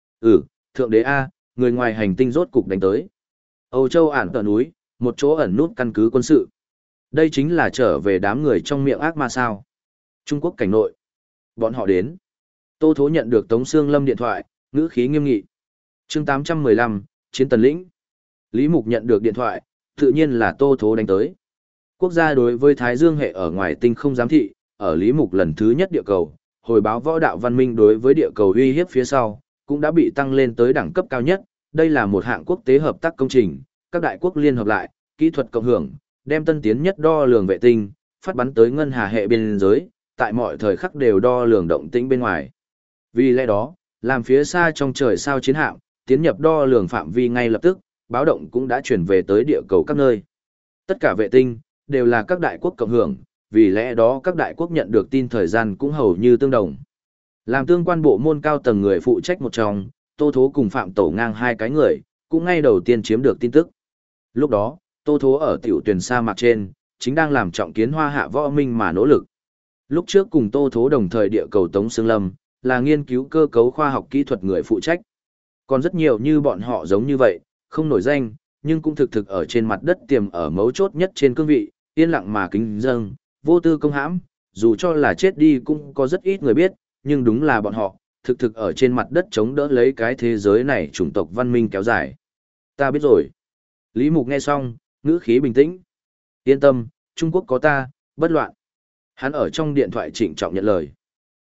Thượng đế A, người ngoài hành tinh rốt cục đánh tới. Âu Châu ản tờ núi, một chỗ ẩn nút căn cứ quân sự. Đây chính là trở về đám người trong miệng ác ma sao. Trung Quốc cảnh nội. Bọn họ đến. Tô Thố nhận được Tống Sương Lâm điện thoại, ngữ khí nghiêm nghị. Chương 815, Chiến Tần Lĩnh. Lý Mục nhận được điện thoại, tự nhiên là Tô Thố đánh tới. Quốc gia đối với Thái Dương hệ ở ngoài tinh không giám thị, ở Lý Mục lần thứ nhất địa cầu, hồi báo võ đạo văn minh đối với địa cầu uy hiếp phía sau, cũng đã bị tăng lên tới đẳng cấp cao nhất. Đây là một hạng quốc tế hợp tác công trình, các đại quốc liên hợp lại, kỹ thuật cộng hưởng, đem tân tiến nhất đo lường vệ tinh, phát bắn tới ngân hà hệ biên giới, tại mọi thời khắc đều đo lường động tĩnh bên ngoài. Vì lẽ đó, làm phía xa trong trời sao chiến hạm, tiến nhập đo lường phạm vi ngay lập tức, báo động cũng đã chuyển về tới địa cầu các nơi. Tất cả vệ tinh, đều là các đại quốc cộng hưởng, vì lẽ đó các đại quốc nhận được tin thời gian cũng hầu như tương đồng. Làm tương quan bộ môn cao tầng người phụ trách một trong, Tô Thố cùng Phạm Tổ ngang hai cái người, cũng ngay đầu tiên chiếm được tin tức. Lúc đó, Tô Thố ở tiểu tuyển sa mạc trên, chính đang làm trọng kiến hoa hạ võ minh mà nỗ lực. Lúc trước cùng Tô Thố đồng thời địa cầu Tống Sương Lâm, là nghiên cứu cơ cấu khoa học kỹ thuật người phụ trách. Còn rất nhiều như bọn họ giống như vậy, không nổi danh, nhưng cũng thực ở trên mặt đất tiềm ở mấu chốt nhất trên cương vị, yên lặng mà kính dâng, vô tư công hãm, dù cho là chết đi cũng có rất ít người biết, nhưng đúng là bọn họ, thực ở trên mặt đất chống đỡ lấy cái thế giới này chủng tộc văn minh kéo dài. Ta biết rồi. Lý Mục nghe xong, ngữ khí bình tĩnh. Yên tâm, Trung Quốc có ta, bất loạn. Hắn ở trong điện thoại trịnh trọng nhận lời.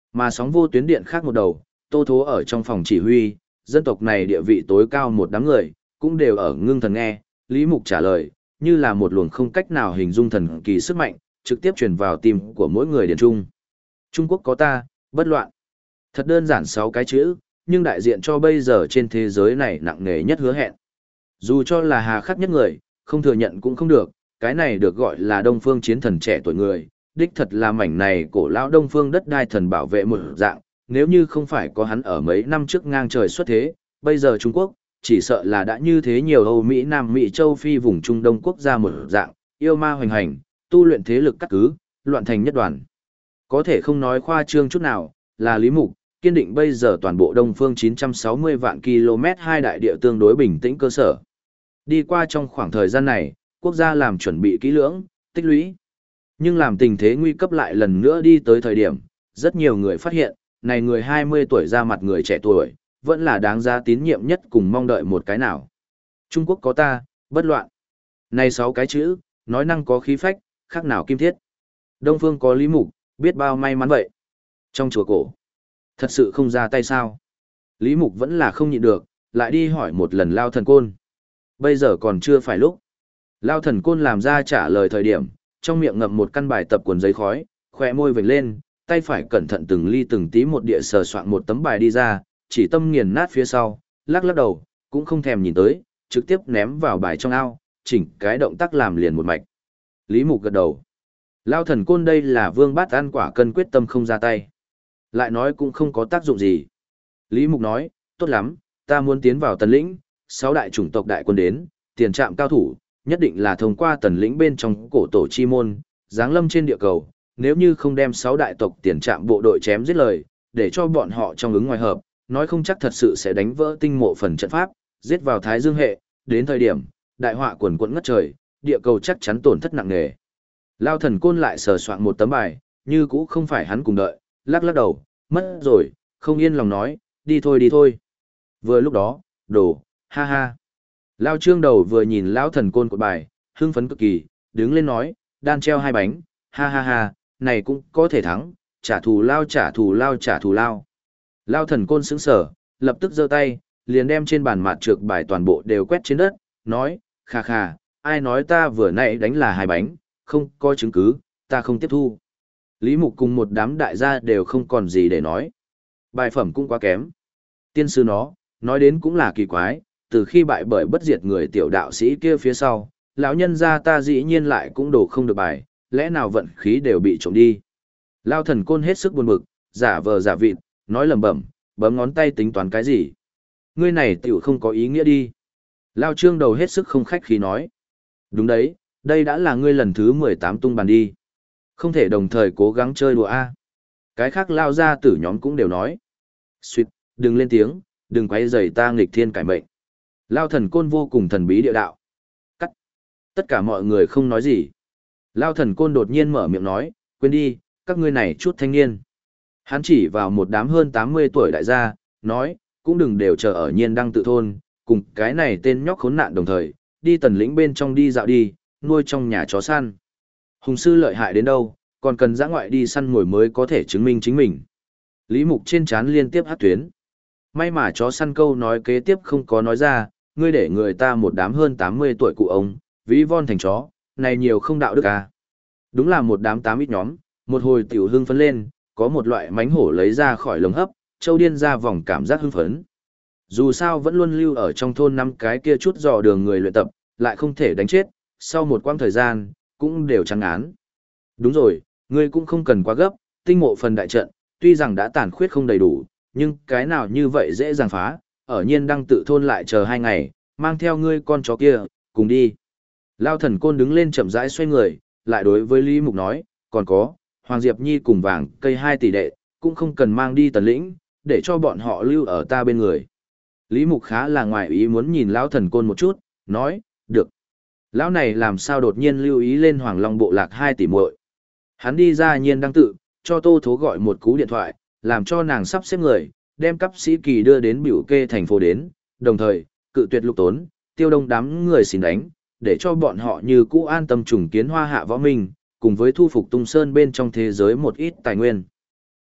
Mà sóng vô tuyến điện khác một đầu, Tô Thố ở trong phòng chỉ huy, dân tộc này địa vị tối cao một đám người, cũng đều ở ngưng thần nghe, Lý Mục trả lời, như là một luồng không cách nào hình dung thần kỳ sức mạnh, trực tiếp truyền vào tim của mỗi người điền trung. Trung Quốc có ta, bất loạn. Thật đơn giản 6 cái chữ, nhưng đại diện cho bây giờ trên thế giới này nặng nề nhất hứa hẹn. Dù cho là hà khắc nhất người, không thừa nhận cũng không được, cái này được gọi là Đông Phương chiến thần trẻ tuổi người, đích thật là mảnh này cổ lão Đông Phương đất đai thần bảo vệ một dạng, nếu như không phải có hắn ở mấy năm trước ngang trời xuất thế, bây giờ Trung Quốc, chỉ sợ là đã như thế nhiều Âu Mỹ Nam Mỹ châu Phi vùng Trung Đông quốc gia một dạng, yêu ma hoành hành, tu luyện thế lực cắt cứ, loạn thành nhất đoàn. Có thể không nói khoa trương chút nào, là Lý Mục, kiên định bây giờ toàn bộ Đông Phương 960 vạn km hai đại địa tương đối bình tĩnh cơ sở. Đi qua trong khoảng thời gian này, quốc gia làm chuẩn bị kỹ lưỡng, tích lũy. Nhưng làm tình thế nguy cấp lại lần nữa đi tới thời điểm, rất nhiều người phát hiện, này người 20 tuổi ra mặt người trẻ tuổi, vẫn là đáng giá tín nhiệm nhất cùng mong đợi một cái nào. Trung Quốc có ta, bất loạn. Này 6 cái chữ, nói năng có khí phách, khác nào kim thiết. Đông Phương có Lý Mục, biết bao may mắn vậy. Trong chùa cổ, thật sự không ra tay sao. Lý Mục vẫn là không nhịn được, lại đi hỏi một lần Lao Thần Côn. Bây giờ còn chưa phải lúc. Lao Thần Côn làm ra trả lời thời điểm, trong miệng ngậm một căn bài tập cuốn giấy khói, khỏe môi vểnh lên, tay phải cẩn thận từng ly từng tí một địa sờ soạn một tấm bài đi ra, chỉ tâm nghiền nát phía sau, lắc lắc đầu, cũng không thèm nhìn tới, trực tiếp ném vào bài trong ao, chỉnh cái động tác làm liền một mạch. Lý Mục gật đầu. Lao Thần Côn đây là vương bát ăn quả cân quyết tâm không ra tay. Lại nói cũng không có tác dụng gì. Lý Mục nói, tốt lắm, ta muốn tiến vào Tần Lĩnh, 6 đại chủng tộc đại quân đến, tiền trạm cao thủ, nhất định là thông qua Tần Lĩnh bên trong cổ tổ chi môn, giáng lâm trên địa cầu, nếu như không đem 6 đại tộc tiền trạm bộ đội chém giết lời, để cho bọn họ trong ứng ngoài hợp, nói không chắc thật sự sẽ đánh vỡ tinh mộ phần trận pháp, giết vào Thái Dương hệ, đến thời điểm, đại họa quần quẫn ngất trời, địa cầu chắc chắn tổn thất nặng nề. Lao Thần Côn lại sờ soạn một tấm bài, như cũ không phải hắn cùng đợi, lắc lắc đầu, mất rồi, không yên lòng nói, đi thôi đi thôi. Vừa lúc đó, đồ, ha ha. Lao Trương đầu vừa nhìn Lão Thần Côn của bài, hưng phấn cực kỳ, đứng lên nói, đan treo 2 bánh, ha ha ha, này cũng có thể thắng, trả thù lao trả thù lao trả thù lao. Lao Thần Côn sững sờ, lập tức giơ tay, liền đem trên bàn mạt trược bài toàn bộ đều quét trên đất, nói, khà khà, ai nói ta vừa nãy đánh là 2 bánh, không có chứng cứ, ta không tiếp thu. Lý Mục cùng một đám đại gia đều không còn gì để nói. Bài phẩm cũng quá kém. Tiên sư nó, nói đến cũng là kỳ quái, từ khi bại bởi bất diệt người tiểu đạo sĩ kia phía sau, lão nhân gia ta dĩ nhiên lại cũng đổ không được bài, lẽ nào vận khí đều bị trộm đi. Lao Thần Côn hết sức buồn bực, giả vờ giả vịt, nói lẩm bẩm, bấm ngón tay tính toán cái gì. Ngươi này tiểu không có ý nghĩa đi. Lao Trương đầu hết sức không khách khí nói. Đúng đấy, đây đã là ngươi lần thứ 18 tung bàn đi. Không thể đồng thời cố gắng chơi đùa A. Cái khác Lao ra tử nhóm cũng đều nói. Xuyệt, đừng lên tiếng, đừng quay rầy ta nghịch thiên cải mệnh. Lao Thần Côn vô cùng thần bí địa đạo. Cắt. Tất cả mọi người không nói gì. Lao Thần Côn đột nhiên mở miệng nói, quên đi, các ngươi này chút thanh niên. Hắn chỉ vào một đám hơn 80 tuổi đại gia, nói, cũng đừng đều chờ ở Nhiên Đăng tự thôn, cùng cái này tên nhóc khốn nạn đồng thời, đi Tần Lĩnh bên trong đi dạo đi, nuôi trong nhà chó săn. Hùng sư lợi hại đến đâu, còn cần dã ngoại đi săn mồi mới có thể chứng minh chính mình. Lý Mục trên trán liên tiếp hát tuyến. May mà chó săn câu nói kế tiếp không có nói ra, ngươi để người ta một đám hơn 80 tuổi cụ ông, ví von thành chó, này nhiều không đạo đức à. Đúng là một đám 8 ít nhóm, một hồi tiểu hưng phấn lên, có một loại mánh hổ lấy ra khỏi lồng hấp, châu điên ra vòng cảm giác hưng phấn. Dù sao vẫn luôn lưu ở trong thôn 5 cái kia chút dò đường người luyện tập, lại không thể đánh chết, sau một quãng thời gian, cũng đều trắng án. Đúng rồi, ngươi cũng không cần quá gấp, tinh mộ phần đại trận, tuy rằng đã tàn khuyết không đầy đủ, nhưng cái nào như vậy dễ dàng phá, ở Nhiên Đăng tự thôn lại chờ 2 ngày, mang theo ngươi con chó kia, cùng đi. Lao Thần Côn đứng lên chậm rãi xoay người, lại đối với Lý Mục nói, còn có, Hoàng Diệp Nhi cùng vàng cây 2 tỷ đệ, cũng không cần mang đi Tần Lĩnh, để cho bọn họ lưu ở ta bên người. Lý Mục khá là ngoài ý muốn nhìn Lão Thần Côn một chút, nói, được. Lão này làm sao đột nhiên lưu ý lên Hoàng Long bộ lạc 2 tỷ muội. Hắn đi ra Nhiên Đăng tự, cho Tô Thố gọi một cú điện thoại, làm cho nàng sắp xếp người, đem cấp sĩ kỳ đưa đến biểu kê thành phố đến, đồng thời, cự tuyệt Lục Tốn, Tiêu Đông đám người xin đánh, để cho bọn họ như cũ an tâm trùng kiến Hoa Hạ võ minh, cùng với thu phục Tung Sơn bên trong thế giới một ít tài nguyên.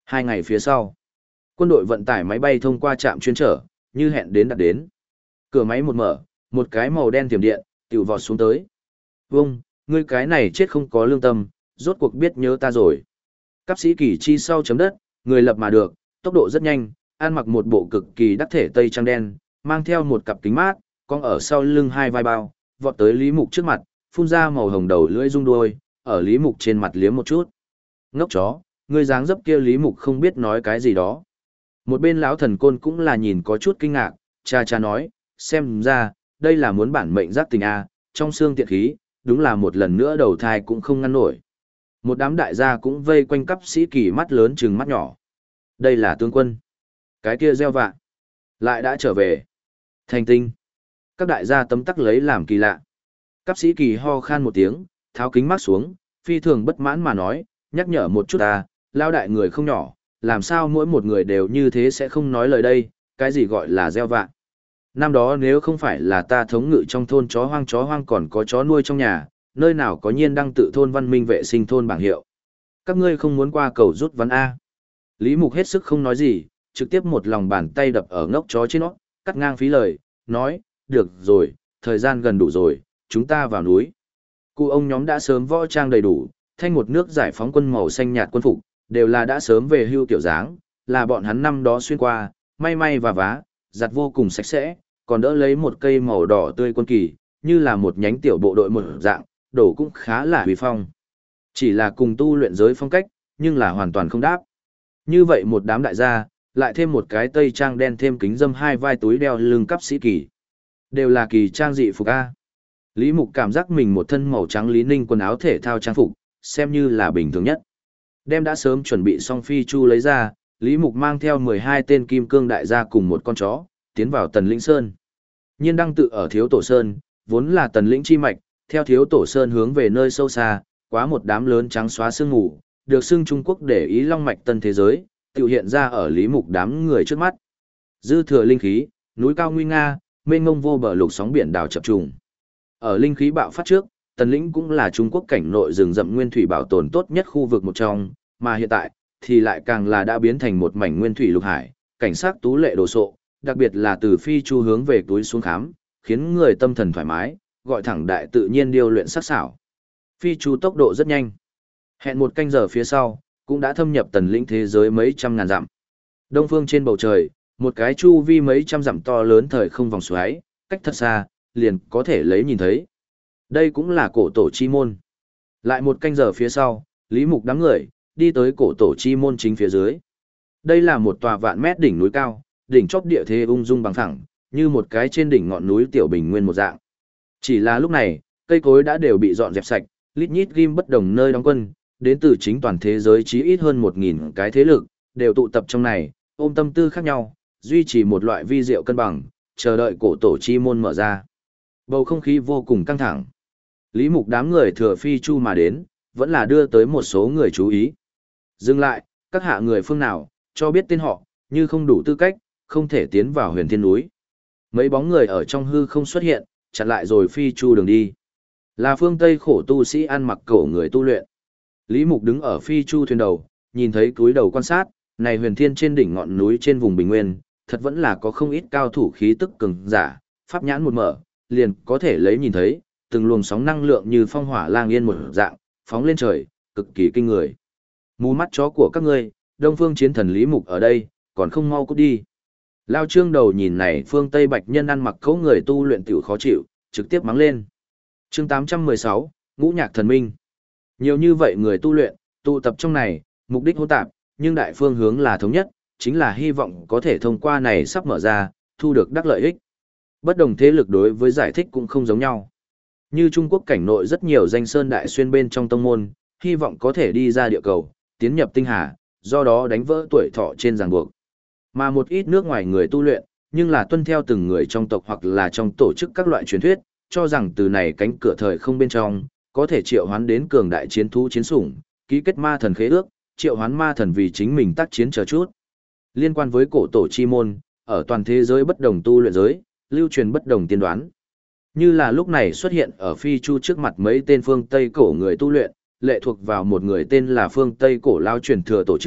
2 ngày phía sau, quân đội vận tải máy bay thông qua trạm chuyên trở, như hẹn đến đặt đến. Cửa máy một mở, một cái màu đen tiềm điện, tiểu vọt xuống tới. Vâng, ngươi cái này chết không có lương tâm, rốt cuộc biết nhớ ta rồi. Cáp sĩ Kỳ Chi sau chấm đất, người lập mà được, tốc độ rất nhanh, ăn mặc một bộ cực kỳ đắc thể tây trang đen, mang theo một cặp kính mát, con ở sau lưng hai vai bao, vọt tới Lý Mục trước mặt, phun ra màu hồng đầu lưỡi rung đuôi, ở Lý Mục trên mặt liếm một chút. Ngốc chó, ngươi dáng dấp kia Lý Mục không biết nói cái gì đó. Một bên lão thần côn cũng là nhìn có chút kinh ngạc, cha cha nói, xem ra, đây là muốn bản mệnh giác tình a, trong xương tiện khí, đúng là một lần nữa đầu thai cũng không ngăn nổi. Một đám đại gia cũng vây quanh Cáp sĩ Kỳ mắt lớn trừng mắt nhỏ. Đây là tướng quân. Cái kia gieo vạ. Lại đã trở về. Thành tinh. Các đại gia tấm tắc lấy làm kỳ lạ. Cáp sĩ Kỳ ho khan một tiếng, tháo kính mắt xuống, phi thường bất mãn mà nói, nhắc nhở một chút ta, lao đại người không nhỏ, làm sao mỗi một người đều như thế sẽ không nói lời đây, cái gì gọi là gieo vạ. Năm đó nếu không phải là ta thống ngự trong thôn chó hoang còn có chó nuôi trong nhà, nơi nào có nhiên đăng tự thôn văn minh vệ sinh thôn bảng hiệu. Các ngươi không muốn qua cầu rút ván A. Lý Mục hết sức không nói gì, trực tiếp một lòng bàn tay đập ở ngốc chó trên nó, cắt ngang phí lời, nói, được rồi, thời gian gần đủ rồi, chúng ta vào núi. Cụ ông nhóm đã sớm võ trang đầy đủ, thanh một nước giải phóng quân màu xanh nhạt quân phục, đều là đã sớm về hưu tiểu dáng, là bọn hắn năm đó xuyên qua, may và vá, giặt vô cùng sạch sẽ, còn đỡ lấy một cây màu đỏ tươi quân kỳ, như là một nhánh tiểu bộ đội một dạng, đổ cũng khá là huy phong. Chỉ là cùng tu luyện giới phong cách, nhưng là hoàn toàn không đáp. Như vậy một đám đại gia, lại thêm một cái tây trang đen thêm kính dâm hai vai túi đeo lưng Cáp sĩ Kỳ. Đều là kỳ trang dị phục A. Lý Mục cảm giác mình một thân màu trắng Lý Ninh quần áo thể thao trang phục, xem như là bình thường nhất. Đem đã sớm chuẩn bị xong phi chu lấy ra, Lý Mục mang theo 12 tên kim cương đại gia cùng một con chó, tiến vào Tần Lĩnh Sơn. Nhiên đăng tự ở Thiếu Tổ Sơn, vốn là Tần Lĩnh chi mạch, theo Thiếu Tổ Sơn hướng về nơi sâu xa, quá một đám lớn trắng xóa sương ngủ, được xưng Trung Quốc để ý long mạch tân thế giới, tự hiện ra ở Lý Mục đám người trước mắt. Dư thừa linh khí, núi cao nguy nga, mênh mông vô bờ lục sóng biển đảo chập trùng. Ở linh khí bạo phát trước, Tần Lĩnh cũng là Trung Quốc cảnh nội rừng rậm nguyên thủy bảo tồn tốt nhất khu vực một trong, mà hiện tại thì lại càng là đã biến thành một mảnh nguyên thủy lục hải, cảnh sắc tú lệ đồ sộ, đặc biệt là từ phi chu hướng về túi xuống khám, khiến người tâm thần thoải mái, gọi thẳng đại tự nhiên điêu luyện sắc sảo. Phi chu tốc độ rất nhanh. Hẹn một canh giờ phía sau, cũng đã thâm nhập Tần Lĩnh thế giới mấy trăm ngàn dặm. Đông phương trên bầu trời, một cái chu vi mấy trăm dặm to lớn thời không vòng xoáy, cách thật xa, liền có thể lấy nhìn thấy. Đây cũng là cổ tổ chi môn. Lại một canh giờ phía sau, Lý Mục đám người, đi tới cổ tổ chi môn chính phía dưới. Đây là một tòa vạn mét đỉnh núi cao, đỉnh chóp địa thế ung dung bằng phẳng, như một cái trên đỉnh ngọn núi tiểu bình nguyên một dạng. Chỉ là lúc này, cây cối đã đều bị dọn dẹp sạch, lít nhít ghim bất đồng nơi đóng quân, đến từ chính toàn thế giới chí ít hơn 1000 cái thế lực, đều tụ tập trong này, ôm tâm tư khác nhau, duy trì một loại vi diệu cân bằng, chờ đợi cổ tổ chi môn mở ra. Bầu không khí vô cùng căng thẳng. Lý Mục đám người thừa phi chu mà đến, vẫn là đưa tới một số người chú ý. Dừng lại, các hạ người phương nào, cho biết tên họ, như không đủ tư cách, không thể tiến vào huyền thiên núi. Mấy bóng người ở trong hư không xuất hiện, chặn lại rồi phi chu đường đi. Là phương Tây khổ tu sĩ ăn mặc cổ người tu luyện. Lý Mục đứng ở phi chu thuyền đầu, nhìn thấy cúi đầu quan sát, này huyền thiên trên đỉnh ngọn núi trên vùng bình nguyên, thật vẫn là có không ít cao thủ khí tức cường giả, pháp nhãn một mở, liền có thể lấy nhìn thấy, từng luồng sóng năng lượng như phong hỏa lang yên một dạng, phóng lên trời, cực kỳ kinh người. Mù mắt chó của các ngươi, Đông Phương Chiến Thần Lý Mục ở đây, còn không mau cút đi. Lao Trương đầu nhìn này phương Tây Bạch nhân ăn mặc cấu người tu luyện tiểu khó chịu, trực tiếp mắng lên. Chương 816, Ngũ Nhạc Thần Minh. Nhiều như vậy người tu luyện, tụ tập trong này, mục đích hỗn tạp, nhưng đại phương hướng là thống nhất, chính là hy vọng có thể thông qua này sắp mở ra, thu được đắc lợi ích. Bất đồng thế lực đối với giải thích cũng không giống nhau. Như Trung Quốc cảnh nội rất nhiều danh sơn đại xuyên bên trong tông môn, hy vọng có thể đi ra địa cầu, tiến nhập tinh hà, do đó đánh vỡ tuổi thọ trên ràng buộc. Mà một ít nước ngoài người tu luyện, nhưng là tuân theo từng người trong tộc hoặc là trong tổ chức các loại truyền thuyết, cho rằng từ này cánh cửa thời không bên trong, có thể triệu hoán đến cường đại chiến thú chiến sủng, ký kết ma thần khế ước, triệu hoán ma thần vì chính mình tác chiến chờ chút. Liên quan với cổ tổ chi môn, ở toàn thế giới bất đồng tu luyện giới, lưu truyền bất đồng tiên đoán. Như là lúc này xuất hiện ở phi chu trước mặt mấy tên phương Tây cổ người tu luyện, lệ thuộc vào một người tên là phương Tây cổ lao truyền thừa tổ chức,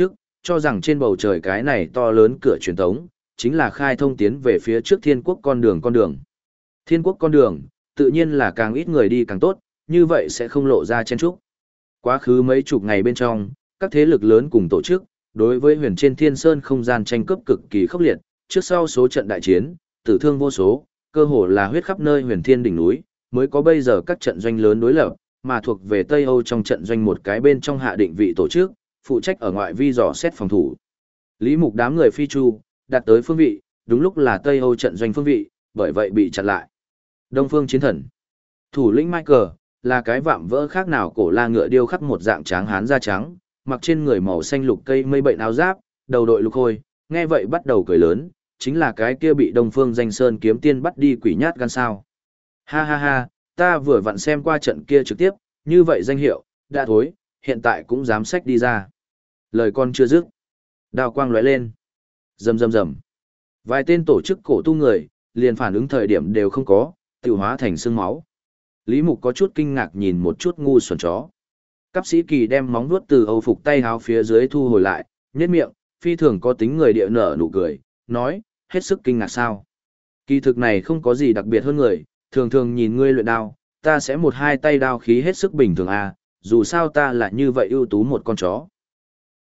cho rằng trên bầu trời cái này to lớn cửa truyền tống, chính là khai thông tiến về phía trước thiên quốc con đường. Thiên quốc con đường, tự nhiên là càng ít người đi càng tốt, như vậy sẽ không lộ ra chen trúc. Quá khứ mấy chục ngày bên trong, các thế lực lớn cùng tổ chức, đối với huyền trên thiên sơn không gian tranh cướp cực kỳ khốc liệt, trước sau số trận đại chiến, tử thương vô số, cơ hồ là huyết khắp nơi huyền thiên đỉnh núi, mới có bây giờ các trận doanh lớn đối lập, mà thuộc về Tây Âu trong trận doanh một cái bên trong hạ định vị tổ chức, phụ trách ở ngoại vi dò xét phòng thủ. Lý Mục đám người phi chu, đạt tới phương vị, đúng lúc là Tây Âu trận doanh phương vị, bởi vậy bị chặn lại. Đông Phương Chiến Thần, thủ lĩnh Michael, là cái vạm vỡ khác nào cổ la ngựa điêu khắc một dạng tráng hán da trắng, mặc trên người màu xanh lục cây mây bệnh áo giáp, đầu đội lục khôi, nghe vậy bắt đầu cười lớn, chính là cái kia bị Đông Phương Danh Sơn kiếm tiên bắt đi quỷ nhát gan sao. Ha ha ha, ta vừa vặn xem qua trận kia trực tiếp, như vậy danh hiệu, đã thối, hiện tại cũng dám xách đi ra. Lời con chưa dứt, đao quang lóe lên. Rầm rầm rầm. Vài tên tổ chức cổ tu người, liền phản ứng thời điểm đều không có, tiêu hóa thành xương máu. Lý Mục có chút kinh ngạc nhìn một chút ngu xuẩn chó. Cáp sĩ kỳ đem móng vuốt từ âu phục tay háo phía dưới thu hồi lại, nhếch miệng, phi thường có tính người địa nở nụ cười, nói, hết sức kinh ngạc sao. Kỳ thực này không có gì đặc biệt hơn người, thường thường nhìn ngươi luyện đao, ta sẽ một hai tay đao khí hết sức bình thường à, dù sao ta là như vậy ưu tú một con chó.